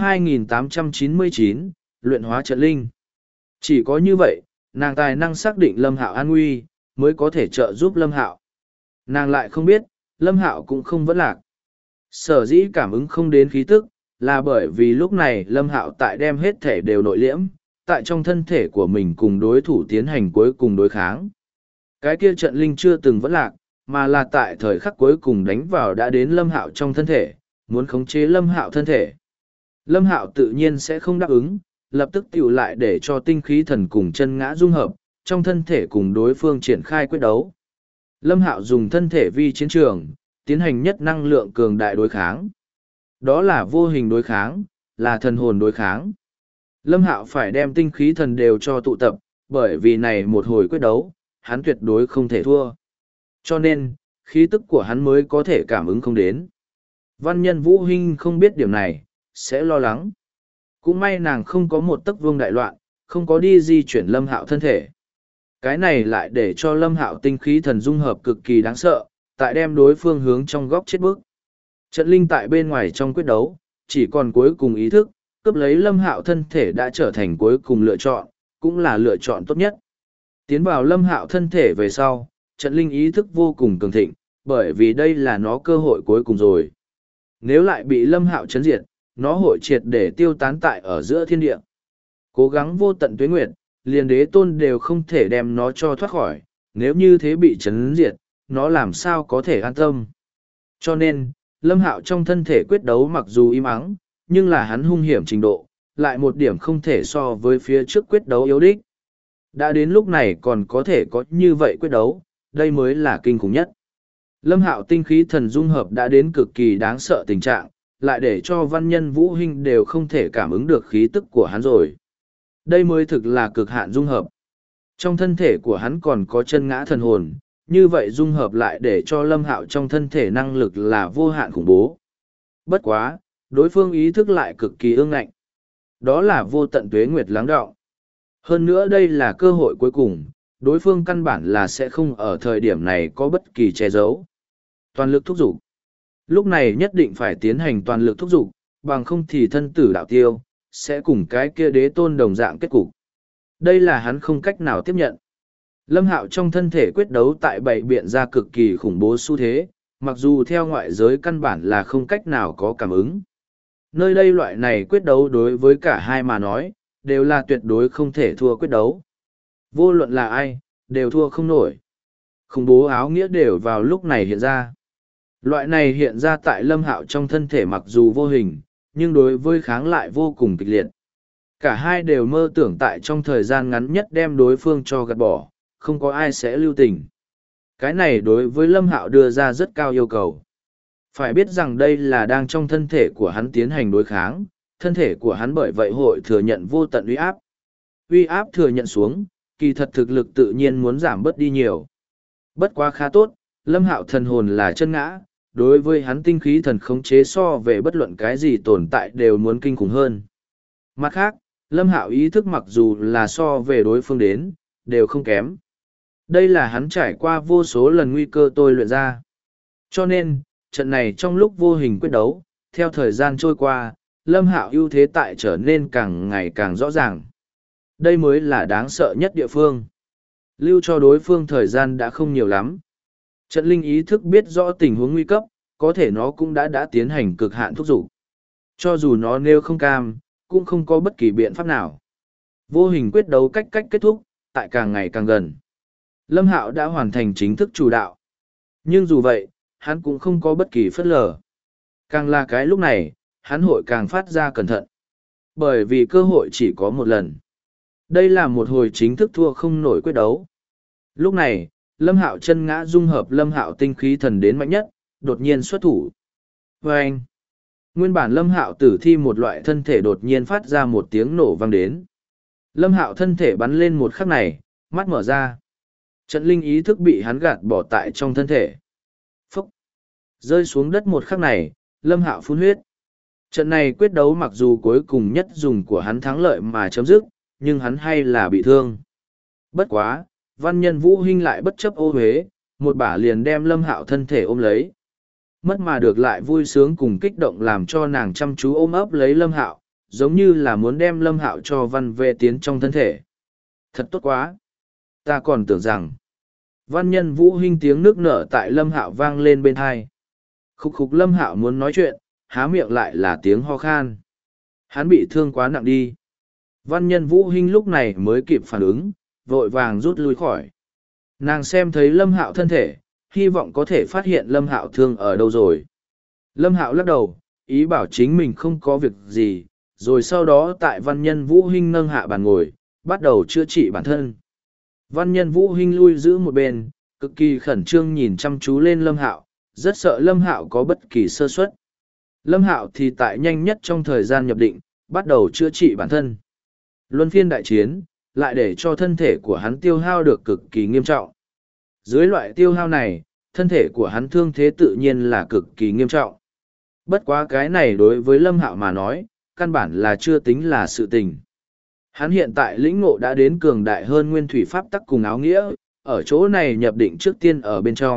2899, luyện hóa trận linh. Chỉ có như vậy, nàng tài năng xác định Lâm Hạo an nguy, mới có thể trợ giúp Lâm Hạo. Nàng lại không biết, Lâm Hạo cũng không vẫn lạc. Sở dĩ cảm ứng không đến khí tức, là bởi vì lúc này Lâm Hạo tại đem hết thể đều nội liễm, tại trong thân thể của mình cùng đối thủ tiến hành cuối cùng đối kháng. Cái kia trận linh chưa từng vẫn lạc, mà là tại thời khắc cuối cùng đánh vào đã đến Lâm Hạo trong thân thể, muốn khống chế Lâm Hạo thân thể. Lâm Hạo tự nhiên sẽ không đáp ứng, lập tức tiểu lại để cho tinh khí thần cùng chân ngã dung hợp, trong thân thể cùng đối phương triển khai quyết đấu. Lâm Hạo dùng thân thể vi chiến trường, tiến hành nhất năng lượng cường đại đối kháng. Đó là vô hình đối kháng, là thần hồn đối kháng. Lâm Hạo phải đem tinh khí thần đều cho tụ tập, bởi vì này một hồi quyết đấu, hắn tuyệt đối không thể thua. Cho nên, khí tức của hắn mới có thể cảm ứng không đến. Văn nhân Vũ Hinh không biết điểm này, sẽ lo lắng. Cũng may nàng không có một tấc vương đại loạn, không có đi di chuyển Lâm Hạo thân thể. Cái này lại để cho Lâm Hạo tinh khí thần dung hợp cực kỳ đáng sợ, tại đem đối phương hướng trong góc chết bước. Trận linh tại bên ngoài trong quyết đấu, chỉ còn cuối cùng ý thức, cướp lấy Lâm Hạo thân thể đã trở thành cuối cùng lựa chọn, cũng là lựa chọn tốt nhất. Tiến vào Lâm Hạo thân thể về sau, trận linh ý thức vô cùng cường thịnh, bởi vì đây là nó cơ hội cuối cùng rồi. Nếu lại bị Lâm Hạo chấn diệt, nó hội triệt để tiêu tán tại ở giữa thiên địa. Cố gắng vô tận tuế nguyệt, liền đế tôn đều không thể đem nó cho thoát khỏi, nếu như thế bị chấn diệt, nó làm sao có thể an tâm. Cho nên, Lâm Hạo trong thân thể quyết đấu mặc dù im ắng, nhưng là hắn hung hiểm trình độ, lại một điểm không thể so với phía trước quyết đấu yếu đích. Đã đến lúc này còn có thể có như vậy quyết đấu, đây mới là kinh khủng nhất. Lâm Hạo tinh khí thần dung hợp đã đến cực kỳ đáng sợ tình trạng, lại để cho văn nhân vũ hình đều không thể cảm ứng được khí tức của hắn rồi. Đây mới thực là cực hạn dung hợp. Trong thân thể của hắn còn có chân ngã thần hồn, như vậy dung hợp lại để cho Lâm Hạo trong thân thể năng lực là vô hạn khủng bố. Bất quá, đối phương ý thức lại cực kỳ ương ngạnh. Đó là vô tận tuế nguyệt lắng đọng. Hơn nữa đây là cơ hội cuối cùng, đối phương căn bản là sẽ không ở thời điểm này có bất kỳ che giấu. Toàn lực thúc giục. Lúc này nhất định phải tiến hành toàn lực thúc giục, bằng không thì thân tử đạo tiêu, sẽ cùng cái kia đế tôn đồng dạng kết cục. Đây là hắn không cách nào tiếp nhận. Lâm Hạo trong thân thể quyết đấu tại bảy biện ra cực kỳ khủng bố xu thế, mặc dù theo ngoại giới căn bản là không cách nào có cảm ứng. Nơi đây loại này quyết đấu đối với cả hai mà nói, đều là tuyệt đối không thể thua quyết đấu. Vô luận là ai, đều thua không nổi. Khủng bố áo nghĩa đều vào lúc này hiện ra. Loại này hiện ra tại Lâm Hạo trong thân thể mặc dù vô hình, nhưng đối với kháng lại vô cùng kịch liệt. Cả hai đều mơ tưởng tại trong thời gian ngắn nhất đem đối phương cho gạt bỏ, không có ai sẽ lưu tình. Cái này đối với Lâm Hạo đưa ra rất cao yêu cầu. Phải biết rằng đây là đang trong thân thể của hắn tiến hành đối kháng, thân thể của hắn bởi vậy hội thừa nhận vô tận uy áp. Uy áp thừa nhận xuống, kỳ thật thực lực tự nhiên muốn giảm bớt đi nhiều. Bất quá khá tốt, Lâm Hạo thần hồn là chân ngã, đối với hắn tinh khí thần khống chế so về bất luận cái gì tồn tại đều muốn kinh khủng hơn. Mặt khác, Lâm Hạo ý thức mặc dù là so về đối phương đến, đều không kém. Đây là hắn trải qua vô số lần nguy cơ tôi luyện ra. Cho nên, trận này trong lúc vô hình quyết đấu, theo thời gian trôi qua, Lâm Hạo ưu thế tại trở nên càng ngày càng rõ ràng. Đây mới là đáng sợ nhất địa phương. Lưu cho đối phương thời gian đã không nhiều lắm. Trận linh ý thức biết rõ tình huống nguy cấp, có thể nó cũng đã tiến hành cực hạn thúc giục. Cho dù nó nêu không cam, cũng không có bất kỳ biện pháp nào. Vô hình quyết đấu cách kết thúc, tại càng ngày càng gần. Lâm Hạo đã hoàn thành chính thức chủ đạo. Nhưng dù vậy, hắn cũng không có bất kỳ phất lờ. Càng là cái lúc này, hắn hội càng phát ra cẩn thận. Bởi vì cơ hội chỉ có một lần. Đây là một hồi chính thức thua không nổi quyết đấu. Lúc này, Lâm Hạo chân ngã dung hợp Lâm Hạo tinh khí thần đến mạnh nhất, đột nhiên xuất thủ. Vâng! Nguyên bản Lâm Hạo tử thi một loại thân thể đột nhiên phát ra một tiếng nổ vang đến. Lâm Hạo thân thể bắn lên một khắc này, mắt mở ra. Trận linh ý thức bị hắn gạt bỏ tại trong thân thể. Phúc! Rơi xuống đất một khắc này, Lâm Hạo phun huyết. Trận này quyết đấu mặc dù cuối cùng nhất dùng của hắn thắng lợi mà chấm dứt, nhưng hắn hay là bị thương. Bất quá, văn nhân Vũ Hinh lại bất chấp ô uế, một bả liền đem Lâm Hạo thân thể ôm lấy. Mất mà được lại vui sướng cùng kích động làm cho nàng chăm chú ôm ấp lấy Lâm Hạo, giống như là muốn đem Lâm Hạo cho văn vệ tiến trong thân thể. Thật tốt quá! Ta còn tưởng rằng, văn nhân Vũ Hinh tiếng nước nở tại Lâm Hạo vang lên bên tai. Khục khục Lâm Hạo muốn nói chuyện, há miệng lại là tiếng ho khan. Hắn bị thương quá nặng đi. Văn nhân Vũ Hinh lúc này mới kịp phản ứng, vội vàng rút lui khỏi. Nàng xem thấy Lâm Hạo thân thể, hy vọng có thể phát hiện Lâm Hạo thương ở đâu rồi. Lâm Hạo lắc đầu, ý bảo chính mình không có việc gì, rồi sau đó tại văn nhân Vũ Hinh nâng hạ bàn ngồi, bắt đầu chữa trị bản thân. Văn nhân Vũ Hinh lui giữ một bên, cực kỳ khẩn trương nhìn chăm chú lên Lâm Hạo, rất sợ Lâm Hạo có bất kỳ sơ suất. Lâm Hạo thì tại nhanh nhất trong thời gian nhập định, bắt đầu chữa trị bản thân. Luân phiên đại chiến, lại để cho thân thể của hắn tiêu hao được cực kỳ nghiêm trọng. Dưới loại tiêu hao này, thân thể của hắn thương thế tự nhiên là cực kỳ nghiêm trọng. Bất quá cái này đối với Lâm Hạo mà nói, căn bản là chưa tính là sự tình. Hắn hiện tại lĩnh ngộ đã đến cường đại hơn nguyên thủy pháp tắc cùng áo nghĩa, ở chỗ này nhập định trước tiên ở bên trong,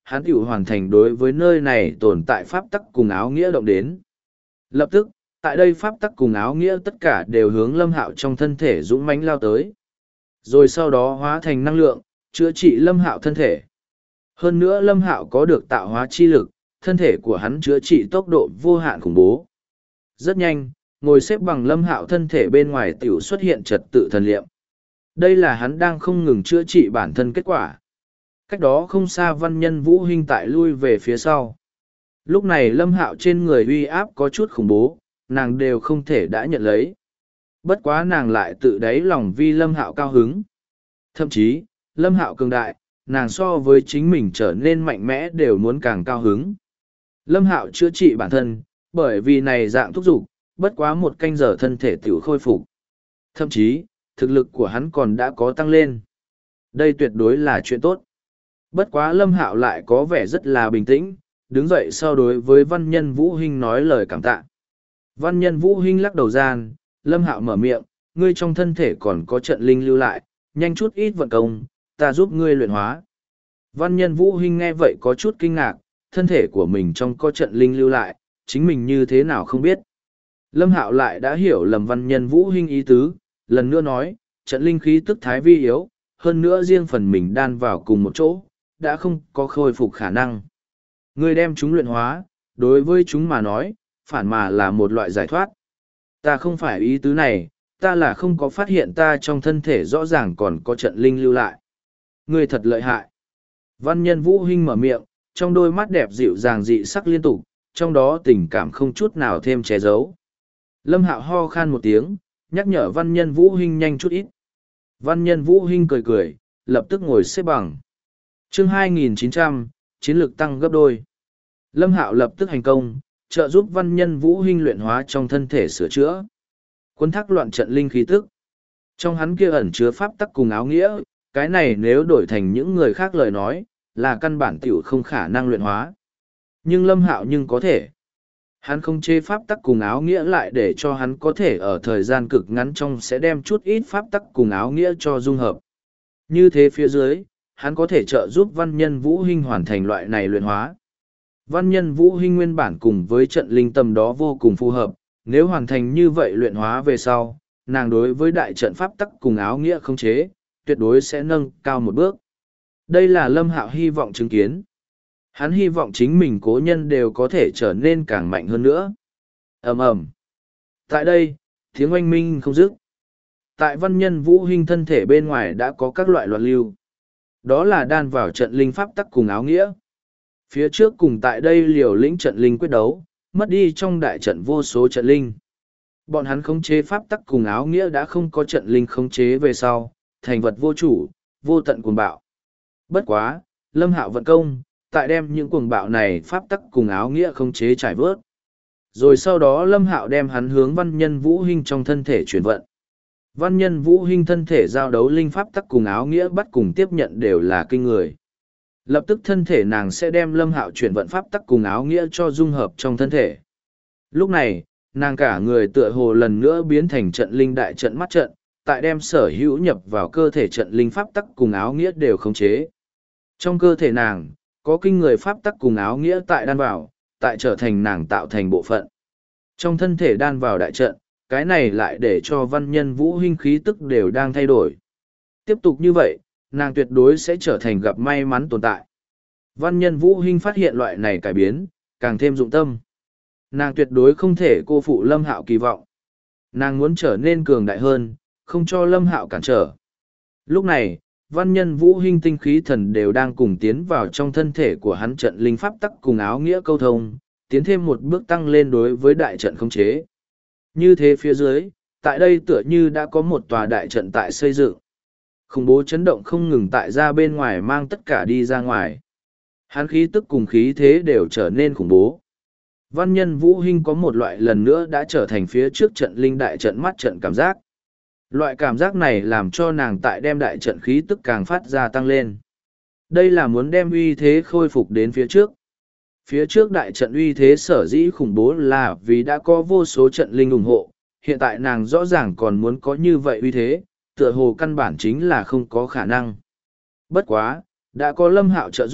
hắn tiểu hoàn thành đối với nơi này tồn tại pháp tắc cùng áo nghĩa động đến. Lập tức, tại đây pháp tắc cùng áo nghĩa tất cả đều hướng Lâm Hạo trong thân thể dũng mãnh lao tới. Rồi sau đó hóa thành năng lượng, chữa trị Lâm Hạo thân thể. Hơn nữa Lâm Hạo có được tạo hóa chi lực, thân thể của hắn chữa trị tốc độ vô hạn khủng bố. Rất nhanh, ngồi xếp bằng Lâm Hạo thân thể bên ngoài tiểu xuất hiện trật tự thần liệm. Đây là hắn đang không ngừng chữa trị bản thân kết quả. Cách đó không xa Văn Nhân Vũ Hinh tại lui về phía sau. Lúc này Lâm Hạo trên người uy áp có chút khủng bố, nàng đều không thể đã nhận lấy. Bất quá nàng lại tự đáy lòng vì Lâm Hạo cao hứng. Thậm chí, Lâm Hạo cường đại, nàng so với chính mình trở nên mạnh mẽ đều muốn càng cao hứng. Lâm Hạo chữa trị bản thân, bởi vì này dạng thúc giục, bất quá một canh giờ thân thể tiểu khôi phục. Thậm chí, thực lực của hắn còn đã có tăng lên. Đây tuyệt đối là chuyện tốt. Bất quá Lâm Hạo lại có vẻ rất là bình tĩnh, đứng dậy sau đối với Văn Nhân Vũ Hinh nói lời cảm tạ. Văn Nhân Vũ Hinh lắc đầu gian, Lâm Hạo mở miệng, ngươi trong thân thể còn có trận linh lưu lại, nhanh chút ít vận công, ta giúp ngươi luyện hóa. Văn Nhân Vũ Hinh nghe vậy có chút kinh ngạc, thân thể của mình trong có trận linh lưu lại, chính mình như thế nào không biết. Lâm Hạo lại đã hiểu lầm Văn Nhân Vũ Hinh ý tứ, lần nữa nói, trận linh khí tức thái vi yếu, hơn nữa riêng phần mình đan vào cùng một chỗ, đã không có khôi phục khả năng. Ngươi đem chúng luyện hóa, đối với chúng mà nói, phản mà là một loại giải thoát. Ta không phải ý tứ này, ta là không có phát hiện ta trong thân thể rõ ràng còn có trận linh lưu lại. Ngươi thật lợi hại. Văn Nhân Vũ Hinh mở miệng, trong đôi mắt đẹp dịu dàng dị sắc liên tục, trong đó tình cảm không chút nào thêm che giấu. Lâm Hạo ho khan một tiếng, nhắc nhở Văn Nhân Vũ Hinh nhanh chút ít. Văn Nhân Vũ Hinh cười cười, lập tức ngồi xếp bằng. Chương 2900, chiến lược tăng gấp đôi. Lâm Hạo lập tức hành công, trợ giúp Văn Nhân Vũ Hinh luyện hóa trong thân thể sửa chữa. Cuốn thác loạn trận linh khí tức. Trong hắn kia ẩn chứa pháp tắc cùng áo nghĩa, cái này nếu đổi thành những người khác lời nói, là căn bản tiểu không khả năng luyện hóa. Nhưng Lâm Hạo nhưng có thể. Hắn không chê pháp tắc cùng áo nghĩa lại để cho hắn có thể ở thời gian cực ngắn trong sẽ đem chút ít pháp tắc cùng áo nghĩa cho dung hợp. Như thế phía dưới, hắn có thể trợ giúp Văn Nhân Vũ Hinh hoàn thành loại này luyện hóa. Văn Nhân Vũ Hinh nguyên bản cùng với trận linh tâm đó vô cùng phù hợp, nếu hoàn thành như vậy luyện hóa về sau, nàng đối với đại trận pháp tắc cùng áo nghĩa không chế, tuyệt đối sẽ nâng cao một bước. Đây là Lâm Hạo hy vọng chứng kiến. Hắn hy vọng chính mình cố nhân đều có thể trở nên càng mạnh hơn nữa. Ầm ầm. Tại đây, tiếng oanh minh không dứt. Tại Văn Nhân Vũ Hinh thân thể bên ngoài đã có các loại loạn lưu. Đó là đan vào trận linh pháp tắc cùng áo nghĩa. Phía trước cùng tại đây liều lĩnh trận linh quyết đấu, mất đi trong đại trận vô số trận linh. Bọn hắn khống chế pháp tắc cùng áo nghĩa đã không có trận linh khống chế về sau, thành vật vô chủ, vô tận cuồng bạo. Bất quá, Lâm Hạo vận công, tại đem những cuồng bạo này pháp tắc cùng áo nghĩa khống chế trải vớt. Rồi sau đó Lâm Hạo đem hắn hướng Văn Nhân Vũ Hinh trong thân thể chuyển vận. Văn Nhân Vũ Hinh thân thể giao đấu linh pháp tắc cùng áo nghĩa bắt cùng tiếp nhận đều là kinh người. Lập tức thân thể nàng sẽ đem Lâm Hạo chuyển vận pháp tắc cùng áo nghĩa cho dung hợp trong thân thể. Lúc này, nàng cả người tựa hồ lần nữa biến thành trận linh đại trận mắt trận, tại đem sở hữu nhập vào cơ thể trận linh pháp tắc cùng áo nghĩa đều khống chế. Trong cơ thể nàng, có kinh người pháp tắc cùng áo nghĩa tại đan vào, tại trở thành nàng tạo thành bộ phận. Trong thân thể đan vào đại trận, cái này lại để cho Văn Nhân Vũ Hinh khí tức đều đang thay đổi. Tiếp tục như vậy, nàng tuyệt đối sẽ trở thành gặp may mắn tồn tại. Văn Nhân Vũ Hinh phát hiện loại này cải biến, càng thêm dụng tâm. Nàng tuyệt đối không thể cô phụ Lâm Hạo kỳ vọng. Nàng muốn trở nên cường đại hơn, không cho Lâm Hạo cản trở. Lúc này, Văn Nhân Vũ Hinh tinh khí thần đều đang cùng tiến vào trong thân thể của hắn trận linh pháp tắc cùng áo nghĩa câu thông, tiến thêm một bước tăng lên đối với đại trận khống chế. Như thế phía dưới, tại đây tựa như đã có một tòa đại trận tại xây dựng. Khủng bố chấn động không ngừng tại ra bên ngoài mang tất cả đi ra ngoài. Hắn khí tức cùng khí thế đều trở nên khủng bố. Văn Nhân Vũ Hinh có một loại lần nữa đã trở thành phía trước trận linh đại trận mắt trận cảm giác. Loại cảm giác này làm cho nàng tại đem đại trận khí tức càng phát ra tăng lên. Đây là muốn đem uy thế khôi phục đến phía trước. Phía trước đại trận uy thế sở dĩ khủng bố là vì đã có vô số trận linh ủng hộ, hiện tại nàng rõ ràng còn muốn có như vậy uy thế, tựa hồ căn bản chính là không có khả năng. Bất quá, đã có Lâm Hạo trợ giúp,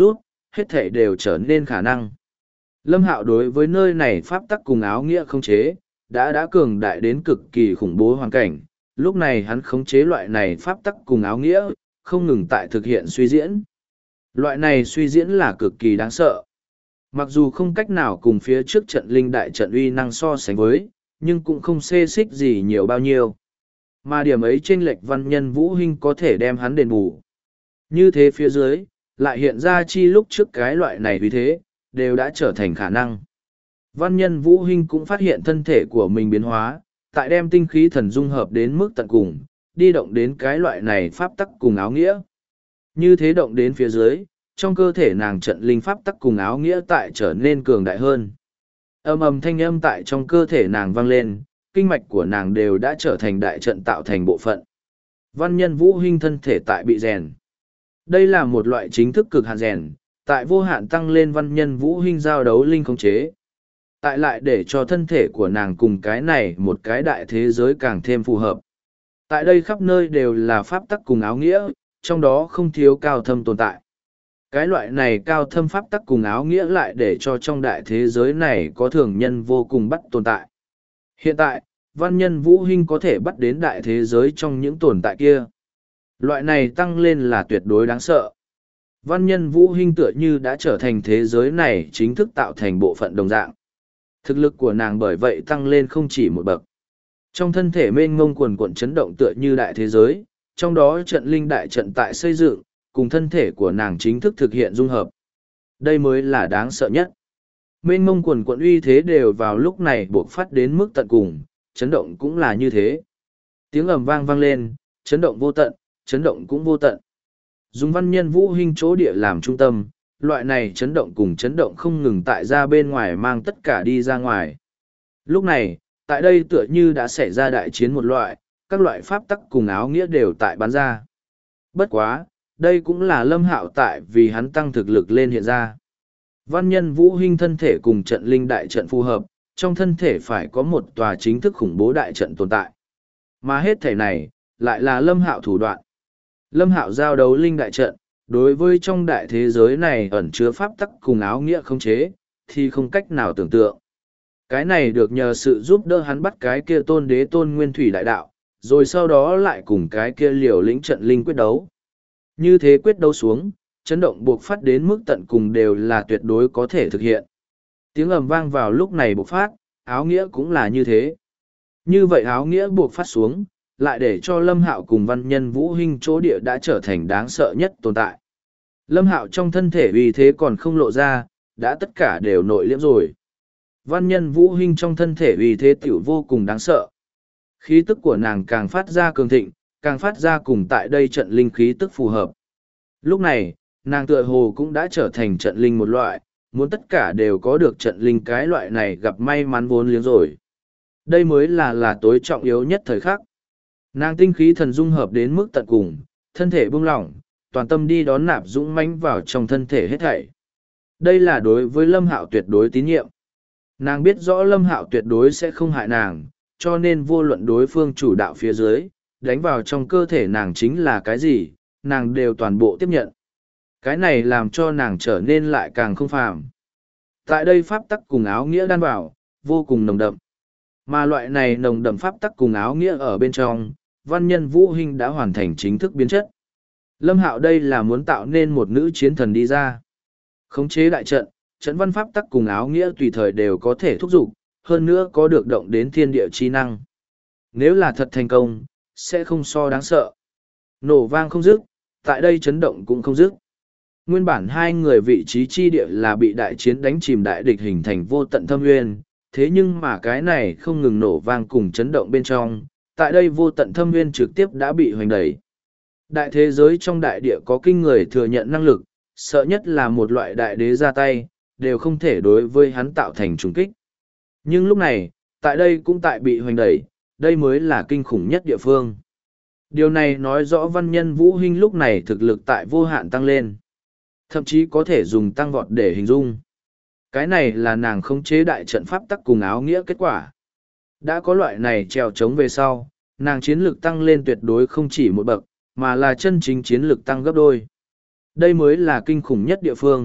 hết thể đều trở nên khả năng. Lâm Hạo đối với nơi này pháp tắc cùng áo nghĩa không chế, đã cường đại đến cực kỳ khủng bố hoàn cảnh, lúc này hắn khống chế loại này pháp tắc cùng áo nghĩa, không ngừng tại thực hiện suy diễn. Loại này suy diễn là cực kỳ đáng sợ. Mặc dù không cách nào cùng phía trước trận linh đại trận uy năng so sánh với, nhưng cũng không xê xích gì nhiều bao nhiêu. Mà điểm ấy chênh lệch Văn Nhân Vũ Hinh có thể đem hắn đền bù. Như thế phía dưới, lại hiện ra chi lúc trước cái loại này vì thế, đều đã trở thành khả năng. Văn Nhân Vũ Hinh cũng phát hiện thân thể của mình biến hóa, tại đem tinh khí thần dung hợp đến mức tận cùng, đi động đến cái loại này pháp tắc cùng áo nghĩa. Như thế động đến phía dưới, trong cơ thể nàng trận linh pháp tắc cùng áo nghĩa tại trở nên cường đại hơn. Âm ầm thanh âm tại trong cơ thể nàng vang lên, kinh mạch của nàng đều đã trở thành đại trận tạo thành bộ phận. Văn Nhân Vũ Hinh thân thể tại bị rèn. Đây là một loại chính thức cực hạn rèn, tại vô hạn tăng lên Văn Nhân Vũ Hinh giao đấu linh khống chế. Tại lại để cho thân thể của nàng cùng cái này một cái đại thế giới càng thêm phù hợp. Tại đây khắp nơi đều là pháp tắc cùng áo nghĩa, trong đó không thiếu cao thâm tồn tại. Cái loại này cao thâm pháp tắc cùng áo nghĩa lại để cho trong đại thế giới này có thường nhân vô cùng bắt tồn tại. Hiện tại, Văn Nhân Vũ Hinh có thể bắt đến đại thế giới trong những tồn tại kia. Loại này tăng lên là tuyệt đối đáng sợ. Văn Nhân Vũ Hinh tựa như đã trở thành thế giới này chính thức tạo thành bộ phận đồng dạng. Thực lực của nàng bởi vậy tăng lên không chỉ một bậc. Trong thân thể mênh mông quần cuộn chấn động tựa như đại thế giới, trong đó trận linh đại trận tại xây dựng, cùng thân thể của nàng chính thức thực hiện dung hợp. Đây mới là đáng sợ nhất. Mênh mông quần cuộn uy thế đều vào lúc này buộc phát đến mức tận cùng, chấn động cũng là như thế. Tiếng ầm vang vang lên, chấn động vô tận, chấn động cũng vô tận. Dùng Văn Nhân Vũ Hinh chỗ địa làm trung tâm, loại này chấn động cùng chấn động không ngừng tại ra bên ngoài mang tất cả đi ra ngoài. Lúc này, tại đây tựa như đã xảy ra đại chiến một loại, các loại pháp tắc cùng áo nghĩa đều tại bắn ra. Bất quá, đây cũng là Lâm Hạo tại vì hắn tăng thực lực lên hiện ra. Văn Nhân Vũ Hinh thân thể cùng trận linh đại trận phù hợp, trong thân thể phải có một tòa chính thức khủng bố đại trận tồn tại. Mà hết thể này, lại là Lâm Hạo thủ đoạn. Lâm Hạo giao đấu linh đại trận, đối với trong đại thế giới này ẩn chứa pháp tắc cùng áo nghĩa không chế, thì không cách nào tưởng tượng. Cái này được nhờ sự giúp đỡ hắn bắt cái kia tôn đế tôn nguyên thủy đại đạo, rồi sau đó lại cùng cái kia liều lĩnh trận linh quyết đấu. Như thế quyết đấu xuống, chấn động buộc phát đến mức tận cùng đều là tuyệt đối có thể thực hiện. Tiếng ầm vang vào lúc này buộc phát, áo nghĩa cũng là như thế. Như vậy áo nghĩa buộc phát xuống, lại để cho Lâm Hạo cùng Văn Nhân Vũ Hinh chỗ địa đã trở thành đáng sợ nhất tồn tại. Lâm Hạo trong thân thể vì thế còn không lộ ra, đã tất cả đều nội liễm rồi. Văn Nhân Vũ Hinh trong thân thể vì thế tiểu vô cùng đáng sợ. Khí tức của nàng càng phát ra cường thịnh, càng phát ra cùng tại đây trận linh khí tức phù hợp. Lúc này, nàng tựa hồ cũng đã trở thành trận linh một loại, muốn tất cả đều có được trận linh cái loại này gặp may mắn vốn liếng rồi. Đây mới là tối trọng yếu nhất thời khắc. Nàng tinh khí thần dung hợp đến mức tận cùng, thân thể buông lỏng, toàn tâm đi đón nạp dũng mãnh vào trong thân thể hết thảy. Đây là đối với Lâm Hạo tuyệt đối tín nhiệm. Nàng biết rõ Lâm Hạo tuyệt đối sẽ không hại nàng, cho nên vô luận đối phương chủ đạo phía dưới, đánh vào trong cơ thể nàng chính là cái gì, nàng đều toàn bộ tiếp nhận. Cái này làm cho nàng trở nên lại càng không phàm. Tại đây pháp tắc cùng áo nghĩa đan vào, vô cùng nồng đậm. Mà loại này nồng đậm pháp tắc cùng áo nghĩa ở bên trong, Văn Nhân Vũ Hinh đã hoàn thành chính thức biến chất. Lâm Hạo đây là muốn tạo nên một nữ chiến thần đi ra. Khống chế đại trận, trận văn pháp tắc cùng áo nghĩa tùy thời đều có thể thúc giục, hơn nữa có được động đến thiên địa chi năng. Nếu là thật thành công, sẽ không so đáng sợ. Nổ vang không dứt, tại đây chấn động cũng không dứt. Nguyên bản hai người vị trí chi địa là bị đại chiến đánh chìm đại địch hình thành vô tận thâm nguyên, thế nhưng mà cái này không ngừng nổ vang cùng chấn động bên trong, tại đây vô tận thâm nguyên trực tiếp đã bị hoành đẩy. Đại thế giới trong đại địa có kinh người thừa nhận năng lực, sợ nhất là một loại đại đế ra tay, đều không thể đối với hắn tạo thành trùng kích. Nhưng lúc này, tại đây cũng tại bị hoành đẩy, đây mới là kinh khủng nhất địa phương. Điều này nói rõ Văn Nhân Vũ Hinh lúc này thực lực tại vô hạn tăng lên. Thậm chí có thể dùng tăng vọt để hình dung. Cái này là nàng khống chế đại trận pháp tắc cùng áo nghĩa kết quả. Đã có loại này trèo trống về sau, nàng chiến lực tăng lên tuyệt đối không chỉ một bậc, mà là chân chính chiến lực tăng gấp đôi. Đây mới là kinh khủng nhất địa phương,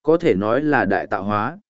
có thể nói là đại tạo hóa.